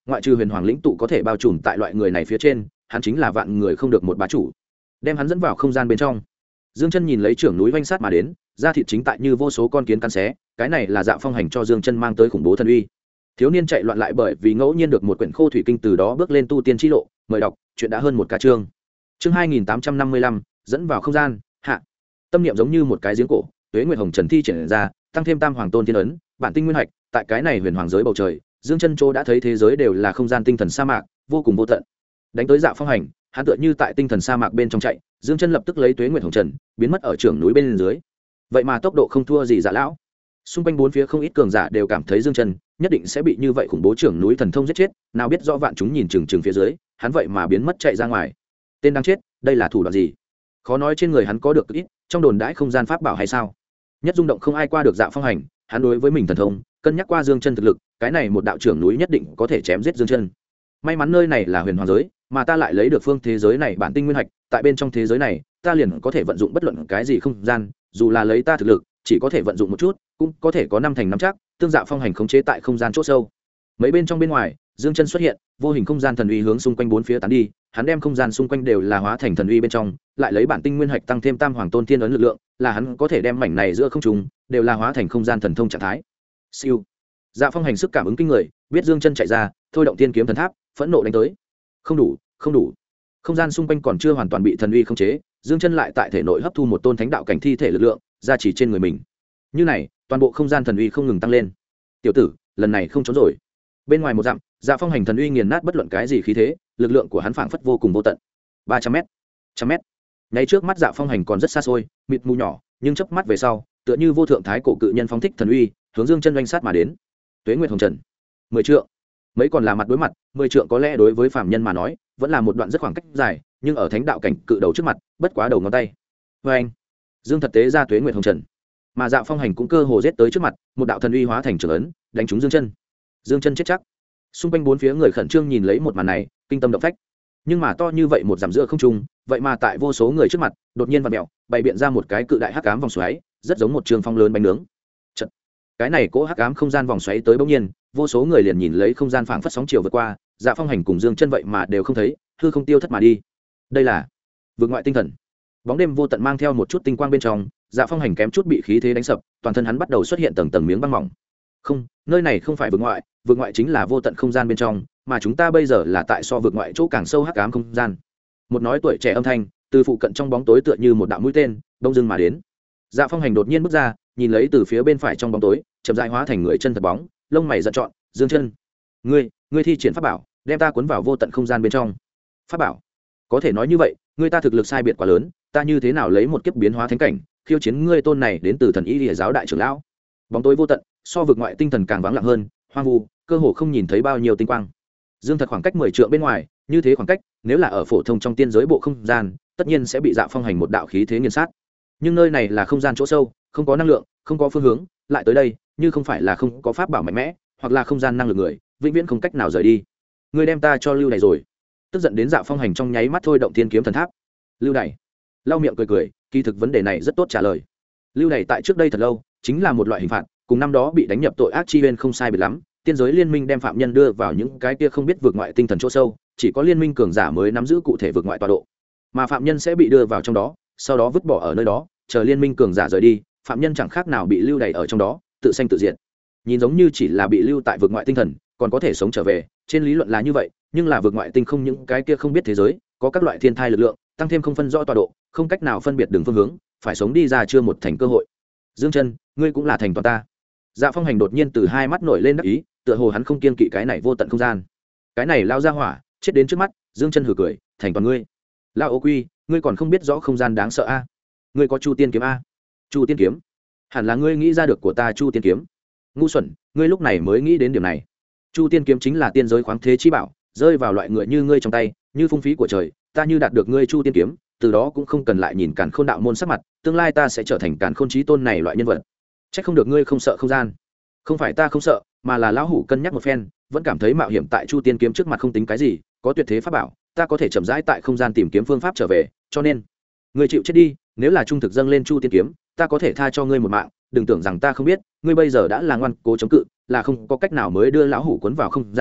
ngoại trừ huyền hoàng lĩnh tụ có thể bao trùm tại loại người này phía trên, hắn chính là vạn người không được một bá chủ. Đem hắn dẫn vào không gian bên trong. Dương Chân nhìn lấy trưởng núi vanh sát mà đến, da thịt chính tại như vô số con kiến cắn xé, cái này là Dạ Phong Hành cho Dương Chân mang tới khủng bố thần uy. Thiếu niên chạy loạn lại bởi vì ngẫu nhiên được một quyển khô thủy kinh, từ đó bước lên tu tiên chi lộ. Mời đọc, chuyện đã hơn một ca chương. Chương 2855, dẫn vào không gian, hạ. Tâm niệm giống như một cái giếng cổ, Tuế Nguyệt Hồng Trần thi triển ra, tăng thêm Tam Hoàng Tôn Thiên ấn, bản tinh nguyên hạch, tại cái này huyền hoàng giới bầu trời, Dương Chân Chỗ đã thấy thế giới đều là không gian tinh thần sa mạc, vô cùng vô tận. Đánh tới Dạ Phong Hành, hắn tựa như tại tinh thần sa mạc bên trong chạy, Dương Chân lập tức lấy Tuế Nguyệt Hồng Trần, biến mất ở trưởng núi bên dưới. Vậy mà tốc độ không thua gì Dạ lão. Xung quanh bốn phía không ít cường giả đều cảm thấy Dương Chân nhất định sẽ bị như vậy khủng bố trưởng núi thần thông giết chết, nào biết rõ vạn chúng nhìn chừng chừng phía dưới, hắn vậy mà biến mất chạy ra ngoài. Tên đang chết, đây là thủ đoạn gì? Khó nói trên người hắn có được ít, trong đồn đãi không gian pháp bảo hay sao? Nhất rung động không ai qua được Dạ Phong Hành, hắn đối với mình thần thông, cân nhắc qua Dương Chân thực lực, cái này một đạo trưởng núi nhất định có thể chém giết Dương Chân. May mắn nơi này là huyền hoàng giới, mà ta lại lấy được phương thế giới này bản tinh nguyên hạch, tại bên trong thế giới này, ta liền có thể vận dụng bất luận cái gì không gian, dù là lấy ta thực lực, chỉ có thể vận dụng một chút, cũng có thể có năm thành năm chắc, tương Dạ Phong Hành khống chế tại không gian chỗ sâu. Mấy bên trong bên ngoài, Dương Chân xuất hiện, vô hình không gian thần uy hướng xung quanh bốn phía tán đi, hắn đem không gian xung quanh đều là hóa thành thần uy bên trong, lại lấy bản tinh nguyên hạch tăng thêm Tam Hoàng Tôn Thiên ấn lực lượng, là hắn có thể đem mảnh này giữa không trung đều là hóa thành không gian thần thông trạng thái. Siêu. Dạ Phong Hành sức cảm ứng kinh người, biết Dương Chân chạy ra, thôi động tiên kiếm thần tháp, phẫn nộ đánh tới. Không đủ, không đủ. Không gian xung quanh còn chưa hoàn toàn bị thần uy khống chế, Dương Chân lại tại thể nội hấp thu một tôn thánh đạo cảnh thi thể lực lượng, gia trì trên người mình. Như này, toàn bộ không gian thần uy không ngừng tăng lên. Tiểu tử, lần này không trốn rồi. Bên ngoài một dặm, Dạ Phong Hành thần uy nghiền nát bất luận cái gì khí thế, lực lượng của hắn phảng phất vô cùng vô tận. 300m, 100m. Ngay trước mắt Dạ Phong Hành còn rất xa xôi, mịt mù nhỏ, nhưng chớp mắt về sau, tựa như vô thượng thái cổ cự nhân phóng thích thần uy, hướng Dương Chân oanh sát mà đến. Tuế Nguyệt Hồng Trần, 10 trượng. Mấy còn là mặt đối mặt, 10 trượng có lẽ đối với phàm nhân mà nói, vẫn là một đoạn rất khoảng cách dài, nhưng ở thánh đạo cảnh cự đầu trước mặt, bất quá đầu ngón tay. Oanh! Dương thật tế ra Tuế Nguyệt Hồng Trần, mà Dạ Phong Hành cũng cơ hồ giết tới trước mặt, một đạo thần uy hóa thành trường ấn, đánh trúng Dương Chân. Dương Chân chết chắc. Xung quanh bốn phía người khẩn trương nhìn lấy một màn này, kinh tâm động phách. Nhưng mà to như vậy một dặm giữa không trung, vậy mà tại vô số người trước mặt, đột nhiên vặn mèo, bày biện ra một cái cự đại hắc ám vòng xoáy, rất giống một trường phong lớn bánh nướng. Chật. Cái này cỗ hắc ám không gian vòng xoáy tới bỗng nhiên, vô số người liền nhìn lấy không gian phảng phất sóng chiều vượt qua, Dạ Phong Hành cùng Dương Chân vậy mà đều không thấy, hư không tiêu thất mà đi. Đây là vượt ngoại tinh thần. Bóng đêm vô tận mang theo một chút tinh quang bên trong, Dạ Phong Hành kém chút bị khí thế đánh sập, toàn thân hắn bắt đầu xuất hiện tầng tầng miếng băng mỏng. Không, nơi này không phải vượt ngoại chính là vô tận không gian bên trong, mà chúng ta bây giờ là tại so vượt ngoại chỗ càng sâu hắc ám không gian. Một nói tuổi trẻ âm thanh từ phụ cận trong bóng tối tựa như một đạo mũi tên đông dưng mà đến. Dạ Phong Hành đột nhiên bước ra, nhìn lấy từ phía bên phải trong bóng tối chậm rãi hóa thành người chân thật bóng, lông mày giận trọn. Dương Chân, ngươi thi triển pháp bảo, đem ta cuốn vào vô tận không gian bên trong. Pháp bảo? Có thể nói như vậy, ngươi ta thực lực sai biệt quá lớn, ta như thế nào lấy một kiếp biến hóa thánh cảnh khiêu chiến ngươi tôn này đến từ thần y lìa giáo đại trưởng lão? Bóng tối vô tận, so vực ngoại tinh thần càng vắng lặng hơn, hoang vu, cơ hồ không nhìn thấy bao nhiêu tinh quang. Dương thật khoảng cách 10 trượng bên ngoài, như thế khoảng cách, nếu là ở phổ thông trong tiên giới bộ không gian, tất nhiên sẽ bị Dạ Phong Hành một đạo khí thế nghiền sát. Nhưng nơi này là không gian chỗ sâu, không có năng lượng, không có phương hướng, lại tới đây, như không phải là không có pháp bảo mạnh mẽ, hoặc là không gian năng lực người, vĩnh viễn không cách nào rời đi. Ngươi đem ta cho lưu này rồi. Tức giận đến Dạ Phong Hành trong nháy mắt thôi động thiên kiếm thần tháp. Lưu đày lau miệng cười cười, kỳ thực vấn đề này rất tốt trả lời. Lưu đày tại trước đây thật lâu chính là một loại hình phạt, cùng năm đó bị đánh nhập tội ác chi huyên không sai biệt lắm. Tiên giới liên minh đem phạm nhân đưa vào những cái kia không biết vượt ngoại tinh thần chỗ sâu, chỉ có liên minh cường giả mới nắm giữ cụ thể vượt ngoại tọa độ, mà phạm nhân sẽ bị đưa vào trong đó, sau đó vứt bỏ ở nơi đó, chờ liên minh cường giả rời đi, phạm nhân chẳng khác nào bị lưu đày ở trong đó, tự sanh tự diệt. Nhìn giống như chỉ là bị lưu tại vượt ngoại tinh thần, còn có thể sống trở về, trên lý luận là như vậy, nhưng là vượt ngoại tinh không những cái kia không biết thế giới, có các loại thiên thai lực lượng, tăng thêm không phân rõ tọa độ, không cách nào phân biệt đường phương hướng, phải sống đi ra chưa một thành cơ hội. Dương Chân, ngươi cũng là thành toàn ta. Dạ Phong Hành đột nhiên từ hai mắt nổi lên đắc ý, tựa hồ hắn không kiên kỵ cái này vô tận không gian. Cái này lao ra hỏa, chết đến trước mắt. Dương Chân hừ cười, thành toàn ngươi. Lao Ô Quy, ngươi còn không biết rõ không gian đáng sợ a? Ngươi có Chu Tiên kiếm a? Chu Tiên kiếm? Hẳn là ngươi nghĩ ra được của ta Chu Tiên kiếm. Ngu xuẩn, ngươi lúc này mới nghĩ đến điểm này. Chu Tiên kiếm chính là tiên giới khoáng thế chi bảo, rơi vào loại người như ngươi trong tay, như phung phí của trời, ta như đạt được ngươi Chu Tiên kiếm, từ đó cũng không cần lại nhìn Càn Khôn đạo môn sắc mặt, tương lai ta sẽ trở thành Càn Khôn chí tôn này loại nhân vật. Chắc không được ngươi không sợ không gian. Không phải ta không sợ, mà là lão hủ cân nhắc một phen, vẫn cảm thấy mạo hiểm tại Chu Tiên kiếm trước mặt không tính cái gì, có tuyệt thế pháp bảo, ta có thể chậm rãi tại không gian tìm kiếm phương pháp trở về, cho nên ngươi chịu chết đi, nếu là trung thực dâng lên Chu Tiên kiếm, ta có thể tha cho ngươi một mạng, đừng tưởng rằng ta không biết, ngươi bây giờ đã là ngoan cố chống cự, là không có cách nào mới đưa lão hủ cuốn vào không gian,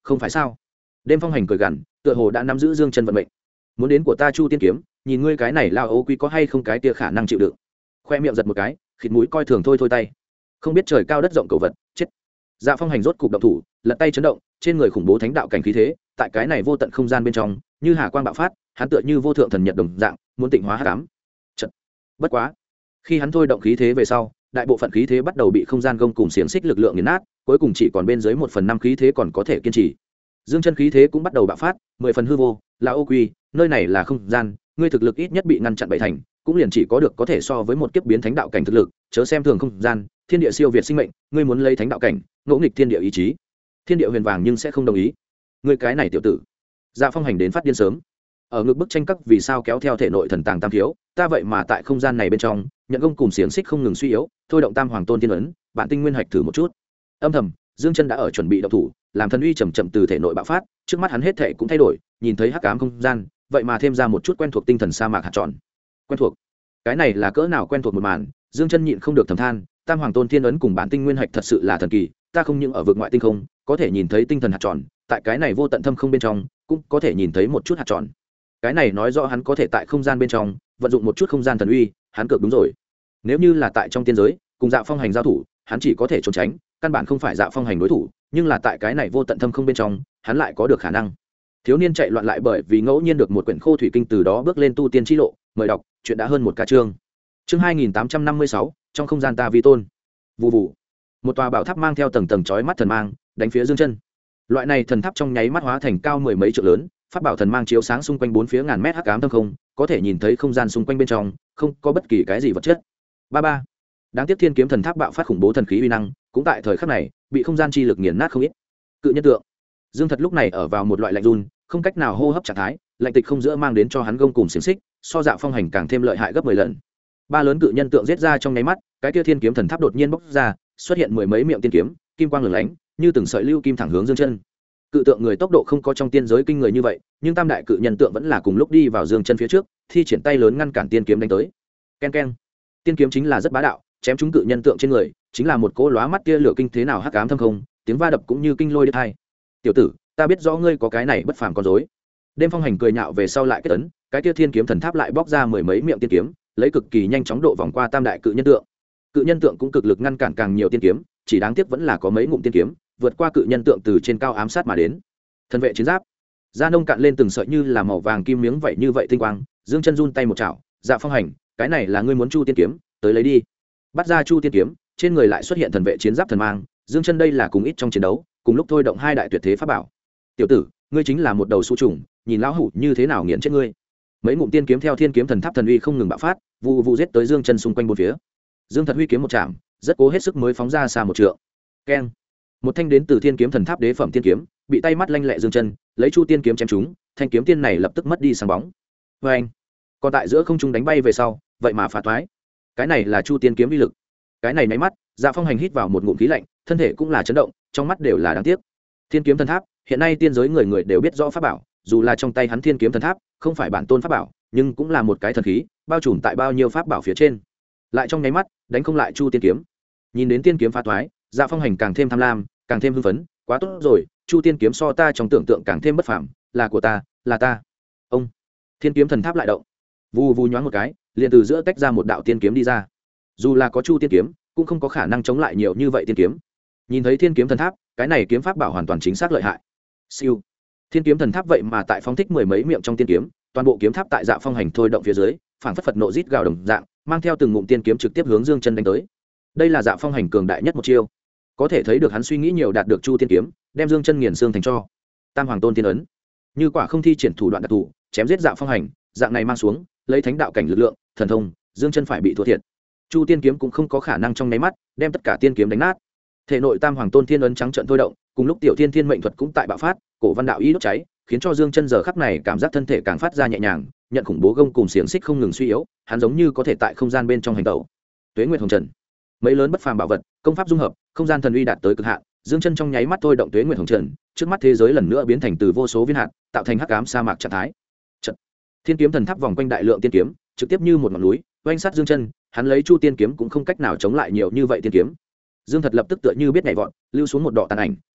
không phải sao? Đêm Phong Hành cười gằn, tựa hồ đã nắm giữ Dương Chân vận mệnh. Muốn đến của ta Chu Tiên kiếm, nhìn ngươi cái này lao ô quy có hay không cái tia khả năng chịu đựng. Khoe miệng giật một cái, khịt mũi coi thường thôi tay. Không biết trời cao đất rộng cầu vật, chết. Dạ Phong Hành rốt cục động thủ, lật tay chấn động, trên người khủng bố thánh đạo cảnh khí thế, tại cái này vô tận không gian bên trong, như hà quang bạo phát, hắn tựa như vô thượng thần nhật đồng dạng, muốn tịnh hóa hắc ám. Chợt, bất quá, khi hắn thôi động khí thế về sau, đại bộ phận khí thế bắt đầu bị không gian gông cùng xiềng xích lực lượng nghiền nát, cuối cùng chỉ còn bên dưới 1/5 khí thế còn có thể kiên trì. Dương Chân khí thế cũng bắt đầu bạo phát, 10 phần hư vô, là ô quy, nơi này là không gian, ngươi thực lực ít nhất bị ngăn chặn bảy thành, cũng liền chỉ có được có thể so với một kiếp biến thánh đạo cảnh thực lực, chớ xem thường không gian, thiên địa siêu việt sinh mệnh, ngươi muốn lấy thánh đạo cảnh, ngỗ nghịch thiên địa ý chí. Thiên địa huyền vàng nhưng sẽ không đồng ý. Ngươi cái này tiểu tử. Dạ Phong Hành đến phát điên sớm. Ở ngực bức tranh các vì sao kéo theo thể nội thần tàng tam thiếu, ta vậy mà tại không gian này bên trong, nhận gông cùng xiềng xích không ngừng suy yếu, thôi động tam hoàng tôn tiên ấn, bản tinh nguyên hạch thử một chút. Âm thầm, Dương Chân đã ở chuẩn bị động thủ, làm thần uy chậm chậm từ thể nội bạo phát, trước mắt hắn hết thể cũng thay đổi, nhìn thấy hắc ám không gian, vậy mà thêm ra một chút quen thuộc tinh thần sa mạc hạt tròn. Quen thuộc? Cái này là cỡ nào quen thuộc một màn, Dương Chân nhịn không được thầm than, tam hoàng tôn tiên ấn cùng bản tinh nguyên hạch thật sự là thần kỳ, ta không những ở vực ngoại tinh không, có thể nhìn thấy tinh thần hạt tròn, tại cái này vô tận thâm không bên trong, cũng có thể nhìn thấy một chút hạt tròn. Cái này nói rõ hắn có thể tại không gian bên trong vận dụng một chút không gian thần uy, hắn cược đúng rồi. Nếu như là tại trong tiên giới, cùng Dạ Phong Hành giao thủ, hắn chỉ có thể trốn tránh, căn bản không phải Dạ Phong Hành đối thủ, nhưng là tại cái này vô tận thâm không bên trong, hắn lại có được khả năng. Thiếu niên chạy loạn lại bởi vì ngẫu nhiên được một quyển khô thủy kinh, từ đó bước lên tu tiên chi lộ, mời đọc, chuyện đã hơn một ca chương. Chương 2856, trong không gian ta vi tôn. Vù vù. Một tòa bảo tháp mang theo tầng tầng chói mắt thần mang, đánh phía Dương Chân. Loại này thần tháp trong nháy mắt hóa thành cao mười mấy trượng lớn, pháp bảo thần mang chiếu sáng xung quanh bốn phía ngàn mét hắc ám thâm không, có thể nhìn thấy không gian xung quanh bên trong, không có bất kỳ cái gì vật chất. Ba. Đáng tiếc thiên kiếm thần tháp bạo phát khủng bố thần khí uy năng, cũng tại thời khắc này bị không gian chi lực nghiền nát không ít. Cự nhân tượng. Dương Thật lúc này ở vào một loại lạnh run, không cách nào hô hấp trạng thái, lạnh tịch không giữa mang đến cho hắn gông cùng xiềng xích, so Dạ Phong Hành càng thêm lợi hại gấp 10 lần. Ba lớn cự nhân tượng giết ra trong nháy mắt, cái kia thiên kiếm thần tháp đột nhiên bốc ra, xuất hiện mười mấy miệng tiên kiếm, kim quang lửng lánh, như từng sợi lưu kim thẳng hướng Dương Chân. Cự tượng người tốc độ không có trong tiên giới kinh người như vậy, nhưng tam đại cự nhân tượng vẫn là cùng lúc đi vào Dương Chân phía trước, thi triển tay lớn ngăn cản tiên kiếm đánh tới. Ken ken. Tiên kiếm chính là rất bá đạo, chém trúng cự nhân tượng trên người, chính là một cỗ lóa mắt tia lửa kinh thế nào hắc ám thâm không, tiếng va đập cũng như kinh lôi đứt tai. Tiểu tử, ta biết rõ ngươi có cái này bất phàm con rối. Đêm Phong Hành cười nhạo về sau lại kết ấn, cái tia thiên kiếm thần tháp lại bóc ra mười mấy miệng tiên kiếm, lấy cực kỳ nhanh chóng độ vòng qua tam đại cự nhân tượng. Cự nhân tượng cũng cực lực ngăn cản càng nhiều tiên kiếm, chỉ đáng tiếc vẫn là có mấy ngụm tiên kiếm vượt qua cự nhân tượng từ trên cao ám sát mà đến. Thần vệ chiến giáp, da nông cạn lên từng sợi như là màu vàng kim miếng vậy như vậy tinh quang. Dương Chân run tay một chảo, Dạ Phong Hành, cái này là ngươi muốn Chu tiên kiếm, tới lấy đi. Bắt ra Chu tiên kiếm, trên người lại xuất hiện thần vệ chiến giáp thần mang. Dương Chân đây là cùng ít trong chiến đấu, cùng lúc thôi động hai đại tuyệt thế pháp bảo. Tiểu tử, ngươi chính là một đầu su trùng, nhìn lão hủ như thế nào nghiền chết ngươi. Mấy ngụm tiên kiếm theo thiên kiếm thần tháp thần uy không ngừng bạo phát, vụ vụ giết tới Dương Chân xung quanh bốn phía. Dương Thật huy kiếm một chạm, rất cố hết sức mới phóng ra xa một trượng. Keng. Một thanh đến từ thiên kiếm thần tháp đế phẩm tiên kiếm, bị tay mắt lanh lẹ Dương Chân lấy Chu tiên kiếm chém trúng, thanh kiếm tiên này lập tức mất đi sáng bóng. Vê anh. Còn tại giữa không trung đánh bay về sau, vậy mà phá toái. Cái này là Chu tiên kiếm uy lực. Cái này nháy mắt, Dạ Phong Hành hít vào một ngụm khí lạnh, thân thể cũng là chấn động, trong mắt đều là đáng tiếc. Thiên kiếm thần tháp, hiện nay tiên giới người người đều biết rõ pháp bảo, dù là trong tay hắn thiên kiếm thần tháp, không phải bản tôn pháp bảo, nhưng cũng là một cái thần khí, bao trùm tại bao nhiêu pháp bảo phía trên. Lại trong nháy mắt, đánh không lại Chu tiên kiếm. Nhìn đến tiên kiếm phá toái, Dạ Phong Hành càng thêm tham lam, càng thêm hưng phấn, quá tốt rồi, Chu tiên kiếm so ta trong tưởng tượng càng thêm bất phàm, là của ta, là ta. Ông. Thiên kiếm thần tháp lại động. Vù vù nhoáng một cái, liền từ giữa tách ra một đạo tiên kiếm đi ra. Dù là có Chu tiên kiếm, cũng không có khả năng chống lại nhiều như vậy tiên kiếm. Nhìn thấy thiên kiếm thần tháp, cái này kiếm pháp bảo hoàn toàn chính xác lợi hại. Siêu. Thiên kiếm thần tháp vậy mà tại phóng thích mười mấy miệng trong tiên kiếm, toàn bộ kiếm tháp tại Dạ Phong Hành thôi động phía dưới, phảng phất phật nộ rít gào đồng dạng, mang theo từng ngụm tiên kiếm trực tiếp hướng Dương Chân đánh tới. Đây là Dạ Phong Hành cường đại nhất một chiêu, có thể thấy được hắn suy nghĩ nhiều đạt được Chu tiên kiếm, đem Dương Chân nghiền xương thành tro. Tam hoàng tôn tiên ấn, như quả không thi triển thủ đoạn đặc thù, chém giết Dạ Phong Hành, dạng này mang xuống, lấy thánh đạo cảnh lực lượng, thần thông, Dương Chân phải bị thua thiệt. Chu tiên kiếm cũng không có khả năng trong nháy mắt đem tất cả tiên kiếm đánh nát. Thể nội tam hoàng tôn tiên ấn trắng trợn thôi động, cùng lúc tiểu thiên thiên mệnh thuật cũng tại bạo phát, cổ văn đạo ý đốt cháy, khiến cho Dương Chân giờ khắc này cảm giác thân thể càng phát ra nhẹ nhàng, nhận khủng bố gông cùng xiềng xích không ngừng suy yếu, hắn giống như có thể tại không gian bên trong hành tẩu. Tuế Nguyệt Hồng Trần, mấy lớn bất phàm bảo vật, công pháp dung hợp, không gian thần uy đạt tới cực hạn, Dương Chân trong nháy mắt thôi động Tuế Nguyệt Hồng Trần, trước mắt thế giới lần nữa biến thành từ vô số viên hạt, tạo thành hắc ám sa mạc trạng thái. Trận. Thiên kiếm thần tháp vòng quanh đại lượng tiên kiếm, trực tiếp như một ngọn núi, oanh sát Dương Chân, hắn lấy Chu tiên kiếm cũng không cách nào chống lại nhiều như vậy tiên kiếm. Dương Thật lập tức tựa như biết nhảy vọt, lưu xuống một đạo tàn ảnh,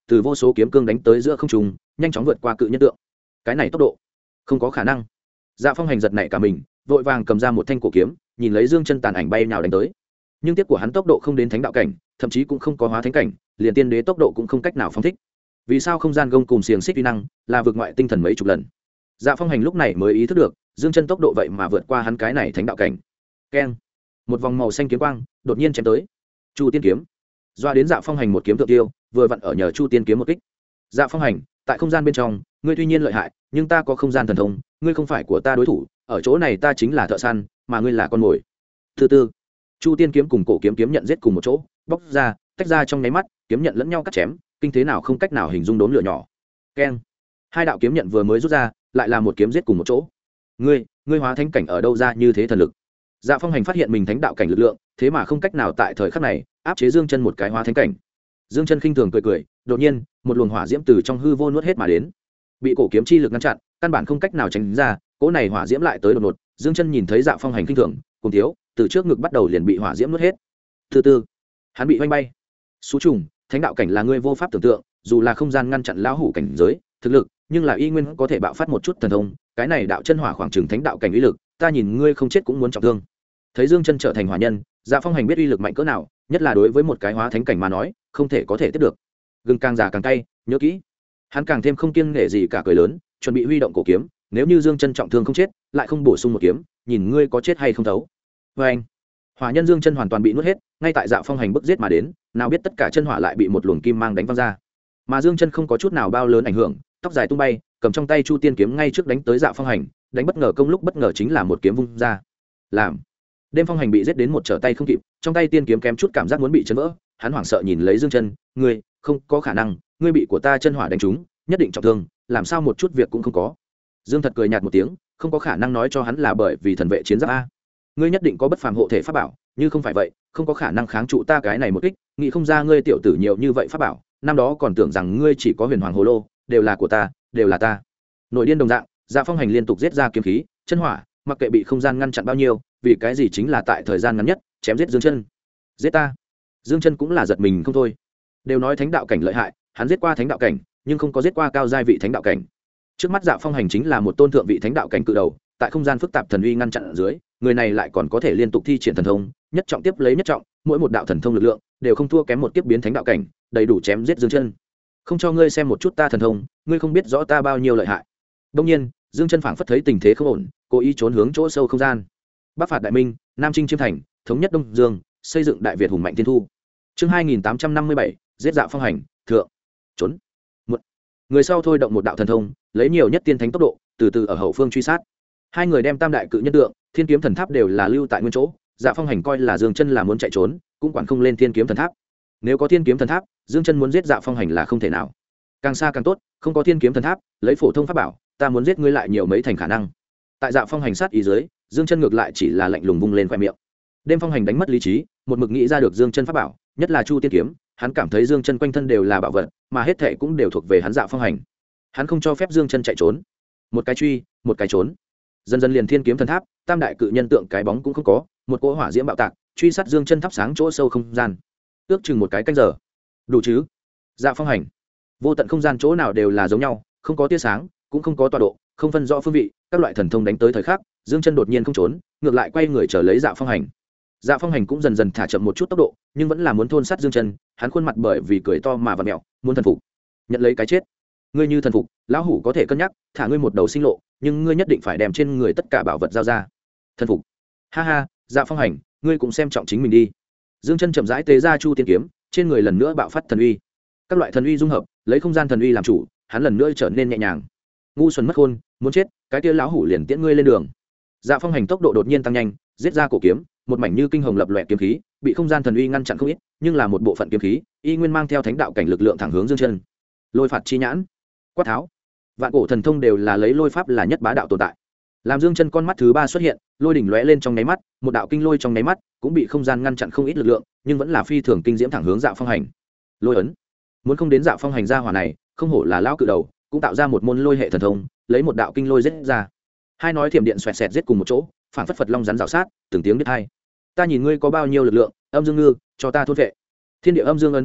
từ vô số kiếm cương đánh tới giữa không trung, nhanh chóng vượt qua cự nhân tượng. Cái này tốc độ không có khả năng. Dạ Phong Hành giật nảy cả mình, vội vàng cầm ra một thanh cổ kiếm, nhìn lấy Dương Chân tàn ảnh bay nhào đánh tới. Nhưng tiếc của hắn tốc độ không đến thánh đạo cảnh, thậm chí cũng không có hóa thánh cảnh, liền tiên đế tốc độ cũng không cách nào phóng thích. Vì sao không gian gông cùng xiềng xích uy năng là vượt ngoại tinh thần mấy chục lần? Dạ Phong Hành lúc này mới ý thức được, Dương Chân tốc độ vậy mà vượt qua hắn cái này thánh đạo cảnh. Keng! Một vòng màu xanh kiếm quang đột nhiên chém tới. Chu Tiên kiếm. Doa đến Dạ Phong Hành một kiếm thượng tiêu, vừa vặn ở nhờ Chu Tiên kiếm một kích. Dạ Phong Hành, tại không gian bên trong, ngươi tuy nhiên lợi hại, nhưng ta có không gian thần thông, ngươi không phải của ta đối thủ, ở chỗ này ta chính là thợ săn, mà ngươi là con mồi. Thứ tư, Chu Tiên kiếm cùng cổ kiếm kiếm nhận giết cùng một chỗ, bóc ra, tách ra trong nháy mắt, kiếm nhận lẫn nhau cắt chém, kinh thế nào không cách nào hình dung đốn lửa nhỏ. Keng! Hai đạo kiếm nhận vừa mới rút ra, lại là một kiếm giết cùng một chỗ. Ngươi hóa thánh cảnh ở đâu ra như thế thần lực? Dạ Phong Hành phát hiện mình thánh đạo cảnh lực lượng, thế mà không cách nào tại thời khắc này áp chế Dương Chân một cái hóa thánh cảnh. Dương Chân khinh thường cười cười, đột nhiên, một luồng hỏa diễm từ trong hư vô nuốt hết mà đến. Bị cổ kiếm chi lực ngăn chặn, căn bản không cách nào tránh ra, cỗ này hỏa diễm lại tới đột ngột. Dương Chân nhìn thấy Dạ Phong Hành khinh thường, cùng thiếu, từ trước ngực bắt đầu liền bị hỏa diễm nuốt hết. Thứ tư, hắn bị vanh bay. Sú trùng, thánh đạo cảnh là ngươi vô pháp tưởng tượng, dù là không gian ngăn chặn lão hủ cảnh giới, thực lực, nhưng là y nguyên có thể bạo phát một chút thần thông, cái này đạo chân hỏa khoảng chừng thánh đạo cảnh uy lực, ta nhìn ngươi không chết cũng muốn trọng thương. Thấy Dương Chân trở thành hỏa nhân, Dạ Phong Hành biết uy lực mạnh cỡ nào, nhất là đối với một cái hóa thánh cảnh mà nói, không thể có thể tiếp được. Gừng càng già càng cay, nhớ kỹ. Hắn càng thêm không kiêng nể gì cả, cười lớn, chuẩn bị huy động cổ kiếm, nếu như Dương Chân trọng thương không chết, lại không bổ sung một kiếm, nhìn ngươi có chết hay không thấu. Và anh, hỏa nhân Dương Chân hoàn toàn bị nuốt hết, ngay tại Dạ Phong Hành bức giết mà đến, nào biết tất cả chân hỏa lại bị một luồng kim mang đánh văng ra. Mà Dương Chân không có chút nào bao lớn ảnh hưởng, tóc dài tung bay, cầm trong tay Chu Tiên kiếm ngay trước đánh tới Dạ Phong Hành, đánh bất ngờ công lúc bất ngờ chính là một kiếm vung ra. Làm Đêm Phong Hành bị giết đến một trở tay không kịp, trong tay tiên kiếm kém chút cảm giác muốn bị chấn vỡ, hắn hoảng sợ nhìn lấy Dương Chân, ngươi, không có khả năng, ngươi bị của ta chân hỏa đánh trúng, nhất định trọng thương, làm sao một chút việc cũng không có. Dương Thật cười nhạt một tiếng, không có khả năng nói cho hắn là bởi vì thần vệ chiến giáp a. Ngươi nhất định có bất phàm hộ thể pháp bảo, như không phải vậy, không có khả năng kháng trụ ta cái này một kích, nghĩ không ra ngươi tiểu tử nhiều như vậy pháp bảo, năm đó còn tưởng rằng ngươi chỉ có Huyền Hoàng Hồ Lô, đều là của ta, đều là ta. Nội điên đồng dạng, Dạ Phong Hành liên tục giết ra kiếm khí, chân hỏa, mặc kệ bị không gian ngăn chặn bao nhiêu, vì cái gì chính là tại thời gian ngắn nhất chém giết Dương Chân. Giết ta? Dương Chân cũng là giật mình không thôi. Đều nói thánh đạo cảnh lợi hại, hắn giết qua thánh đạo cảnh, nhưng không có giết qua cao giai vị thánh đạo cảnh. Trước mắt Dạ Phong Hành chính là một tôn thượng vị thánh đạo cảnh cự đầu, tại không gian phức tạp thần uy ngăn chặn ở dưới, người này lại còn có thể liên tục thi triển thần thông, nhất trọng tiếp lấy nhất trọng, mỗi một đạo thần thông lực lượng đều không thua kém một kiếp biến thánh đạo cảnh, đầy đủ chém giết Dương Chân. Không cho ngươi xem một chút ta thần thông, ngươi không biết rõ ta bao nhiêu lợi hại. Đương nhiên, Dương Chân phảng phất thấy tình thế không ổn, cố ý trốn hướng chỗ sâu không gian. Bắc phạt đại minh, Nam chinh chiêm thành, thống nhất Đông Dương, xây dựng Đại Việt hùng mạnh thiên thu. Chương 2857, giết Dạ Phong Hành, thượng. Trốn. Một. Người sau thôi động một đạo thần thông, lấy nhiều nhất tiên thánh tốc độ, từ từ ở hậu phương truy sát. Hai người đem Tam đại cự nhân tượng, Thiên kiếm thần tháp đều là lưu tại nguyên chỗ, Dạ Phong Hành coi là Dương Chân là muốn chạy trốn, cũng quản không lên Thiên kiếm thần tháp. Nếu có Thiên kiếm thần tháp, Dương Chân muốn giết Dạ Phong Hành là không thể nào. Càng xa càng tốt, không có Thiên kiếm thần tháp, lấy phổ thông pháp bảo, ta muốn giết ngươi lại nhiều mấy thành khả năng. Tại Dạ Phong Hành sát ý dưới, Dương Chân ngược lại chỉ là lạnh lùng vung lên khoe miệng. Đêm Phong Hành đánh mất lý trí, một mực nghĩ ra được Dương Chân pháp bảo, nhất là Chu Tiên kiếm, hắn cảm thấy Dương Chân quanh thân đều là bảo vật, mà hết thảy cũng đều thuộc về hắn Dạ Phong Hành. Hắn không cho phép Dương Chân chạy trốn. Một cái truy, một cái trốn. Dần dần liền Thiên kiếm thần tháp, Tam đại cự nhân tượng cái bóng cũng không có, một cỗ hỏa diễm bạo tạc, truy sát Dương Chân thắp sáng chỗ sâu không gian. Ước chừng một cái canh giờ. Đủ chứ? Dạ Phong Hành. Vô tận không gian chỗ nào đều là giống nhau, không có tia sáng, cũng không có tọa độ, không phân rõ phương vị, các loại thần thông đánh tới thời khắc, Dương Chân đột nhiên không trốn, ngược lại quay người chờ lấy Dạ Phong Hành. Dạ Phong Hành cũng dần dần thả chậm một chút tốc độ, nhưng vẫn là muốn thôn sát Dương Chân, hắn khuôn mặt bởi vì cười to mà vặn mèo, muốn thần phục, nhận lấy cái chết. Ngươi như thần phục, lão hủ có thể cân nhắc thả ngươi một đầu sinh lộ, nhưng ngươi nhất định phải đem trên người tất cả bảo vật giao ra. Thần phục? Ha ha, Dạ Phong Hành, ngươi cũng xem trọng chính mình đi. Dương Chân chậm rãi tế ra Chu Tiên kiếm, trên người lần nữa bạo phát thần uy. Các loại thần uy dung hợp, lấy không gian thần uy làm chủ, hắn lần nữa trở nên nhẹ nhàng. Ngu xuẩn mất khôn, muốn chết, cái kia lão hủ liền tiễn ngươi lên đường. Dạ Phong Hành tốc độ đột nhiên tăng nhanh, giết ra cổ kiếm, một mảnh như kinh hồng lập loè kiếm khí, bị không gian thần uy ngăn chặn không ít, nhưng là một bộ phận kiếm khí, y nguyên mang theo thánh đạo cảnh lực lượng thẳng hướng Dương Chân. Lôi phạt chi nhãn, quát tháo, vạn cổ thần thông đều là lấy lôi pháp là nhất bá đạo tồn tại. Làm Dương Chân con mắt thứ ba xuất hiện, lôi đỉnh lóe lên trong nháy mắt, một đạo kinh lôi trong nháy mắt, cũng bị không gian ngăn chặn không ít lực lượng, nhưng vẫn là phi thường kinh diễm thẳng hướng Dạ Phong Hành. Lôi ấn, muốn không đến Dạ Phong Hành ra hỏa này, không hổ là lão cự đầu, cũng tạo ra một môn lôi hệ thần thông, lấy một đạo kinh lôi giết ra. Hai nói thiểm điện xoẹt xẹt giết cùng một chỗ, phản phất phật long rắn rào sát, từng tiếng biết hai. Ta nhìn ngươi có bao nhiêu lực lượng, âm dương ngư, cho ta thôn vệ. Thiên địa âm dương ấn phóng thích,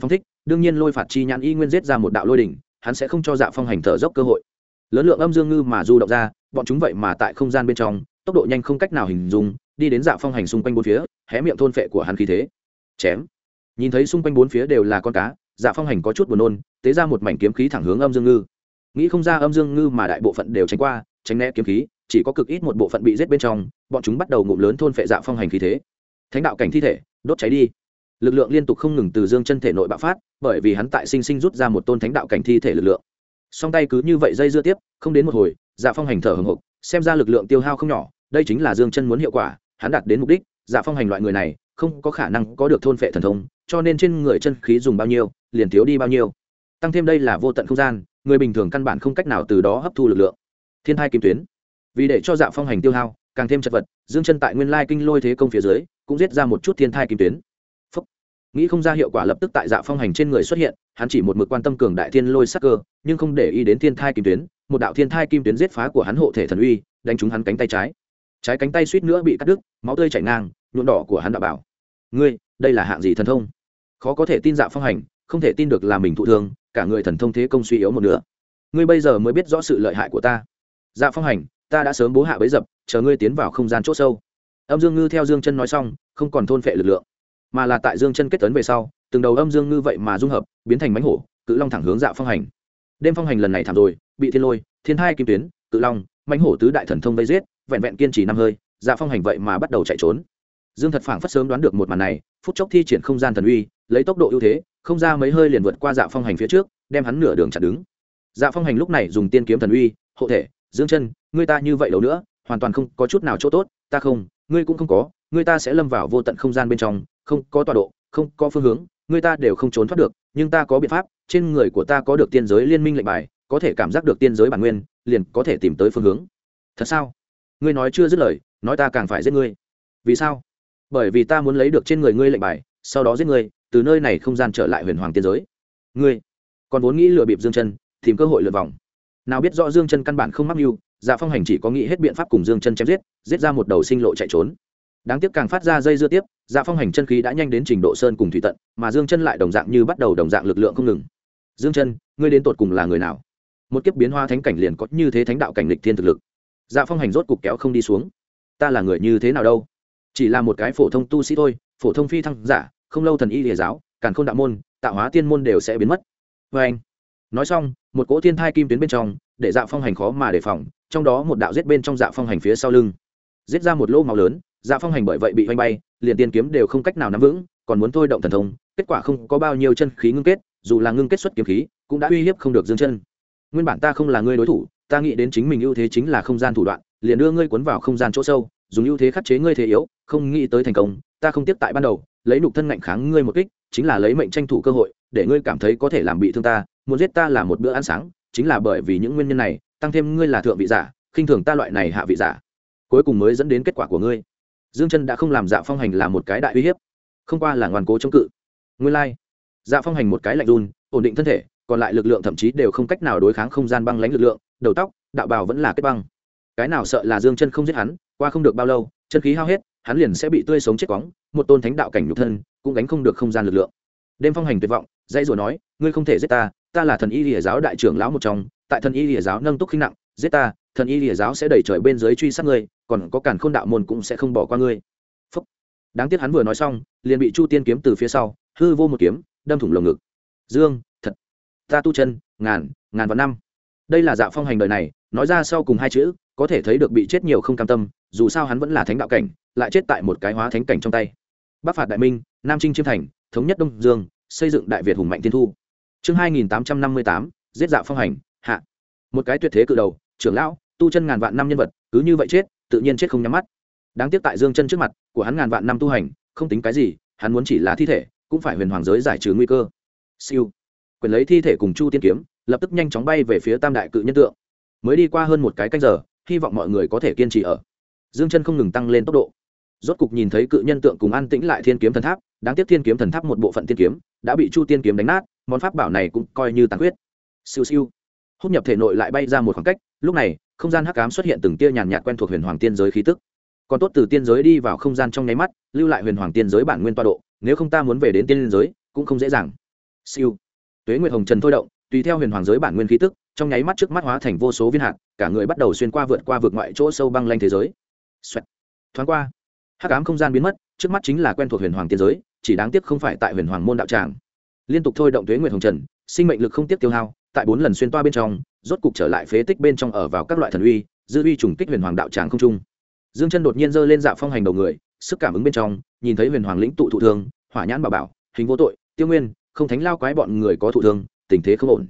đương nhiên lôi phạt chi nhãn y nguyên giết ra một đạo lôi đỉnh, hắn sẽ không cho Dạ Phong Hành thở dốc cơ hội. Lớn lượng âm dương ngư mà du động ra, bọn chúng vậy mà tại không gian bên trong tốc độ nhanh không cách nào hình dung, đi đến Dạ Phong Hành xung quanh bốn phía, hé miệng thôn phệ của hắn khí thế. Chém. Nhìn thấy xung quanh bốn phía đều là con cá, Dạ Phong Hành có chút buồn nôn, tế ra một mảnh kiếm khí thẳng hướng âm dương ngư. Nghĩ không ra âm dương ngư mà đại bộ phận đều tránh qua, tránh né kiếm khí, chỉ có cực ít một bộ phận bị giết bên trong, bọn chúng bắt đầu ngụm lớn thôn phệ Dạ Phong Hành khí thế. Thánh đạo cảnh thi thể, đốt cháy đi. Lực lượng liên tục không ngừng từ Dương Chân thể nội bạo phát, bởi vì hắn tại sinh sinh rút ra một tôn thánh đạo cảnh thi thể lực lượng. Song tay cứ như vậy dây dưa tiếp, không đến một hồi, Dạ Phong Hành thở hổn hộc, xem ra lực lượng tiêu hao không nhỏ, đây chính là Dương Chân muốn hiệu quả, hắn đạt đến mục đích. Dạ Phong Hành loại người này không có khả năng có được thôn phệ thần thông, cho nên trên người chân khí dùng bao nhiêu liền thiếu đi bao nhiêu. Tăng thêm đây là vô tận không gian, người bình thường căn bản không cách nào từ đó hấp thu lực lượng. Thiên thai kim tuyến, vì để cho Dạ Phong Hành tiêu hao càng thêm chật vật, Dương Chân tại nguyên lai kinh lôi thế công phía dưới cũng giết ra một chút thiên thai kim tuyến. Phúc. Nghĩ không ra hiệu quả lập tức tại Dạ Phong Hành trên người xuất hiện, hắn chỉ một mực quan tâm cường đại thiên lôi sắc cơ, nhưng không để ý đến thiên thai kim tuyến. Một đạo thiên thai kim tuyến giết phá của hắn hộ thể thần uy, đánh trúng hắn cánh tay trái. Trái cánh tay suýt nữa bị cắt đứt, máu tươi chảy ngang, nhuộm đỏ của hắn đã bảo: "Ngươi, đây là hạng gì thần thông?" Khó có thể tin Dạ Phong Hành, không thể tin được là mình thụ thương, cả người thần thông thế công suy yếu một nửa. "Ngươi bây giờ mới biết rõ sự lợi hại của ta." Dạ Phong Hành, ta đã sớm bố hạ bẫy dập, chờ ngươi tiến vào không gian chỗ sâu. Âm Dương Ngư theo Dương Chân nói xong, không còn thôn phệ lực lượng, mà là tại Dương Chân kết tấn về sau, từng đầu âm Dương Ngư vậy mà dung hợp, biến thành mãnh hổ, cự long thẳng hướng Dạ Phong Hành. Đêm Phong Hành lần này thảm rồi, bị thiên lôi, thiên thai kim tuyến, cự long, mãnh hổ tứ đại thần thông vây giết, vẹn vẹn kiên trì 5 hơi, Dạ Phong Hành vậy mà bắt đầu chạy trốn. Dương Thật phảng phất sớm đoán được một màn này, phút chốc thi triển không gian thần uy, lấy tốc độ ưu thế, không ra mấy hơi liền vượt qua Dạ Phong Hành phía trước, đem hắn nửa đường chặn đứng. Dạ Phong Hành lúc này dùng tiên kiếm thần uy, hộ thể, Dương Chân, ngươi ta như vậy đâu nữa, hoàn toàn không có chút nào chỗ tốt, ta không, ngươi cũng không có, ngươi ta sẽ lâm vào vô tận không gian bên trong, không có tọa độ, không có phương hướng, ngươi ta đều không trốn thoát được, nhưng ta có biện pháp, trên người của ta có được tiên giới liên minh lệnh bài, có thể cảm giác được tiên giới bản nguyên, liền có thể tìm tới phương hướng. Thật sao? Ngươi nói chưa dứt lời, nói ta càng phải giết ngươi. Vì sao? Bởi vì ta muốn lấy được trên người ngươi lệnh bài, sau đó giết ngươi, từ nơi này không gian trở lại huyền hoàng tiên giới. Ngươi còn vốn nghĩ lừa bịp Dương Chân, tìm cơ hội lượn vòng. Nào biết rõ Dương Chân căn bản không mắc mưu, Dạ Phong Hành chỉ có nghĩ hết biện pháp cùng Dương Chân chém giết, giết ra một đầu sinh lộ chạy trốn. Đáng tiếc càng phát ra dây dưa tiếp, Dạ Phong Hành chân khí đã nhanh đến trình độ sơn cùng thủy tận, mà Dương Chân lại đồng dạng như bắt đầu đồng dạng lực lượng không ngừng. Dương Chân, ngươi đến tột cùng là người nào? Một kiếp biến hóa thánh cảnh liền có như thế thánh đạo cảnh lịch thiên thực lực. Dạ Phong Hành rốt cục kéo không đi xuống. Ta là người như thế nào đâu? Chỉ là một cái phổ thông tu sĩ thôi, phổ thông phi thăng giả, không lâu thần y lìa giáo, càn khôn đạo môn, tạo hóa tiên môn đều sẽ biến mất. Và anh nói xong, một cỗ thiên thai kim tuyến bên trong, để Dạ Phong Hành khó mà đề phòng, trong đó một đạo giết bên trong Dạ Phong Hành phía sau lưng, giết ra một lỗ máu lớn. Dạ Phong Hành bởi vậy bị vanh bay, liền tiên kiếm đều không cách nào nắm vững, còn muốn thôi động thần thông, kết quả không có bao nhiêu chân khí ngưng kết, dù là ngưng kết xuất kiếm khí, cũng đã uy hiếp không được Dương Chân. Nguyên bản ta không là ngươi đối thủ, ta nghĩ đến chính mình ưu thế chính là không gian thủ đoạn, liền đưa ngươi cuốn vào không gian chỗ sâu, dùng ưu thế khắc chế ngươi thế yếu, không nghĩ tới thành công, ta không tiếc tại ban đầu, lấy nhục thân ngạnh kháng ngươi một kích, chính là lấy mệnh tranh thủ cơ hội, để ngươi cảm thấy có thể làm bị thương ta, muốn giết ta là một bữa ăn sáng, chính là bởi vì những nguyên nhân này, tăng thêm ngươi là thượng vị giả, khinh thường ta loại này hạ vị giả, cuối cùng mới dẫn đến kết quả của ngươi. Dương Chân đã không làm Dạ Phong Hành là một cái đại uy hiếp, không qua là ngoan cố chống cự. Nguyên lai, Dạ Phong Hành một cái lạnh run, ổn định thân thể, còn lại lực lượng thậm chí đều không cách nào đối kháng không gian băng lãnh lực lượng, đầu tóc, đạo bào vẫn là kết băng. Cái nào sợ là Dương Chân không giết hắn, qua không được bao lâu, chân khí hao hết, hắn liền sẽ bị tươi sống chết quóng, một tôn thánh đạo cảnh nhục thân, cũng gánh không được không gian lực lượng. Đêm Phong Hành tuyệt vọng, dãy rủa nói, ngươi không thể giết ta, ta là thần y lìa giáo đại trưởng lão một trong, tại thần y lìa giáo nâng túc khinh nặng, giết ta, thần y lìa giáo sẽ đẩy trời bên dưới truy sát ngươi, còn có càn khôn đạo môn cũng sẽ không bỏ qua ngươi. Phúc. Đáng tiếc hắn vừa nói xong, liền bị Chu Tiên kiếm từ phía sau hư vô một kiếm đâm thủng lồng ngực. Dương, thật, ta tu chân ngàn vạn năm. Đây là Dạ Phong Hành đời này nói ra sau cùng hai chữ, có thể thấy được bị chết nhiều không cam tâm, dù sao hắn vẫn là thánh đạo cảnh, lại chết tại một cái hóa thánh cảnh trong tay. Bắc phạt đại minh, Nam chinh chiêm thành, thống nhất Đông Dương, xây dựng đại Việt hùng mạnh tiên thu. Chương 2858, giết Dạ Phong Hành, hạ. Một cái tuyệt thế cự đầu, trưởng lão, tu chân ngàn vạn năm nhân vật, cứ như vậy chết, tự nhiên chết không nhắm mắt. Đáng tiếc tại Dương Chân trước mặt của hắn ngàn vạn năm tu hành, không tính cái gì, hắn muốn chỉ là thi thể, cũng phải huyền hoàng giới giải trừ nguy cơ. Siêu, quyền lấy thi thể cùng Chu Tiên kiếm, lập tức nhanh chóng bay về phía Tam đại cự nhân tượng. Mới đi qua hơn một cái canh giờ, hy vọng mọi người có thể kiên trì ở. Dương Chân không ngừng tăng lên tốc độ. Rốt cục nhìn thấy cự nhân tượng cùng an tĩnh lại Thiên kiếm thần tháp, đáng tiếc Thiên kiếm thần tháp một bộ phận tiên kiếm đã bị Chu Tiên kiếm đánh nát, món pháp bảo này cũng coi như tàn huyết. Siêu siêu, hút nhập thể nội lại bay ra một khoảng cách, lúc này không gian hắc ám xuất hiện từng tia nhàn nhạt quen thuộc huyền hoàng tiên giới khí tức. Còn tốt từ tiên giới đi vào không gian trong nháy mắt, lưu lại huyền hoàng tiên giới bản nguyên tọa độ, nếu không ta muốn về đến tiên giới cũng không dễ dàng. siêu tuế nguyệt hồng trần thôi động, tùy theo huyền hoàng giới bản nguyên khí tức trong nháy mắt trước mắt hóa thành vô số viên hạt, cả người bắt đầu xuyên qua vượt qua vực ngoại chỗ sâu băng lanh thế giới. Xoẹt. Thoáng qua hắc ám không gian biến mất, trước mắt chính là quen thuộc huyền hoàng tiên giới, chỉ đáng tiếc không phải tại huyền hoàng môn đạo tràng. Liên tục thôi động tuế nguyệt hồng trần, sinh mệnh lực không tiếc tiêu hao, tại 4 lần xuyên toa bên trong rốt cục trở lại phế tích bên trong, ở vào các loại thần uy dư uy trùng kích huyền hoàng đạo tràng không trung. Dương chân đột nhiên giơ lên Dạ Phong hành đầu người, sức cảm ứng bên trong nhìn thấy huyền hoàng lĩnh tụ thụ thương, hỏa nhãn bảo bảo, hình vô tội, tiêu nguyên, không thánh lao quái bọn người có thụ thương, tình thế không ổn.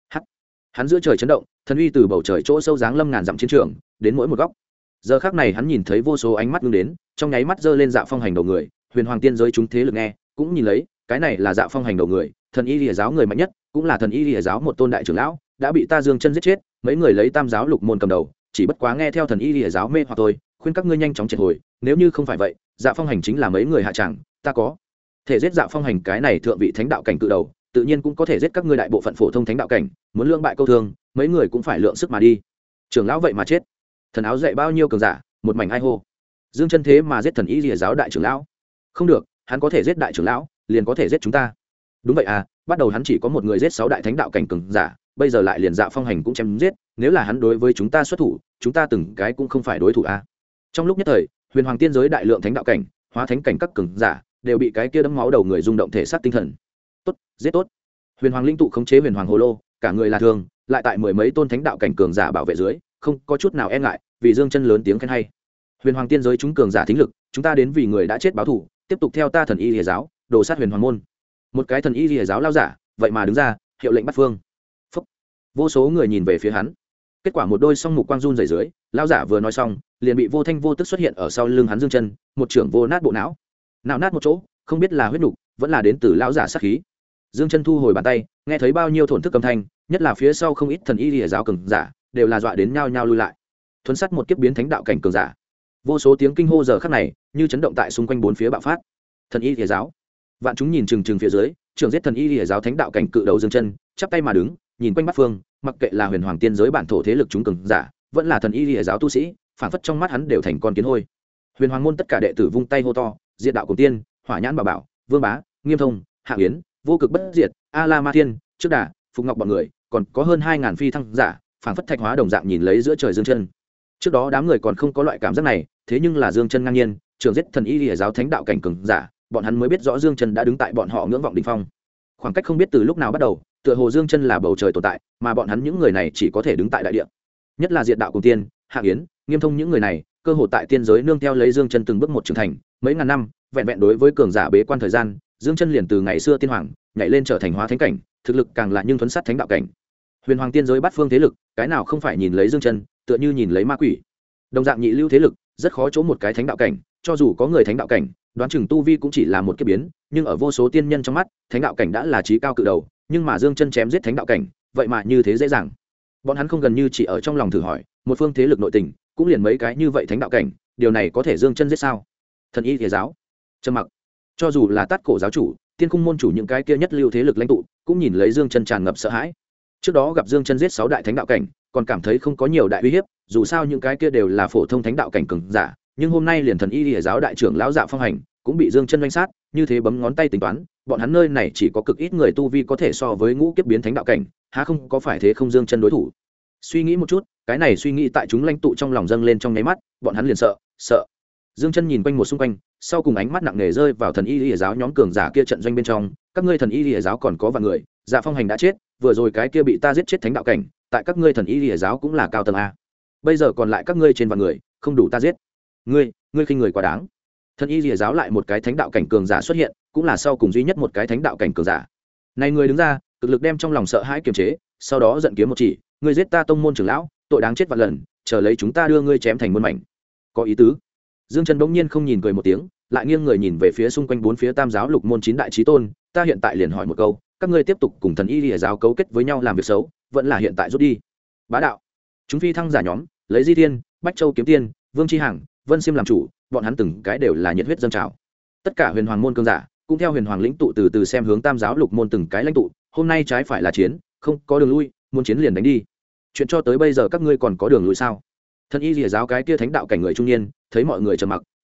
Hắn giữa trời chấn động, thần uy từ bầu trời chỗ sâu giáng lâm ngàn dặm chiến trường đến mỗi một góc. Giờ khắc này hắn nhìn thấy vô số ánh mắt ngưng đến, trong nháy mắt giơ lên Dạ Phong hành đầu người, huyền hoàng tiên giới chúng thế lực nghe cũng nhìn lấy, cái này là Dạ Phong hành đầu người, thần y lìa giáo người mạnh nhất, cũng là thần y lìa giáo một tôn đại trưởng lão, đã bị ta Dương chân giết chết, mấy người lấy tam giáo lục môn cầm đầu, chỉ bất quá nghe theo thần y lìa giáo mê hoặc tôi, khuyên các ngươi nhanh chóng triệt hồi, nếu như không phải vậy, Dạ Phong hành chính là mấy người hạ tràng, ta có thể giết Dạ Phong hành cái này thượng vị thánh đạo cảnh cự đầu, tự nhiên cũng có thể giết các ngươi đại bộ phận phổ thông thánh đạo cảnh, muốn lưỡng bại câu thương, mấy người cũng phải lượng sức mà đi. Trưởng lão vậy mà chết, thần áo dạy bao nhiêu cường giả, một mảnh ai hô. Dương chân thế mà giết thần y lìa giáo đại trưởng lão, không được, hắn có thể giết đại trưởng lão, liền có thể giết chúng ta. Đúng vậy à, bắt đầu hắn chỉ có một người giết 6 đại thánh đạo cảnh cường giả, bây giờ lại liền Dạ Phong hành cũng chém giết, nếu là hắn đối với chúng ta xuất thủ, chúng ta từng cái cũng không phải đối thủ à. Trong lúc nhất thời, huyền hoàng tiên giới đại lượng thánh đạo cảnh, hóa thánh cảnh các cường giả đều bị cái kia đấm máu đầu người rung động thể xác tinh thần. Tốt, giết tốt. Huyền hoàng linh tụ khống chế huyền hoàng hồ lô, cả người là thường, lại tại mười mấy tôn thánh đạo cảnh cường giả bảo vệ dưới, không có chút nào e ngại, vì Dương chân lớn tiếng khen hay. Huyền hoàng tiên giới chúng cường giả thính lực, chúng ta đến vì người đã chết báo thù, tiếp tục theo ta thần y lìa giáo, đổ sát huyền hoàng môn. Một cái thần y lìa giáo lao giả vậy mà đứng ra hiệu lệnh bắt phương. Phúc. Vô số người nhìn về phía hắn, kết quả một đôi song mục quang run rẩy dưới, lao giả vừa nói xong liền bị vô thanh vô tức xuất hiện ở sau lưng hắn Dương chân, một trưởng vô nát bộ não nát một chỗ, không biết là huyết nục vẫn là đến từ lão giả sát khí. Dương chân thu hồi bàn tay, nghe thấy bao nhiêu thổn thức âm thanh, nhất là phía sau không ít thần y lìa giáo cường giả đều là dọa đến nhao nhao lui lại. Thuấn sắt một kiếp biến thánh đạo cảnh cường giả, vô số tiếng kinh hô giờ khắc này như chấn động tại xung quanh bốn phía bạo phát. Thần y lìa giáo, vạn chúng nhìn chừng chừng phía dưới, trưởng giết thần y lìa giáo thánh đạo cảnh cự đầu Dương chân chắp tay mà đứng, nhìn quanh bát phương, mặc kệ là huyền hoàng tiên giới bản thổ thế lực chúng cường giả, vẫn là thần y lìa giáo tu sĩ, phản phất trong mắt hắn đều thành con kiến hôi. Huyền hoàng môn tất cả đệ tử vung tay hô to, diệt đạo cùng tiên, hỏa nhãn bảo bảo, vương bá, nghiêm thông, hạ yến, vô cực bất diệt, a la ma thiên, trước đà, phục ngọc bọn người, còn có hơn 2000 phi thăng giả, phản phất thạch hóa đồng dạng nhìn lấy giữa trời Dương chân. Trước đó đám người còn không có loại cảm giác này, thế nhưng là Dương chân ngang nhiên trưởng giết thần y lìa giáo thánh đạo cảnh cường giả, bọn hắn mới biết rõ Dương chân đã đứng tại bọn họ ngưỡng vọng đỉnh phong. Khoảng cách không biết từ lúc nào bắt đầu, tựa hồ Dương chân là bầu trời tồn tại, mà bọn hắn những người này chỉ có thể đứng tại đại địa. Nhất là diệt đạo cùng tiên, hạng yến, nghiêm thông những người này, cơ hồ tại tiên giới nương theo lấy Dương chân từng bước một trưởng thành, mấy ngàn năm, vẹn vẹn đối với cường giả bế quan thời gian, Dương chân liền từ ngày xưa tiên hoàng nhảy lên trở thành hóa thánh cảnh, thực lực càng là nhưng thuấn sát thánh đạo cảnh. Huyền hoàng tiên giới bát phương thế lực, cái nào không phải nhìn lấy Dương chân, tựa như nhìn lấy ma quỷ. Đồng dạng nhị lưu thế lực, rất khó chỗ một cái thánh đạo cảnh, cho dù có người thánh đạo cảnh, đoán chừng tu vi cũng chỉ là một kiếp biến, nhưng ở vô số tiên nhân trong mắt, thánh đạo cảnh đã là trí cao cự đầu, nhưng mà Dương chân chém giết thánh đạo cảnh, vậy mà như thế dễ dàng. Bọn hắn không gần như chỉ ở trong lòng thử hỏi, một phương thế lực nội tình, cũng liền mấy cái như vậy thánh đạo cảnh, điều này có thể Dương chân giết sao? Thần y lìa giáo, trầm mặc. Cho dù là Tát Cổ giáo chủ, Tiên Cung môn chủ những cái kia nhất lưu thế lực lãnh tụ, cũng nhìn lấy Dương chân tràn ngập sợ hãi. Trước đó gặp Dương chân giết 6 đại thánh đạo cảnh, còn cảm thấy không có nhiều đại uy hiếp, dù sao những cái kia đều là phổ thông thánh đạo cảnh cường giả, nhưng hôm nay liền thần y lìa giáo đại trưởng lão Dạ Phong hành cũng bị Dương chân đánh sát, như thế bấm ngón tay tính toán, bọn hắn nơi này chỉ có cực ít người tu vi có thể so với ngũ kiếp biến thánh đạo cảnh, há không có phải thế không Dương chân đối thủ. Suy nghĩ một chút, cái này suy nghĩ tại chúng lãnh tụ trong lòng dâng lên trong nháy mắt, bọn hắn liền sợ. Dương chân nhìn quanh một xung quanh, sau cùng ánh mắt nặng nề rơi vào thần y lìa giáo nhóm cường giả kia trận doanh bên trong, các ngươi thần y lìa giáo còn có vài người, Dạ Phong hành đã chết, vừa rồi cái kia bị ta giết chết thánh đạo cảnh, tại các ngươi thần y lìa giáo cũng là cao tầng a. Bây giờ còn lại các ngươi trên vạn người, không đủ ta giết. Ngươi khinh người quá đáng. Thần y lìa giáo lại một cái thánh đạo cảnh cường giả xuất hiện, cũng là sau cùng duy nhất một cái thánh đạo cảnh cường giả. Này người đứng ra, cực lực đem trong lòng sợ hãi kiềm chế, sau đó giận kiếm một chỉ, ngươi giết ta tông môn trưởng lão, tội đáng chết vạn lần, chờ lấy chúng ta đưa ngươi chém thành muôn mảnh. Có ý tứ. Dương chân bỗng nhiên không nhìn cười một tiếng, lại nghiêng người nhìn về phía xung quanh bốn phía tam giáo lục môn 9 đại chí tôn, ta hiện tại liền hỏi một câu, các ngươi tiếp tục cùng thần y lìa giáo cấu kết với nhau làm việc xấu, vẫn là hiện tại rút đi. Bá đạo. Chúng phi thăng giả nhóm, lấy Di Thiên, Bách Châu kiếm tiên, Vương Chi Hằng, Vân Xiêm làm chủ, bọn hắn từng cái đều là nhiệt huyết dâng trào. Tất cả huyền hoàng môn cường giả cũng theo huyền hoàng lĩnh tụ từ từ xem hướng tam giáo lục môn từng cái lãnh tụ, hôm nay trái phải là chiến, không có đường lui, muốn chiến liền đánh đi. Chuyện cho tới bây giờ các ngươi còn có đường lui sao? Thần y lìa giáo cái kia thánh đạo cảnh người trung niên, thấy mọi người trầm mặc,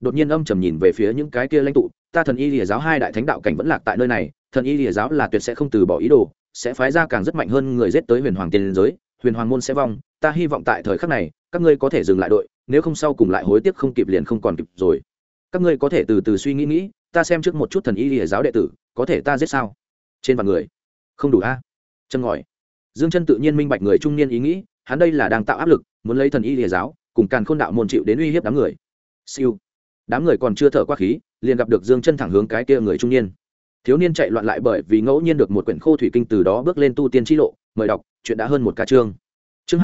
đột nhiên âm trầm nhìn về phía những cái kia lãnh tụ. Ta thần y lìa giáo hai đại thánh đạo cảnh vẫn lạc tại nơi này, thần y lìa giáo là tuyệt sẽ không từ bỏ ý đồ, sẽ phái ra càng rất mạnh hơn người giết tới huyền hoàng tiên giới, huyền hoàng môn sẽ vong. Ta hy vọng tại thời khắc này các ngươi có thể dừng lại đội, nếu không sau cùng lại hối tiếc không kịp liền không còn kịp rồi. Các ngươi có thể từ từ suy nghĩ, ta xem trước một chút thần y lìa giáo đệ tử có thể ta giết sao? Trên vạn người không đủ a. Chân ngòi. Dương Chân tự nhiên minh bạch người trung niên ý nghĩ, hắn đây là đang tạo áp lực, muốn lấy thần y lìa giáo cùng Càn Khôn đạo môn chịu đến uy hiếp đám người. Siêu. Đám người còn chưa thở qua khí, liền gặp được Dương Chân thẳng hướng cái kia người trung niên. Thiếu niên chạy loạn lại bởi vì ngẫu nhiên được một quyển khô thủy kinh, từ đó bước lên tu tiên chi lộ. Mời đọc, chuyện đã hơn một ca chương. Chương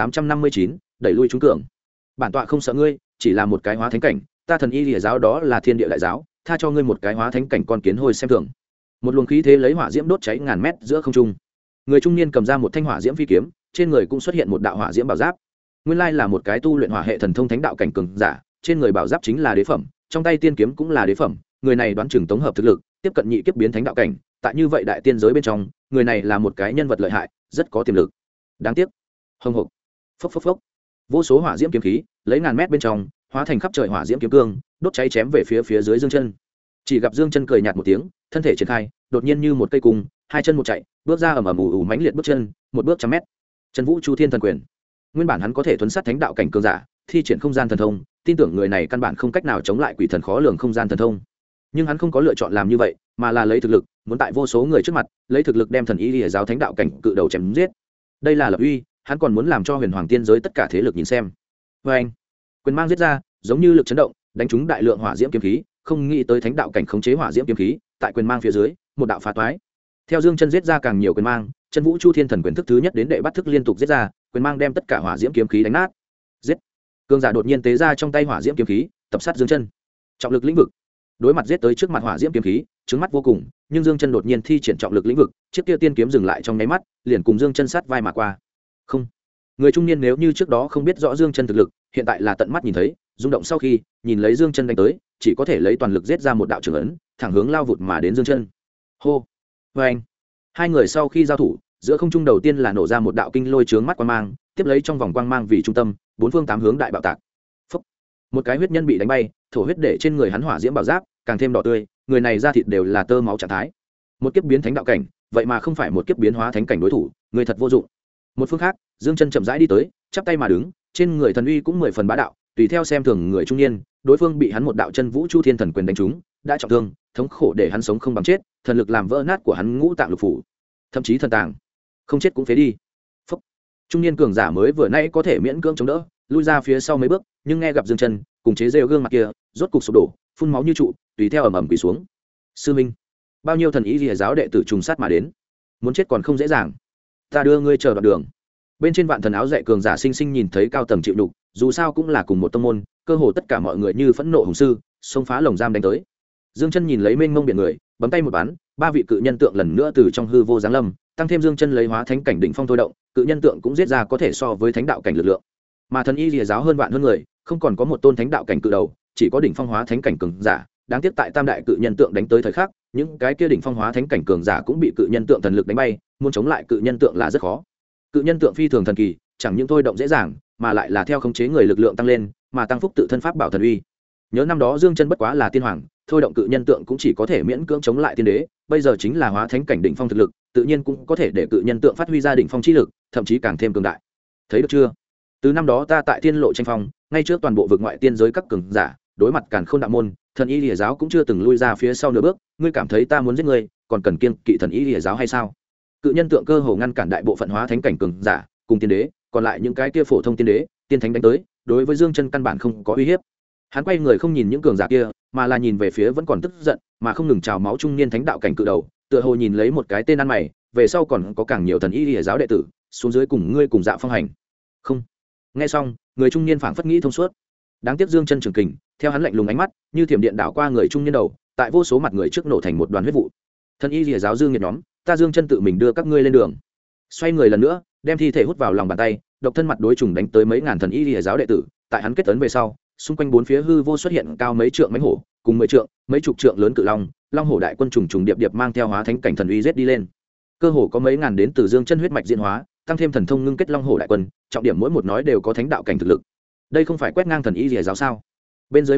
2859, đẩy lui chúng cường. Bản tọa không sợ ngươi, chỉ là một cái hóa thánh cảnh, ta thần y lìa giáo đó là thiên địa đại giáo, tha cho ngươi một cái hóa thánh cảnh con kiến hôi xem thường. Một luồng khí thế lấy hỏa diễm đốt cháy ngàn mét giữa không trung. Người trung niên cầm ra một thanh hỏa diễm phi kiếm, trên người cũng xuất hiện một đạo hỏa diễm bảo giáp. Nguyên lai là một cái tu luyện hỏa hệ thần thông thánh đạo cảnh cường giả, trên người bảo giáp chính là đế phẩm, trong tay tiên kiếm cũng là đế phẩm. Người này đoán chừng tổng hợp thực lực tiếp cận nhị kiếp biến thánh đạo cảnh, tại như vậy đại tiên giới bên trong, người này là một cái nhân vật lợi hại, rất có tiềm lực. Đáng tiếc, hồng hộc, phốc phốc phốc, vô số hỏa diễm kiếm khí lấy ngàn mét bên trong hóa thành khắp trời hỏa diễm kiếm cương, đốt cháy chém về phía dưới Dương Chân. Chỉ gặp Dương Chân cười nhạt một tiếng, thân thể triển khai, đột nhiên như một cây cung, hai chân một chạy, bước ra ầm ầm ù ù mãnh liệt bước chân, một bước trăm mét. Chân Vũ Chu Thiên Thần Quyền. Nguyên bản hắn có thể thuấn sát thánh đạo cảnh cường giả, thi triển không gian thần thông, tin tưởng người này căn bản không cách nào chống lại quỷ thần khó lường không gian thần thông. Nhưng hắn không có lựa chọn làm như vậy, mà là lấy thực lực, muốn tại vô số người trước mặt, lấy thực lực đem thần y lìa giáo thánh đạo cảnh cự đầu chém giết. Đây là lập uy, hắn còn muốn làm cho huyền hoàng tiên giới tất cả thế lực nhìn xem. Và anh, quyền mang giết ra, giống như lực chấn động, đánh trúng đại lượng hỏa diễm kiếm khí, không nghĩ tới thánh đạo cảnh khống chế hỏa diễm kiếm khí, tại quyền mang phía dưới, một đạo phá toái. Theo Dương Chân giết ra càng nhiều quyền mang, Chân Vũ Chu Thiên Thần Quyền thức thứ nhất đến đệ bắt thức liên tục giết ra, quyền mang đem tất cả hỏa diễm kiếm khí đánh nát. Giết. Cương giả đột nhiên tế ra trong tay hỏa diễm kiếm khí, tập sát Dương Chân. Trọng lực lĩnh vực. Đối mặt giết tới trước mặt hỏa diễm kiếm khí, trứng mắt vô cùng, nhưng Dương Chân đột nhiên thi triển trọng lực lĩnh vực, chiếc kia tiên kiếm dừng lại trong nháy mắt, liền cùng Dương Chân sát vai mà qua. Không. Người trung niên nếu như trước đó không biết rõ Dương Chân thực lực, hiện tại là tận mắt nhìn thấy, rung động sau khi, nhìn lấy Dương Chân đánh tới, chỉ có thể lấy toàn lực giết ra một đạo trường ấn, thẳng hướng lao vụt mà đến Dương Chân. Hô. Oeng. Hai người sau khi giao thủ, giữa không trung đầu tiên là nổ ra một đạo kinh lôi chướng mắt quang mang, tiếp lấy trong vòng quang mang vì trung tâm, bốn phương tám hướng đại bạo tạc. Phốc. Một cái huyết nhân bị đánh bay, thổ huyết để trên người hắn hỏa diễm bảo giáp càng thêm đỏ tươi, người này da thịt đều là tơ máu trạng thái. Một kiếp biến thánh đạo cảnh, vậy mà không phải một kiếp biến hóa thánh cảnh đối thủ, người thật vô dụng. Một phương khác, Dương Chân chậm rãi đi tới, chắp tay mà đứng, trên người thần uy cũng 10 phần bá đạo, tùy theo xem thường người trung niên, đối phương bị hắn một đạo Chân Vũ Chu Thiên Thần Quyền đánh trúng, đã trọng thương, thống khổ để hắn sống không bằng chết, thần lực làm vỡ nát của hắn ngũ tạng lục phủ, thậm chí thần tàng, không chết cũng phế đi. Phốc. Trung niên cường giả mới vừa nãy có thể miễn cưỡng chống đỡ, lui ra phía sau mấy bước, nhưng nghe gặp Dương Chân cùng chế rêu gương mặt kia, rốt cục sụp đổ, phun máu như trụ, tùy theo ầm ầm quỳ xuống. Sư minh, bao nhiêu thần ý lìa giáo đệ tử trùng sát mà đến, muốn chết còn không dễ dàng, ta đưa ngươi chờ đoạn đường. Bên trên vạn thần áo dạy cường giả sinh sinh nhìn thấy cao tầng chịu đục, dù sao cũng là cùng một tông môn, cơ hồ tất cả mọi người như phẫn nộ hùng sư, xông phá lồng giam đánh tới. Dương Chân nhìn lấy mênh mông biển người, bấm tay một bắn, ba vị cự nhân tượng lần nữa từ trong hư vô giáng lâm, tăng thêm Dương Chân lấy hóa thánh cảnh đỉnh phong thôi động, cự nhân tượng cũng giết ra có thể so với thánh đạo cảnh lực lượng. Mà thần y lìa giáo hơn vạn hơn người, không còn có một tôn thánh đạo cảnh cự đầu, chỉ có đỉnh phong hóa thánh cảnh cường giả. Đáng tiếc tại tam đại cự nhân tượng đánh tới thời khắc, những cái kia đỉnh phong hóa thánh cảnh cường giả cũng bị cự nhân tượng thần lực đánh bay, muốn chống lại cự nhân tượng là rất khó. Cự nhân tượng phi thường thần kỳ, chẳng những thôi động dễ dàng, mà lại là theo khống chế người lực lượng tăng lên, mà tăng phúc tự thân pháp bảo thần uy. Nhớ năm đó Dương Chân bất quá là tiên hoàng, thôi động cự nhân tượng cũng chỉ có thể miễn cưỡng chống lại tiên đế, bây giờ chính là hóa thánh cảnh đỉnh phong thực lực, tự nhiên cũng có thể để cự nhân tượng phát huy ra đỉnh phong chi lực, thậm chí càng thêm cường đại. Thấy được chưa? Từ năm đó ta tại Thiên Lộ tranh phong, ngay trước toàn bộ vực ngoại tiên giới các cường giả, đối mặt Càn Khôn đạo môn, thần y lìa giáo cũng chưa từng lui ra phía sau nửa bước, ngươi cảm thấy ta muốn giết ngươi, còn cần kiêng kỵ thần y lìa giáo hay sao? Cự nhân tượng cơ hồ ngăn cản đại bộ phận hóa thánh cảnh cường giả cùng tiên đế, còn lại những cái kia phổ thông tiên đế, tiên thánh đánh tới, đối với Dương Chân căn bản không có uy hiếp. Hắn quay người không nhìn những cường giả kia, mà là nhìn về phía vẫn còn tức giận, mà không ngừng trào máu trung niên thánh đạo cảnh cự đầu, tựa hồ nhìn lấy một cái tên ăn mày, về sau còn có càng nhiều thần y lìa giáo đệ tử xuống dưới cùng ngươi cùng Dạ Phong hành. Không. Nghe xong, người trung niên phảng phất nghĩ thông suốt. Đáng tiếc Dương Chân trường kình, theo hắn lạnh lùng ánh mắt, như thiểm điện đảo qua người trung niên đầu, tại vô số mặt người trước nổ thành một đoàn huyết vụ. Thần y lìa giáo Dương nghiệt nhóm, ta Dương Chân tự mình đưa các ngươi lên đường. Xoay người lần nữa, đem thi thể hút vào lòng bàn tay, độc thân mặt đối trùng đánh tới mấy ngàn thần y lìa giáo đệ tử, tại hắn kết ấn về sau, xung quanh bốn phía hư vô xuất hiện cao mấy trượng mãnh hổ, cùng 10 trượng, mấy chục trượng lớn cự long, long hổ đại quân trùng trùng điệp điệp mang theo hóa thánh cảnh thần uy giết đi lên. Cơ hồ có mấy ngàn đến từ Dương Chân huyết mạch diễn hóa, tăng thêm thần thông ngưng kết long hổ đại quân, trọng điểm mỗi một nói đều có thánh đạo cảnh thực lực. Đây không phải quét ngang thần y lìa giáo sao? Bên dưới một hơi,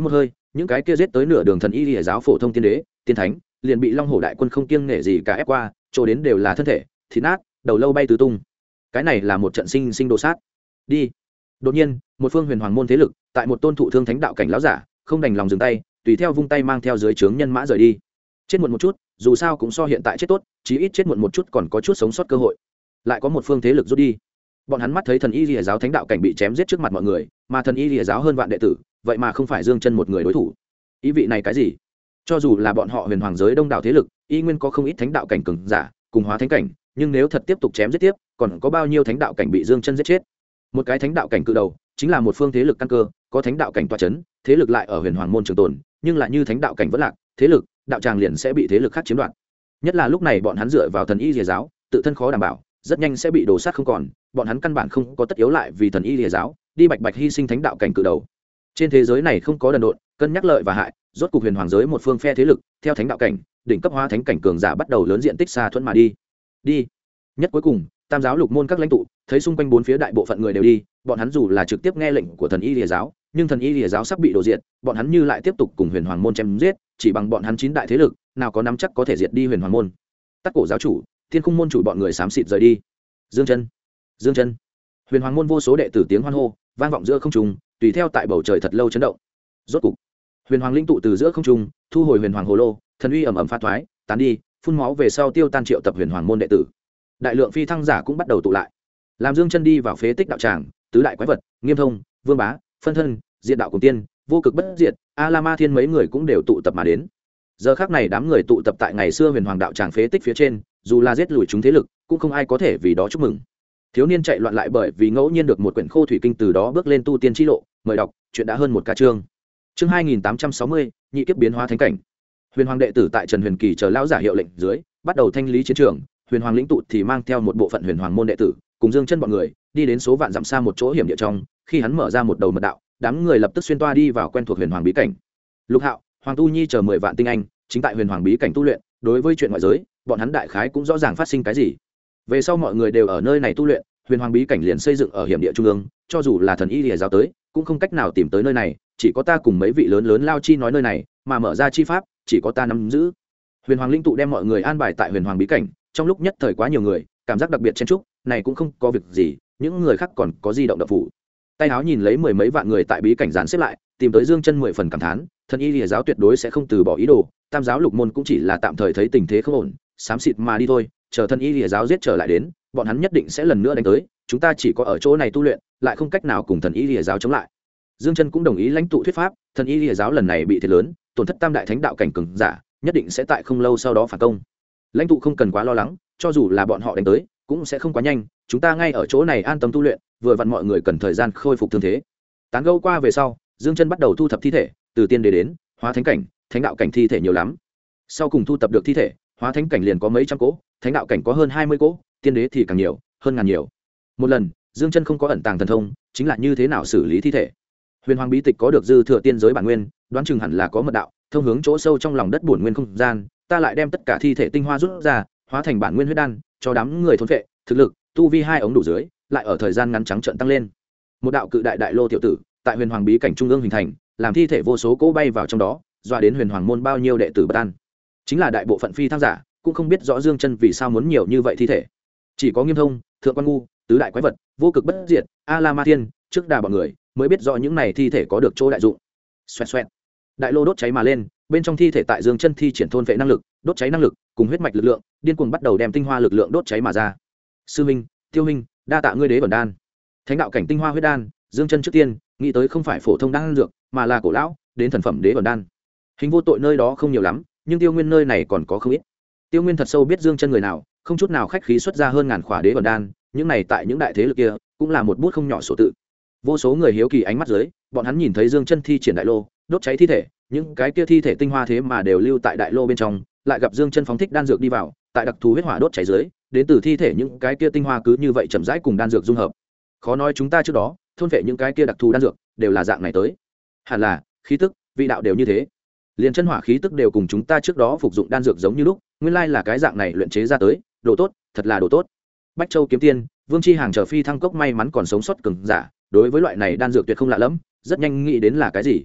những cái kia giết tới nửa đường thần y lìa giáo phổ thông tiên đế tiên thánh liền bị long hổ đại quân không kiêng nể gì cả ép qua, chỗ đến đều là thân thể thịt nát, đầu lâu bay tứ tung. Cái này là một trận sinh sinh đồ sát. Đi. Đột nhiên, một phương huyền hoàng môn thế lực, tại một tôn thụ thương thánh đạo cảnh lão giả, không đành lòng dừng tay, tùy theo vung tay mang theo dưới trướng nhân mã rời đi. Chết muộn một chút, dù sao cũng so hiện tại chết tốt, chí ít chết muộn một chút còn có chút sống sót cơ hội. Lại có một phương thế lực rút đi. Bọn hắn mắt thấy thần y lìa giáo thánh đạo cảnh bị chém giết trước mặt mọi người, mà thần y lìa giáo hơn vạn đệ tử, vậy mà không phải Dương Chân một người đối thủ. Ý vị này cái gì? Cho dù là bọn họ huyền hoàng giới đông đảo thế lực, y nguyên có không ít thánh đạo cảnh cường giả, cùng hóa thánh cảnh, nhưng nếu thật tiếp tục chém giết tiếp, còn có bao nhiêu thánh đạo cảnh bị Dương Chân giết chết? Một cái thánh đạo cảnh cự đầu, chính là một phương thế lực căn cơ, có thánh đạo cảnh tọa chấn, thế lực lại ở huyền hoàng môn trường tồn, nhưng lại như thánh đạo cảnh vẫn lạc, thế lực, đạo tràng liền sẽ bị thế lực khác chiếm đoạt. Nhất là lúc này bọn hắn dựa vào thần y lìa giáo, tự thân khó đảm bảo, rất nhanh sẽ bị đổ sát không còn, bọn hắn căn bản không có tất yếu lại vì thần y lìa giáo đi bạch bạch hy sinh thánh đạo cảnh cự đầu. Trên thế giới này không có đần độn, cân nhắc lợi và hại, rốt cục huyền hoàng giới một phương phe thế lực, theo thánh đạo cảnh, đỉnh cấp hóa thánh cảnh cường giả bắt đầu lớn diện tích xa thuẫn mà đi. Đi. Nhất cuối cùng, tam giáo lục môn các lãnh tụ, thấy xung quanh bốn phía đại bộ phận người đều đi, bọn hắn dù là trực tiếp nghe lệnh của thần y lìa giáo, nhưng thần y lìa giáo sắp bị đổ diệt, bọn hắn như lại tiếp tục cùng huyền hoàng môn chém giết, chỉ bằng bọn hắn chín đại thế lực, nào có nắm chắc có thể diệt đi huyền hoàng môn. Tắc cổ giáo chủ, thiên khung môn chủ bọn người xám xịt rời đi. Dương Chân, Dương Chân. Huyền hoàng môn vô số đệ tử tiếng hoan hô vang vọng giữa không trung, tùy theo tại bầu trời thật lâu chấn động. Rốt cục, huyền hoàng linh tụ từ giữa không trung thu hồi huyền hoàng hồ lô, thần uy ầm ầm pha thoái tán đi, phun máu về sau tiêu tan triệu tập huyền hoàng môn đệ tử. Đại lượng phi thăng giả cũng bắt đầu tụ lại. Làm Dương Chân đi vào phế tích đạo tràng, tứ đại quái vật, Nghiêm Thông, Vương Bá, Phân Thân, Diệt Đạo Cùng Tiên, Vô Cực Bất Diệt, A La Ma Thiên mấy người cũng đều tụ tập mà đến. Giờ khắc này đám người tụ tập tại ngày xưa huyền hoàng đạo tràng phế tích phía trên, dù là giết lùi chúng thế lực, cũng không ai có thể vì đó chúc mừng. Thiếu niên chạy loạn lại bởi vì ngẫu nhiên được một quyển khô thủy kinh, từ đó bước lên tu tiên chi lộ. Mời đọc, chuyện đã hơn một ca chương. Chương 2860, nhị kiếp biến hóa thánh cảnh. Huyền hoàng đệ tử tại Trần Huyền Kỳ chờ lão giả hiệu lệnh dưới, bắt đầu thanh lý chiến trường. Huyền hoàng lĩnh tụ thì mang theo một bộ phận huyền hoàng môn đệ tử, cùng Dương Chân bọn người, đi đến số vạn dặm xa một chỗ hiểm địa trong. Khi hắn mở ra một đầu mật đạo, đám người lập tức xuyên toa đi vào quen thuộc huyền hoàng bí cảnh. Lục Hạo, Hoàng Tu Nhi chờ 10 vạn tinh anh, chính tại huyền hoàng bí cảnh tu luyện. Đối với chuyện ngoại giới, bọn hắn đại khái cũng rõ ràng phát sinh cái gì. Về sau mọi người đều ở nơi này tu luyện, huyền hoàng bí cảnh liền xây dựng ở hiểm địa trung ương, cho dù là thần y lìa giáo tới, cũng không cách nào tìm tới nơi này, chỉ có ta cùng mấy vị lớn lớn lao chi nói nơi này, mà mở ra chi pháp, chỉ có ta nắm giữ. Huyền hoàng linh tụ đem mọi người an bài tại huyền hoàng bí cảnh, trong lúc nhất thời quá nhiều người, cảm giác đặc biệt chen chúc, này cũng không có việc gì, những người khác còn có di động động phủ. Tay áo nhìn lấy mười mấy vạn người tại bí cảnh dàn xếp lại, tìm tới Dương Chân 10 phần cảm thán, thần y lìa giáo tuyệt đối sẽ không từ bỏ ý đồ, tam giáo lục môn cũng chỉ là tạm thời thấy tình thế không ổn, xám xịt mà đi thôi, chờ thần y lìa giáo giết trở lại đến, bọn hắn nhất định sẽ lần nữa đánh tới, chúng ta chỉ có ở chỗ này tu luyện, lại không cách nào cùng thần y lìa giáo chống lại. Dương Chân cũng đồng ý lãnh tụ thuyết pháp, thần y lìa giáo lần này bị thiệt lớn, tổn thất tam đại thánh đạo cảnh cường giả, nhất định sẽ tại không lâu sau đó phản công. Lãnh tụ không cần quá lo lắng, cho dù là bọn họ đánh tới, cũng sẽ không quá nhanh, chúng ta ngay ở chỗ này an tâm tu luyện, vừa vặn mọi người cần thời gian khôi phục thương thế. Tán gẫu qua về sau, Dương Chân bắt đầu thu thập thi thể, từ tiên đế đến hóa thánh cảnh, thánh đạo cảnh thi thể nhiều lắm. Sau cùng thu thập được thi thể, hóa thánh cảnh liền có mấy trăm cỗ, thánh đạo cảnh có hơn 20 cỗ, tiên đế thì càng nhiều, hơn ngàn nhiều. Một lần, Dương Chân không có ẩn tàng thần thông, chính là như thế nào xử lý thi thể. Huyền Hoàng bí tịch có được dư thừa tiên giới bản nguyên, đoán chừng hẳn là có mật đạo, thông hướng chỗ sâu trong lòng đất bổn nguyên không gian, ta lại đem tất cả thi thể tinh hoa rút ra, hóa thành bản nguyên huyết đan, cho đám người thôn phệ, thực lực, tu vi 2 ống đủ dưới, lại ở thời gian ngắn trắng trợn tăng lên. Một đạo cự đại đại lô tiểu tử, tại Huyền Hoàng bí cảnh trung ương hình thành, làm thi thể vô số cỗ bay vào trong đó, dọa đến Huyền Hoàng môn bao nhiêu đệ tử bất an. Chính là đại bộ phận phi thăng giả, cũng không biết rõ Dương Chân vì sao muốn nhiều như vậy thi thể. Chỉ có Nghiêm Thông, Thượng Quan Ngu, tứ đại quái vật, Vô Cực Bất Diệt, A La Ma Thiên, trước đà bọn người mới biết rõ những này thi thể có được chỗ đại dụng. Xoẹt xoẹt. Đại lô đốt cháy mà lên, bên trong thi thể tại Dương Chân thi triển thôn vệ năng lực, đốt cháy năng lực, cùng huyết mạch lực lượng, điên cuồng bắt đầu đem tinh hoa lực lượng đốt cháy mà ra. Sư Minh, Tiêu Minh, đa tạ ngươi đế bẩn đan. Thánh đạo cảnh tinh hoa huyết đan, Dương Chân trước tiên nghĩ tới không phải phổ thông đan dược, mà là cổ lão, đến thần phẩm đế bẩn đan. Hình vô tội nơi đó không nhiều lắm, nhưng Tiêu Nguyên nơi này còn có không ít. Tiêu Nguyên thật sâu biết Dương Chân người nào, không chút nào khách khí xuất ra hơn ngàn khỏa đế bẩn đan, những này tại những đại thế lực kia cũng là một bút không nhỏ số tự. Vô số người hiếu kỳ ánh mắt dưới, bọn hắn nhìn thấy Dương Chân thi triển đại lô, đốt cháy thi thể, những cái kia thi thể tinh hoa thế mà đều lưu tại đại lô bên trong, lại gặp Dương Chân phóng thích đan dược đi vào, tại đặc thù huyết hỏa đốt cháy dưới, đến từ thi thể những cái kia tinh hoa cứ như vậy chậm rãi cùng đan dược dung hợp. Khó nói chúng ta trước đó thôn vệ những cái kia đặc thù đan dược đều là dạng này tới. Hẳn là khí tức, vị đạo đều như thế. Liền chân hỏa khí tức đều cùng chúng ta trước đó phục dụng đan dược giống như lúc, nguyên lai là cái dạng này luyện chế ra tới, đồ tốt, thật là đồ tốt. Bách Châu kiếm tiên, Vương Chi Hàng chờ phi thăng cốc may mắn còn sống sót cường giả, đối với loại này đan dược tuyệt không lạ lẫm, rất nhanh nghĩ đến là cái gì.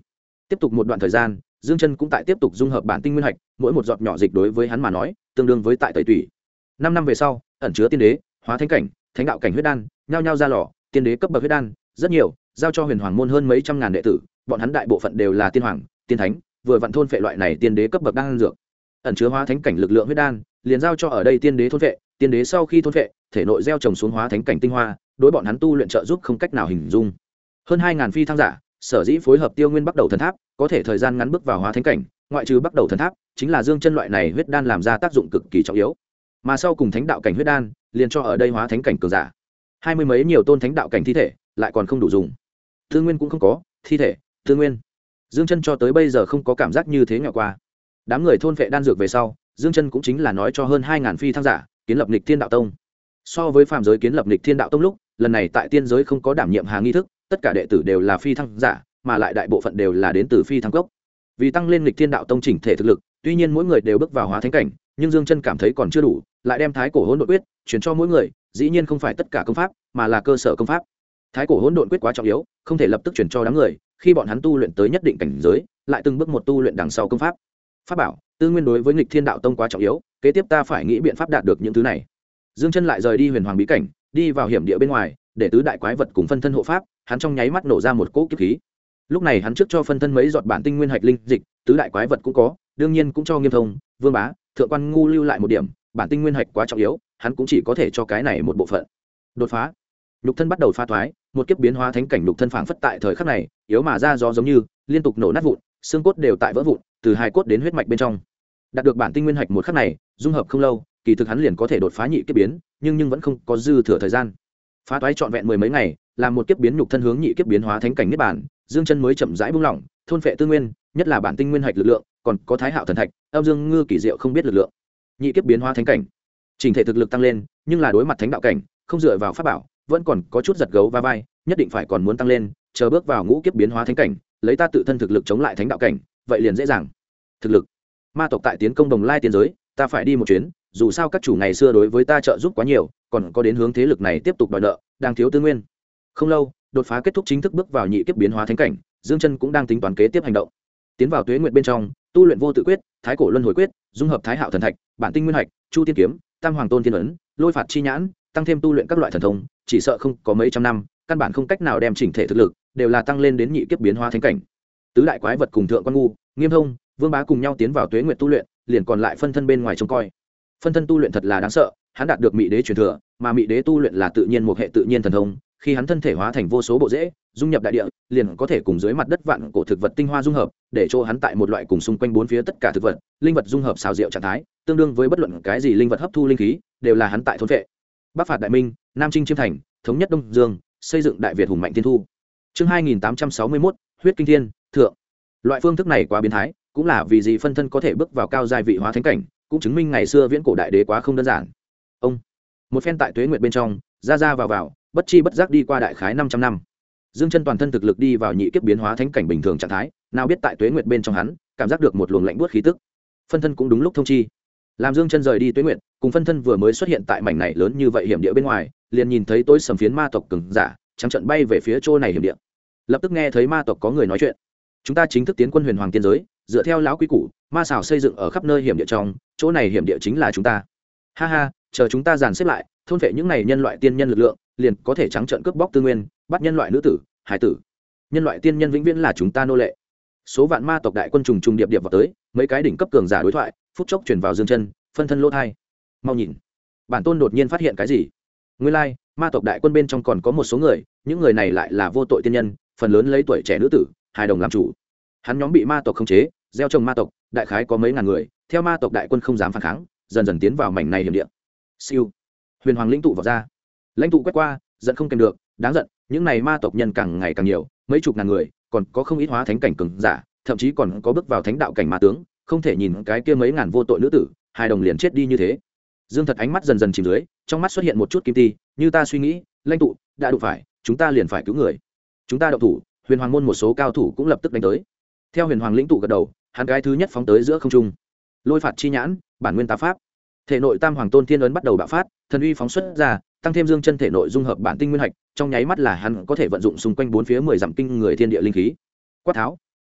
Tiếp tục một đoạn thời gian, Dương Chân cũng tại tiếp tục dung hợp bản tinh nguyên hạch, mỗi một giọt nhỏ dịch đối với hắn mà nói tương đương với tại tẩy tủy. 5 năm về sau, ẩn chứa tiên đế, hóa thánh cảnh, thánh đạo cảnh huyết đan nhao nhao ra lò, tiên đế cấp bậc huyết đan rất nhiều, giao cho huyền hoàng môn hơn mấy trăm ngàn đệ tử, bọn hắn đại bộ phận đều là tiên hoàng, tiên thánh, vừa vận thôn phệ loại này tiên đế cấp bậc đan dược. Ẩn chứa hóa thánh cảnh lực lượng huyết đan liền giao cho ở đây tiên đế thôn phệ, tiên đế sau khi thôn phệ, thể nội gieo trồng xuống hóa thánh cảnh tinh hoa, đối bọn hắn tu luyện trợ giúp không cách nào hình dung. Hơn 2000 phi thăng giả, sở dĩ phối hợp Tiêu Nguyên bắt đầu thần tháp, có thể thời gian ngắn bước vào hóa thánh cảnh, ngoại trừ bắt đầu thần tháp, chính là Dương Chân loại này huyết đan làm ra tác dụng cực kỳ trọng yếu. Mà sau cùng thánh đạo cảnh huyết đan, liền cho ở đây hóa thánh cảnh cường giả. 20 mấy nhiều tôn thánh đạo cảnh thi thể, lại còn không đủ dùng. Tư nguyên cũng không có, thi thể, tư nguyên. Dương Chân cho tới bây giờ không có cảm giác như thế nghèo qua. Đám người thôn vệ đan dược về sau, Dương Chân cũng chính là nói cho hơn 2000 phi thăng giả, kiến lập Nghịch Thiên Đạo Tông. So với phàm giới kiến lập Nghịch Thiên Đạo Tông lúc, lần này tại tiên giới không có đảm nhiệm hà nghi thức, tất cả đệ tử đều là phi thăng giả, mà lại đại bộ phận đều là đến từ phi thăng gốc. Vì tăng lên Nghịch Thiên Đạo Tông chỉnh thể thực lực, tuy nhiên mỗi người đều bước vào hóa thánh cảnh, nhưng Dương Chân cảm thấy còn chưa đủ, lại đem Thái Cổ Hỗn Độn Quyết truyền cho mỗi người, dĩ nhiên không phải tất cả công pháp, mà là cơ sở công pháp. Thái Cổ Hỗn Độn Quyết quá trọng yếu, không thể lập tức truyền cho đám người, khi bọn hắn tu luyện tới nhất định cảnh giới, lại từng bước một tu luyện đằng sau công pháp. Pháp bảo, tư nguyên đối với Nghịch Thiên Đạo Tông quá trọng yếu, kế tiếp ta phải nghĩ biện pháp đạt được những thứ này. Dương Chân lại rời đi Huyền Hoàng bí cảnh, đi vào hiểm địa bên ngoài, để tứ đại quái vật cùng phân thân hộ pháp, hắn trong nháy mắt nổ ra một cỗ kiếp khí. Lúc này hắn trước cho phân thân mấy giọt bản tinh nguyên hạch linh dịch, tứ đại quái vật cũng có, đương nhiên cũng cho Nghiêm Thông, Vương Bá, Thượng Quan Ngu lưu lại một điểm, bản tinh nguyên hạch quá trọng yếu, hắn cũng chỉ có thể cho cái này một bộ phận. Đột phá, nhục thân bắt đầu pha thoái, một kiếp biến hóa thánh cảnh nhục thân phảng phất tại thời khắc này, yếu mà ra gió giống như liên tục nổ nát vụn, xương cốt đều tại vỡ vụn, từ hai cốt đến huyết mạch bên trong. Đạt được bản tinh nguyên hạch một khắc này, dung hợp không lâu, kỳ thực hắn liền có thể đột phá nhị kiếp biến, nhưng vẫn không có dư thừa thời gian. Phá toái trọn vẹn mười mấy ngày, làm một kiếp biến nhục thân hướng nhị kiếp biến hóa thánh cảnh niết bàn, Dương Chân mới chậm rãi buông lỏng, thôn phệ tư nguyên, nhất là bản tinh nguyên hạch lực lượng, còn có Thái Hạo thần thạch, âm dương ngư kỳ diệu không biết lực lượng. Nhị kiếp biến hóa thánh cảnh, trình thể thực lực tăng lên, nhưng là đối mặt thánh đạo cảnh, không dựa vào pháp bảo, vẫn còn có chút giật gấu va vai, nhất định phải còn muốn tăng lên, chờ bước vào ngũ kiếp biến hóa thánh cảnh, lấy ta tự thân thực lực chống lại thánh đạo cảnh, vậy liền dễ dàng. Thực lực, ma tộc tại tiến công Đồng Lai tiên giới, ta phải đi một chuyến, dù sao các chủ ngày xưa đối với ta trợ giúp quá nhiều, còn có đến hướng thế lực này tiếp tục đòi nợ, đang thiếu tư nguyên. Không lâu, đột phá kết thúc chính thức bước vào nhị kiếp biến hóa thánh cảnh, Dương Chân cũng đang tính toán kế tiếp hành động. Tiến vào tuế nguyệt bên trong, tu luyện vô tự quyết, thái cổ luân hồi quyết, dung hợp Thái Hạo thần thạch, bản tinh nguyên hạch, chu tiên kiếm, tam hoàng tôn thiên ấn, lôi phạt chi nhãn, tăng thêm tu luyện các loại thần thông, chỉ sợ không có mấy trăm năm, căn bản không cách nào đem chỉnh thể thực lực đều là tăng lên đến nhị kiếp biến hóa thánh cảnh. Tứ đại quái vật cùng Thượng Quan Ngu, Nghiêm Thông, Vương Bá cùng nhau tiến vào tuế nguyệt tu luyện, liền còn lại phân thân bên ngoài trông coi. Phân thân tu luyện thật là đáng sợ, hắn đạt được Mị Đế truyền thừa, mà Mị Đế tu luyện là tự nhiên một hệ tự nhiên thần thông, khi hắn thân thể hóa thành vô số bộ rễ, dung nhập đại địa, liền có thể cùng dưới mặt đất vạn cổ thực vật tinh hoa dung hợp, để cho hắn tại một loại cùng xung quanh bốn phía tất cả thực vật, linh vật dung hợp xào rượu trạng thái, tương đương với bất luận cái gì linh vật hấp thu linh khí, đều là hắn tại thôn vệ. Bắc phạt đại minh, Nam chinh chiêm thành, thống nhất Đông Dương, xây dựng Đại Việt hùng mạnh thiên thu. Chương 2861, huyết kinh thiên, thượng. Loại phương thức này quá biến thái, cũng là vì gì phân thân có thể bước vào cao giai vị hóa thánh cảnh, cũng chứng minh ngày xưa viễn cổ đại đế quá không đơn giản. Ông, một phen tại tuế nguyệt bên trong, ra vào, bất chi bất giác đi qua đại khái 500 năm. Dương Chân toàn thân thực lực đi vào nhị kiếp biến hóa thánh cảnh bình thường trạng thái, nào biết tại tuế nguyệt bên trong hắn, cảm giác được một luồng lạnh buốt khí tức. Phân thân cũng đúng lúc thông chi. Làm Dương Chân rời đi tuế nguyệt, cùng phân thân vừa mới xuất hiện tại mảnh này lớn như vậy hiểm địa bên ngoài, liền nhìn thấy tối sầm phiến ma tộc cường giả, trắng trợn bay về phía chỗ này hiểm địa. Lập tức nghe thấy ma tộc có người nói chuyện. Chúng ta chính thức tiến quân huyền hoàng tiên giới, dựa theo lão quy củ, ma xảo xây dựng ở khắp nơi hiểm địa trong, chỗ này hiểm địa chính là chúng ta. Ha ha, chờ chúng ta dàn xếp lại, thôn phệ những này nhân loại tiên nhân lực lượng, liền có thể trắng trợn cướp bóc tư nguyên, bắt nhân loại nữ tử, hải tử. Nhân loại tiên nhân vĩnh viễn là chúng ta nô lệ. Số vạn ma tộc đại quân trùng trùng điệp điệp vào tới, mấy cái đỉnh cấp cường giả đối thoại, phút chốc truyền vào Dương Chân, phân thân lỗ thai. Mau nhìn, bản tôn đột nhiên phát hiện cái gì? Nguyên lai, ma tộc đại quân bên trong còn có một số người, những người này lại là vô tội tiên nhân, phần lớn lấy tuổi trẻ nữ tử, hài đồng làm chủ. Hắn nhóm bị ma tộc khống chế, gieo trồng ma tộc, đại khái có mấy ngàn người, theo ma tộc đại quân không dám phản kháng, dần dần tiến vào mảnh này hiểm địa. Siêu, huyền hoàng lĩnh tụ vào ra, lãnh tụ quét qua, giận không kèm được, đáng giận, những này ma tộc nhân càng ngày càng nhiều, mấy chục ngàn người, còn có không ít hóa thánh cảnh cường giả, thậm chí còn có bước vào thánh đạo cảnh ma tướng, không thể nhìn cái kia mấy ngàn vô tội nữ tử, hài đồng liền chết đi như thế. Dương Thật ánh mắt dần dần chìm dưới, trong mắt xuất hiện một chút kim ti, như ta suy nghĩ, lãnh tụ đã đụng phải, chúng ta liền phải cứu người. Chúng ta động thủ, huyền hoàng môn một số cao thủ cũng lập tức đánh tới. Theo huyền hoàng lĩnh tụ gật đầu, hắn cái thứ nhất phóng tới giữa không trung. Lôi phạt chi nhãn, bản nguyên tá pháp. Thể nội tam hoàng tôn thiên ấn bắt đầu bạo phát, thần uy phóng xuất ra, tăng thêm Dương Chân thể nội dung hợp bản tinh nguyên hạch, trong nháy mắt là hắn có thể vận dụng xung quanh bốn phía 10 dặm kinh người thiên địa linh khí. Quát tháo,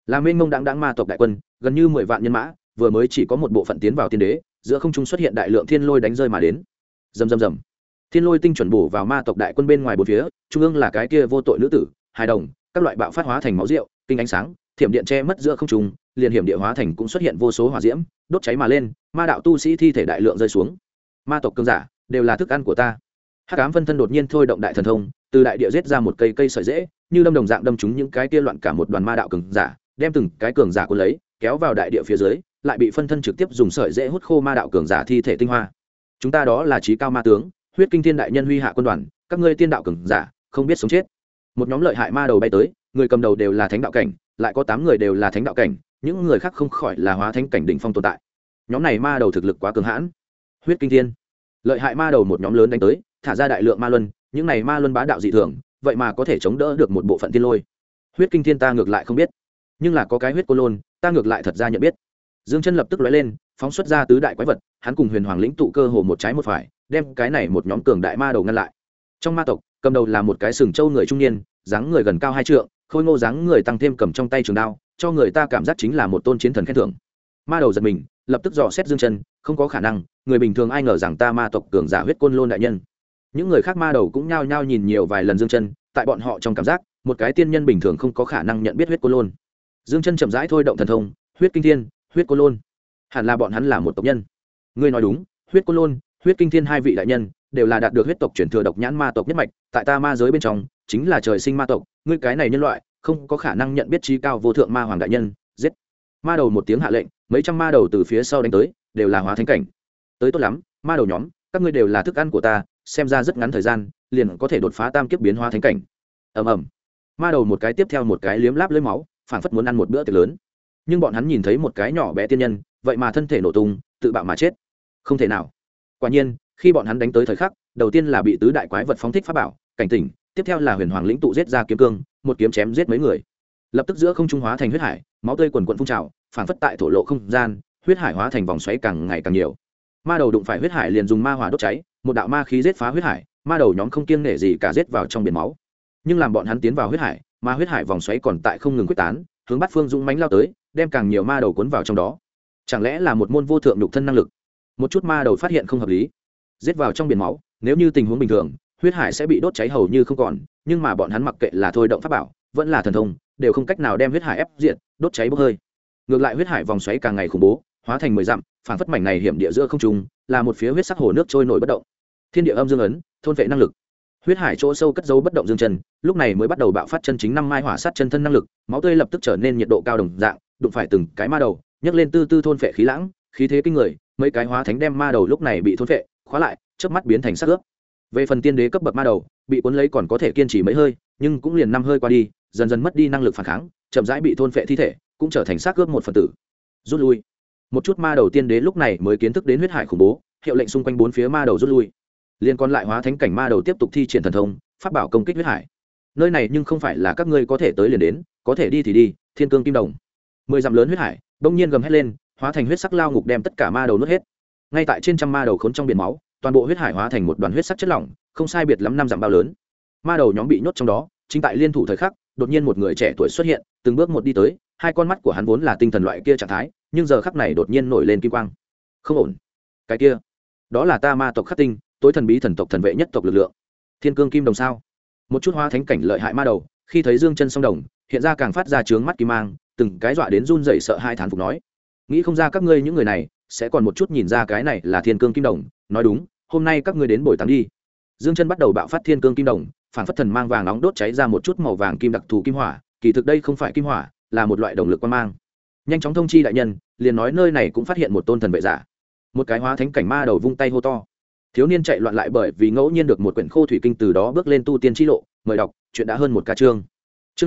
làm mênh mông đáng đáng ma tộc đại quân gần như 10 vạn nhân mã vừa mới chỉ có một bộ phận tiến vào tiên đế, giữa không trung xuất hiện đại lượng thiên lôi đánh rơi mà đến. Rầm rầm rầm, thiên lôi tinh chuẩn bổ vào ma tộc đại quân bên ngoài bốn phía, trung ương là cái kia vô tội nữ tử, hài đồng, các loại bạo phát hóa thành máu rượu, kinh ánh sáng, thiểm điện che mất giữa không trung, liền hiểm địa hóa thành cũng xuất hiện vô số hỏa diễm, đốt cháy mà lên, ma đạo tu sĩ thi thể đại lượng rơi xuống. Ma tộc cường giả đều là thức ăn của ta. Hắc ám phân thân đột nhiên thôi động đại thần thông, từ đại địa giết ra một cây sợi rễ, như đâm đồng dạng đâm trúng những cái kia loạn cả một đoàn ma đạo cường giả, đem từng cái cường giả cuốn lấy, kéo vào đại địa phía dưới, lại bị phân thân trực tiếp dùng sợi rễ hút khô ma đạo cường giả thi thể tinh hoa. Chúng ta đó là chí cao ma tướng, huyết kinh thiên đại nhân huy hạ quân đoàn, các ngươi tiên đạo cường giả không biết sống chết. Một nhóm lợi hại ma đầu bay tới, người cầm đầu đều là thánh đạo cảnh, lại có 8 người đều là thánh đạo cảnh, những người khác không khỏi là hóa thánh cảnh đỉnh phong tồn tại. Nhóm này ma đầu thực lực quá cường hãn. Huyết kinh thiên, lợi hại ma đầu một nhóm lớn đánh tới, thả ra đại lượng ma luân, những này ma luân bá đạo dị thường, vậy mà có thể chống đỡ được một bộ phận tiên lôi. Huyết kinh thiên ta ngược lại không biết, nhưng là có cái huyết cô lôn, ta ngược lại thật ra nhận biết. Dương Chân lập tức lóe lên, phóng xuất ra tứ đại quái vật, hắn cùng Huyền Hoàng lĩnh tụ cơ hồ một trái một phải, đem cái này một nhóm cường đại ma đầu ngăn lại. Trong ma tộc, cầm đầu là một cái sừng trâu người trung niên, dáng người gần cao 2 trượng, khôi ngô dáng người tăng thêm cầm trong tay trường đao, cho người ta cảm giác chính là một tôn chiến thần khen thưởng. Ma đầu giật mình, lập tức dò xét Dương Chân, không có khả năng, người bình thường ai ngờ rằng ta ma tộc cường giả huyết côn lôn đại nhân. Những người khác ma đầu cũng nhao nhao nhìn nhiều vài lần Dương Chân, tại bọn họ trong cảm giác, một cái tiên nhân bình thường không có khả năng nhận biết huyết côn lôn. Dương Chân chậm rãi thôi động thần thông, huyết kinh thiên, huyết côn lôn, hẳn là bọn hắn là một tộc nhân. Ngươi nói đúng, huyết côn lôn, huyết kinh thiên hai vị đại nhân đều là đạt được huyết tộc truyền thừa độc nhãn ma tộc nhất mạch, tại ta ma giới bên trong chính là trời sinh ma tộc, ngươi cái này nhân loại không có khả năng nhận biết trí cao vô thượng ma hoàng đại nhân. Giết! Ma đầu một tiếng hạ lệnh, mấy trăm ma đầu từ phía sau đánh tới, đều là hóa thánh cảnh. Tới tốt lắm, ma đầu nhóm, các ngươi đều là thức ăn của ta, xem ra rất ngắn thời gian liền có thể đột phá tam kiếp biến hóa thánh cảnh. Ầm ầm, ma đầu một cái tiếp theo một cái liếm láp lưỡi máu, phảng phất muốn ăn một bữa tiệc lớn. Nhưng bọn hắn nhìn thấy một cái nhỏ bé tiên nhân, vậy mà thân thể nổ tung, tự bạo mà chết. Không thể nào. Quả nhiên, khi bọn hắn đánh tới thời khắc, đầu tiên là bị tứ đại quái vật phóng thích pháp bảo cảnh tỉnh, tiếp theo là Huyền Hoàng lĩnh tụ giết ra kiếm cương, một kiếm chém giết mấy người. Lập tức giữa không trung hóa thành huyết hải, máu tươi quần quần phun trào, phảng phất tại thổ lộ không gian, huyết hải hóa thành vòng xoáy càng ngày càng nhiều. Ma đầu đụng phải huyết hải liền dùng ma hỏa đốt cháy, một đạo ma khí giết phá huyết hải, ma đầu nhóm không kiêng nể gì cả giết vào trong biển máu. Nhưng làm bọn hắn tiến vào huyết hải, ma huyết hải vòng xoáy còn tại không ngừng quyết tán, hướng bát phương dũng mãnh lao tới, đem càng nhiều ma đầu cuốn vào trong đó. Chẳng lẽ là một môn vô thượng nhục thân năng lực? Một chút ma đầu phát hiện không hợp lý, giết vào trong biển máu, nếu như tình huống bình thường, huyết hải sẽ bị đốt cháy hầu như không còn, nhưng mà bọn hắn mặc kệ là thôi động pháp bảo, vẫn là thần thông, đều không cách nào đem huyết hải ép diệt, đốt cháy bốc hơi. Ngược lại huyết hải vòng xoáy càng ngày khủng bố, hóa thành 10 dặm, phảng phất mảnh này hiểm địa giữa không trung, là một phía huyết sắc hồ nước trôi nổi bất động. Thiên địa âm dương ấn, thôn vệ năng lực. Huyết hải chỗ sâu cất giấu bất động Dương Chân, lúc này mới bắt đầu bạo phát chân chính năm mai hỏa sát chân thân năng lực, máu tươi lập tức trở nên nhiệt độ cao đồng dạng, đụng phải từng cái ma đầu, nhấc lên tư tư thôn phệ khí lãng, khí thế kinh người, mấy cái hóa thánh đem ma đầu lúc này bị thôn phệ, khóa lại, chớp mắt biến thành xác ướp. Về phần tiên đế cấp bậc ma đầu, bị cuốn lấy còn có thể kiên trì mấy hơi, nhưng cũng liền 5 hơi qua đi, dần dần mất đi năng lực phản kháng, chậm rãi bị thôn phệ thi thể, cũng trở thành xác ướp một phần tử. Rút lui. Một chút ma đầu tiên đế lúc này mới kiến thức đến huyết hải khủng bố, hiệu lệnh xung quanh bốn phía ma đầu rút lui. Liên còn lại hóa thánh cảnh ma đầu tiếp tục thi triển thần thông, pháp bảo công kích huyết hải. Nơi này nhưng không phải là các ngươi có thể tới liền đến, có thể đi thì đi. Thiên cương kim đồng, 10 dặm lớn huyết hải, đông nhiên gầm hét lên, hóa thành huyết sắc lao ngục đem tất cả ma đầu nuốt hết. Ngay tại trên trăm ma đầu khốn trong biển máu, toàn bộ huyết hải hóa thành một đoàn huyết sắc chất lỏng, không sai biệt lắm 5 dặm bao lớn. Ma đầu nhóm bị nhốt trong đó, chính tại liên thủ thời khắc, đột nhiên một người trẻ tuổi xuất hiện, từng bước một đi tới, hai con mắt của hắn vốn là tinh thần loại kia trạng thái, nhưng giờ khắc này đột nhiên nổi lên kim quang. Không ổn. Cái kia, đó là ta ma tộc Khắc Tinh, tối thần bí thần tộc thần vệ nhất tộc lực lượng. Thiên cương kim đồng sao? Một chút hóa thánh cảnh lợi hại ma đầu, khi thấy Dương Chân song đồng, hiện ra càng phát ra trướng mắt kim mang, từng cái dọa đến run rẩy sợ hai thán phục nói: nghĩ không ra các ngươi những người này sẽ còn một chút nhìn ra cái này là thiên cương kim đồng, nói đúng, hôm nay các ngươi đến bồi táng đi. Dương Chân bắt đầu bạo phát thiên cương kim đồng, phản phất thần mang vàng nóng đốt cháy ra một chút màu vàng kim đặc thù kim hỏa, kỳ thực đây không phải kim hỏa, là một loại động lực quang mang. Nhanh chóng thông chi đại nhân, liền nói nơi này cũng phát hiện một tôn thần vệ giả. Một cái hóa thánh cảnh ma đầu vung tay hô to. Thiếu niên chạy loạn lại bởi vì ngẫu nhiên được một quyển khô thủy kinh, từ đó bước lên tu tiên chi lộ. Mời đọc, chuyện đã hơn một ca chương. Chương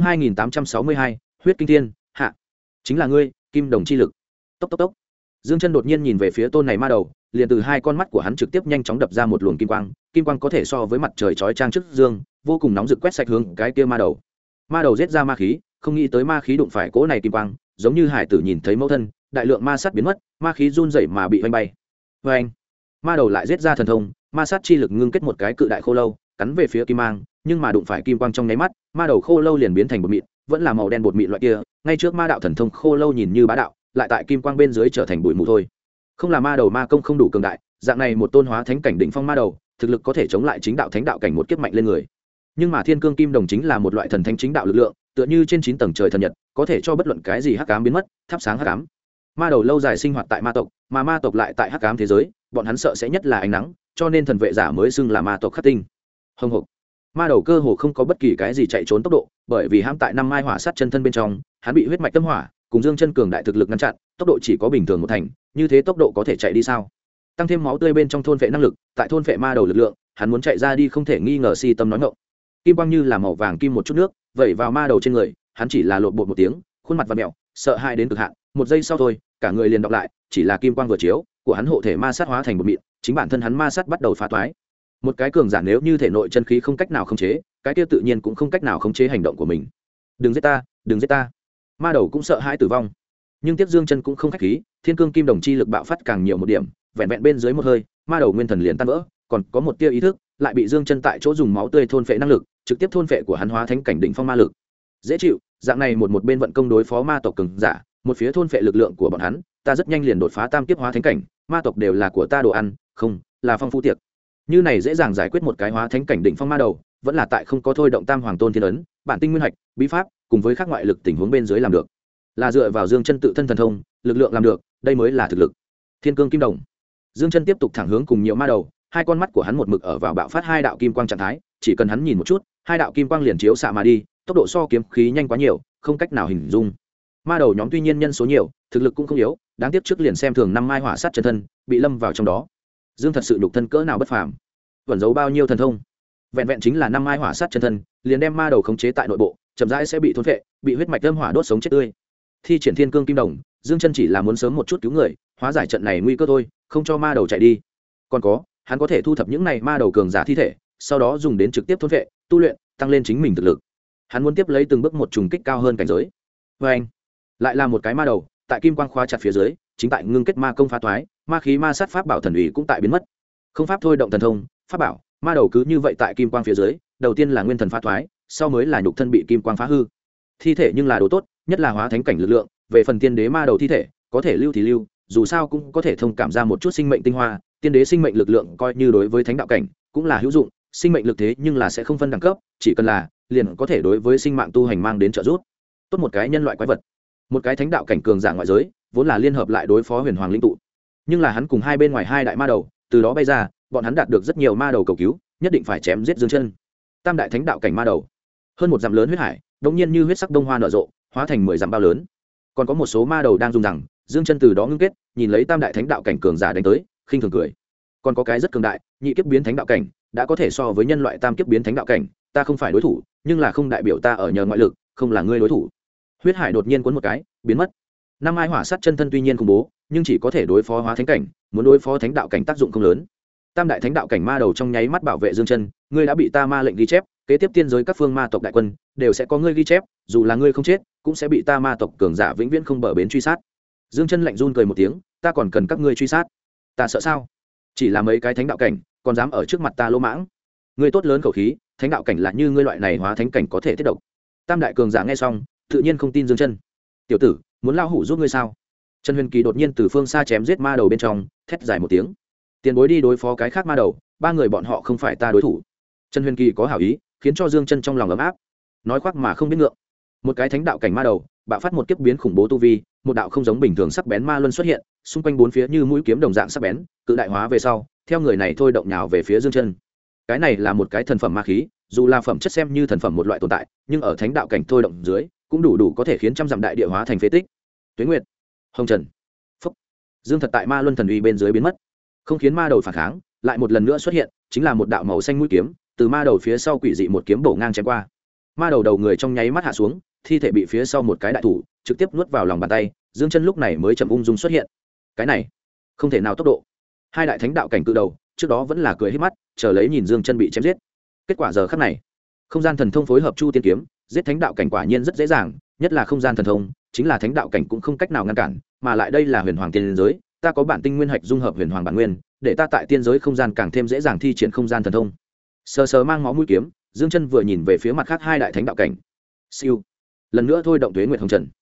2862, huyết kinh thiên hạ. Chính là ngươi, kim đồng chi lực. Tốc tốc tốc. Dương Chân đột nhiên nhìn về phía tôn này ma đầu, liền từ hai con mắt của hắn trực tiếp nhanh chóng đập ra một luồng kim quang, kim quang có thể so với mặt trời chói chang trước dương, vô cùng nóng rực quét sạch hướng cái kia ma đầu. Ma đầu giết ra ma khí, không nghĩ tới ma khí đụng phải cỗ này kim quang, giống như hải tử nhìn thấy mẫu thân, đại lượng ma sát biến mất, ma khí run rẩy mà bị vanh bay. Vâng. Ma đầu lại giết ra thần thông, ma sát chi lực ngưng kết một cái cự đại khô lâu, cắn về phía kim mang, nhưng mà đụng phải kim quang trong nháy mắt, ma đầu khô lâu liền biến thành bột mịn, vẫn là màu đen bột mịn loại kia, ngay trước ma đạo thần thông khô lâu nhìn như bá đạo, lại tại kim quang bên dưới trở thành bụi mù thôi. Không là ma đầu ma công không đủ cường đại, dạng này một tôn hóa thánh cảnh đỉnh phong ma đầu, thực lực có thể chống lại chính đạo thánh đạo cảnh một kiếp mạnh lên người. Nhưng mà thiên cương kim đồng chính là một loại thần thánh chính đạo lực lượng, tựa như trên 9 tầng trời thần nhật, có thể cho bất luận cái gì hắc ám biến mất, thắp sáng hắc ám. Ma đầu lâu dài sinh hoạt tại ma tộc, mà ma tộc lại tại hắc ám thế giới, bọn hắn sợ sẽ nhất là ánh nắng, cho nên thần vệ giả mới xưng là ma tộc khắc tinh. Hồng hộc. Ma đầu cơ hồ không có bất kỳ cái gì chạy trốn tốc độ, bởi vì hãm tại năm mai hỏa sát chân thân bên trong, hắn bị huyết mạch tâm hỏa cùng dương chân cường đại thực lực ngăn chặn, tốc độ chỉ có bình thường một thành, như thế tốc độ có thể chạy đi sao? Tăng thêm máu tươi bên trong thôn vệ năng lực, tại thôn vệ ma đầu lực lượng, hắn muốn chạy ra đi không thể nghi ngờ si tâm nói ngọng. Kim quang như là màu vàng kim một chút nước, vẩy vào ma đầu trên người, hắn chỉ là lộn bột một tiếng, khuôn mặt và mèo, sợ hãi đến cực hạn, một giây sau thôi, cả người liền đọc lại, chỉ là kim quang vừa chiếu, của hắn hộ thể ma sát hóa thành một mịn, chính bản thân hắn ma sát bắt đầu phá toái. Một cái cường giả nếu như thể nội chân khí không cách nào khống chế, cái kia tự nhiên cũng không cách nào khống chế hành động của mình. Đừng giết ta, đừng giết ta. Ma đầu cũng sợ hãi tử vong, nhưng tiếp dương chân cũng không khách khí, thiên cương kim đồng chi lực bạo phát càng nhiều một điểm, vẹn vẹn bên dưới một hơi, ma đầu nguyên thần liền tan vỡ, còn có một tia ý thức, lại bị dương chân tại chỗ dùng máu tươi thôn phệ năng lực, trực tiếp thôn phệ của hắn hóa thánh cảnh đỉnh phong ma lực. Dễ chịu, dạng này một bên vận công đối phó ma tộc cường giả, một phía thôn phệ lực lượng của bọn hắn, ta rất nhanh liền đột phá tam kiếp hóa thánh cảnh, ma tộc đều là của ta đồ ăn, không, là phong phú tiệc. Như này dễ dàng giải quyết một cái hóa thánh cảnh đỉnh phong ma đầu, vẫn là tại không có thôi động tam hoàng tôn thiên ấn, bản tinh nguyên hạch, bí pháp, cùng với các ngoại lực tình huống bên dưới làm được. Là dựa vào dương chân tự thân thần thông, lực lượng làm được, đây mới là thực lực. Thiên cương kim đồng. Dương chân tiếp tục thẳng hướng cùng nhiều ma đầu, hai con mắt của hắn một mực ở vào bạo phát hai đạo kim quang trạng thái, chỉ cần hắn nhìn một chút, hai đạo kim quang liền chiếu xạ mà đi, tốc độ so kiếm khí nhanh quá nhiều, không cách nào hình dung. Ma đầu nhóm tuy nhiên nhân số nhiều, thực lực cũng không yếu, đáng tiếc trước liền xem thường năm mai hỏa sát chân thân, bị lâm vào trong đó. Dương thật sự nhục thân cỡ nào bất phàm, vẫn giấu bao nhiêu thần thông, vẹn vẹn chính là năm mai hỏa sát chân thân, liền đem ma đầu khống chế tại nội bộ, chậm rãi sẽ bị thôn phệ, bị huyết mạch âm hỏa đốt sống chết tươi. Thi triển thiên cương kim đồng, Dương chân chỉ là muốn sớm một chút cứu người, hóa giải trận này nguy cơ thôi, không cho ma đầu chạy đi. Còn có, hắn có thể thu thập những này ma đầu cường giả thi thể, sau đó dùng đến trực tiếp thôn phệ, tu luyện, tăng lên chính mình thực lực. Hắn muốn tiếp lấy từng bước một trùng kích cao hơn cảnh giới. Và anh, lại là một cái ma đầu, tại kim quang khóa chặt phía dưới, chính tại ngưng kết ma công phá toái, ma khí ma sát pháp bảo thần uy cũng tại biến mất. Không pháp thôi động thần thông, pháp bảo, ma đầu cứ như vậy tại kim quang phía dưới, đầu tiên là nguyên thần phá toái, sau mới là nhục thân bị kim quang phá hư. Thi thể nhưng là đồ tốt, nhất là hóa thánh cảnh lực lượng, về phần tiên đế ma đầu thi thể, có thể lưu thì lưu, dù sao cũng có thể thông cảm ra một chút sinh mệnh tinh hoa, tiên đế sinh mệnh lực lượng coi như đối với thánh đạo cảnh cũng là hữu dụng, sinh mệnh lực thế nhưng là sẽ không phân đẳng cấp, chỉ cần là liền có thể đối với sinh mạng tu hành mang đến trợ giúp. Tốt một cái nhân loại quái vật, một cái thánh đạo cảnh cường giả ngoại giới, vốn là liên hợp lại đối phó huyền hoàng linh tụ, nhưng là hắn cùng hai bên ngoài hai đại ma đầu, từ đó bay ra, bọn hắn đạt được rất nhiều ma đầu cầu cứu, nhất định phải chém giết dương chân. Tam đại thánh đạo cảnh ma đầu, hơn một dặm lớn huyết hải, đống nhiên như huyết sắc đông hoa nở rộ, hóa thành 10 dặm bao lớn. Còn có một số ma đầu đang dùng rằng dương chân từ đó ngưng kết, nhìn lấy tam đại thánh đạo cảnh cường giả đánh tới, khinh thường cười. Còn có cái rất cường đại, nhị kiếp biến thánh đạo cảnh, đã có thể so với nhân loại tam kiếp biến thánh đạo cảnh, ta không phải đối thủ, nhưng là không đại biểu ta ở nhờ ngoại lực, không là ngươi đối thủ. Huyết hải đột nhiên cuốn một cái, biến mất. Năm ai hỏa sát chân thân tuy nhiên khủng bố, nhưng chỉ có thể đối phó hóa thánh cảnh, muốn đối phó thánh đạo cảnh tác dụng không lớn. Tam đại thánh đạo cảnh ma đầu trong nháy mắt bảo vệ dương chân, ngươi đã bị ta ma lệnh ghi chép, kế tiếp tiên giới các phương ma tộc đại quân đều sẽ có ngươi ghi chép, dù là ngươi không chết, cũng sẽ bị ta ma tộc cường giả vĩnh viễn không bờ bến truy sát. Dương chân lạnh run cười một tiếng, ta còn cần các ngươi truy sát? Ta sợ sao? Chỉ là mấy cái thánh đạo cảnh, còn dám ở trước mặt ta lỗ mãng? Ngươi tốt lớn khẩu khí, thánh đạo cảnh là như ngươi loại này hóa thánh cảnh có thể tiết độc. Tam đại cường giả nghe xong, tự nhiên không tin Dương chân. Tiểu tử, muốn lao hủ giúp ngươi sao? Trần Huyền Kỳ đột nhiên từ phương xa chém giết ma đầu bên trong, thét dài một tiếng. Tiền bối đi đối phó cái khác ma đầu, ba người bọn họ không phải ta đối thủ. Trần Huyền Kỳ có hảo ý, khiến cho Dương chân trong lòng ấm áp. Nói khoác mà không biết ngượng. Một cái thánh đạo cảnh ma đầu, bạo phát một kiếp biến khủng bố tu vi, một đạo không giống bình thường sắc bén ma luân xuất hiện, xung quanh bốn phía như mũi kiếm đồng dạng sắc bén, cự đại hóa về sau, theo người này thôi động nhào về phía Dương chân. Cái này là một cái thần phẩm ma khí, dù là phẩm chất xem như thần phẩm một loại tồn tại, nhưng ở thánh đạo cảnh thôi động dưới, cũng đủ có thể khiến trăm dặm đại địa hóa thành phế tích. Tuế Nguyệt, Hồng Trần, Phúc. Dương thật tại ma luân thần uy bên dưới biến mất, không khiến ma đầu phản kháng, lại một lần nữa xuất hiện, chính là một đạo màu xanh mũi kiếm, từ ma đầu phía sau quỷ dị một kiếm bổ ngang chém qua. Ma đầu đầu người trong nháy mắt hạ xuống, thi thể bị phía sau một cái đại thủ trực tiếp nuốt vào lòng bàn tay. Dương chân lúc này mới chậm ung dung xuất hiện. Cái này không thể nào tốc độ. Hai đại thánh đạo cảnh cự đầu trước đó vẫn là cười hết mắt, chờ lấy nhìn Dương chân bị chém giết. Kết quả giờ khắc này, không gian thần thông phối hợp chu tiên kiếm, giết thánh đạo cảnh quả nhiên rất dễ dàng, nhất là không gian thần thông, chính là thánh đạo cảnh cũng không cách nào ngăn cản, mà lại đây là huyền hoàng tiên giới, ta có bản tinh nguyên hạch dung hợp huyền hoàng bản nguyên, để ta tại tiên giới không gian càng thêm dễ dàng thi triển không gian thần thông. Sờ sờ mang máu mũi kiếm, Dương chân vừa nhìn về phía mặt khác hai đại thánh đạo cảnh. Siêu, lần nữa thôi động Tuế Nguyệt Hồng Trần.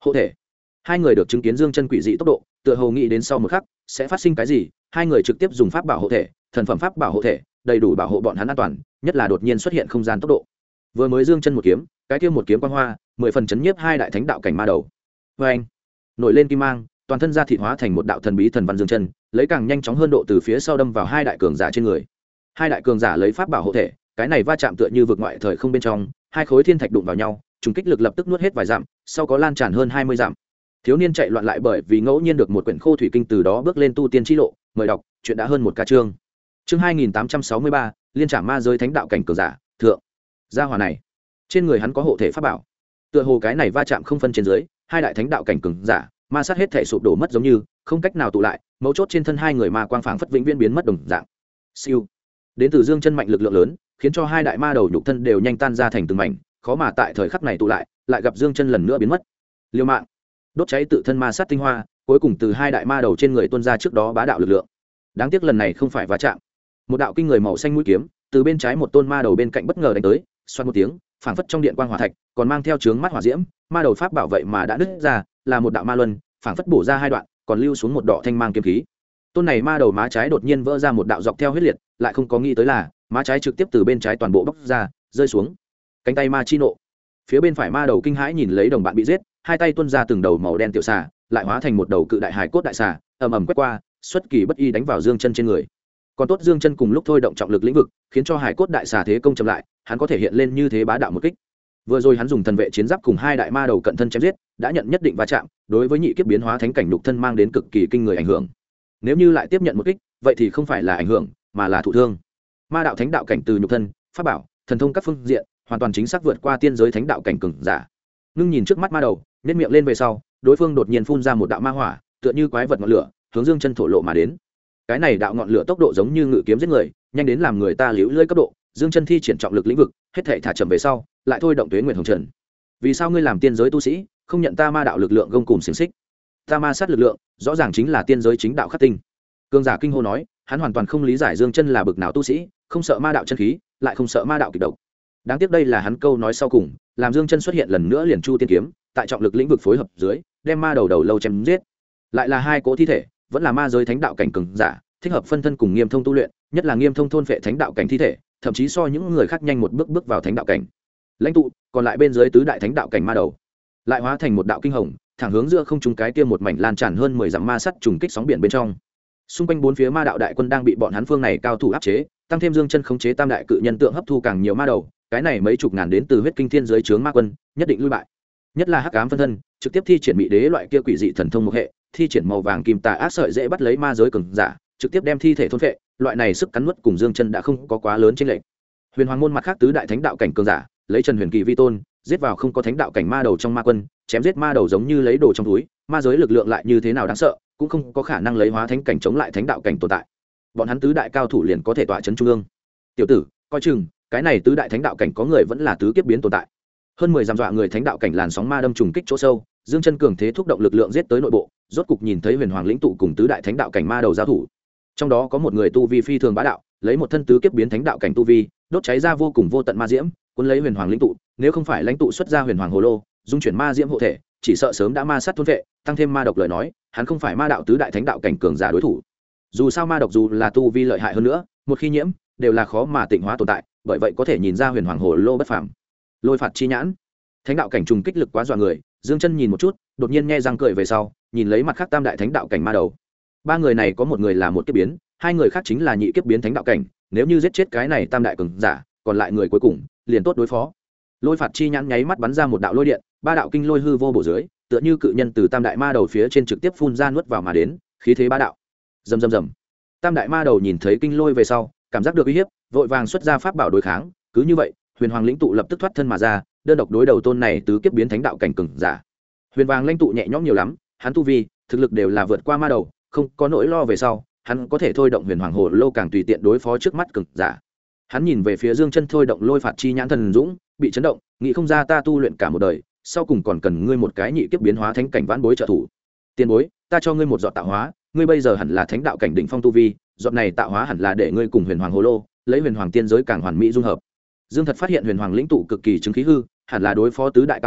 hộ thể. Hai người được chứng kiến Dương Chân quỷ dị tốc độ, tựa hồ nghĩ đến sau một khắc sẽ phát sinh cái gì, hai người trực tiếp dùng pháp bảo hộ thể, thần phẩm pháp bảo hộ thể, đầy đủ bảo hộ bọn hắn an toàn, nhất là đột nhiên xuất hiện không gian tốc độ. Vừa mới Dương Chân một kiếm, cái kia một kiếm quang hoa, 10 phần chấn nhiếp hai đại thánh đạo cảnh ma đầu. Oeng! Nổi lên kim mang, toàn thân da thịt hóa thành một đạo thần bí thần văn Dương Chân, lấy càng nhanh chóng hơn độ từ phía sau đâm vào hai đại cường giả trên người. Hai đại cường giả lấy pháp bảo hộ thể, cái này va chạm tựa như vực ngoại thời không bên trong, hai khối thiên thạch đụng vào nhau, trùng kích lực lập tức nuốt hết vài dặm, sau có lan tràn hơn 20 dặm. Thiếu niên chạy loạn lại bởi vì ngẫu nhiên được một quyển khô thủy kinh từ đó bước lên tu tiên chi lộ, mời đọc, chuyện đã hơn một ca chương. Chương 2863, liên trảm ma giới thánh đạo cảnh cường giả, thượng. Gia hỏa này, trên người hắn có hộ thể pháp bảo. Tựa hồ cái này va chạm không phân trên dưới, hai đại thánh đạo cảnh cường giả, ma sát hết thể sụp đổ mất giống như không cách nào tụ lại, mấu chốt trên thân hai người ma quang phảng phất vĩnh viễn biến mất đồng dạng. Siêu. Đến từ Dương Chân mạnh lực lượng lớn, khiến cho hai đại ma đầu nhục thân đều nhanh tan ra thành từng mảnh, khó mà tại thời khắc này tụ lại gặp Dương Chân lần nữa biến mất. Liêu mạng, đốt cháy tự thân ma sát tinh hoa, cuối cùng từ hai đại ma đầu trên người tuôn ra trước đó bá đạo lực lượng. Đáng tiếc lần này không phải va chạm. Một đạo kinh người màu xanh mũi kiếm, từ bên trái một tôn ma đầu bên cạnh bất ngờ đánh tới, xoát một tiếng, phảng phất trong điện quang hỏa thạch, còn mang theo chướng mắt hỏa diễm, ma đầu pháp bảo vậy mà đã đứt ra, là một đạo ma luân, phảng phất bổ ra hai đoạn, còn lưu xuống một đạo thanh mang kiếm khí. Tôn này ma đầu má trái đột nhiên vỡ ra một đạo dọc theo huyết liệt, lại không có nghĩ tới là má trái trực tiếp từ bên trái toàn bộ bóc ra, rơi xuống. Cánh tay ma chi nộ. Phía bên phải ma đầu kinh hãi nhìn lấy đồng bạn bị giết, hai tay tuôn ra từng đầu màu đen tiểu xà, lại hóa thành một đầu cự đại hài cốt đại xà, ầm ầm quét qua, xuất kỳ bất ý đánh vào Dương Chân trên người. Còn tốt Dương Chân cùng lúc thôi động trọng lực lĩnh vực, khiến cho hài cốt đại xà thế công chậm lại, hắn có thể hiện lên như thế bá đạo một kích. Vừa rồi hắn dùng thần vệ chiến giáp cùng hai đại ma đầu cận thân chém giết, đã nhận nhất định va chạm, đối với nhị kiếp biến hóa thánh cảnh nhục thân mang đến cực kỳ kinh người ảnh hưởng. Nếu như lại tiếp nhận một kích, vậy thì không phải là ảnh hưởng, mà là thụ thương. Ma đạo thánh đạo cảnh từ nhục thân, pháp bảo, thần thông các phương diện, hoàn toàn chính xác vượt qua tiên giới thánh đạo cảnh cường giả. Ngưng nhìn trước mắt ma đầu, nhếch miệng lên về sau, đối phương đột nhiên phun ra một đạo ma hỏa, tựa như quái vật ngọn lửa, hướng Dương Chân thổ lộ mà đến. Cái này đạo ngọn lửa tốc độ giống như ngự kiếm giết người, nhanh đến làm người ta liễu lưỡi cấp độ. Dương Chân thi triển trọng lực lĩnh vực, hết thảy thả chậm về sau, lại thôi động tuế nguyệt hồng trần. Vì sao ngươi làm tiên giới tu sĩ, không nhận ta ma đạo lực lượng gông cùm xiềng xích? Ta ma sát lực lượng, rõ ràng chính là tiên giới chính đạo khắc tinh. Cường giả kinh hô nói, hắn hoàn toàn không lý giải Dương Chân là bực nào tu sĩ, không sợ ma đạo chân khí, lại không sợ ma đạo kịch độc. Đáng tiếc đây là hắn câu nói sau cùng, làm Dương Chân xuất hiện lần nữa liền chu tiên kiếm, tại trọng lực lĩnh vực phối hợp dưới, đem ma đầu đầu lâu chém giết. Lại là hai cỗ thi thể, vẫn là ma giới thánh đạo cảnh cường giả, thích hợp phân thân cùng Nghiêm Thông tu luyện, nhất là Nghiêm Thông thôn phệ thánh đạo cảnh thi thể, thậm chí so những người khác nhanh một bước bước vào thánh đạo cảnh. Lãnh tụ, còn lại bên dưới tứ đại thánh đạo cảnh ma đầu, lại hóa thành một đạo kinh hồng, thẳng hướng giữa không trung cái kia một mảnh lan tràn hơn 10 dặm ma sắt trùng kích sóng biển bên trong. Xung quanh bốn phía ma đạo đại quân đang bị bọn hắn phương này cao thủ áp chế, tăng thêm Dương Chân khống chế tam đại cự nhân tượng hấp thu càng nhiều ma đầu, cái này mấy chục ngàn đến từ huyết kinh thiên giới trướng ma quân, nhất định lui bại. Nhất là hắc ám phân thân, trực tiếp thi triển mỹ đế loại kia quỷ dị thần thông một hệ, thi triển màu vàng kim tà ác sợi dễ bắt lấy ma giới cường giả, trực tiếp đem thi thể thôn phệ, loại này sức cắn nuốt cùng Dương Chân đã không có quá lớn chênh lệch. Huyền Hoàng môn mặt khác tứ đại thánh đạo cảnh cường giả, lấy Trần Huyền Kỳ vi tôn, giết vào không có thánh đạo cảnh ma đầu trong ma quân, chém giết ma đầu giống như lấy đồ trong túi, ma giới lực lượng lại như thế nào đáng sợ, cũng không có khả năng lấy hóa thánh cảnh chống lại thánh đạo cảnh tồn tại. Bọn hắn tứ đại cao thủ liền có thể tọa chấn trung ương. Tiểu tử, coi chừng, cái này tứ đại thánh đạo cảnh có người vẫn là tứ kiếp biến tồn tại. Hơn 10 dặm dọa người thánh đạo cảnh làn sóng ma đâm trùng kích chỗ sâu, Dương Chân cường thế thúc động lực lượng giết tới nội bộ, rốt cục nhìn thấy Huyền Hoàng lĩnh tụ cùng tứ đại thánh đạo cảnh ma đầu giao thủ. Trong đó có một người tu vi phi thường bá đạo, lấy một thân tứ kiếp biến thánh đạo cảnh tu vi, đốt cháy ra vô cùng vô tận ma diễm, cuốn lấy Huyền Hoàng lĩnh tụ, nếu không phải lãnh tụ xuất ra Huyền Hoàng hồ lô, dung chuyển ma diễm hộ thể, chỉ sợ sớm đã ma sát thôn vệ, tăng thêm ma độc lời nói, hắn không phải ma đạo tứ đại thánh đạo cảnh cường giả đối thủ. Dù sao ma độc dù là tu vi lợi hại hơn nữa, một khi nhiễm, đều là khó mà tịnh hóa tồn tại, bởi vậy có thể nhìn ra Huyền Hoàng hồ lô bất phàm. Lôi phạt chi nhãn, thánh đạo cảnh trùng kích lực quá dọa người, Dương Chân nhìn một chút, đột nhiên nghe răng cười về sau, nhìn lấy mặt khác tam đại thánh đạo cảnh ma đầu. Ba người này có một người là một kiếp biến, hai người khác chính là nhị kiếp biến thánh đạo cảnh, nếu như giết chết cái này tam đại cường giả, còn lại người cuối cùng liền tốt đối phó. Lôi phạt chi nhãn nháy mắt bắn ra một đạo lôi điện, ba đạo kinh lôi hư vô bổ dưới, tựa như cự nhân từ tam đại ma đầu phía trên trực tiếp phun ra nuốt vào mà đến, khí thế bá đạo. Rầm rầm rầm. Tam đại ma đầu nhìn thấy kinh lôi về sau, cảm giác được uy hiếp, vội vàng xuất ra pháp bảo đối kháng, cứ như vậy, Huyền Hoàng lĩnh tụ lập tức thoát thân mà ra, đơn độc đối đầu tôn này tứ kiếp biến thánh đạo cảnh cường giả. Huyền Hoàng lãnh tụ nhẹ nhõm nhiều lắm, hắn tu vi, thực lực đều là vượt qua ma đầu, không có nỗi lo về sau, hắn có thể thôi động Huyền Hoàng hồ lô càng tùy tiện đối phó trước mắt cường giả. Hắn nhìn về phía Dương Chân thôi động lôi phạt chi nhãn thần dũng, bị chấn động, nghĩ không ra ta tu luyện cả một đời, sau cùng còn cần ngươi một cái nhị kiếp biến hóa thánh cảnh vãn bối trợ thủ. Tiền bối, ta cho ngươi một giọt tạo hóa, ngươi bây giờ hẳn là thánh đạo cảnh đỉnh phong tu vi, giọt này tạo hóa hẳn là để ngươi cùng Huyền Hoàng hồ lô, lấy Huyền Hoàng tiên giới càng hoàn mỹ dung hợp. Dương Thật phát hiện Huyền Hoàng lĩnh tụ cực kỳ chứng khí hư, hẳn là đối phó tứ đại cao thủ,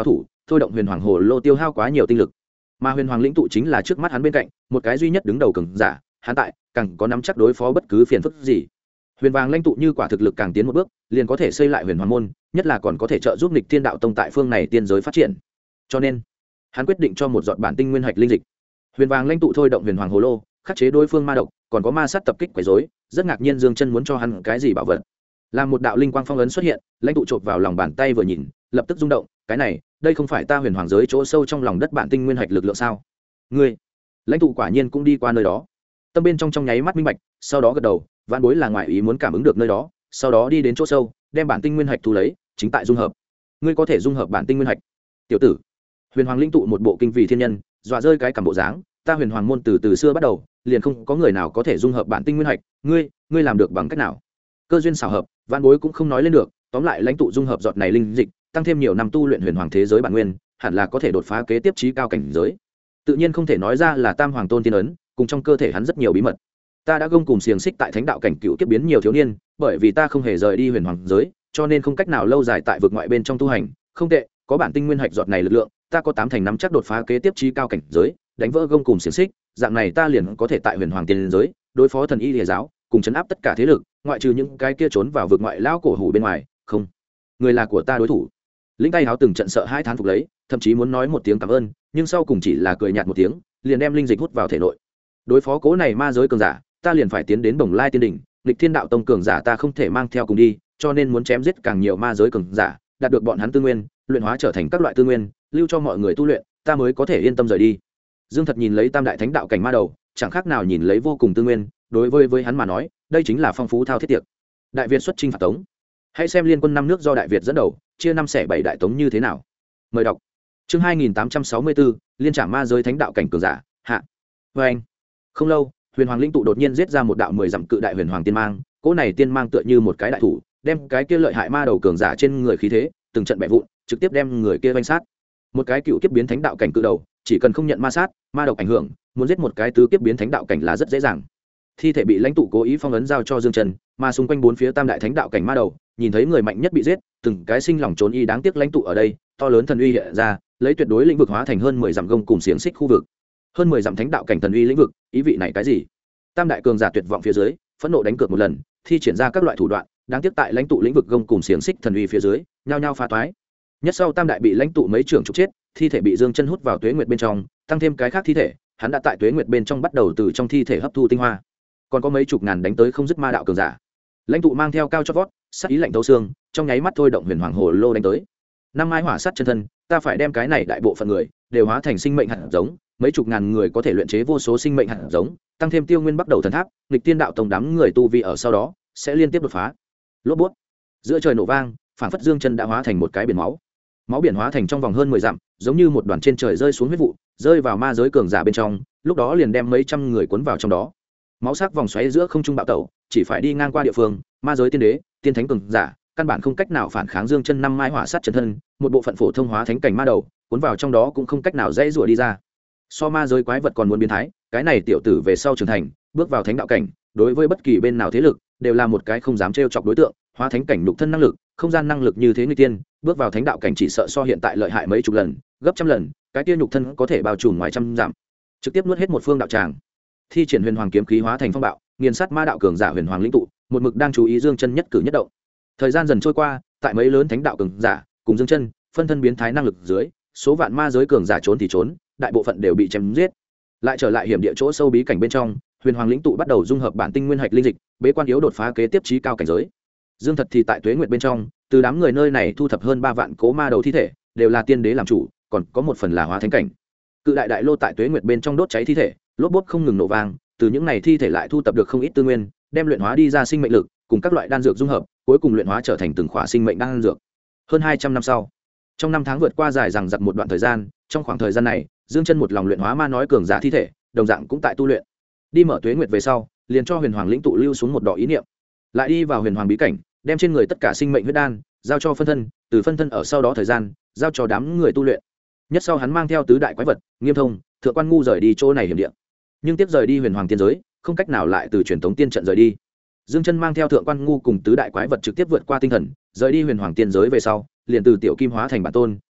thôi động huyền hoàng hồ lô tiêu hao quá nhiều tinh lực, mà huyền hoàng lĩnh tụ chính là trước mắt hắn bên cạnh một cái duy nhất đứng đầu cường giả, hắn tại càng có nắm chắc đối phó bất cứ phiền phức gì. Huyền vàng lãnh tụ như quả thực lực càng tiến một bước, liền có thể xây lại huyền hoàng môn, nhất là còn có thể trợ giúp nghịch thiên đạo tông tại phương này tiên giới phát triển. Cho nên hắn quyết định cho một giọt bản tinh nguyên hạch linh dịch. Huyền vàng lãnh tụ thôi động huyền hoàng hồ lô, khắc chế đối phương ma độc, còn có ma sát tập kích quấy rối, rất ngạc nhiên Dương Chân muốn cho hắn cái gì bảo vật. Làm một đạo linh quang phong ấn xuất hiện, lãnh tụ chộp vào lòng bàn tay vừa nhìn, lập tức rung động, cái này, đây không phải ta huyền hoàng giới chỗ sâu trong lòng đất bản tinh nguyên hạch lực lượng sao? Ngươi, lãnh tụ quả nhiên cũng đi qua nơi đó. Tâm bên trong nháy mắt minh bạch, sau đó gật đầu, vạn bối là ngoại ý muốn cảm ứng được nơi đó, sau đó đi đến chỗ sâu, đem bản tinh nguyên hạch thu lấy, chính tại dung hợp. Ngươi có thể dung hợp bản tinh nguyên hạch. Tiểu tử, huyền hoàng linh tụ một bộ kinh vị thiên nhân, dọa rơi cái cầm bộ dáng, ta huyền hoàng môn từ xưa bắt đầu liền không có người nào có thể dung hợp bản tinh nguyên hạch, ngươi làm được bằng cách nào? Cơ duyên xảo hợp, vạn bối cũng không nói lên được, tóm lại lãnh tụ dung hợp giọt này linh dịch, tăng thêm nhiều năm tu luyện huyền hoàng thế giới bản nguyên, hẳn là có thể đột phá kế tiếp trí cao cảnh giới. Tự nhiên không thể nói ra là tam hoàng tôn tiên ấn, cùng trong cơ thể hắn rất nhiều bí mật. Ta đã gông cùng xiềng xích tại thánh đạo cảnh cựu kiếp biến nhiều thiếu niên, bởi vì ta không hề rời đi huyền hoàng giới, cho nên không cách nào lâu dài tại vực ngoại bên trong tu hành. Không tệ, có bản tinh nguyên hạch giọt này lực lượng, ta có 8 thành nắm chắc đột phá kế tiếp trí cao cảnh giới, đánh vỡ gông cùng xiềng xích, dạng này ta liền có thể tại huyền hoàng tiên giới đối phó thần y lìa giáo, cùng chấn áp tất cả thế lực, ngoại trừ những cái kia trốn vào vực ngoại lão cổ hủ bên ngoài, không, người là của ta đối thủ. Lĩnh tay háo từng trận sợ hai thán phục lấy, thậm chí muốn nói một tiếng cảm ơn, nhưng sau cùng chỉ là cười nhạt một tiếng, liền đem linh dịch hút vào thể nội. Đối phó cố này ma giới cường giả, ta liền phải tiến đến Bồng Lai Tiên đỉnh, Lịch Thiên đạo tông cường giả ta không thể mang theo cùng đi, cho nên muốn chém giết càng nhiều ma giới cường giả, đạt được bọn hắn tư nguyên, luyện hóa trở thành các loại tư nguyên, lưu cho mọi người tu luyện, ta mới có thể yên tâm rời đi. Dương Thật nhìn lấy tam đại thánh đạo cảnh ma đầu, chẳng khác nào nhìn lấy vô cùng tư nguyên, đối với hắn mà nói, đây chính là phong phú thao thiết tiệc. Đại Việt xuất chinh phạt Tống. Hãy xem Liên quân 5 nước do Đại Việt dẫn đầu, chia 5 xẻ 7 đại tống như thế nào. Mời đọc. Chương 2864, liên trảm ma giới thánh đạo cảnh cường giả, hạ. Và anh. Không lâu, Huyền Hoàng linh tụ đột nhiên giết ra một đạo 10 dặm cự đại huyền hoàng tiên mang, cỗ này tiên mang tựa như một cái đại thủ, đem cái kia lợi hại ma đầu cường giả trên người khí thế, từng trận bẻ vụn, trực tiếp đem người kia vây sát. Một cái cựu kiếp biến thánh đạo cảnh cự đầu, chỉ cần không nhận ma sát, ma độc ảnh hưởng, muốn giết một cái tứ kiếp biến thánh đạo cảnh là rất dễ dàng. Thi thể bị lãnh tụ cố ý phong ấn giao cho Dương Trần, mà xung quanh bốn phía tam đại thánh đạo cảnh ma đầu, nhìn thấy người mạnh nhất bị giết, từng cái sinh lòng trốn y đáng tiếc lãnh tụ ở đây, to lớn thần uy hiện ra, lấy tuyệt đối lĩnh vực hóa thành hơn 10 dặm gông cùng xiềng xích khu vực. Hơn 10 dặm thánh đạo cảnh thần uy lĩnh vực, ý vị này cái gì? Tam đại cường giả tuyệt vọng phía dưới, phẫn nộ đánh cược một lần, thi triển ra các loại thủ đoạn, đáng tiếc tại lãnh tụ lĩnh vực gông cùng xiềng xích thần uy phía dưới, nhao nhao phá toái. Nhất sau tam đại bị lãnh tụ mấy trưởng trục chết, thi thể bị Dương Chân hút vào tuế nguyệt bên trong, tăng thêm cái khác thi thể, hắn đã tại tuế nguyệt bên trong bắt đầu từ trong thi thể hấp thu tinh hoa. Còn có mấy chục ngàn đánh tới không dứt ma đạo cường giả. Lãnh tụ mang theo cao chót vót, sát ý lạnh thấu xương, trong nháy mắt thôi động huyền hoàng hồ lô đánh tới. Năm mai hỏa sát chân thân, ta phải đem cái này đại bộ phận người đều hóa thành sinh mệnh hạt giống, mấy chục ngàn người có thể luyện chế vô số sinh mệnh hạt giống, tăng thêm Tiêu Nguyên bắt đầu thần tháp, nghịch tiên đạo tông đám người tu vi ở sau đó sẽ liên tiếp đột phá. Lốp bút. Giữa trời nổ vang, phản phất Dương Chân đã hóa thành một cái biển máu. Máu biển hóa thành trong vòng hơn 10 dặm, giống như một đoàn trên trời rơi xuống huyết vụ, rơi vào ma giới cường giả bên trong, lúc đó liền đem mấy trăm người cuốn vào trong đó. Máu sắc vòng xoáy giữa không trung bạo tẩu, chỉ phải đi ngang qua địa phương, ma giới tiên đế, tiên thánh cường giả, căn bản không cách nào phản kháng Dương Chân năm mai hỏa sát chân thân, một bộ phận phổ thông hóa thánh cảnh ma đầu, cuốn vào trong đó cũng không cách nào dễ rủa đi ra. So ma giới quái vật còn muốn biến thái, cái này tiểu tử về sau trưởng thành, bước vào thánh đạo cảnh, đối với bất kỳ bên nào thế lực, đều là một cái không dám trêu chọc đối tượng, hóa thánh cảnh nhục thân năng lực, không gian năng lực như thế người tiên, bước vào thánh đạo cảnh chỉ sợ so hiện tại lợi hại mấy chục lần, gấp trăm lần, cái kia nhục thân có thể bao trùm ngoài trăm dặm, trực tiếp nuốt hết một phương đạo tràng. Thi triển huyền hoàng kiếm khí hóa thành phong bạo, nghiền sát ma đạo cường giả huyền hoàng lĩnh tụ, một mực đang chú ý Dương Chân nhất cử nhất động. Thời gian dần trôi qua, tại mấy lớn thánh đạo cường giả cùng Dương Chân phân thân biến thái năng lực dưới, số vạn ma giới cường giả trốn thì trốn, đại bộ phận đều bị chém giết. Lại trở lại hiểm địa chỗ sâu bí cảnh bên trong, huyền hoàng lĩnh tụ bắt đầu dung hợp bản tinh nguyên hạch linh dịch, bế quan yếu đột phá kế tiếp trí cao cảnh giới. Dương Thật thì tại tuế nguyệt bên trong, từ đám người nơi này thu thập hơn 3 vạn cố ma đầu thi thể, đều là tiên đế làm chủ, còn có một phần là hóa thánh cảnh. Cự đại đại lô tại tuế nguyệt bên trong đốt cháy thi thể, lốp bốt không ngừng nổ vang, từ những này thi thể lại thu thập được không ít tư nguyên, đem luyện hóa đi ra sinh mệnh lực, cùng các loại đan dược dung hợp, cuối cùng luyện hóa trở thành từng khỏa sinh mệnh đan dược. Hơn 200 năm sau, trong năm tháng vượt qua dài dằng dặc một đoạn thời gian, trong khoảng thời gian này, Dương Chân một lòng luyện hóa ma nói cường giả thi thể, đồng dạng cũng tại tu luyện. Đi mở tuế nguyệt về sau, liền cho huyền hoàng lĩnh tụ lưu xuống một đỏ ý niệm, lại đi vào huyền hoàng bí cảnh, đem trên người tất cả sinh mệnh huyết đan giao cho phân thân, từ phân thân ở sau đó thời gian giao cho đám người tu luyện. Nhất sau hắn mang theo tứ đại quái vật, Nghiêm Thông, Thượng Quan Ngu rời đi chỗ này hiểm địa, nhưng tiếp rời đi huyền hoàng tiên giới, không cách nào lại từ truyền thống tiên trận rời đi. Dương Chân mang theo Thượng Quan Ngu cùng tứ đại quái vật trực tiếp vượt qua tinh thần, rời đi huyền hoàng tiên giới về sau, liền từ tiểu kim hóa thành bản tôn,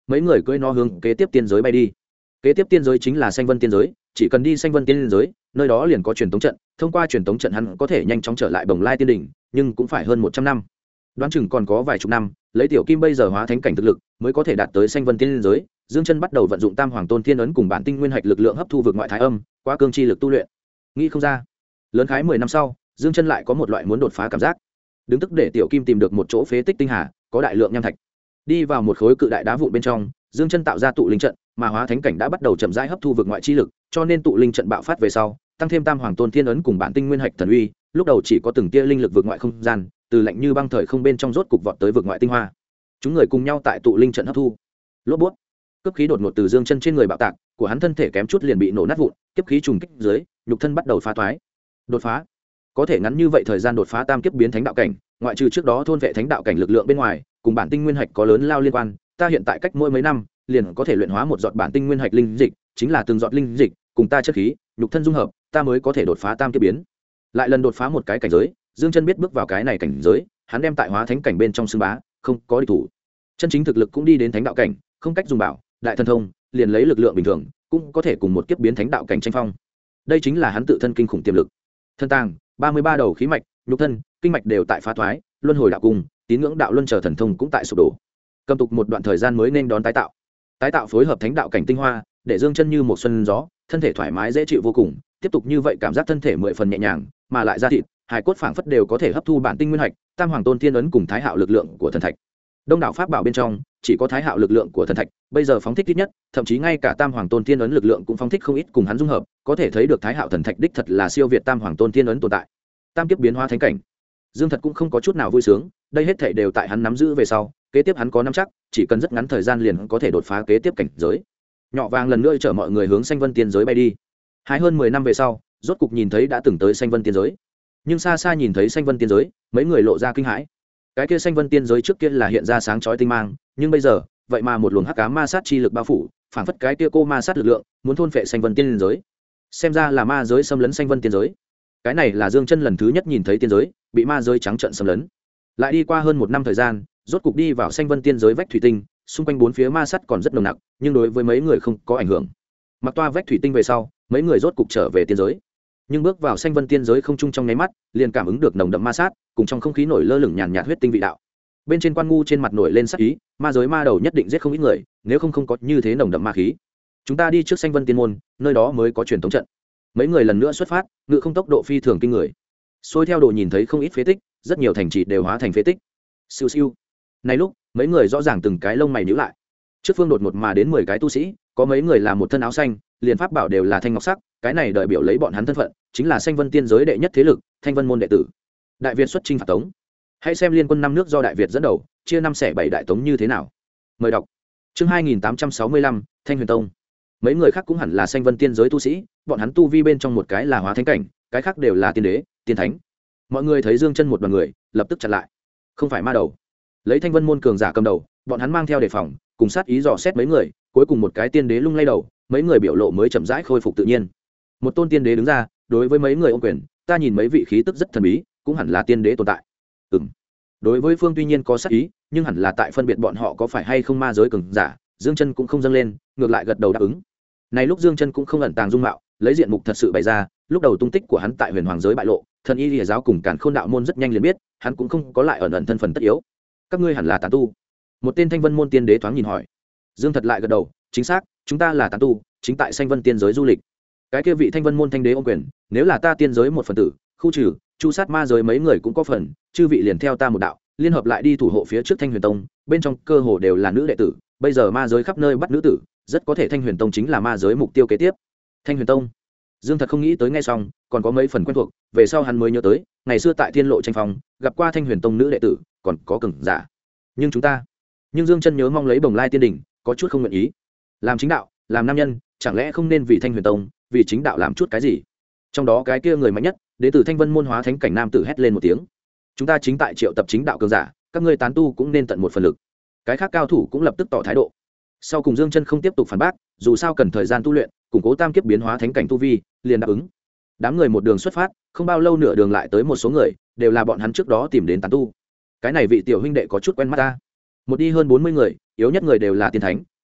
mấy người cưỡi nó hướng kế tiếp tiên giới bay đi. Kế tiếp tiên giới chính là Sanh Vân tiên giới, chỉ cần đi Sanh Vân tiên giới, nơi đó liền có truyền tống trận, thông qua truyền tống trận hắn có thể nhanh chóng trở lại Bồng Lai tiên đỉnh, nhưng cũng phải hơn 100 năm. Đoán chừng còn có vài chục năm, lấy tiểu kim bây giờ hóa thánh cảnh thực lực, mới có thể đạt tới Sanh Vân tiên giới. Dương Chân bắt đầu vận dụng Tam Hoàng Tôn Thiên ấn cùng bản tinh nguyên hạch lực lượng hấp thu vực ngoại thái âm, qua cương chi lực tu luyện. Nghĩ không ra, lớn khái 10 năm sau, Dương Chân lại có một loại muốn đột phá cảm giác. Đứng tức để tiểu kim tìm được một chỗ phế tích tinh hà, có đại lượng nham thạch. Đi vào một khối cự đại đá vụn bên trong, Dương Chân tạo ra tụ linh trận, mà hóa thánh cảnh đã bắt đầu chậm rãi hấp thu vực ngoại chi lực, cho nên tụ linh trận bạo phát về sau, tăng thêm Tam Hoàng Tôn Thiên ấn cùng bản tinh nguyên hạch thần uy, lúc đầu chỉ có từng tia linh lực vực ngoại không gian, từ lạnh như băng thời không bên trong rốt cục vọt tới vực ngoại tinh hoa. Chúng người cùng nhau tại tụ linh trận hấp thu. Lốp bút. Cấp khí đột ngột từ Dương Chân trên người bạo tạc, của hắn thân thể kém chút liền bị nổ nát vụn, kiếp khí trùng kích dưới, nhục thân bắt đầu phá toái. Đột phá. Có thể ngắn như vậy thời gian đột phá tam kiếp biến thánh đạo cảnh, ngoại trừ trước đó thôn vệ thánh đạo cảnh lực lượng bên ngoài, cùng bản tinh nguyên hạch có lớn lao liên quan, ta hiện tại cách mỗi mấy năm, liền có thể luyện hóa một giọt bản tinh nguyên hạch linh dịch, chính là từng giọt linh dịch, cùng ta chất khí, nhục thân dung hợp, ta mới có thể đột phá tam kiếp biến. Lại lần đột phá một cái cảnh giới, Dương Chân biết bước vào cái này cảnh giới, hắn đem tại hóa thánh cảnh bên trong xưng bá, không có địch thủ. Chân chính thực lực cũng đi đến thánh đạo cảnh, không cách dùng bảo, đại thần thông, liền lấy lực lượng bình thường, cũng có thể cùng một kiếp biến thánh đạo cảnh tranh phong. Đây chính là hắn tự thân kinh khủng tiềm lực. Thân tàng, 33 đầu khí mạch, nhục thân, kinh mạch đều tại phá thoái, luân hồi đạo cung, tín ngưỡng đạo luân chờ thần thông cũng tại sụp đổ. Cầm tục một đoạn thời gian mới nên đón tái tạo. Tái tạo phối hợp thánh đạo cảnh tinh hoa, để Dương Chân như một xuân gió, thân thể thoải mái dễ chịu vô cùng, tiếp tục như vậy cảm giác thân thể 10 phần nhẹ nhàng, mà lại da thịt, hài cốt phảng phất đều có thể hấp thu bản tinh nguyên hạch, Tam Hoàng Tôn Thiên ấn cùng Thái Hạo lực lượng của thần thạch. Đông đảo pháp bảo bên trong, chỉ có Thái Hạo lực lượng của thần thạch, bây giờ phóng thích ít nhất, thậm chí ngay cả Tam Hoàng Tôn Thiên ấn lực lượng cũng phóng thích không ít cùng hắn dung hợp, có thể thấy được Thái Hạo thần thạch đích thật là siêu việt Tam Hoàng Tôn Thiên ấn tồn tại. Tam kiếp biến hóa thánh cảnh. Dương Thật cũng không có chút nào vui sướng, đây hết thảy đều tại hắn nắm giữ về sau, kế tiếp hắn có nắm chắc, chỉ cần rất ngắn thời gian liền có thể đột phá kế tiếp cảnh giới. Nhỏ vàng lần nữa chở mọi người hướng Sanh Vân tiên giới bay đi. Hai hơn 10 năm về sau, rốt cục nhìn thấy đã từng tới Sanh Vân tiên giới. Nhưng xa xa nhìn thấy Sanh Vân tiên giới, mấy người lộ ra kinh hãi. Cái kia Sanh Vân tiên giới trước kia là hiện ra sáng chói tinh mang, nhưng bây giờ, vậy mà một luồng hắc ám ma sát chi lực bao phủ, phảng phất cái kia cô ma sát lực lượng, muốn thôn phệ Sanh Vân tiên giới. Xem ra là ma giới xâm lấn Sanh Vân tiên giới. Cái này là Dương Chân lần thứ nhất nhìn thấy tiên giới bị ma giới trắng trợn xâm lấn. Lại đi qua hơn 1 năm thời gian, rốt cục đi vào Sanh Vân tiên giới vách thủy tinh, xung quanh bốn phía ma sát còn rất nồng nặc, nhưng đối với mấy người không có ảnh hưởng. Mặc toa vách thủy tinh về sau, mấy người rốt cục trở về tiên giới. Nhưng bước vào Sanh Vân tiên giới không trung trong nháy mắt, liền cảm ứng được nồng đậm ma sát, cùng trong không khí nổi lơ lửng nhàn nhạt huyết tinh vị đạo. Bên trên quan ngu trên mặt nổi lên sắc ý, ma giới ma đầu nhất định giết không ít người, nếu không có như thế nồng đậm ma khí. Chúng ta đi trước Sanh Vân tiên môn, nơi đó mới có truyền thống trận. Mấy người lần nữa xuất phát, ngự không tốc độ phi thường kinh người. Xôi theo đồ nhìn thấy không ít phế tích, rất nhiều thành trì đều hóa thành phế tích. Siêu siêu. Này lúc, mấy người rõ ràng từng cái lông mày nhíu lại. Trước phương đột một mà đến 10 cái tu sĩ, có mấy người là một thân áo xanh, liền pháp bảo đều là thanh ngọc sắc, cái này đại biểu lấy bọn hắn thân phận, chính là Sanh Vân tiên giới đệ nhất thế lực, Thanh Vân môn đệ tử. Đại Việt xuất chinh phạt Tống. Hãy xem liên quân 5 nước do Đại Việt dẫn đầu, chia 5 xẻ 7 đại tống như thế nào. Mời đọc. Chương 2865, Thanh Huyền Tông. Mấy người khác cũng hẳn là Sanh Vân tiên giới tu sĩ, bọn hắn tu vi bên trong một cái là hóa thánh cảnh, cái khác đều là tiên đế, tiên thánh. Mọi người thấy Dương Chân một đoàn người, lập tức chặn lại. Không phải ma đầu. Lấy Thanh Vân môn cường giả cầm đầu, bọn hắn mang theo đề phòng, cùng sát ý dò xét mấy người, cuối cùng một cái tiên đế lung lay đầu, mấy người biểu lộ mới chậm rãi khôi phục tự nhiên. Một tôn tiên đế đứng ra, đối với mấy người ôm quyền, ta nhìn mấy vị khí tức rất thần bí, cũng hẳn là tiên đế tồn tại. Đối với phương tuy nhiên có sát ý, nhưng hẳn là tại phân biệt bọn họ có phải hay không ma giới cường giả, Dương Chân cũng không dâng lên, ngược lại gật đầu đáp ứng. Này lúc Dương Chân cũng không ẩn tàng dung mạo, lấy diện mục thật sự bày ra, lúc đầu tung tích của hắn tại Huyền Hoàng giới bại lộ, thần y Lìa giáo cùng Càn Khôn đạo môn rất nhanh liền biết, hắn cũng không có lại ẩn thân phần tất yếu. Các ngươi hẳn là tán tu. Một tên Thanh Vân môn tiên đế thoáng nhìn hỏi. Dương Thật lại gật đầu, chính xác, chúng ta là tán tu, chính tại Sanh Vân tiên giới du lịch. Cái kia vị Thanh Vân môn thanh đế ôm quyền, nếu là ta tiên giới một phần tử, khu trừ, chu sát ma giới mấy người cũng có phần, chư vị liền theo ta một đạo, liên hợp lại đi thủ hộ phía trước Thanh Huyền Tông, bên trong cơ hồ đều là nữ đệ tử, bây giờ ma giới khắp nơi bắt nữ tử, rất có thể Thanh Huyền Tông chính là ma giới mục tiêu kế tiếp. Thanh Huyền Tông. Dương Thật không nghĩ tới nghe xong, còn có mấy phần quen thuộc, về sau hắn mới nhớ tới, ngày xưa tại Thiên Lộ tranh phong, gặp qua Thanh Huyền Tông nữ đệ tử, còn có cường giả. Nhưng Dương Chân nhớ mong lấy Bồng Lai tiên đỉnh, có chút không nguyện ý. Làm chính đạo, làm nam nhân, chẳng lẽ không nên vì Thanh Huyền Tông, vì chính đạo làm chút cái gì? Trong đó cái kia người mạnh nhất, đến từ Thanh Vân môn hóa thánh cảnh nam tử hét lên một tiếng. Chúng ta chính tại triệu tập chính đạo cường giả, các ngươi tán tu cũng nên tận một phần lực. Cái khác cao thủ cũng lập tức tỏ thái độ. Sau cùng Dương Chân không tiếp tục phản bác, dù sao cần thời gian tu luyện, củng cố tam kiếp biến hóa thánh cảnh tu vi, liền đáp ứng. Đám người một đường xuất phát, không bao lâu nửa đường lại tới một số người, đều là bọn hắn trước đó tìm đến tán tu. Cái này vị tiểu huynh đệ có chút quen mắt ta. Một đi hơn 40 người, yếu nhất người đều là tiên thánh,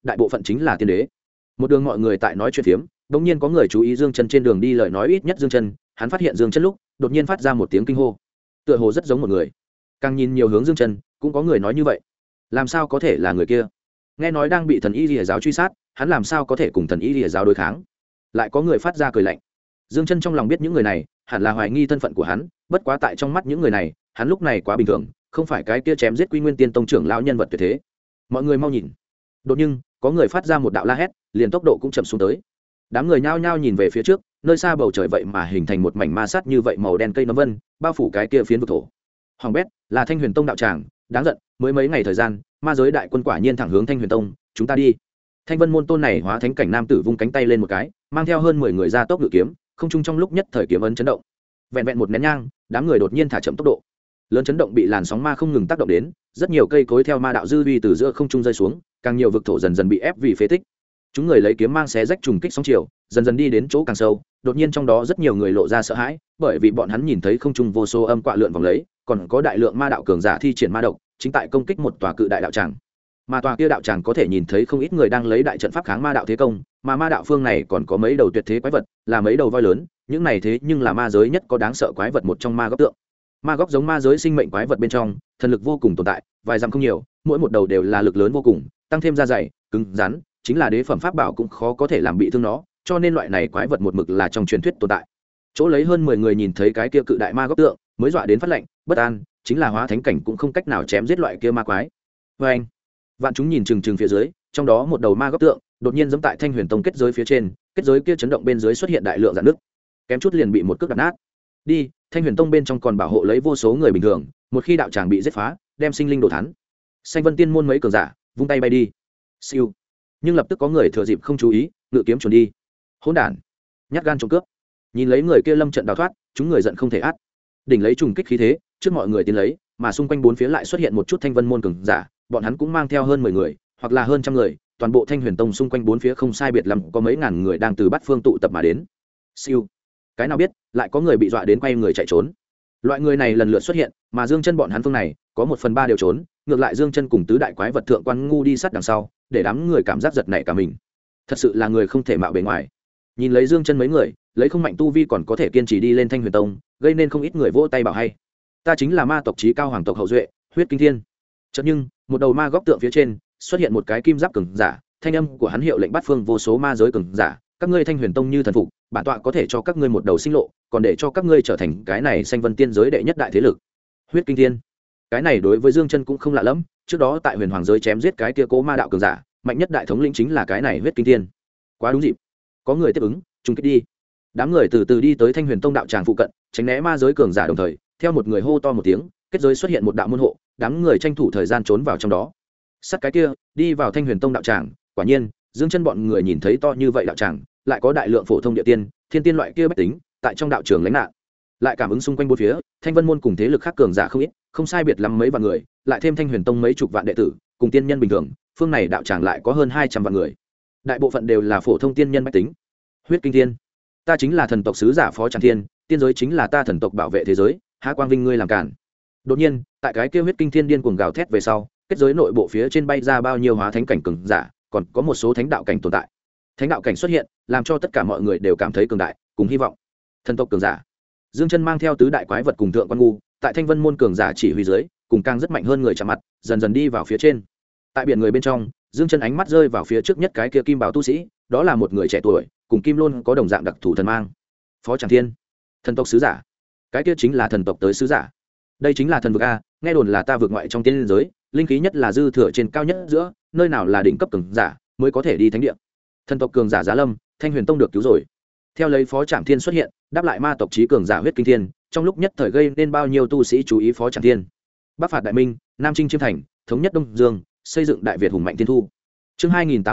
đại bộ phận chính là tiên đế. Một đường mọi người tại nói chuyện phiếm, đột nhiên có người chú ý Dương Chân trên đường đi lời nói ít nhất Dương Chân, hắn phát hiện Dương Chân lúc, đột nhiên phát ra một tiếng kinh hô. Tựa hồ rất giống một người. Càng nhìn nhiều hướng Dương Chân, cũng có người nói như vậy. Làm sao có thể là người kia? Nghe nói đang bị thần y Lìa giáo truy sát, hắn làm sao có thể cùng thần y Lìa giáo đối kháng? Lại có người phát ra cười lạnh. Dương Chân trong lòng biết những người này hẳn là hoài nghi thân phận của hắn, bất quá tại trong mắt những người này, hắn lúc này quá bình thường, không phải cái kia chém giết Quy Nguyên Tiên tông trưởng lão nhân vật tuyệt thế. Mọi người mau nhìn. Đột nhiên, có người phát ra một đạo la hét, liền tốc độ cũng chậm xuống tới. Đám người nhao nhao nhìn về phía trước, nơi xa bầu trời vậy mà hình thành một mảnh ma sát như vậy màu đen cây nấm vân, bao phủ cái kia phiến vực thổ. Hoàng bét, là Thanh Huyền Tông đạo tràng, đáng giận, mới mấy ngày thời gian, ma giới đại quân quả nhiên thẳng hướng Thanh Huyền Tông, chúng ta đi. Thanh Vân môn tôn này hóa thánh cảnh nam tử vung cánh tay lên một cái, mang theo hơn 10 người ra tốc ngự kiếm, không trung trong lúc nhất thời kiếm ấn chấn động. Vẹn vẹn một nén nhang, đám người đột nhiên thả chậm tốc độ. Lớn chấn động bị làn sóng ma không ngừng tác động đến, rất nhiều cây cối theo ma đạo dư vi từ giữa không trung rơi xuống, càng nhiều vực thổ dần dần bị ép vì phế tích. Chúng người lấy kiếm mang xé rách trùng kích sóng chiều, dần dần đi đến chỗ càng sâu, đột nhiên trong đó rất nhiều người lộ ra sợ hãi, bởi vì bọn hắn nhìn thấy không trung vô số âm quạ lượn vòng lấy, còn có đại lượng ma đạo cường giả thi triển ma độc, chính tại công kích một tòa cự đại đạo tràng. Mà tòa kia đạo tràng có thể nhìn thấy không ít người đang lấy đại trận pháp kháng ma đạo thế công, mà ma đạo phương này còn có mấy đầu tuyệt thế quái vật, là mấy đầu voi lớn, những này thế nhưng là ma giới nhất có đáng sợ quái vật một trong ma góc tượng. Ma góc giống ma giới sinh mệnh quái vật bên trong, thần lực vô cùng tồn tại, vài dặm không nhiều, mỗi một đầu đều là lực lớn vô cùng, tăng thêm da dày, cứng rắn, chính là đế phẩm pháp bảo cũng khó có thể làm bị thương nó, cho nên loại này quái vật một mực là trong truyền thuyết tồn tại. Chỗ lấy hơn 10 người nhìn thấy cái kia cự đại ma góc tượng, mới dọa đến phát lạnh, bất an, chính là hóa thánh cảnh cũng không cách nào chém giết loại kia ma quái. Và anh, vạn chúng nhìn chừng chừng phía dưới, trong đó một đầu ma góc tượng đột nhiên giẫm tại Thanh Huyền Tông kết giới phía trên, kết giới kia chấn động bên dưới xuất hiện đại lượng rạn nứt, kém chút liền bị một cước đập nát. Đi, Thanh Huyền Tông bên trong còn bảo hộ lấy vô số người bình thường, một khi đạo tràng bị giết phá, đem sinh linh đổ thán. Xanh Vân Tiên môn mấy cường giả, vung tay bay đi. Siêu. Nhưng lập tức có người thừa dịp không chú ý, ngự kiếm chuẩn đi. Hỗn đản, nhát gan trộm cướp. Nhìn lấy người kia lâm trận đào thoát, chúng người giận không thể át. Đỉnh lấy trùng kích khí thế, trước mọi người tiến lấy, mà xung quanh bốn phía lại xuất hiện một chút Thanh Vân môn cường giả, bọn hắn cũng mang theo hơn 10 người, hoặc là hơn trăm người, toàn bộ Thanh Huyền Tông xung quanh bốn phía không sai biệt lắm có mấy ngàn người đang từ bát phương tụ tập mà đến. Siêu. Cái nào biết, lại có người bị dọa đến quay người chạy trốn. Loại người này lần lượt xuất hiện, mà Dương Chân bọn hắn phương này, có 1/3 đều trốn, ngược lại Dương Chân cùng tứ đại quái vật thượng quan ngu đi sát đằng sau, để đám người cảm giác giật nảy cả mình. Thật sự là người không thể mạo bề ngoài. Nhìn lấy Dương Chân mấy người, lấy không mạnh tu vi còn có thể kiên trì đi lên Thanh Huyền Tông, gây nên không ít người vỗ tay bảo hay. Ta chính là ma tộc chí cao hoàng tộc hậu duệ, huyết kinh thiên. Chợt nhưng, một đầu ma góc tượng phía trên, xuất hiện một cái kim giáp cường giả, thanh âm của hắn hiệu lệnh bắt phương vô số ma giới cường giả, các ngươi Thanh Huyền Tông như thần phục, bản tọa có thể cho các ngươi một đầu sinh lộ, còn để cho các ngươi trở thành cái này Xanh Vân Tiên giới đệ nhất đại thế lực. Huyết kinh thiên. Cái này đối với Dương Chân cũng không lạ lắm, trước đó tại Huyền Hoàng giới chém giết cái kia cố ma đạo cường giả, mạnh nhất đại thống lĩnh chính là cái này Huyết kinh thiên. Quá đúng dịp. Có người tiếp ứng, trùng kích đi. Đám người từ từ đi tới Thanh Huyền Tông đạo tràng phụ cận, tránh né ma giới cường giả đồng thời, theo một người hô to một tiếng, kết giới xuất hiện một đạo môn hộ, đám người tranh thủ thời gian trốn vào trong đó. Sát cái kia, đi vào Thanh Huyền Tông đạo tràng, quả nhiên, Dương Chân bọn người nhìn thấy to như vậy đạo tràng, lại có đại lượng phổ thông địa tiên, thiên tiên loại kia bách tính, tại trong đạo trường lãnh nạn. Lại cảm ứng xung quanh bốn phía, Thanh Vân môn cùng thế lực khác cường giả không ít, không sai biệt lắm mấy vạn người, lại thêm Thanh Huyền Tông mấy chục vạn đệ tử, cùng tiên nhân bình thường, phương này đạo tràng lại có hơn 200 vạn người. Đại bộ phận đều là phổ thông tiên nhân bách tính. Huyết kinh thiên, ta chính là thần tộc sứ giả Phó Tràng Thiên, tiên giới chính là ta thần tộc bảo vệ thế giới, há quang vinh ngươi làm cản. Đột nhiên, tại cái kia huyết kinh thiên điên cuồng gào thét về sau, kết giới nội bộ phía trên bay ra bao nhiêu hóa thánh cảnh cường giả, còn có một số thánh đạo cảnh tồn tại. Thánh đạo cảnh xuất hiện, làm cho tất cả mọi người đều cảm thấy cường đại, cùng hy vọng. Thần tộc cường giả. Dương Chân mang theo tứ đại quái vật cùng thượng quan ngu, tại Thanh Vân môn cường giả chỉ huy dưới, cùng càng rất mạnh hơn người chạm mặt, dần dần đi vào phía trên. Tại biển người bên trong, Dương Chân ánh mắt rơi vào phía trước nhất cái kia kim bảo tu sĩ, đó là một người trẻ tuổi, cùng Kim Lôn có đồng dạng đặc thù thần mang. Phó Tràng Thiên, thần tộc sứ giả. Cái kia chính là thần tộc tới sứ giả. Đây chính là thần vực a, nghe đồn là ta vượt ngoại trong tiên giới, linh khí nhất là dư thừa trên cao nhất giữa, nơi nào là đỉnh cấp cường giả mới có thể đi thánh địa. Thần tộc cường giả giá lâm, Thanh Huyền Tông được cứu rồi. Theo lấy Phó Trạm Thiên xuất hiện, đáp lại ma tộc chí cường giả huyết kinh thiên, trong lúc nhất thời gây nên bao nhiêu tu sĩ chú ý Phó Trạm Thiên. Bắc phạt đại minh, Nam chinh chiêm thành, thống nhất Đông Dương, xây dựng đại Việt hùng mạnh thiên thu. Chương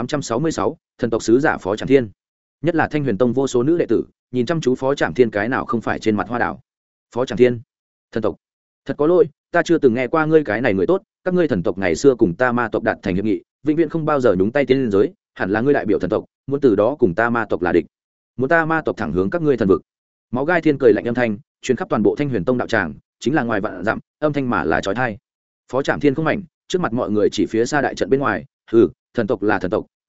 2866, thần tộc sứ giả Phó Trạm Thiên. Nhất là Thanh Huyền Tông vô số nữ đệ tử, nhìn chăm chú Phó Trạm Thiên cái nào không phải trên mặt hoa đảo. Phó Trạm Thiên, thần tộc. Thật có lỗi, ta chưa từng nghe qua ngươi cái này người tốt, các ngươi thần tộc ngày xưa cùng ta ma tộc đạt thành hiệp nghị, vĩnh viễn không bao giờ nhúng tay tiến lên giới, hẳn là ngươi đại biểu thần tộc, muốn từ đó cùng ta ma tộc là địch, muốn ta ma tộc thẳng hướng các ngươi thần vực. Máu gai thiên cười lạnh âm thanh truyền khắp toàn bộ Thanh Huyền Tông đạo tràng, chính là ngoài vạn dặm, âm thanh mà là chói tai. Phó Trạm Thiên không mạnh, trước mặt mọi người chỉ phía xa đại trận bên ngoài, hừ, thần tộc là thần tộc,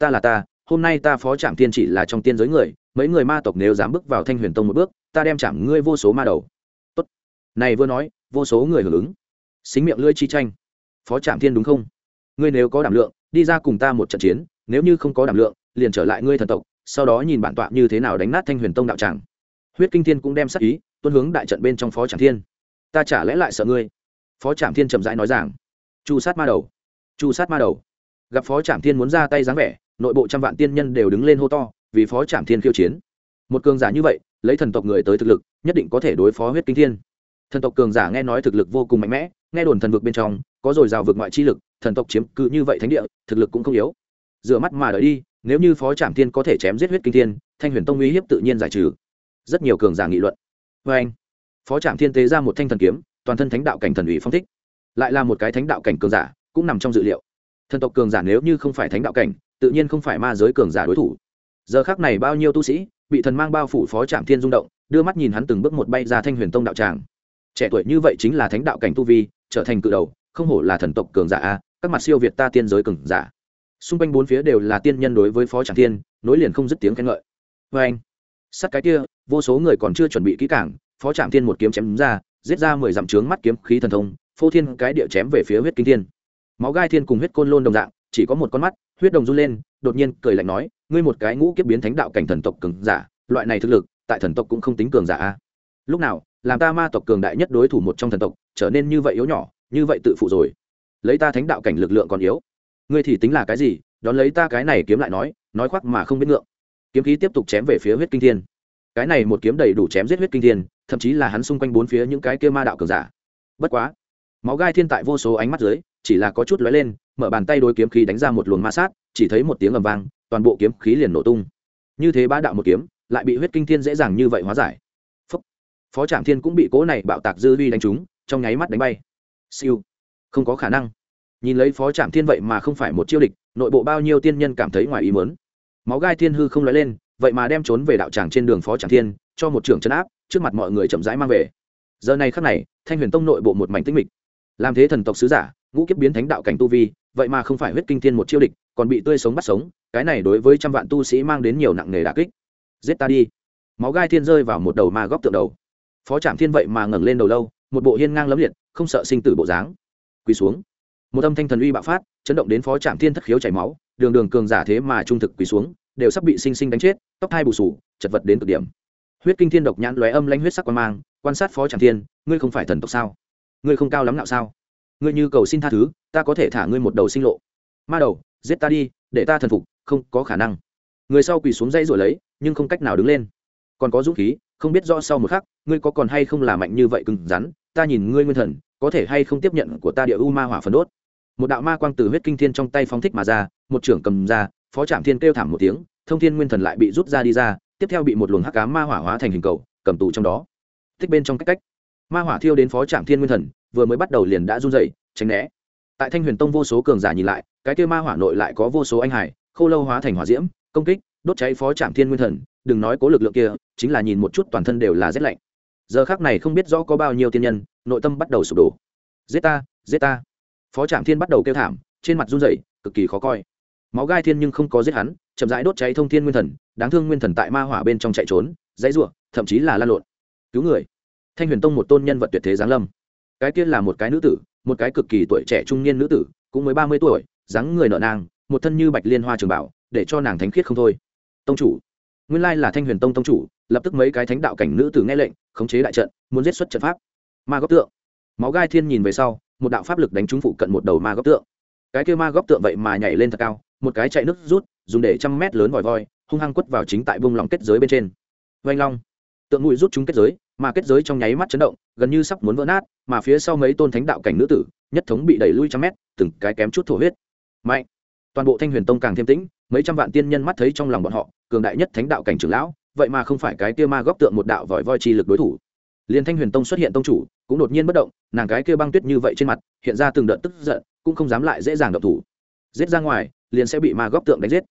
ta là ta, hôm nay ta Phó Trảm Thiên chỉ là trong tiên giới người, mấy người ma tộc nếu dám bước vào Thanh Huyền Tông một bước, ta đem chạm ngươi vô số ma đầu. Tốt. Này vừa nói, vô số người hưởng ứng. Xính miệng lưỡi chi tranh. Phó Trảm Thiên đúng không? Ngươi nếu có đảm lượng, đi ra cùng ta một trận chiến, nếu như không có đảm lượng, liền trở lại ngươi thần tộc, sau đó nhìn bản tọa như thế nào đánh nát Thanh Huyền Tông đạo tràng. Huyết Kinh Thiên cũng đem sát ý tuôn hướng đại trận bên trong Phó Trảm Thiên. Ta chả lẽ lại sợ ngươi? Phó Trảm Thiên chậm rãi nói rằng. Chu sát ma đầu. Chu sát ma đầu. Gặp Phó Trảm Thiên muốn ra tay dáng vẻ, nội bộ trăm vạn tiên nhân đều đứng lên hô to, vì Phó Trảm Thiên khiêu chiến. Một cường giả như vậy, lấy thần tộc người tới thực lực, nhất định có thể đối phó Huyết Kinh Thiên. Thần tộc cường giả nghe nói thực lực vô cùng mạnh mẽ, nghe đồn thần vực bên trong có dồi dào vực ngoại chi lực, thần tộc chiếm cứ như vậy thánh địa, thực lực cũng không yếu. Rửa mắt mà đợi đi, nếu như Phó Trảm Thiên có thể chém giết Huyết Kinh Thiên, Thanh Huyền Tông uy hiếp tự nhiên giải trừ. Rất nhiều cường giả nghị luận. Và anh, Phó Trảm Thiên tế ra một thanh thần kiếm, toàn thân thánh đạo cảnh thần uy phong thích, lại là một cái thánh đạo cảnh cường giả, cũng nằm trong dự liệu. Thần tộc cường giả nếu như không phải thánh đạo cảnh, tự nhiên không phải ma giới cường giả đối thủ. Giờ khắc này bao nhiêu tu sĩ bị thần mang bao phủ, Phó Trảm Thiên rung động, đưa mắt nhìn hắn từng bước một bay ra Thanh Huyền Tông đạo tràng. Trẻ tuổi như vậy chính là thánh đạo cảnh tu vi, trở thành cự đầu, không hổ là thần tộc cường giả a, các mặt siêu việt ta tiên giới cường giả. Xung quanh bốn phía đều là tiên nhân đối với Phó Trảm Thiên nối liền không dứt tiếng khen ngợi. Và anh, sát cái kia, vô số người còn chưa chuẩn bị kỹ càng, Phó Trảm Thiên một kiếm chém ra, giết ra 10 dặm chướng mắt kiếm khí thần thông, phô thiên cái địa chém về phía Huyết Kinh Thiên. Máu gai thiên cùng huyết côn lôn đồng dạng, chỉ có một con mắt, huyết đồng run lên, đột nhiên cười lạnh nói, ngươi một cái ngũ kiếp biến thánh đạo cảnh thần tộc cường giả, loại này thực lực, tại thần tộc cũng không tính cường giả a. Lúc nào, làm ta ma tộc cường đại nhất đối thủ một trong thần tộc, trở nên như vậy yếu nhỏ, như vậy tự phụ rồi. Lấy ta thánh đạo cảnh lực lượng còn yếu, ngươi thì tính là cái gì? Đón lấy ta cái này kiếm lại nói khoác mà không biết ngượng. Kiếm khí tiếp tục chém về phía Huyết Kinh Thiên. Cái này một kiếm đầy đủ chém giết Huyết Kinh Thiên, thậm chí là hắn xung quanh bốn phía những cái kia ma đạo cường giả. Bất quá, máu gai thiên tại vô số ánh mắt dưới, chỉ là có chút lóe lên, mở bàn tay đối kiếm khí đánh ra một luồng ma sát, chỉ thấy một tiếng ầm vang, toàn bộ kiếm khí liền nổ tung. Như thế bá đạo một kiếm, lại bị Huyết Kinh Thiên dễ dàng như vậy hóa giải. Phúc. Phó Trảm Thiên cũng bị cố này bạo tạc dư uy đánh trúng, trong nháy mắt đánh bay. Siêu. Không có khả năng. Nhìn lấy Phó Trảm Thiên vậy mà không phải một chiêu địch, nội bộ bao nhiêu tiên nhân cảm thấy ngoài ý muốn. Máu gai thiên hư không lóe lên, vậy mà đem trốn về đạo tràng trên đường Phó Trảm Thiên, cho một trưởng trấn áp, trước mặt mọi người chậm rãi mang về. Giờ này khắc này, Thanh Huyền Tông nội bộ một mảnh tĩnh mịch. Làm thế thần tộc sứ giả, ngũ kiếp biến thánh đạo cảnh tu vi, vậy mà không phải Huyết Kinh Thiên một chiêu địch, còn bị tươi sống bắt sống, cái này đối với trăm vạn tu sĩ mang đến nhiều nặng nề đả kích. Giết ta đi. Máu gai thiên rơi vào một đầu ma góc tượng đầu. Phó Trảm Thiên vậy mà ngẩng lên đầu lâu, một bộ hiên ngang lẫm liệt, không sợ sinh tử bộ dáng. Quỳ xuống. Một âm thanh thần uy bạo phát, chấn động đến Phó Trảm Thiên thất khiếu chảy máu, đường đường cường giả thế mà trung thực quỳ xuống, đều sắp bị sinh sinh đánh chết, tóc hai bù sù, chật vật đến cực điểm. Huyết Kinh Thiên độc nhãn lóe âm lãnh huyết sắc quan mang, quan sát Phó Trảm Thiên, ngươi không phải thần tộc sao? Ngươi không cao lắm nào sao? Ngươi như cầu xin tha thứ, ta có thể thả ngươi một đầu sinh lộ. Ma đầu, giết ta đi, để ta thần phục, không có khả năng. Người sau quỳ xuống dãy rồi lấy, nhưng không cách nào đứng lên. Còn có dũng khí, không biết rõ sau một khắc, ngươi có còn hay không là mạnh như vậy cứng rắn, ta nhìn ngươi nguyên thần, có thể hay không tiếp nhận của ta địa u ma hỏa phần đốt. Một đạo ma quang từ Huyết Kinh Thiên trong tay phóng thích mà ra, một trưởng cầm ra, Phó Trảm Thiên kêu thảm một tiếng, thông thiên nguyên thần lại bị rút ra đi ra, tiếp theo bị một luồng hắc ám ma hỏa hóa thành hình cầu, cầm tù trong đó. Tích bên trong cách ma hỏa thiêu đến Phó Trảm Thiên nguyên thần, vừa mới bắt đầu liền đã run rẩy, tránh né. Tại Thanh Huyền Tông vô số cường giả nhìn lại, cái kia ma hỏa nội lại có vô số anh hải, khô lâu hóa thành hỏa diễm, công kích, đốt cháy Phó Trảm Thiên nguyên thần, đừng nói cố lực lượng kia, chính là nhìn một chút toàn thân đều là rét lạnh. Giờ khắc này không biết rõ có bao nhiêu tiên nhân, nội tâm bắt đầu sụp đổ. Giết ta, giết ta. Phó Trảm Thiên bắt đầu kêu thảm, trên mặt run rẩy, cực kỳ khó coi. Máu gai thiên nhưng không có giết hắn, chậm rãi đốt cháy thông thiên nguyên thần, đáng thương nguyên thần tại ma hỏa bên trong chạy trốn, dãy rủa, thậm chí là la lộn. Cứu người. Thanh Huyền Tông một tôn nhân vật tuyệt thế giáng lâm. Cái kia là một cái nữ tử, một cái cực kỳ tuổi trẻ trung niên nữ tử, cũng mới 30 tuổi, dáng người nở nang, một thân như bạch liên hoa trường bảo, để cho nàng thánh khiết không thôi. Tông chủ, nguyên lai là Thanh Huyền Tông tông chủ, lập tức mấy cái thánh đạo cảnh nữ tử nghe lệnh, khống chế đại trận, muốn giết xuất trận pháp. Ma góc tượng. Máu gai thiên nhìn về sau, một đạo pháp lực đánh trúng phụ cận một đầu ma góc tượng. Cái kia ma góc tượng vậy mà nhảy lên thật cao, một cái chạy nước rút, dùng để 100 mét lớn vòi voi, hung hăng quất vào chính tại bung lòng kết giới bên trên. Vành long, tượng mũi rút trúng kết giới, mà kết giới trong nháy mắt chấn động, gần như sắp muốn vỡ nát, mà phía sau mấy tôn thánh đạo cảnh nữ tử, nhất thống bị đẩy lui 100 mét, từng cái kém chút thổ huyết. Mạnh. Toàn bộ Thanh Huyền Tông càng thêm tĩnh, mấy trăm vạn tiên nhân mắt thấy trong lòng bọn họ, cường đại nhất thánh đạo cảnh trưởng lão, vậy mà không phải cái kia ma góc tượng một đạo vòi voi chi lực đối thủ. Liên Thanh Huyền Tông xuất hiện tông chủ, cũng đột nhiên bất động, nàng cái kia băng tuyết như vậy trên mặt, hiện ra từng đợt tức giận, cũng không dám lại dễ dàng động thủ. Giết ra ngoài, liền sẽ bị ma góc tượng đánh giết.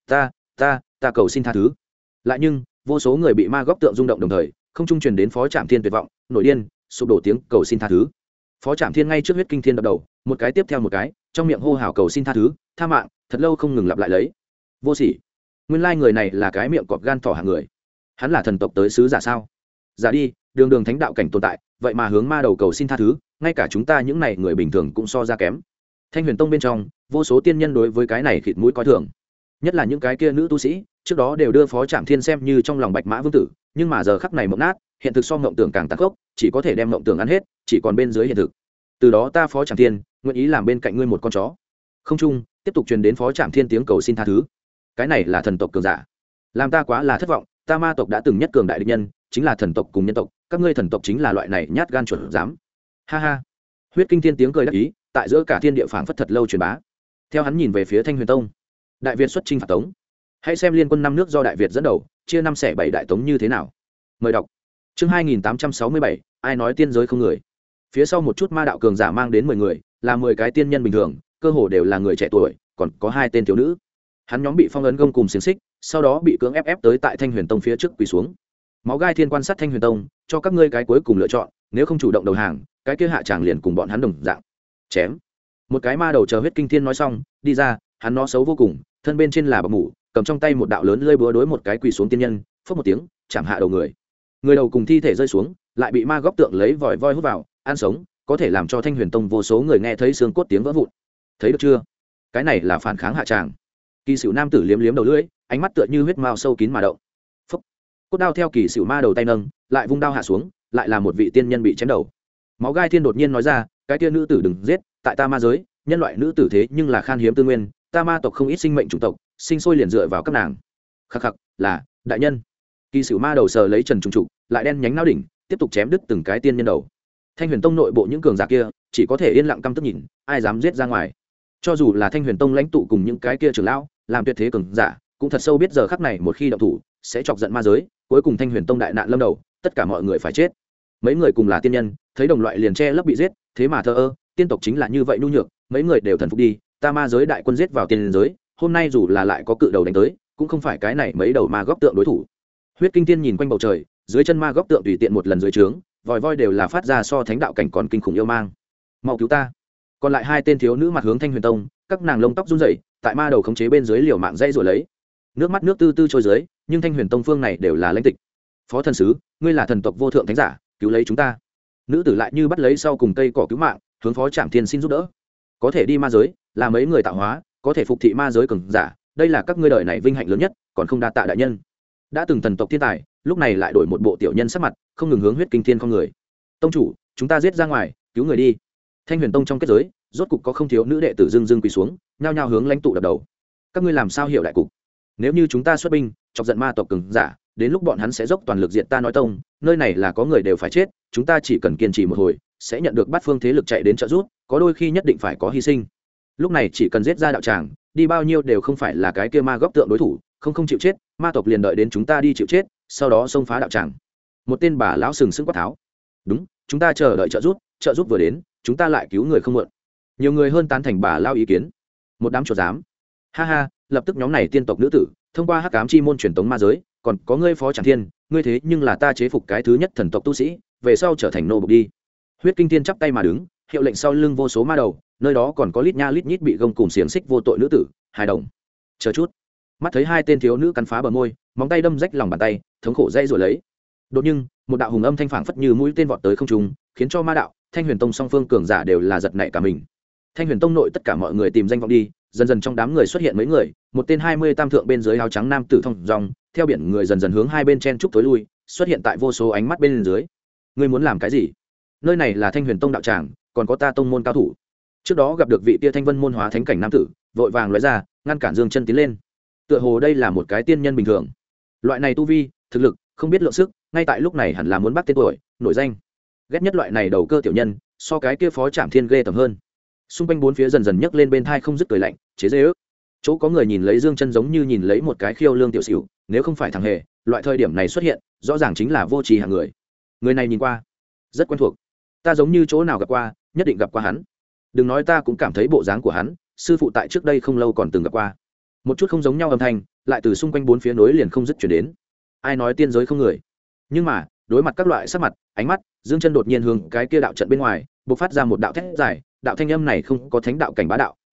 Ta cầu xin tha thứ. Lại nhưng, vô số người bị ma góc tượng rung động đồng thời, không trung truyền đến Phó Trảm Thiên tuyệt vọng, nổi điên, sụp đổ tiếng cầu xin tha thứ. Phó Trảm Thiên ngay trước Huyết Kinh Thiên đập đầu, một cái tiếp theo một cái, trong miệng hô hào cầu xin tha thứ, tha mạng, thật lâu không ngừng lặp lại lấy. vô sỉ. Nguyên lai người này là cái miệng cọp gan thỏ hạng người. Hắn là thần tộc tới sứ giả sao? Giả đi, đường đường thánh đạo cảnh tồn tại, vậy mà hướng ma đầu cầu xin tha thứ, ngay cả chúng ta những này người bình thường cũng so ra kém. Thanh Huyền Tông bên trong, vô số tiên nhân đối với cái này khịt mũi coi thường. Nhất là những cái kia nữ tu sĩ, trước đó đều đưa Phó Trạm Thiên xem như trong lòng Bạch Mã Vương tử, nhưng mà giờ khắc này mộng nát, hiện thực so mộng tưởng càng tàn khốc, chỉ có thể đem mộng tưởng ăn hết, chỉ còn bên dưới hiện thực. Từ đó ta Phó Trạm Thiên, nguyện ý làm bên cạnh ngươi một con chó. Không chung, tiếp tục truyền đến Phó Trạm Thiên tiếng cầu xin tha thứ. Cái này là thần tộc cường giả, làm ta quá là thất vọng, ta ma tộc đã từng nhất cường đại địch nhân, chính là thần tộc cùng nhân tộc, các ngươi thần tộc chính là loại này nhát gan chuẩn dám. Ha ha. Huyết Kinh Thiên tiếng cười đắc ý, tại giữa cả thiên địa phảng phất thật lâu truyền bá. Theo hắn nhìn về phía Thanh Huyền Tông, Đại Việt xuất chinh phạt Tống, hãy xem liên quân 5 nước do Đại Việt dẫn đầu, chia 5 xẻ 7 đại tống như thế nào. Mời đọc. Chương 2867, ai nói tiên giới không người. Phía sau một chút ma đạo cường giả mang đến 10 người, là 10 cái tiên nhân bình thường, cơ hồ đều là người trẻ tuổi, còn có 2 tên thiếu nữ. Hắn nhóm bị phong ấn gông cùng xiềng xích, sau đó bị cưỡng ép tới tại Thanh Huyền Tông phía trước quỳ xuống. Máu gai thiên quan sát Thanh Huyền Tông, cho các ngươi cái cuối cùng lựa chọn, nếu không chủ động đầu hàng, cái kia hạ tràng liền cùng bọn hắn đồng dạng. Chém. Một cái ma đầu chờ Huyết Kinh Thiên nói xong, đi ra, hắn nó xấu vô cùng, thân bên trên là bọc mủ, cầm trong tay một đạo lớn lưỡi búa đối một cái quỳ xuống tiên nhân, phất một tiếng, chạm hạ đầu người. Người đầu cùng thi thể rơi xuống, lại bị ma góc tượng lấy vòi voi hút vào, ăn sống, có thể làm cho Thanh Huyền Tông vô số người nghe thấy xương cốt tiếng vỡ vụn. Thấy được chưa? Cái này là phản kháng hạ tràng. Kỳ Sửu nam tử liếm liếm đầu lưỡi, ánh mắt tựa như huyết mao sâu kín mà động. Phốc. Cốt đao theo Kỳ Sửu ma đầu tay nâng, lại vung đao hạ xuống, lại là một vị tiên nhân bị chém đầu. Máu gai thiên đột nhiên nói ra, cái tiên nữ tử đừng giết, tại ta ma giới, nhân loại nữ tử thế nhưng là khan hiếm tư nguyên, ta ma tộc không ít sinh mệnh chủng tộc, sinh sôi liền dựa vào các nàng. Khắc khắc, là đại nhân. Kỳ Sửu ma đầu sờ lấy trần trùng trụ, lại đen nhánh nao đỉnh, tiếp tục chém đứt từng cái tiên nhân đầu. Thanh Huyền Tông nội bộ những cường giả kia, chỉ có thể yên lặng căm tức nhìn, ai dám giết ra ngoài. Cho dù là Thanh Huyền Tông lãnh tụ cùng những cái kia trưởng lão, làm tuyệt thế cường giả, cũng thật sâu biết giờ khắc này một khi động thủ, sẽ chọc giận ma giới, cuối cùng Thanh Huyền Tông đại nạn lâm đầu, tất cả mọi người phải chết. Mấy người cùng là tiên nhân, thấy đồng loại liền che lấp bị giết, thế mà thờ ơ, tiên tộc chính là như vậy nhu nhược, mấy người đều thần phục đi, ta ma giới đại quân giết vào tiên giới, hôm nay dù là lại có cự đầu đánh tới, cũng không phải cái này mấy đầu ma góc tượng đối thủ. Huyết Kinh Thiên nhìn quanh bầu trời, dưới chân ma góc tượng tùy tiện một lần dưới trướng, vòi voi đều là phát ra so thánh đạo cảnh còn kinh khủng yêu mang. Mau cứu ta. Còn lại 2 tên thiếu nữ mặt hướng Thanh Huyền Tông, các nàng lông tóc run rẩy, tại ma đầu khống chế bên dưới liều mạng dây rồi lấy. Nước mắt nước tư tư trôi dưới, nhưng Thanh Huyền Tông phương này đều là lãnh tịch. Phó thần sứ, ngươi là thần tộc vô thượng thánh giả, cứu lấy chúng ta. Nữ tử lại như bắt lấy sau cùng cây cỏ cứu mạng, hướng Phó Trạm Thiên xin giúp đỡ. Có thể đi ma giới, là mấy người tạo hóa, có thể phục thị ma giới cường giả, đây là các ngươi đời này vinh hạnh lớn nhất, còn không đa tạ đại nhân. Đã từng thần tộc thiên tài, lúc này lại đổi một bộ tiểu nhân sắc mặt, không ngừng hướng Huyết Kinh Thiên con người. Tông chủ, chúng ta giết ra ngoài, cứu người đi. Thanh Huyền Tông trong kết giới, rốt cục có không thiếu nữ đệ tử dưng quỳ xuống, nhao nhao hướng lãnh tụ đập đầu. Các ngươi làm sao hiểu đại cục? Nếu như chúng ta xuất binh, chọc giận ma tộc cường giả, đến lúc bọn hắn sẽ dốc toàn lực diệt ta nói tông, nơi này là có người đều phải chết, chúng ta chỉ cần kiên trì một hồi, sẽ nhận được bát phương thế lực chạy đến trợ giúp, có đôi khi nhất định phải có hy sinh. Lúc này chỉ cần giết ra đạo tràng, đi bao nhiêu đều không phải là cái kia ma góc tượng đối thủ, không chịu chết, ma tộc liền đợi đến chúng ta đi chịu chết, sau đó xông phá đạo tràng. Một tên bà lão sừng sững quát tháo. Đúng, chúng ta chờ đợi trợ giúp vừa đến, chúng ta lại cứu người không muộn. Nhiều người hơn tán thành bà lao ý kiến. Một đám chuột dám. Ha ha, lập tức nhóm này tiên tộc nữ tử, thông qua hắc ám chi môn truyền tống ma giới, còn có ngươi Phó Tràng Thiên, ngươi thế nhưng là ta chế phục cái thứ nhất thần tộc tu sĩ, về sau trở thành nô bộc đi. Huyết Kinh Thiên chắp tay mà đứng, hiệu lệnh sau lưng vô số ma đầu, nơi đó còn có lít nha lít nhít bị gông cùng xiềng xích vô tội nữ tử, hài đồng. Chờ chút. Mắt thấy 2 tên thiếu nữ cắn phá bờ môi, móng tay đâm rách lòng bàn tay, thống khổ dây rồi lấy. Đột nhiên, một đạo hùng âm thanh phảng phất như mũi tên vọt tới không trung, khiến cho ma đạo, Thanh Huyền Tông song phương cường giả đều là giật nảy cả mình. Thanh Huyền Tông nội tất cả mọi người tìm danh vọng đi, dần dần trong đám người xuất hiện mấy người, một tên 20 tam thượng bên dưới áo trắng nam tử thông dong, theo biển người dần dần hướng hai bên chen trúc tối lui, xuất hiện tại vô số ánh mắt bên dưới. Ngươi muốn làm cái gì? Nơi này là Thanh Huyền Tông đạo tràng, còn có ta tông môn cao thủ. Trước đó gặp được vị tia Thanh Vân môn hóa thánh cảnh nam tử, vội vàng lóe ra, ngăn cản Dương Chân tiến lên. Tựa hồ đây là một cái tiên nhân bình thường. Loại này tu vi, thực lực, không biết lượng sức, ngay tại lúc này hẳn là muốn bắt tên tuổi, nổi danh. Ghét nhất loại này đầu cơ tiểu nhân, so cái kia Phó Trạm Thiên ghê tởm hơn. Xung quanh bốn phía dần dần nhấc lên bên thai không dứt cười lạnh, chế giễu. Chỗ có người nhìn lấy Dương Chân giống như nhìn lấy một cái khiêu lương tiểu xỉu, nếu không phải thằng hề, loại thời điểm này xuất hiện, rõ ràng chính là vô tri hạng người. Người này nhìn qua rất quen thuộc, ta giống như chỗ nào gặp qua, nhất định gặp qua hắn. Đừng nói, ta cũng cảm thấy bộ dáng của hắn, sư phụ tại trước đây không lâu còn từng gặp qua. Một chút không giống nhau âm thanh, lại từ xung quanh bốn phía nối liền không dứt chuyển đến. Ai nói tiên giới không người? Nhưng mà, đối mặt các loại sắc mặt, ánh mắt, Dương Chân đột nhiên hướng cái kia đạo trận bên ngoài, bộc phát ra một đạo thét dài, đạo thanh âm này không có thánh đạo cảnh bá đạo,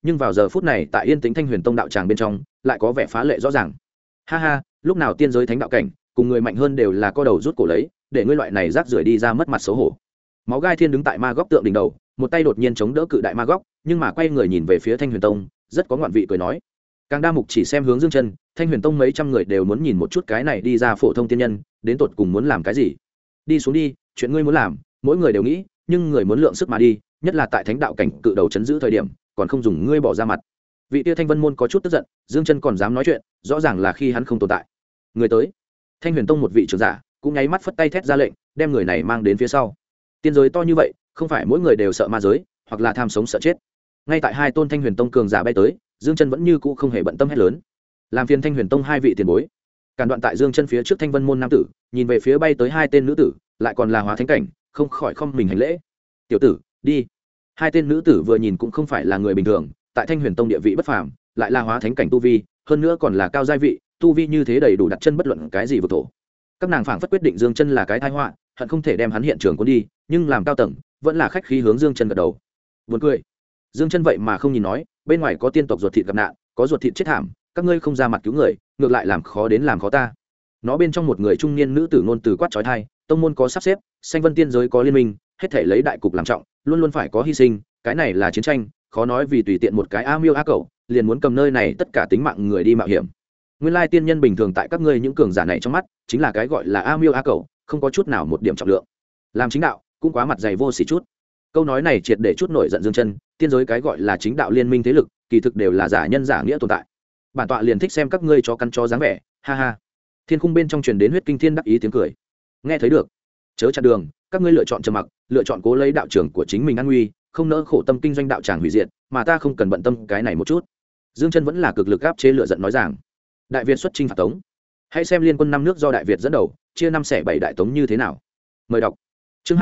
nhưng vào giờ phút này tại yên tĩnh Thanh Huyền Tông đạo tràng bên trong lại có vẻ phá lệ rõ ràng. Ha ha, lúc nào tiên giới thánh đạo cảnh cùng người mạnh hơn đều là co đầu rút cổ lấy, để ngươi loại này rác rưởi đi ra mất mặt xấu hổ. Máu gai thiên đứng tại ma góc tượng đỉnh đầu, một tay đột nhiên chống đỡ cự đại ma góc, nhưng mà quay người nhìn về phía Thanh Huyền Tông, rất có ngoạn vị cười nói. Càng đa mục chỉ xem hướng Dương Chân, Thanh Huyền Tông mấy trăm người đều muốn nhìn một chút cái này đi ra phổ thông tiên nhân, đến tột cùng muốn làm cái gì. Đi xuống đi, chuyện ngươi muốn làm, mỗi người đều nghĩ, nhưng người muốn lượng sức mà đi, nhất là tại thánh đạo cảnh cự đầu chấn giữ thời điểm, còn không dùng ngươi bỏ ra mặt. Vị tia Thanh Vân môn có chút tức giận, Dương Chân còn dám nói chuyện, rõ ràng là khi hắn không tồn tại. Người tới. Thanh Huyền Tông một vị trưởng giả, cũng nháy mắt phất tay thét ra lệnh, đem người này mang đến phía sau. Tiên giới to như vậy, không phải mỗi người đều sợ ma giới, hoặc là tham sống sợ chết. Ngay tại hai tôn Thanh Huyền Tông cường giả bay tới, Dương Chân vẫn như cũ không hề bận tâm hét lớn. Làm phiền Thanh Huyền Tông hai vị tiền bối. Càn đoạn tại Dương Chân phía trước Thanh Vân môn nam tử, nhìn về phía bay tới hai tên nữ tử, lại còn là hóa thánh cảnh, không khỏi không mình hành lễ. Tiểu tử, đi. Hai tên nữ tử vừa nhìn cũng không phải là người bình thường, tại Thanh Huyền Tông địa vị bất phàm, lại là hóa thánh cảnh tu vi, hơn nữa còn là cao giai vị, tu vi như thế đầy đủ đặt chân bất luận cái gì vực thổ. Các nàng phảng phất quyết định Dương Chân là cái tai họa, hận không thể đem hắn hiện trường cuốn đi, nhưng làm cao tầng, vẫn là khách khí hướng Dương Chân gật đầu. Buồn cười. Dương Chân vậy mà không nhìn nói, bên ngoài có tiên tộc ruột thịt gặp nạn, có ruột thịt chết thảm, các ngươi không ra mặt cứu người, ngược lại làm khó đến làm khó ta. Nó bên trong một người trung niên nữ tử ngôn từ quát chói tai, tông môn có sắp xếp, Xanh Vân tiên giới có liên minh, hết thảy lấy đại cục làm trọng, luôn luôn phải có hy sinh, cái này là chiến tranh, khó nói vì tùy tiện một cái a miêu a cẩu, liền muốn cầm nơi này tất cả tính mạng người đi mạo hiểm. Nguyên lai tiên nhân bình thường tại các ngươi những cường giả này trong mắt, chính là cái gọi là a miêu a cẩu, không có chút nào một điểm trọng lượng. Làm chính đạo, cũng quá mặt dày vô sỉ chút. Câu nói này triệt để chút nổi giận Dương Chân, tiên giới cái gọi là chính đạo liên minh thế lực, kỳ thực đều là giả nhân giả nghĩa tồn tại. Bản tọa liền thích xem các ngươi chó căn chó dáng vẻ, ha ha. Thiên khung bên trong truyền đến huyết kinh thiên đắc ý tiếng cười. Nghe thấy được, chớ chặn đường, các ngươi lựa chọn trầm mặc, lựa chọn cố lấy đạo trưởng của chính mình an nguy, không nỡ khổ tâm kinh doanh đạo tràng hủy diệt, mà ta không cần bận tâm cái này một chút. Dương Chân vẫn là cực lực áp chế lửa giận nói rằng, Đại Việt xuất chinh phạt Tống, hãy xem liên quân năm nước do Đại Việt dẫn đầu, chia năm xẻ bảy đại Tống như thế nào. Mời đọc. Chương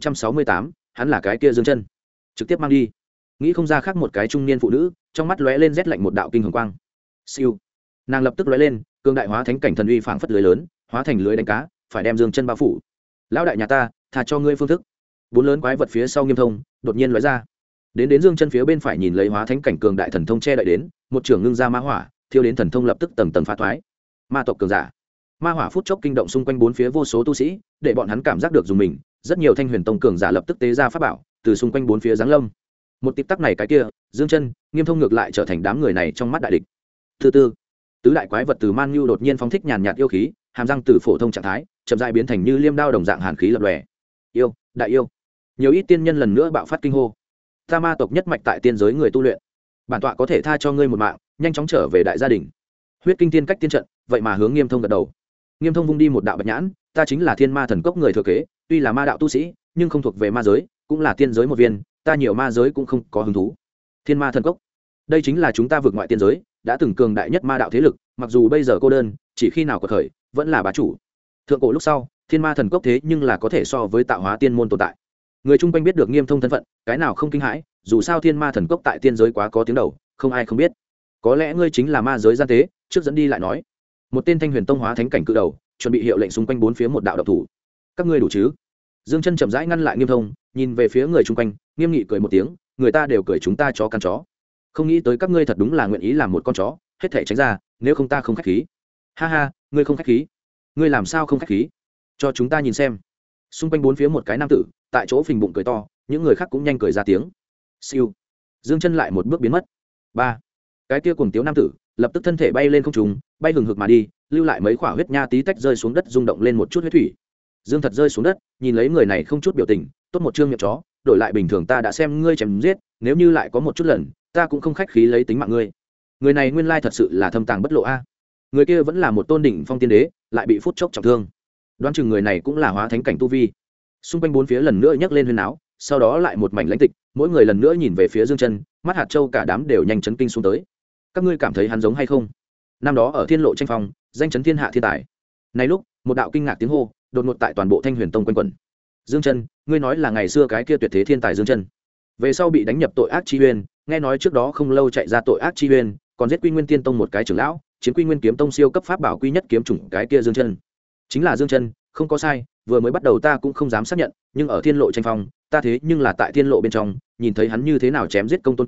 2868, hắn là cái kia Dương Chân. Trực tiếp mang đi. Nghĩ không ra khác một cái trung niên phụ nữ, trong mắt lóe lên rét lạnh một đạo kinh hồng quang. Siêu. Nàng lập tức lóe lên, cường đại hóa thánh cảnh thần uy phảng phất lưới lớn, hóa thành lưới đánh cá, phải đem Dương Chân bao phủ. Lão đại nhà ta, thà cho ngươi phương thức. Bốn lớn quái vật phía sau Nghiêm Thông, đột nhiên lóe ra. Đến Dương Chân phía bên phải nhìn lấy hóa thánh cảnh cường đại thần thông che đậy đến, một trường ngưng ra ma hỏa, thiêu đến thần thông lập tức tầng tầng phá thoái. Ma tộc cường giả. Ma hỏa phút chốc kinh động xung quanh bốn phía vô số tu sĩ, để bọn hắn cảm giác được dùng mình, rất nhiều Thanh Huyền Tông cường giả lập tức tế ra pháp bảo, từ xung quanh bốn phía giáng lâm. Một tịp tắc này cái kia, Dương Chân, Nghiêm Thông ngược lại trở thành đám người này trong mắt đại địch. Thứ tư, tứ đại quái vật từ Man Nhu đột nhiên phóng thích nhàn nhạt yêu khí, hàm răng từ phổ thông trạng thái, chậm rãi biến thành như liêm đao đồng dạng hàn khí lập lòe. Yêu, đại yêu. Nhiều ít tiên nhân lần nữa bạo phát kinh hô. Ta ma tộc nhất mạch tại tiên giới người tu luyện, bản tọa có thể tha cho ngươi một mạng, nhanh chóng trở về đại gia đình. Huyết kinh tiên cách tiên trận, vậy mà hướng Nghiêm Thông gật đầu. Nghiêm Thông vung đi một đạo bạch nhãn, ta chính là Thiên Ma thần cốc người thừa kế, tuy là ma đạo tu sĩ, nhưng không thuộc về ma giới, cũng là tiên giới một viên, ta nhiều ma giới cũng không có hứng thú. Thiên Ma thần cốc, đây chính là chúng ta vượt ngoại tiên giới, đã từng cường đại nhất ma đạo thế lực, mặc dù bây giờ cô đơn, chỉ khi nào có khởi, vẫn là bá chủ. Thượng cổ lúc sau, Thiên Ma thần cốc thế nhưng là có thể so với tạo hóa tiên môn tồn tại. Người chung quanh biết được Nghiêm Thông thân phận, cái nào không kinh hãi, dù sao Thiên Ma thần cốc tại tiên giới quá có tiếng đầu, không ai không biết. Có lẽ ngươi chính là ma giới gian tế, trước dẫn đi lại nói. Một tên Thanh Huyền Tông hóa thánh cảnh cự đầu, chuẩn bị hiệu lệnh xung quanh bốn phía một đạo độc thủ. Các ngươi đủ chứ? Dương Chân chậm rãi ngăn lại Nghiêm Thông, nhìn về phía người chung quanh, nghiêm nghị cười một tiếng, người ta đều cười chúng ta chó căn chó. Không nghĩ tới các ngươi thật đúng là nguyện ý làm một con chó, hết thảy tránh ra, nếu không ta không khách khí. Ha ha, ngươi không khách khí? Ngươi làm sao không khách khí? Cho chúng ta nhìn xem. Xung quanh bốn phía một cái nam tử, tại chỗ phình bụng cười to, những người khác cũng nhanh cười ra tiếng. Siêu. Dương Chân lại một bước biến mất. Ba. Cái kia cuồng tiếu nam tử, lập tức thân thể bay lên không trung, bay hừng hực mà đi, lưu lại mấy quả huyết nha tí tách rơi xuống đất rung động lên một chút huyết thủy. Dương Thật rơi xuống đất, nhìn lấy người này không chút biểu tình, tốt một trương miệng chó, đổi lại bình thường ta đã xem ngươi chém giết, nếu như lại có một chút lần, ta cũng không khách khí lấy tính mạng ngươi. Người này nguyên lai thật sự là thâm tàng bất lộ a. Người kia vẫn là một tôn đỉnh phong tiên đế, lại bị phút chốc trọng thương. Đoán chừng người này cũng là hóa thánh cảnh tu vi. Xung quanh bốn phía lần nữa nhấc lên huyên náo, sau đó lại một mảnh lãnh tịch, mỗi người lần nữa nhìn về phía Dương Chân, mắt hạt châu cả đám đều nhanh chấn kinh xuống tới. Các ngươi cảm thấy hắn giống hay không? Năm đó ở Thiên Lộ tranh phong, danh chấn thiên hạ thiên tài. Này lúc, một đạo kinh ngạc tiếng hô, đột ngột tại toàn bộ Thanh Huyền Tông quanh quẩn. Dương Chân, ngươi nói là ngày xưa cái kia tuyệt thế thiên tài Dương Chân. Về sau bị đánh nhập tội ác chi uyên, nghe nói trước đó không lâu chạy ra tội ác chi uyên, còn giết Quy Nguyên Tiên Tông một cái trưởng lão, chiếm Quy Nguyên Kiếm Tông siêu cấp pháp bảo quy nhất kiếm chủng cái kia Dương Chân. Chính là Dương Chân, không có sai, vừa mới bắt đầu ta cũng không dám xác nhận, nhưng ở Thiên Lộ tranh phong, ta thế nhưng là tại Thiên Lộ bên trong, nhìn thấy hắn như thế nào chém giết công tôn kỷ,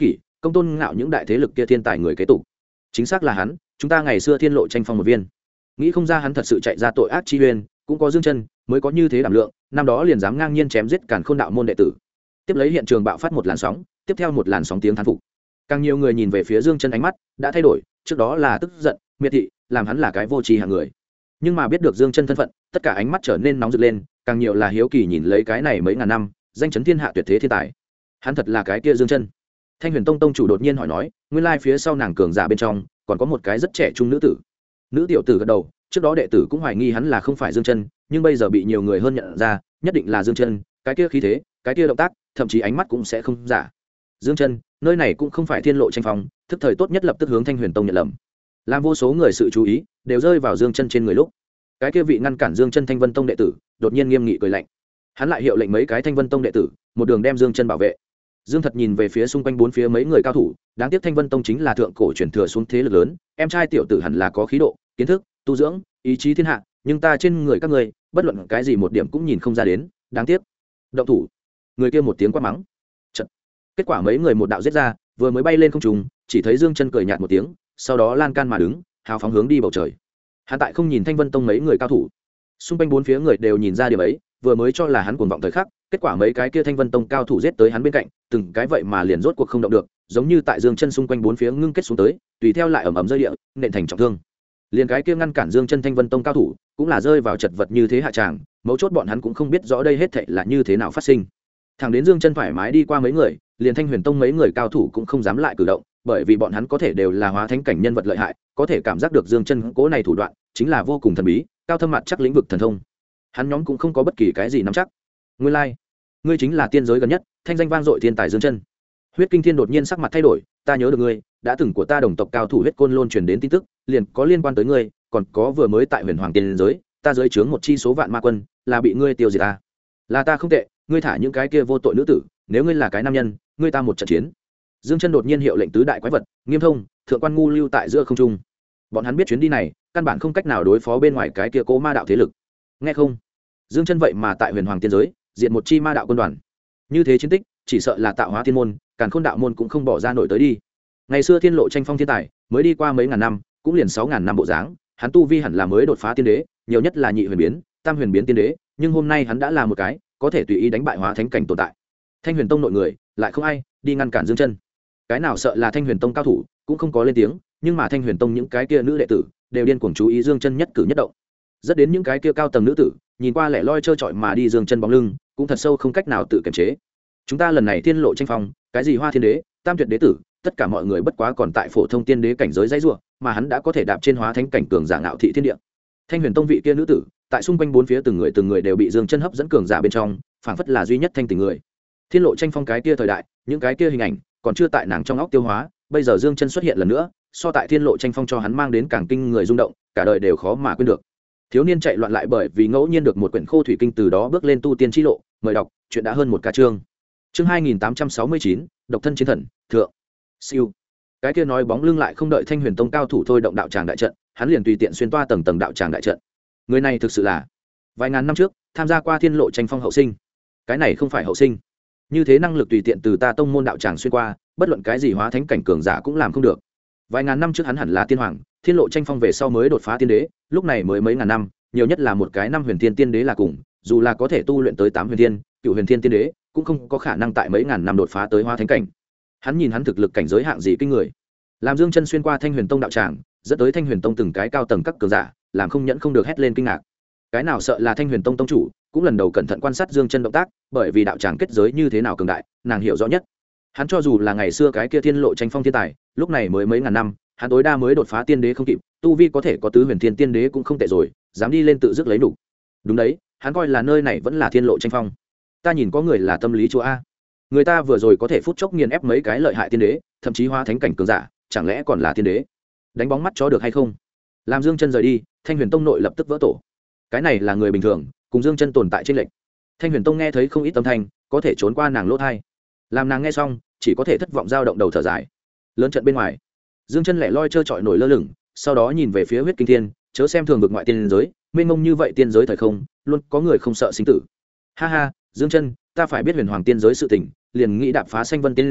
công tôn ngạo những đại thế lực kia thiên tài người kế tục. Chính xác là hắn, chúng ta ngày xưa thiên lộ tranh phong một viên. Nghĩ không ra hắn thật sự chạy ra tội ác chi uyên, cũng có Dương Chân mới có như thế đảm lượng, năm đó liền dám ngang nhiên chém giết Càn Khôn đạo môn đệ tử. Tiếp lấy hiện trường bạo phát một làn sóng, tiếp theo một làn sóng tiếng thán phục. Càng nhiều người nhìn về phía Dương Chân ánh mắt đã thay đổi, trước đó là tức giận, miệt thị, làm hắn là cái vô tri hạng người. Nhưng mà biết được Dương Chân thân phận, tất cả ánh mắt trở nên nóng rực lên, càng nhiều là hiếu kỳ nhìn lấy cái này mấy ngàn năm, danh chấn thiên hạ tuyệt thế thiên tài. Hắn thật là cái kia Dương Chân. Thanh Huyền Tông tông chủ đột nhiên hỏi nói, nguyên lai phía sau nàng cường giả bên trong, còn có một cái rất trẻ trung nữ tử. Nữ tiểu tử gật đầu, trước đó đệ tử cũng hoài nghi hắn là không phải Dương Chân, nhưng bây giờ bị nhiều người hơn nhận ra, nhất định là Dương Chân, cái kia khí thế, cái kia động tác, thậm chí ánh mắt cũng sẽ không giả. Dương Chân, nơi này cũng không phải thiên lộ tranh phong, thức thời tốt nhất lập tức hướng Thanh Huyền Tông nhận lầm. Làm vô số người sự chú ý đều rơi vào Dương Chân trên người lúc, cái kia vị ngăn cản Dương Chân Thanh Vân Tông đệ tử, đột nhiên nghiêm nghị cười lạnh. Hắn lại hiệu lệnh mấy cái Thanh Vân Tông đệ tử, một đường đem Dương Chân bảo vệ. Dương Thật nhìn về phía xung quanh bốn phía mấy người cao thủ, đáng tiếc Thanh Vân Tông chính là thượng cổ truyền thừa xuống thế lực lớn, em trai tiểu tử hẳn là có khí độ, kiến thức, tu dưỡng, ý chí thiên hạ, nhưng ta trên người các ngươi, bất luận cái gì một điểm cũng nhìn không ra đến, đáng tiếc. Động thủ. Người kia một tiếng quát mắng. Chật. Kết quả mấy người một đạo giết ra, vừa mới bay lên không trung, chỉ thấy Dương Chân cười nhạt một tiếng, sau đó lan can mà đứng, hào phóng hướng đi bầu trời. Hắn tại không nhìn Thanh Vân Tông mấy người cao thủ, xung quanh bốn phía người đều nhìn ra điểm ấy, vừa mới cho là hắn cuồng vọng thời khắc, kết quả mấy cái kia Thanh Vân Tông cao thủ giết tới hắn bên cạnh, từng cái vậy mà liền rốt cuộc không động được, giống như tại Dương Chân xung quanh bốn phía ngưng kết xuống tới, tùy theo lại ầm ầm rơi địa, nện thành trọng thương. Liền cái kia ngăn cản Dương Chân Thanh Vân Tông cao thủ, cũng là rơi vào chật vật như thế hạ tràng, mấu chốt bọn hắn cũng không biết rõ đây hết thảy là như thế nào phát sinh. Thẳng đến Dương Chân thoải mái đi qua mấy người, liền Thanh Huyền Tông mấy người cao thủ cũng không dám lại cử động, bởi vì bọn hắn có thể đều là hóa thánh cảnh nhân vật lợi hại, có thể cảm giác được Dương Chân cố này thủ đoạn chính là vô cùng thần bí, cao thâm mặt chắc lĩnh vực thần thông. Hắn nhóm cũng không có bất kỳ cái gì nắm chắc. Nguyên lai, ngươi chính là tiên giới gần nhất, thanh danh vang dội thiên tài Dương Chân. Huyết Kinh Thiên đột nhiên sắc mặt thay đổi, ta nhớ được ngươi, đã từng của ta đồng tộc cao thủ huyết côn lôn truyền đến tin tức, liền có liên quan tới ngươi, còn có vừa mới tại Huyền Hoàng tiên giới, ta dưới trướng một chi số vạn ma quân, là bị ngươi tiêu diệt ta. Là ta không tệ, ngươi thả những cái kia vô tội nữ tử, nếu ngươi là cái nam nhân, ngươi ta một trận chiến. Dương Chân đột nhiên hiệu lệnh tứ đại quái vật, Nghiêm Thông, Thượng Quan Ngu lưu tại giữa không trung. Bọn hắn biết chuyến đi này, căn bản không cách nào đối phó bên ngoài cái kia cố ma đạo thế lực. Nghe không? Dương Chân vậy mà tại Huyền Hoàng tiên giới, diện một chi ma đạo quân đoàn. Như thế chiến tích, chỉ sợ là Tạo Hóa Thiên môn, Càn Khôn đạo môn cũng không bỏ ra nổi tới đi. Ngày xưa thiên lộ tranh phong thiên tài, mới đi qua mấy ngàn năm, cũng liền 6000 năm bộ dáng, hắn tu vi hẳn là mới đột phá tiên đế, nhiều nhất là nhị huyền biến, tam huyền biến tiên đế, nhưng hôm nay hắn đã là một cái có thể tùy ý đánh bại hóa thánh cảnh tồn tại. Thanh Huyền Tông nội người, lại không ai đi ngăn cản Dương Chân. Cái nào sợ là Thanh Huyền Tông cao thủ, cũng không có lên tiếng, nhưng mà Thanh Huyền Tông những cái kia nữ đệ tử, đều điên cuồng chú ý Dương Chân nhất cử nhất động. Rất đến những cái kia cao tầng nữ tử, nhìn qua lẻ loi trơ trọi mà đi Dương Chân bóng lưng, cũng thật sâu không cách nào tự kiềm chế. Chúng ta lần này thiên lộ tranh phong, cái gì Hoa Thiên Đế, Tam Tuyệt Đế tử, tất cả mọi người bất quá còn tại phổ thông tiên đế cảnh giới dãy rủa, mà hắn đã có thể đạp trên hóa thánh cảnh cường giả ngạo thị thiên địa. Thanh Huyền Tông vị kia nữ tử, tại xung quanh bốn phía từng người đều bị Dương Chân hấp dẫn cường giả bên trong, phảng phất là duy nhất thanh tình người. Thiên lộ tranh phong cái kia thời đại, những cái kia hình ảnh còn chưa tại nàng trong óc tiêu hóa, bây giờ Dương Chân xuất hiện lần nữa, so tại thiên lộ tranh phong cho hắn mang đến càng kinh người rung động, cả đời đều khó mà quên được. Thiếu niên chạy loạn lại bởi vì ngẫu nhiên được một quyển khô thủy kinh, từ đó bước lên tu tiên chi lộ, mời đọc, chuyện đã hơn một ca chương. Chương 2869, độc thân chiến thần, thượng. Siêu. Cái kia nói bóng lưng lại không đợi Thanh Huyền Tông cao thủ thôi động đạo tràng đại trận, hắn liền tùy tiện xuyên toa tầng tầng đạo tràng đại trận. Người này thực sự là vài ngàn năm trước tham gia qua thiên lộ tranh phong hậu sinh. Cái này không phải hậu sinh. Như thế năng lực tùy tiện từ ta tông môn đạo tràng xuyên qua, bất luận cái gì hóa thánh cảnh cường giả cũng làm không được. Vài ngàn năm trước hắn hẳn là tiên hoàng, thiên lộ tranh phong về sau mới đột phá tiên đế, lúc này mới mấy ngàn năm, nhiều nhất là một cái năm huyền thiên tiên đế là cùng, dù là có thể tu luyện tới 8 huyền thiên, cựu huyền thiên tiên đế, cũng không có khả năng tại mấy ngàn năm đột phá tới hóa thánh cảnh. Hắn nhìn hắn thực lực cảnh giới hạng gì kinh người. Làm Dương Chân xuyên qua Thanh Huyền Tông đạo tràng, dẫn tới Thanh Huyền Tông từng cái cao tầng các cường giả, làm không nhẫn không được hét lên kinh ngạc. Cái nào sợ là Thanh Huyền Tông tông chủ, cũng lần đầu cẩn thận quan sát Dương Chân động tác, bởi vì đạo tràng kết giới như thế nào cường đại, nàng hiểu rõ nhất. Hắn cho dù là ngày xưa cái kia thiên lộ tranh phong thiên tài, lúc này mới mấy ngàn năm, hắn tối đa mới đột phá tiên đế không kịp, tu vi có thể có tứ huyền thiên tiên đế cũng không tệ rồi, dám đi lên tự dứt lấy đủ. Đúng đấy, hắn coi là nơi này vẫn là thiên lộ tranh phong. Ta nhìn có người là tâm lý chúa a. Người ta vừa rồi có thể phút chốc nghiền ép mấy cái lợi hại tiên đế, thậm chí hóa thánh cảnh cường giả, chẳng lẽ còn là tiên đế? Đánh bóng mắt chó được hay không? Làm Dương Chân rời đi, Thanh Huyền Tông nội lập tức vỡ tổ. Cái này là người bình thường, cùng Dương Chân tồn tại trên lệnh. Thanh Huyền Tông nghe thấy không ít âm thanh, có thể trốn qua nàng lỗ tai. Làm nàng nghe xong, chỉ có thể thất vọng dao động đầu thở dài. Lớn trận bên ngoài, Dương Chân lẻ loi trơ trọi nổi lơ lửng, sau đó nhìn về phía Huyết Kinh Thiên, chớ xem thường vực ngoại tiên giới, mênh mông như vậy tiên giới thời không, luôn có người không sợ sinh tử. Ha ha, Dương Chân, ta phải biết Huyền Hoàng tiên giới sự tình, liền nghĩ đạp phá Sanh Vân tiên giới,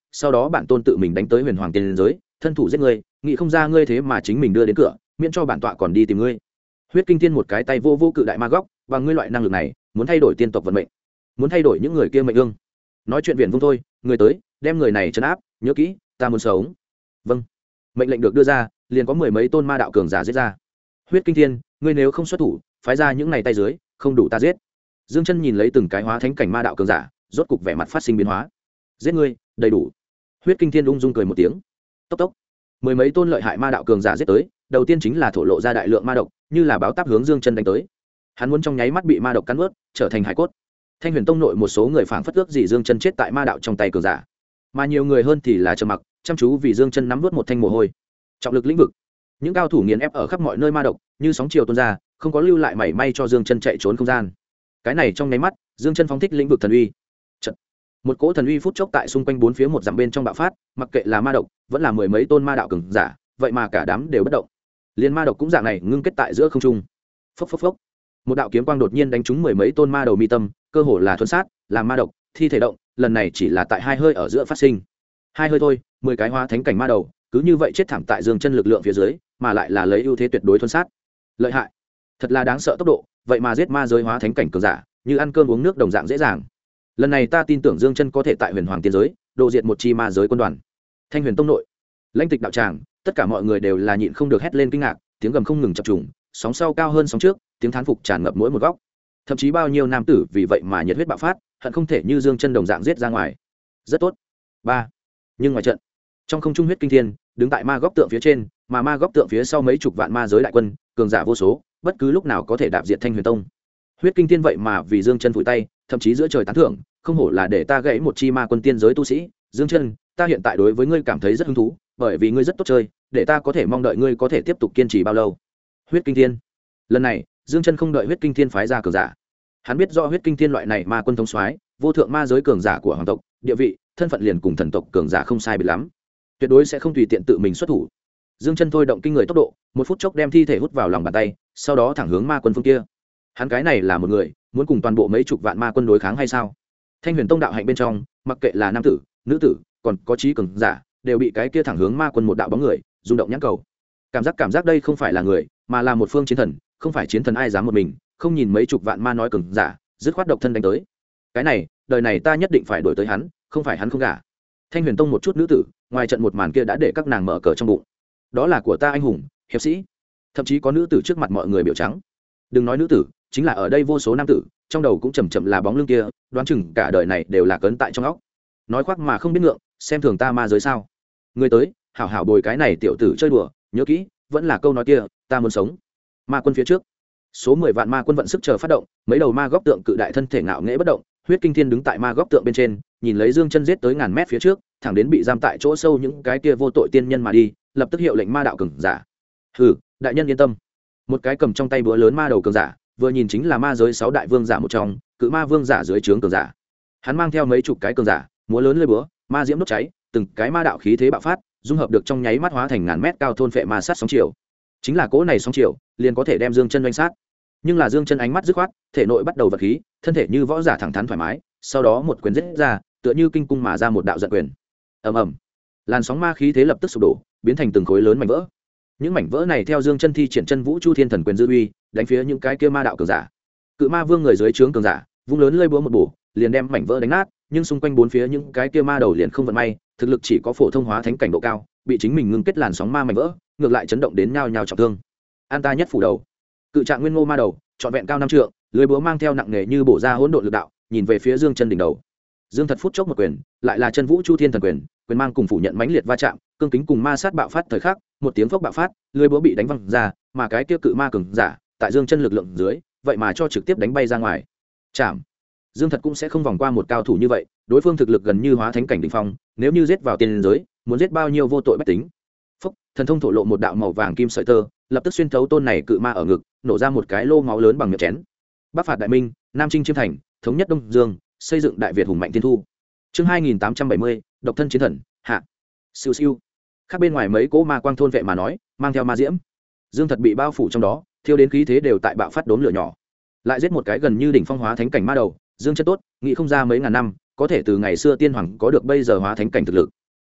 sau đó bản tôn tự mình đánh tới huyền hoàng tiên giới thân thủ giết ngươi, nghĩ không ra ngươi thế mà chính mình đưa đến cửa, miễn cho bản tọa còn đi tìm ngươi. Huyết Kinh Thiên một cái tay vô vô cự đại ma góc, bằng ngươi loại năng lực này muốn thay đổi tiên tộc vận mệnh, muốn thay đổi những người kia mệnh ương. Nói chuyện viển vông thôi, người tới đem người này trấn áp, nhớ kỹ ta muốn sống. Vâng. Mệnh lệnh được đưa ra, liền có mười mấy tôn ma đạo cường giả giết ra. Huyết Kinh Thiên, ngươi nếu không xuất thủ, phái ra những này tay dưới không đủ ta giết. Dương Chân nhìn lấy từng cái hóa thánh cảnh ma đạo cường giả, rốt cục vẻ mặt phát sinh biến hóa. Giết ngươi đầy đủ. Huyết Kinh Thiên ung dung cười một tiếng. Tốc tốc. Mười mấy tôn lợi hại ma đạo cường giả giết tới, đầu tiên chính là thổ lộ ra đại lượng ma độc, như là báo táp hướng Dương Chân đánh tới. Hắn muốn trong nháy mắt bị ma độc cắn nuốt, trở thành hải cốt. Thanh Huyền Tông nội một số người phảng phất ước gì Dương Chân chết tại ma đạo trong tay cường giả, mà nhiều người hơn thì là trầm mặc, chăm chú vì Dương Chân nắm nuốt một thanh mồ hôi. Trọng lực lĩnh vực, những cao thủ nghiền ép ở khắp mọi nơi ma độc, như sóng chiều tuôn ra, không có lưu lại mảy may cho Dương Chân chạy trốn không gian. Cái này trong nháy mắt, Dương Chân phóng thích lĩnh vực thần uy. Chật. Một cỗ thần uy phút chốc tại xung quanh bốn phía một dặm bên trong bạo phát, mặc kệ là ma độc, vẫn là mười mấy tôn ma đạo cường giả, vậy mà cả đám đều bất động. Liên ma độc cũng dạng này ngưng kết tại giữa không trung. Phốc phốc phốc. Một đạo kiếm quang đột nhiên đánh trúng mười mấy tôn ma đầu mi tâm, cơ hồ là thuần sát, làm ma độc thi thể động, lần này chỉ là tại hai hơi ở giữa phát sinh. Hai hơi thôi, 10 cái hóa thánh cảnh ma đầu, cứ như vậy chết thảm tại Dương Chân lực lượng phía dưới, mà lại là lấy ưu thế tuyệt đối thuần sát. Lợi hại, thật là đáng sợ tốc độ, vậy mà giết ma giới hóa thánh cảnh cường giả, như ăn cơm uống nước đồng dạng dễ dàng. Lần này ta tin tưởng Dương Chân có thể tại Huyền Hoàng tiên giới độ diệt một chi ma giới quân đoàn. Thanh Huyền Tông nội, Lãnh Tịch đạo tràng, tất cả mọi người đều là nhịn không được hét lên kinh ngạc, tiếng gầm không ngừng chập trùng, sóng sau cao hơn sóng trước, tiếng thán phục tràn ngập mỗi một góc. Thậm chí bao nhiêu nam tử vì vậy mà nhiệt huyết bạo phát, hận không thể như Dương Chân đồng dạng giết ra ngoài. Rất tốt. 3. Nhưng ngoài trận, trong không trung Huyết Kinh Thiên đứng tại ma góc tượng phía trên, mà ma góc tượng phía sau mấy chục vạn ma giới đại quân, cường giả vô số, bất cứ lúc nào có thể đạp diệt Thanh Huyền Tông. Huyết Kinh Thiên vậy mà vì Dương Chân phủi tay, thậm chí giữa trời tán thưởng, không hổ là để ta gãy một chi ma quân tiên giới tu sĩ. Dương Chân, ta hiện tại đối với ngươi cảm thấy rất hứng thú, bởi vì ngươi rất tốt chơi, để ta có thể mong đợi ngươi có thể tiếp tục kiên trì bao lâu. Huyết Kinh Thiên. Lần này, Dương Chân không đợi Huyết Kinh Thiên phái ra cường giả. Hắn biết rõ Huyết Kinh Thiên loại này ma quân thống soái, vô thượng ma giới cường giả của hoàng tộc, địa vị, thân phận liền cùng thần tộc cường giả không sai biệt lắm, tuyệt đối sẽ không tùy tiện tự mình xuất thủ. Dương Chân thôi động kinh người tốc độ, một phút chốc đem thi thể hút vào lòng bàn tay, sau đó thẳng hướng ma quân phương kia. Hắn cái này là một người, muốn cùng toàn bộ mấy chục vạn ma quân đối kháng hay sao? Thanh Huyền Tông đạo hạnh bên trong, mặc kệ là nam tử, nữ tử, còn có trí cường giả, đều bị cái kia thẳng hướng ma quân một đạo bóng người rung động nhãn cầu. Cảm giác đây không phải là người, mà là một phương chiến thần, không phải chiến thần ai dám một mình, không nhìn mấy chục vạn ma nói cường giả, dứt khoát độc thân đánh tới. Cái này, đời này ta nhất định phải đuổi tới hắn, không phải hắn không gả. Thanh Huyền Tông một chút nữ tử, ngoài trận một màn kia đã để các nàng mở cờ trong bụng. Đó là của ta anh hùng, hiệp sĩ. Thậm chí có nữ tử trước mặt mọi người biểu trắng. Đừng nói nữ tử, chính là ở đây vô số nam tử, trong đầu cũng chầm chậm là bóng lưng kia, đoán chừng cả đời này đều là cấn tại trong óc. Nói khoác mà không biết ngượng, xem thường ta ma giới sao? Người tới, hảo hảo bồi cái này tiểu tử chơi đùa, nhớ kỹ, vẫn là câu nói kia, ta muốn sống. Ma quân phía trước, số 10 vạn ma quân vận sức chờ phát động, mấy đầu ma góc tượng cự đại thân thể ngạo nghễ bất động, Huyết Kinh Thiên đứng tại ma góc tượng bên trên, nhìn lấy Dương Chân giết tới ngàn mét phía trước, thẳng đến bị giam tại chỗ sâu những cái kia vô tội tiên nhân mà đi, lập tức hiệu lệnh ma đạo cường giả. Hừ, đại nhân yên tâm. Một cái cầm trong tay búa lớn ma đầu cường giả, vừa nhìn chính là ma giới 6 đại vương giả một trong, cự ma vương giả dưới trướng cường giả. Hắn mang theo mấy chục cái cường giả, múa lớn lưỡi búa, ma diễm đốt cháy, từng cái ma đạo khí thế bạo phát, dung hợp được trong nháy mắt hóa thành ngàn mét cao thôn phệ ma sát sóng chiều. Chính là cỗ này sóng chiều, liền có thể đem Dương Chân đánh sát. Nhưng là Dương Chân ánh mắt dứt khoát, thể nội bắt đầu vật khí, thân thể như võ giả thẳng thắn thoải mái, sau đó một quyền giết ra, tựa như kinh cung mà ra một đạo giận quyền. Ầm ầm. Làn sóng ma khí thế lập tức sụp đổ, biến thành từng khối lớn mảnh vỡ. Những mảnh vỡ này theo Dương Chân thi triển chân vũ chu thiên thần quyền dư uy, đánh phía những cái kia ma đạo cường giả. Cự ma vương người dưới trướng cường giả, vung lớn lưỡi búa một bổ, liền đem mảnh vỡ đánh nát, nhưng xung quanh bốn phía những cái kia ma đầu liền không vận may, thực lực chỉ có phổ thông hóa thánh cảnh độ cao, bị chính mình ngưng kết làn sóng ma mảnh vỡ, ngược lại chấn động đến nhao nhao trọng thương. An ta nhất phủ đầu. Cự trạng nguyên ngô ma đầu, trọn vẹn cao 5 trượng, lưỡi búa mang theo nặng nghề như bổ ra hỗn độn lực đạo, nhìn về phía Dương Chân đỉnh đầu. Dương Thật phút chốc một quyền, lại là chân vũ chu thiên thần quyền, quyền mang cùng phủ nhận mãnh liệt va chạm, cương kính cùng ma sát bạo phát thời khắc, một tiếng phốc bạo phát, lưỡi búa bị đánh văng ra, mà cái kia cự ma cường giả, tại Dương Chân lực lượng dưới, vậy mà cho trực tiếp đánh bay ra ngoài. Chạm. Dương Thật cũng sẽ không vòng qua một cao thủ như vậy, đối phương thực lực gần như hóa thánh cảnh đỉnh phong, nếu như giết vào tiên giới, muốn giết bao nhiêu vô tội bách tính. Phốc, thần thông thổ lộ một đạo màu vàng kim sợi tơ, lập tức xuyên thấu tôn này cự ma ở ngực, nổ ra một cái lô máu lớn bằng miệng chén. Bắc phạt đại minh, Nam chinh chiêm thành, thống nhất Đông Dương, xây dựng đại Việt hùng mạnh thiên thu. Chương 2870, độc thân chiến thần, hạ. Siêu siêu. Khác bên ngoài mấy cỗ ma quang thôn vệ mà nói, mang theo ma diễm. Dương Thật bị bao phủ trong đó, thiêu đến khí thế đều tại bạo phát đốm lửa nhỏ. Lại giết một cái gần như đỉnh phong hóa thánh cảnh ma đầu, Dương Chân tốt, nghĩ không ra mấy ngàn năm, có thể từ ngày xưa tiên hoàng có được bây giờ hóa thánh cảnh thực lực.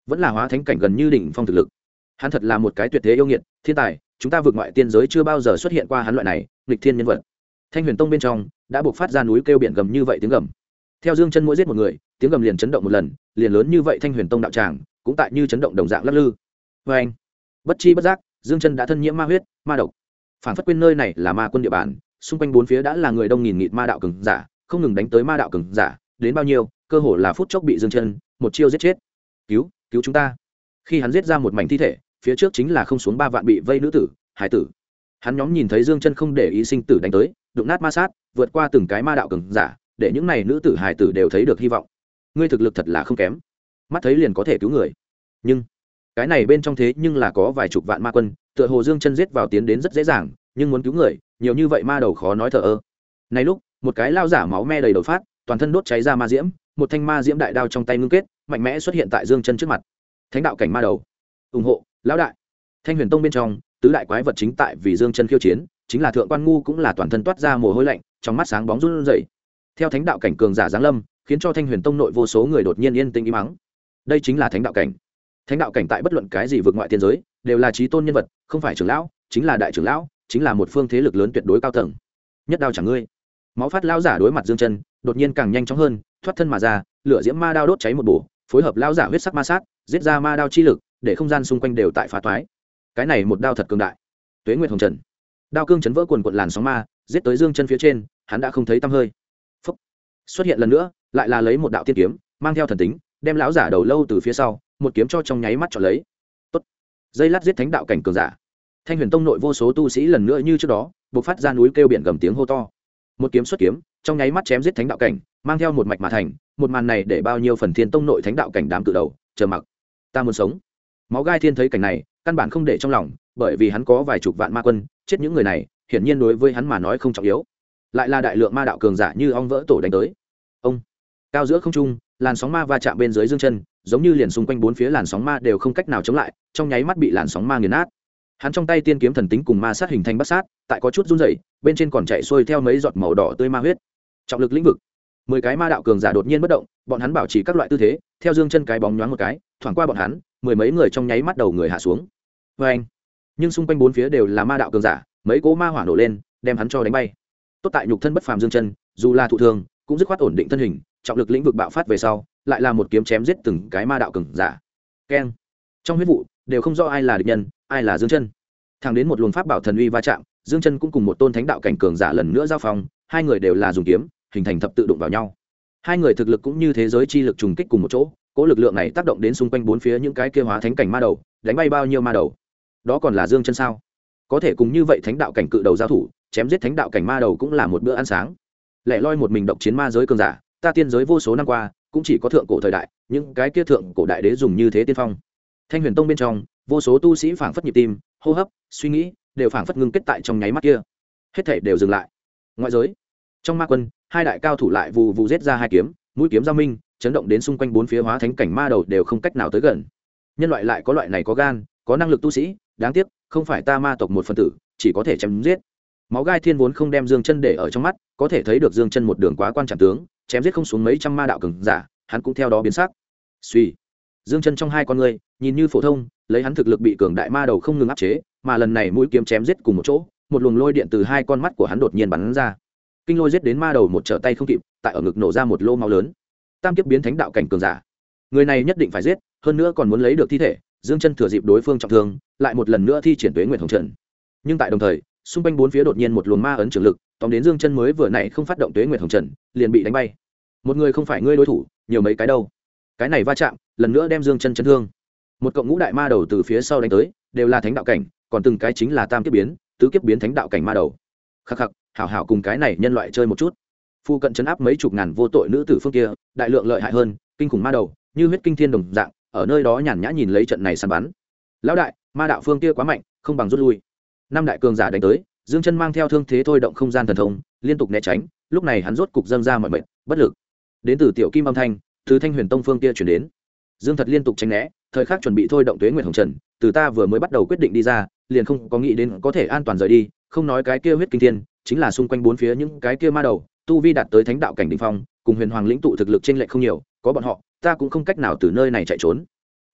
vẫn là hóa thánh cảnh gần như đỉnh phong thực lực. Hắn thật là một cái tuyệt thế yêu nghiệt thiên tài, chúng ta vượt ngoại tiên giới chưa bao giờ xuất hiện qua hắn loại này nghịch thiên nhân vật. Thanh Huyền Tông bên trong đã buộc phát ra núi kêu biển gầm như vậy tiếng gầm. Theo Dương Chân mỗi giết một người, tiếng gầm liền chấn động một lần, liền lớn như vậy Thanh Huyền Tông đạo tràng cũng tại như chấn động đồng dạng lắc lư. Và anh, bất chi bất giác, Dương Chân đã thân nhiễm ma huyết, ma độc. Phản phất quên nơi này là ma quân địa bàn, xung quanh bốn phía đã là người đông nghìn nghịt ma đạo cường giả, không ngừng đánh tới ma đạo cường giả, đến bao nhiêu, cơ hồ là phút chốc bị Dương Chân một chiêu giết chết. Cứu, cứu chúng ta. Khi hắn giết ra một mảnh thi thể, phía trước chính là không xuống 3 vạn bị vây nữ tử, hải tử. Hắn nhóm nhìn thấy Dương Chân không để ý sinh tử đánh tới, đụng nát ma sát, vượt qua từng cái ma đạo cường giả, để những này nữ tử hải tử đều thấy được hy vọng. Ngươi thực lực thật là không kém, mắt thấy liền có thể cứu người. Nhưng cái này bên trong thế nhưng là có vài chục vạn ma quân, tựa hồ Dương Chân giết vào tiến đến rất dễ dàng, nhưng muốn cứu người, nhiều như vậy ma đầu khó nói thờ ơ. Này lúc, một cái lao giả máu me đầy đầu phát, toàn thân đốt cháy ra ma diễm, một thanh ma diễm đại đao trong tay ngưng kết, mạnh mẽ xuất hiện tại Dương Chân trước mặt. Thánh đạo cảnh ma đầu, ủng hộ lão đại. Thanh Huyền Tông bên trong, tứ đại quái vật chính tại vì Dương Chân khiêu chiến, chính là Thượng Quan Ngu cũng là toàn thân toát ra mồ hôi lạnh, trong mắt sáng bóng run rẩy. Theo thánh đạo cảnh cường giả giáng lâm, khiến cho Thanh Huyền Tông nội vô số người đột nhiên yên tĩnh im mắng. Đây chính là thánh đạo cảnh. Thánh đạo cảnh tại bất luận cái gì vượt ngoại tiên giới, đều là chí tôn nhân vật, không phải trưởng lão, chính là đại trưởng lão, chính là một phương thế lực lớn tuyệt đối cao tầng. Nhất đao chẳng ngươi. Máu phát lão giả đối mặt Dương Chân, đột nhiên càng nhanh chóng hơn, thoát thân mà ra, lửa diễm ma đao đốt cháy một bổ, phối hợp lão giả huyết sắc ma sát, giết ra ma đao chi lực, để không gian xung quanh đều tại phá toái. Cái này một đao thật cường đại. Tuế Nguyệt Hồng Trần, đao cương chấn vỡ quần quật làn sóng ma, giết tới Dương Chân phía trên, hắn đã không thấy tăm hơi. Phúc. Xuất hiện lần nữa, lại là lấy một đạo tiên kiếm, mang theo thần tính, đem lão giả đầu lâu từ phía sau, một kiếm cho trong nháy mắt chọn lấy. Tốt. Dây lát giết thánh đạo cảnh cường giả. Thanh Huyền Tông nội vô số tu sĩ lần nữa như trước đó, bộc phát ra núi kêu biển gầm tiếng hô to. Một kiếm xuất kiếm, trong nháy mắt chém giết thánh đạo cảnh, mang theo một mạch mà thành, một màn này để bao nhiêu phần Thiên Tông nội thánh đạo cảnh đám cự đầu, chờ mặc. Ta muốn sống. Máu Gai Thiên thấy cảnh này, căn bản không để trong lòng, bởi vì hắn có vài chục vạn ma quân, chết những người này, hiển nhiên đối với hắn mà nói không trọng yếu. Lại là đại lượng ma đạo cường giả như ong vỡ tổ đánh tới. Ông, cao giữa không trung, làn sóng ma va chạm bên dưới Dương Chân, giống như liền xung quanh bốn phía làn sóng ma đều không cách nào chống lại, trong nháy mắt bị làn sóng ma nghiền nát. Hắn trong tay tiên kiếm thần tính cùng ma sát hình thành bắt sát, tại có chút run rẩy, bên trên còn chạy xuôi theo mấy giọt màu đỏ tươi ma huyết. Trọng lực lĩnh vực, 10 cái ma đạo cường giả đột nhiên bất động, bọn hắn bảo trì các loại tư thế, theo Dương Chân cái bóng nhoáng một cái, thoảng qua bọn hắn, mười mấy người trong nháy mắt đầu người hạ xuống. Oeng! Nhưng xung quanh bốn phía đều là ma đạo cường giả, mấy cỗ ma hỏa nổ lên, đem hắn cho đánh bay. Tốt tại nhục thân bất phàm Dương Chân, dù là thụ thương, cũng dứt khoát ổn định thân hình, trọng lực lĩnh vực bạo phát về sau, lại là một kiếm chém giết từng cái ma đạo cường giả. Keng! Trong huyết vụ, đều không rõ ai là địch nhân, ai là Dương Chân. Thẳng đến một luồng pháp bảo thần uy va chạm, Dương Chân cũng cùng một tôn thánh đạo cảnh cường giả lần nữa giao phong, hai người đều là dùng kiếm, hình thành thập tự đụng vào nhau. Hai người thực lực cũng như thế giới chi lực trùng kích cùng một chỗ, cỗ lực lượng này tác động đến xung quanh bốn phía những cái kia hóa thánh cảnh ma đầu, đánh bay bao nhiêu ma đầu. Đó còn là Dương Chân sao? Có thể cùng như vậy thánh đạo cảnh cự đầu giao thủ, chém giết thánh đạo cảnh ma đầu cũng là một bữa ăn sáng. Lẻ loi một mình độc chiến ma giới cường giả, ta tiên giới vô số năm qua, cũng chỉ có thượng cổ thời đại, những cái kia thượng cổ đại đế dùng như thế tiên phong. Thanh Huyền Tông bên trong, vô số tu sĩ phảng phất nhịp tim, hô hấp, suy nghĩ, đều phảng phất ngưng kết tại trong nháy mắt kia. Hết thảy đều dừng lại. Ngoại giới, trong ma quân, hai đại cao thủ lại vù vù giết ra hai kiếm, mũi kiếm giao minh, chấn động đến xung quanh bốn phía hóa thánh cảnh ma đầu đều không cách nào tới gần. Nhân loại lại có loại này có gan, có năng lực tu sĩ, đáng tiếc, không phải ta ma tộc một phần tử, chỉ có thể chém giết. Máu Gai Thiên vốn không đem Dương Chân để ở trong mắt, có thể thấy được Dương Chân một đường quá quan trọng tướng, chém giết không xuống mấy trăm ma đạo cường giả, hắn cũng theo đó biến sắc. Suy, Dương Chân trong hai con ngươi, nhìn như phổ thông, lấy hắn thực lực bị cường đại ma đầu không ngừng áp chế, mà lần này mũi kiếm chém giết cùng một chỗ, một luồng lôi điện từ hai con mắt của hắn đột nhiên bắn ra. Kinh lôi giết đến ma đầu một trở tay không kịp, tại ở ngực nổ ra một lô máu lớn. Tam kiếp biến thánh đạo cảnh cường giả, người này nhất định phải giết, hơn nữa còn muốn lấy được thi thể. Dương Chân thừa dịp đối phương trọng thương, lại một lần nữa thi triển Tuế Nguyệt Hồng Trần. Nhưng tại đồng thời, xung quanh bốn phía đột nhiên một luồng ma ấn trường lực, tóm đến Dương Chân mới vừa nãy không phát động Tuế Nguyệt Hồng Trần, liền bị đánh bay. Một người không phải ngươi đối thủ, nhiều mấy cái đâu. Cái này va chạm, lần nữa đem Dương Chân chấn thương. Một cộng ngũ đại ma đầu từ phía sau đánh tới, đều là thánh đạo cảnh, còn từng cái chính là tam kiếp biến, tứ kiếp biến thánh đạo cảnh ma đầu. Khắc khắc, hảo hảo cùng cái này nhân loại chơi một chút. Phu cận chấn áp mấy chục ngàn vô tội nữ tử phương kia, đại lượng lợi hại hơn, kinh khủng ma đầu, như huyết kinh thiên đồng dạng, ở nơi đó nhàn nhã nhìn lấy trận này săn bắn. Lão đại, ma đạo phương kia quá mạnh, không bằng rút lui. Năm đại cường giả đánh tới, Dương Chân mang theo thương thế thôi động không gian thần thông, liên tục né tránh, lúc này hắn rốt cục dâng ra mọi mệnh, bất lực. Đến từ tiểu kim âm thanh, từ Thanh Huyền Tông phương kia truyền đến. Dương Thật liên tục tránh né, thời khắc chuẩn bị thôi động Tuế Nguyệt Hồng Trần, từ ta vừa mới bắt đầu quyết định đi ra, liền không có nghĩ đến có thể an toàn rời đi, không nói cái kia huyết kinh thiên, chính là xung quanh bốn phía những cái kia ma đầu, tu vi đạt tới thánh đạo cảnh đỉnh phong, cùng Huyền Hoàng lĩnh tụ thực lực chênh lệch không nhiều, có bọn họ, ta cũng không cách nào từ nơi này chạy trốn.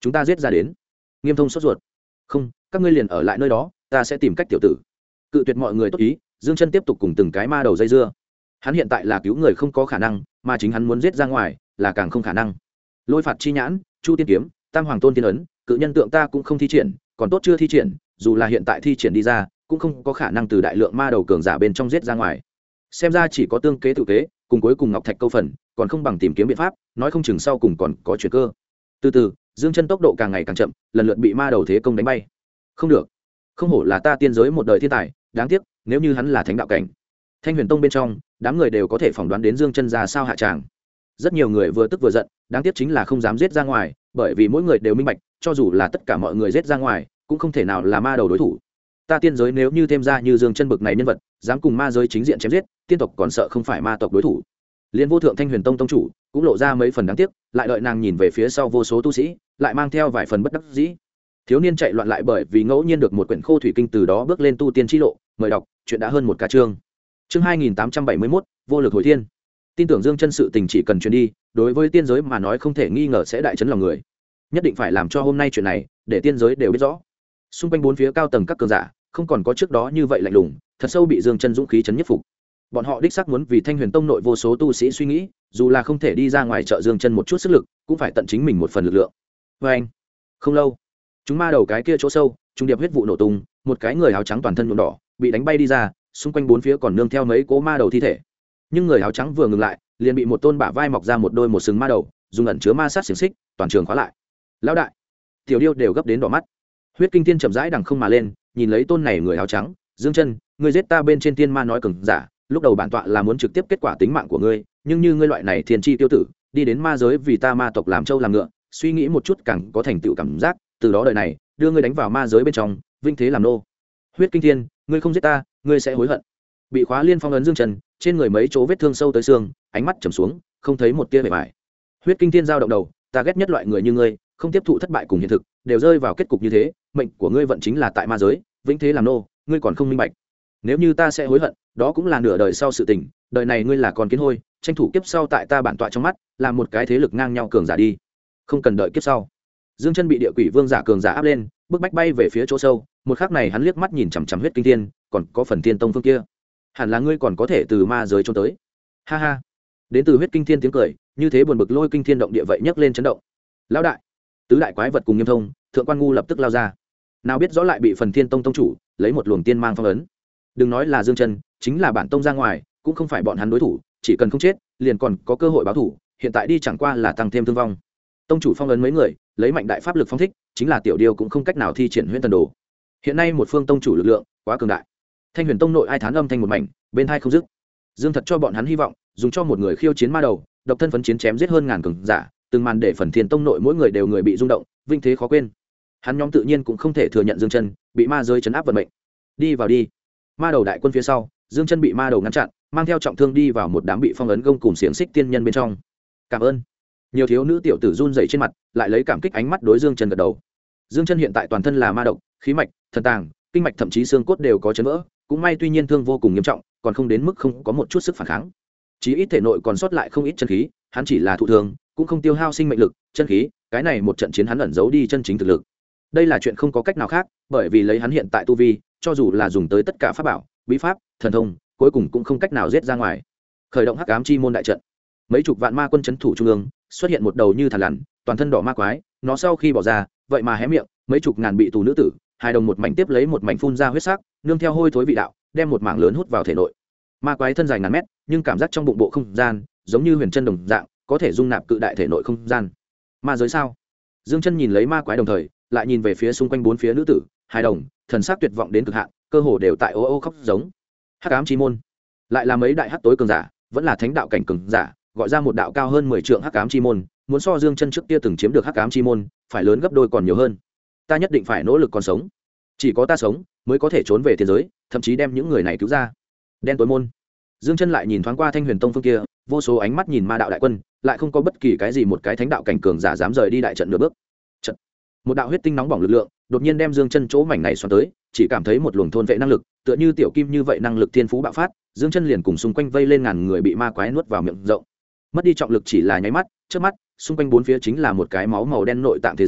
chúng ta giết ra đến. Nghiêm Thông sốt ruột. Không, các ngươi liền ở lại nơi đó, ta sẽ tìm cách tiểu tử. Cự tuyệt mọi người tốt ý, Dương Chân tiếp tục cùng từng cái ma đầu dây dưa. Hắn hiện tại là cứu người không có khả năng, mà chính hắn muốn giết ra ngoài là càng không khả năng. Lôi phạt chi nhãn, Chu tiên kiếm, Tam Hoàng Tôn tiên ấn, cự nhân tượng ta cũng không thi triển, còn tốt chưa thi triển, dù là hiện tại thi triển đi ra, cũng không có khả năng từ đại lượng ma đầu cường giả bên trong giết ra ngoài. Xem ra chỉ có tương kế tự kế, cùng cuối cùng ngọc thạch câu phần, còn không bằng tìm kiếm biện pháp, nói không chừng sau cùng còn có chuyển cơ. Từ từ, Dương Chân tốc độ càng ngày càng chậm, lần lượt bị ma đầu thế công đánh bay. Không được, không hổ là ta tiên giới một đời thiên tài, đáng tiếc, nếu như hắn là thánh đạo cảnh. Thanh Huyền Tông bên trong, đám người đều có thể phỏng đoán đến Dương Chân ra sao hạ tràng. Rất nhiều người vừa tức vừa giận, đáng tiếc chính là không dám giết ra ngoài, bởi vì mỗi người đều minh bạch, cho dù là tất cả mọi người giết ra ngoài, cũng không thể nào là ma đầu đối thủ. Ta tiên giới nếu như thêm ra như Dương Chân bực này nhân vật, dám cùng ma giới chính diện chém giết, tiên tộc còn sợ không phải ma tộc đối thủ. Liên vô thượng Thanh Huyền Tông tông chủ cũng lộ ra mấy phần đáng tiếc, lại đợi nàng nhìn về phía sau vô số tu sĩ, lại mang theo vài phần bất đắc dĩ. Thiếu niên chạy loạn lại bởi vì ngẫu nhiên được một quyển khô thủy kinh, từ đó bước lên tu tiên chi lộ. Mời đọc, chuyện đã hơn một ca chương. Chương 2871, vô lực hồi thiên. Tin tưởng Dương Chân sự tình chỉ cần truyền đi, đối với tiên giới mà nói không thể nghi ngờ sẽ đại chấn lòng người. Nhất định phải làm cho hôm nay chuyện này để tiên giới đều biết rõ. Xung quanh bốn phía cao tầng các cường giả không còn có trước đó như vậy lạnh lùng, thật sâu bị Dương Chân dũng khí chấn nhất phục. Bọn họ đích xác muốn vì Thanh Huyền Tông nội vô số tu sĩ suy nghĩ, dù là không thể đi ra ngoài trợ Dương Chân một chút sức lực, cũng phải tận chính mình một phần lực lượng. Anh, không lâu, chúng ma đầu cái kia chỗ sâu, trung điệp huyết vụ nổ tung, một cái người áo trắng toàn thân nhuộm đỏ, bị đánh bay đi ra, xung quanh bốn phía còn nương theo mấy cỗ ma đầu thi thể. Nhưng người áo trắng vừa ngừng lại, liền bị một tôn bả vai mọc ra một đôi một sừng ma đầu, dùng ẩn chứa ma sát xiềng xích, toàn trường khóa lại. Lão đại, tiểu điêu đều gấp đến đỏ mắt. Huyết Kinh Thiên chậm rãi đằng không mà lên, nhìn lấy tôn này người áo trắng, Dương Chân, ngươi giết ta bên trên tiên ma nói cường giả, lúc đầu bản tọa là muốn trực tiếp kết quả tính mạng của ngươi, nhưng như ngươi loại này thiên chi tiêu tử, đi đến ma giới vì ta ma tộc làm trâu làm ngựa, suy nghĩ một chút càng có thành tựu cảm giác, từ đó đời này đưa ngươi đánh vào ma giới bên trong, vinh thế làm nô. Huyết Kinh Thiên, ngươi không giết ta, ngươi sẽ hối hận. Bị khóa liên phong ấn Dương Chân, trên người mấy chỗ vết thương sâu tới xương, ánh mắt trầm xuống, không thấy một tia vẻ vải. Huyết Kinh Thiên giao động đầu, ta ghét nhất loại người như ngươi, không tiếp thụ thất bại cùng hiện thực, đều rơi vào kết cục như thế, mệnh của ngươi vận chính là tại ma giới, vĩnh thế làm nô, ngươi còn không minh bạch. Nếu như ta sẽ hối hận, đó cũng là nửa đời sau sự tình, đời này ngươi là con kiến hôi, tranh thủ kiếp sau tại ta bản tọa trong mắt, làm một cái thế lực ngang nhau cường giả đi. Không cần đợi kiếp sau. Dương Chân bị địa quỷ vương giả cường giả áp lên, bước bách bay về phía chỗ sâu, một khắc này hắn liếc mắt nhìn chằm chằm Huyết Kinh Thiên, còn có phần Tiên Tông phương kia. Hẳn là ngươi còn có thể từ ma giới trốn tới. Ha ha. Đến từ Huyết Kinh Thiên tiếng cười, như thế buồn bực lôi kinh thiên động địa vậy nhấc lên chấn động. Lão đại, tứ đại quái vật cùng Nghiêm Thông, Thượng Quan Ngu lập tức lao ra. Nào biết rõ lại bị phần Thiên Tông tông chủ lấy một luồng tiên mang phong ấn. Đừng nói là Dương Chân, chính là bản tông ra ngoài, cũng không phải bọn hắn đối thủ, chỉ cần không chết, liền còn có cơ hội báo thủ, hiện tại đi chẳng qua là tăng thêm thương vong. Tông chủ phong ấn mấy người, lấy mạnh đại pháp lực phong thích, chính là tiểu điêu cũng không cách nào thi triển Huyễn Thần Đồ. Hiện nay một phương tông chủ lực lượng quá cường đại. Thanh Huyền Tông nội ai thán âm thanh một mảnh, bên hai không dứt. Dương thật cho bọn hắn hy vọng, dùng cho một người khiêu chiến ma đầu, độc thân phấn chiến chém giết hơn ngàn cường giả, từng màn để phần Thiên Tông nội mỗi người đều người bị rung động, vinh thế khó quên. Hắn nhóm tự nhiên cũng không thể thừa nhận Dương Chân bị ma giới trấn áp vận mệnh. Đi vào đi. Ma đầu đại quân phía sau, Dương Chân bị ma đầu ngăn chặn, mang theo trọng thương đi vào một đám bị phong ấn gông cùng xiềng xích tiên nhân bên trong. Cảm ơn. Nhiều thiếu nữ tiểu tử run rẩy trên mặt, lại lấy cảm kích ánh mắt đối Dương Chân gật đầu. Dương Chân hiện tại toàn thân là ma độc, khí mạch, thần tàng, kinh mạch thậm chí xương cốt đều có chấn vỡ, cũng may tuy nhiên thương vô cùng nghiêm trọng, còn không đến mức không có một chút sức phản kháng. Chí ít thể nội còn sót lại không ít chân khí, hắn chỉ là thụ thương, cũng không tiêu hao sinh mệnh lực, chân khí, cái này một trận chiến hắn ẩn giấu đi chân chính thực lực. Đây là chuyện không có cách nào khác, bởi vì lấy hắn hiện tại tu vi, cho dù là dùng tới tất cả pháp bảo, bí pháp, thần thông, cuối cùng cũng không cách nào giết ra ngoài. Khởi động Hắc Ám Chi môn đại trận. Mấy chục vạn ma quân trấn thủ trung ương, xuất hiện một đầu như thằn lằn, toàn thân đỏ ma quái, nó sau khi bỏ ra, vậy mà hé miệng, mấy chục ngàn bị tù nữ tử, hai đồng một mảnh tiếp lấy một mảnh phun ra huyết sắc, nương theo hôi thối vị đạo, đem một mảng lớn hút vào thể nội. Ma quái thân dài ngàn mét, nhưng cảm giác trong bụng bộ không gian, giống như huyền chân đồng dạng, có thể dung nạp cự đại thể nội không gian. Ma giới sao? Dương Chân nhìn lấy ma quái đồng thời, lại nhìn về phía xung quanh bốn phía nữ tử, hai đồng, thần sắc tuyệt vọng đến cực hạn, cơ hồ đều tại ô ô khóc giống. Hắc Ám Chi môn, lại là mấy đại hắc tối cường giả, vẫn là thánh đạo cảnh cường giả, gọi ra một đạo cao hơn 10 trượng Hắc Ám Chi môn, muốn so Dương Chân trước kia từng chiếm được Hắc Ám Chi môn, phải lớn gấp đôi còn nhiều hơn. Ta nhất định phải nỗ lực còn sống, chỉ có ta sống mới có thể trốn về thiên giới, thậm chí đem những người này cứu ra. Đen tối môn. Dương Chân lại nhìn thoáng qua Thanh Huyền Tông phương kia, vô số ánh mắt nhìn ma đạo đại quân, lại không có bất kỳ cái gì một cái thánh đạo cảnh cường giả dám rời đi đại trận nửa bước. Trận. Một đạo huyết tinh nóng bỏng lực lượng, đột nhiên đem Dương Chân chỗ mảnh này xoắn tới, chỉ cảm thấy một luồng thôn vệ năng lực, tựa như tiểu kim như vậy năng lực thiên phú bạo phát, Dương Chân liền cùng xung quanh vây lên ngàn người bị ma quái nuốt vào miệng rộng. Mất đi trọng lực chỉ là nháy mắt, trước mắt, xung quanh bốn phía chính là một cái máu màu đen nội tạng thế giới,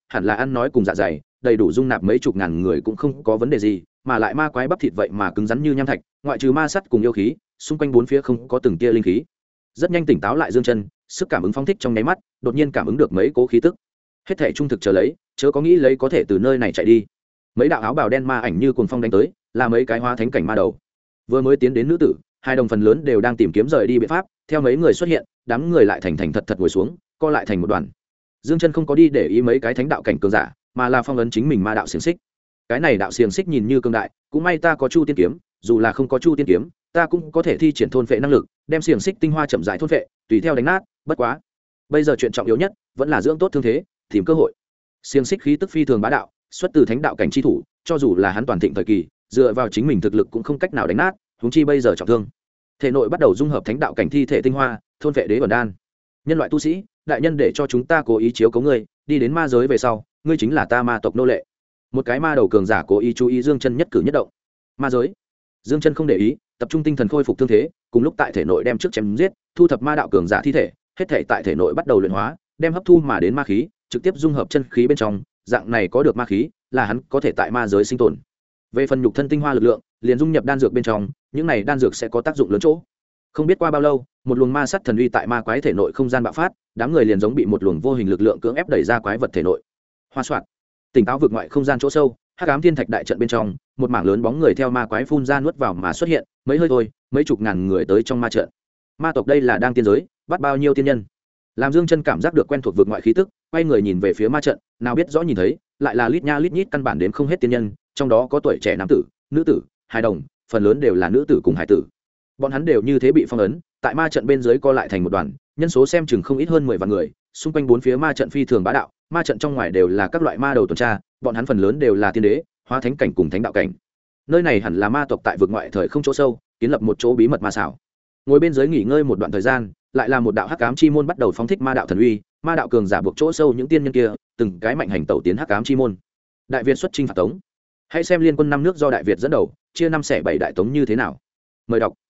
hẳn là ăn nói cùng dạ dày đầy đủ dung nạp mấy chục ngàn người cũng không có vấn đề gì, mà lại ma quái bắp thịt vậy mà cứng rắn như nham thạch, ngoại trừ ma sắt cùng yêu khí, xung quanh bốn phía không có từng tia linh khí. Rất nhanh tỉnh táo lại Dương Chân, sức cảm ứng phóng thích trong nháy mắt, đột nhiên cảm ứng được mấy cố khí tức. Hết thể trung thực chờ lấy, chớ có nghĩ lấy có thể từ nơi này chạy đi. Mấy đạo áo bào đen ma ảnh như cuồng phong đánh tới, là mấy cái hóa thánh cảnh ma đầu. Vừa mới tiến đến nữ tử, hai đồng phần lớn đều đang tìm kiếm rời đi biện pháp, theo mấy người xuất hiện, đám người lại thành thành thật thật ngồi xuống, co lại thành một đoàn. Dương Chân không có đi để ý mấy cái thánh đạo cảnh cường giả, mà là phong ấn chính mình ma đạo xiềng xích. Cái này đạo xiềng xích nhìn như cường đại, cũng may ta có Chu Tiên kiếm, dù là không có Chu Tiên kiếm, ta cũng có thể thi triển thôn phệ năng lực, đem xiềng xích tinh hoa chậm rãi thôn phệ, tùy theo đánh nát, bất quá, bây giờ chuyện trọng yếu nhất vẫn là dưỡng tốt thương thế, tìm cơ hội. Xiềng xích khí tức phi thường bá đạo, xuất từ thánh đạo cảnh chi thủ, cho dù là hắn toàn thịnh thời kỳ, dựa vào chính mình thực lực cũng không cách nào đánh nát, huống chi bây giờ trọng thương. Thể nội bắt đầu dung hợp thánh đạo cảnh thi thể tinh hoa, thôn phệ đế bổn đan. Nhân loại tu sĩ, đại nhân để cho chúng ta cố ý chiếu cố ngươi, đi đến ma giới về sau, ngươi chính là ta ma tộc nô lệ. Một cái ma đầu cường giả cố ý chú ý Dương Chân nhất cử nhất động. Ma giới. Dương Chân không để ý, tập trung tinh thần khôi phục thương thế, cùng lúc tại thể nội đem trước chém giết, thu thập ma đạo cường giả thi thể, hết thể tại thể nội bắt đầu luyện hóa, đem hấp thu mà đến ma khí, trực tiếp dung hợp chân khí bên trong, dạng này có được ma khí, là hắn có thể tại ma giới sinh tồn. Về phần nhục thân tinh hoa lực lượng, liền dung nhập đan dược bên trong, những này đan dược sẽ có tác dụng lớn chỗ. Không biết qua bao lâu, một luồng ma sát thần uy tại ma quái thể nội không gian bạo phát, đám người liền giống bị một luồng vô hình lực lượng cưỡng ép đẩy ra quái vật thể nội. Hoa soạn. Tỉnh táo vượt ngoại không gian chỗ sâu, hắc ám thiên thạch đại trận bên trong, một mảng lớn bóng người theo ma quái phun ra nuốt vào mà xuất hiện, mấy hơi thôi, mấy chục ngàn người tới trong ma trận. Ma tộc đây là đang tiên giới, bắt bao nhiêu tiên nhân. Làm Dương Chân cảm giác được quen thuộc vượt ngoại khí tức, quay người nhìn về phía ma trận, nào biết rõ nhìn thấy, lại là lít nha lít nhít căn bản đến không hết tiên nhân, trong đó có tuổi trẻ nam tử, nữ tử, hài đồng, phần lớn đều là nữ tử cùng hài tử. Bọn hắn đều như thế bị phong ấn, tại ma trận bên dưới co lại thành một đoàn, nhân số xem chừng không ít hơn 10 vạn người, xung quanh bốn phía ma trận phi thường bá đạo, ma trận trong ngoài đều là các loại ma đầu tuần tra, bọn hắn phần lớn đều là tiên đế, hóa thánh cảnh cùng thánh đạo cảnh. Nơi này hẳn là ma tộc tại vực ngoại thời không chỗ sâu, kiến lập một chỗ bí mật ma xảo. Ngồi bên dưới nghỉ ngơi một đoạn thời gian, lại là một đạo hắc ám chi môn bắt đầu phóng thích ma đạo thần uy, ma đạo cường giả buộc chỗ sâu những tiên nhân kia, từng cái mạnh hành tẩu tiến hắc ám chi môn. Đại Việt xuất chinh phạt Tống. Hãy xem Liên quân năm nước do Đại Việt dẫn đầu, chia năm xẻ bảy đại tống như thế nào. Mời đọc.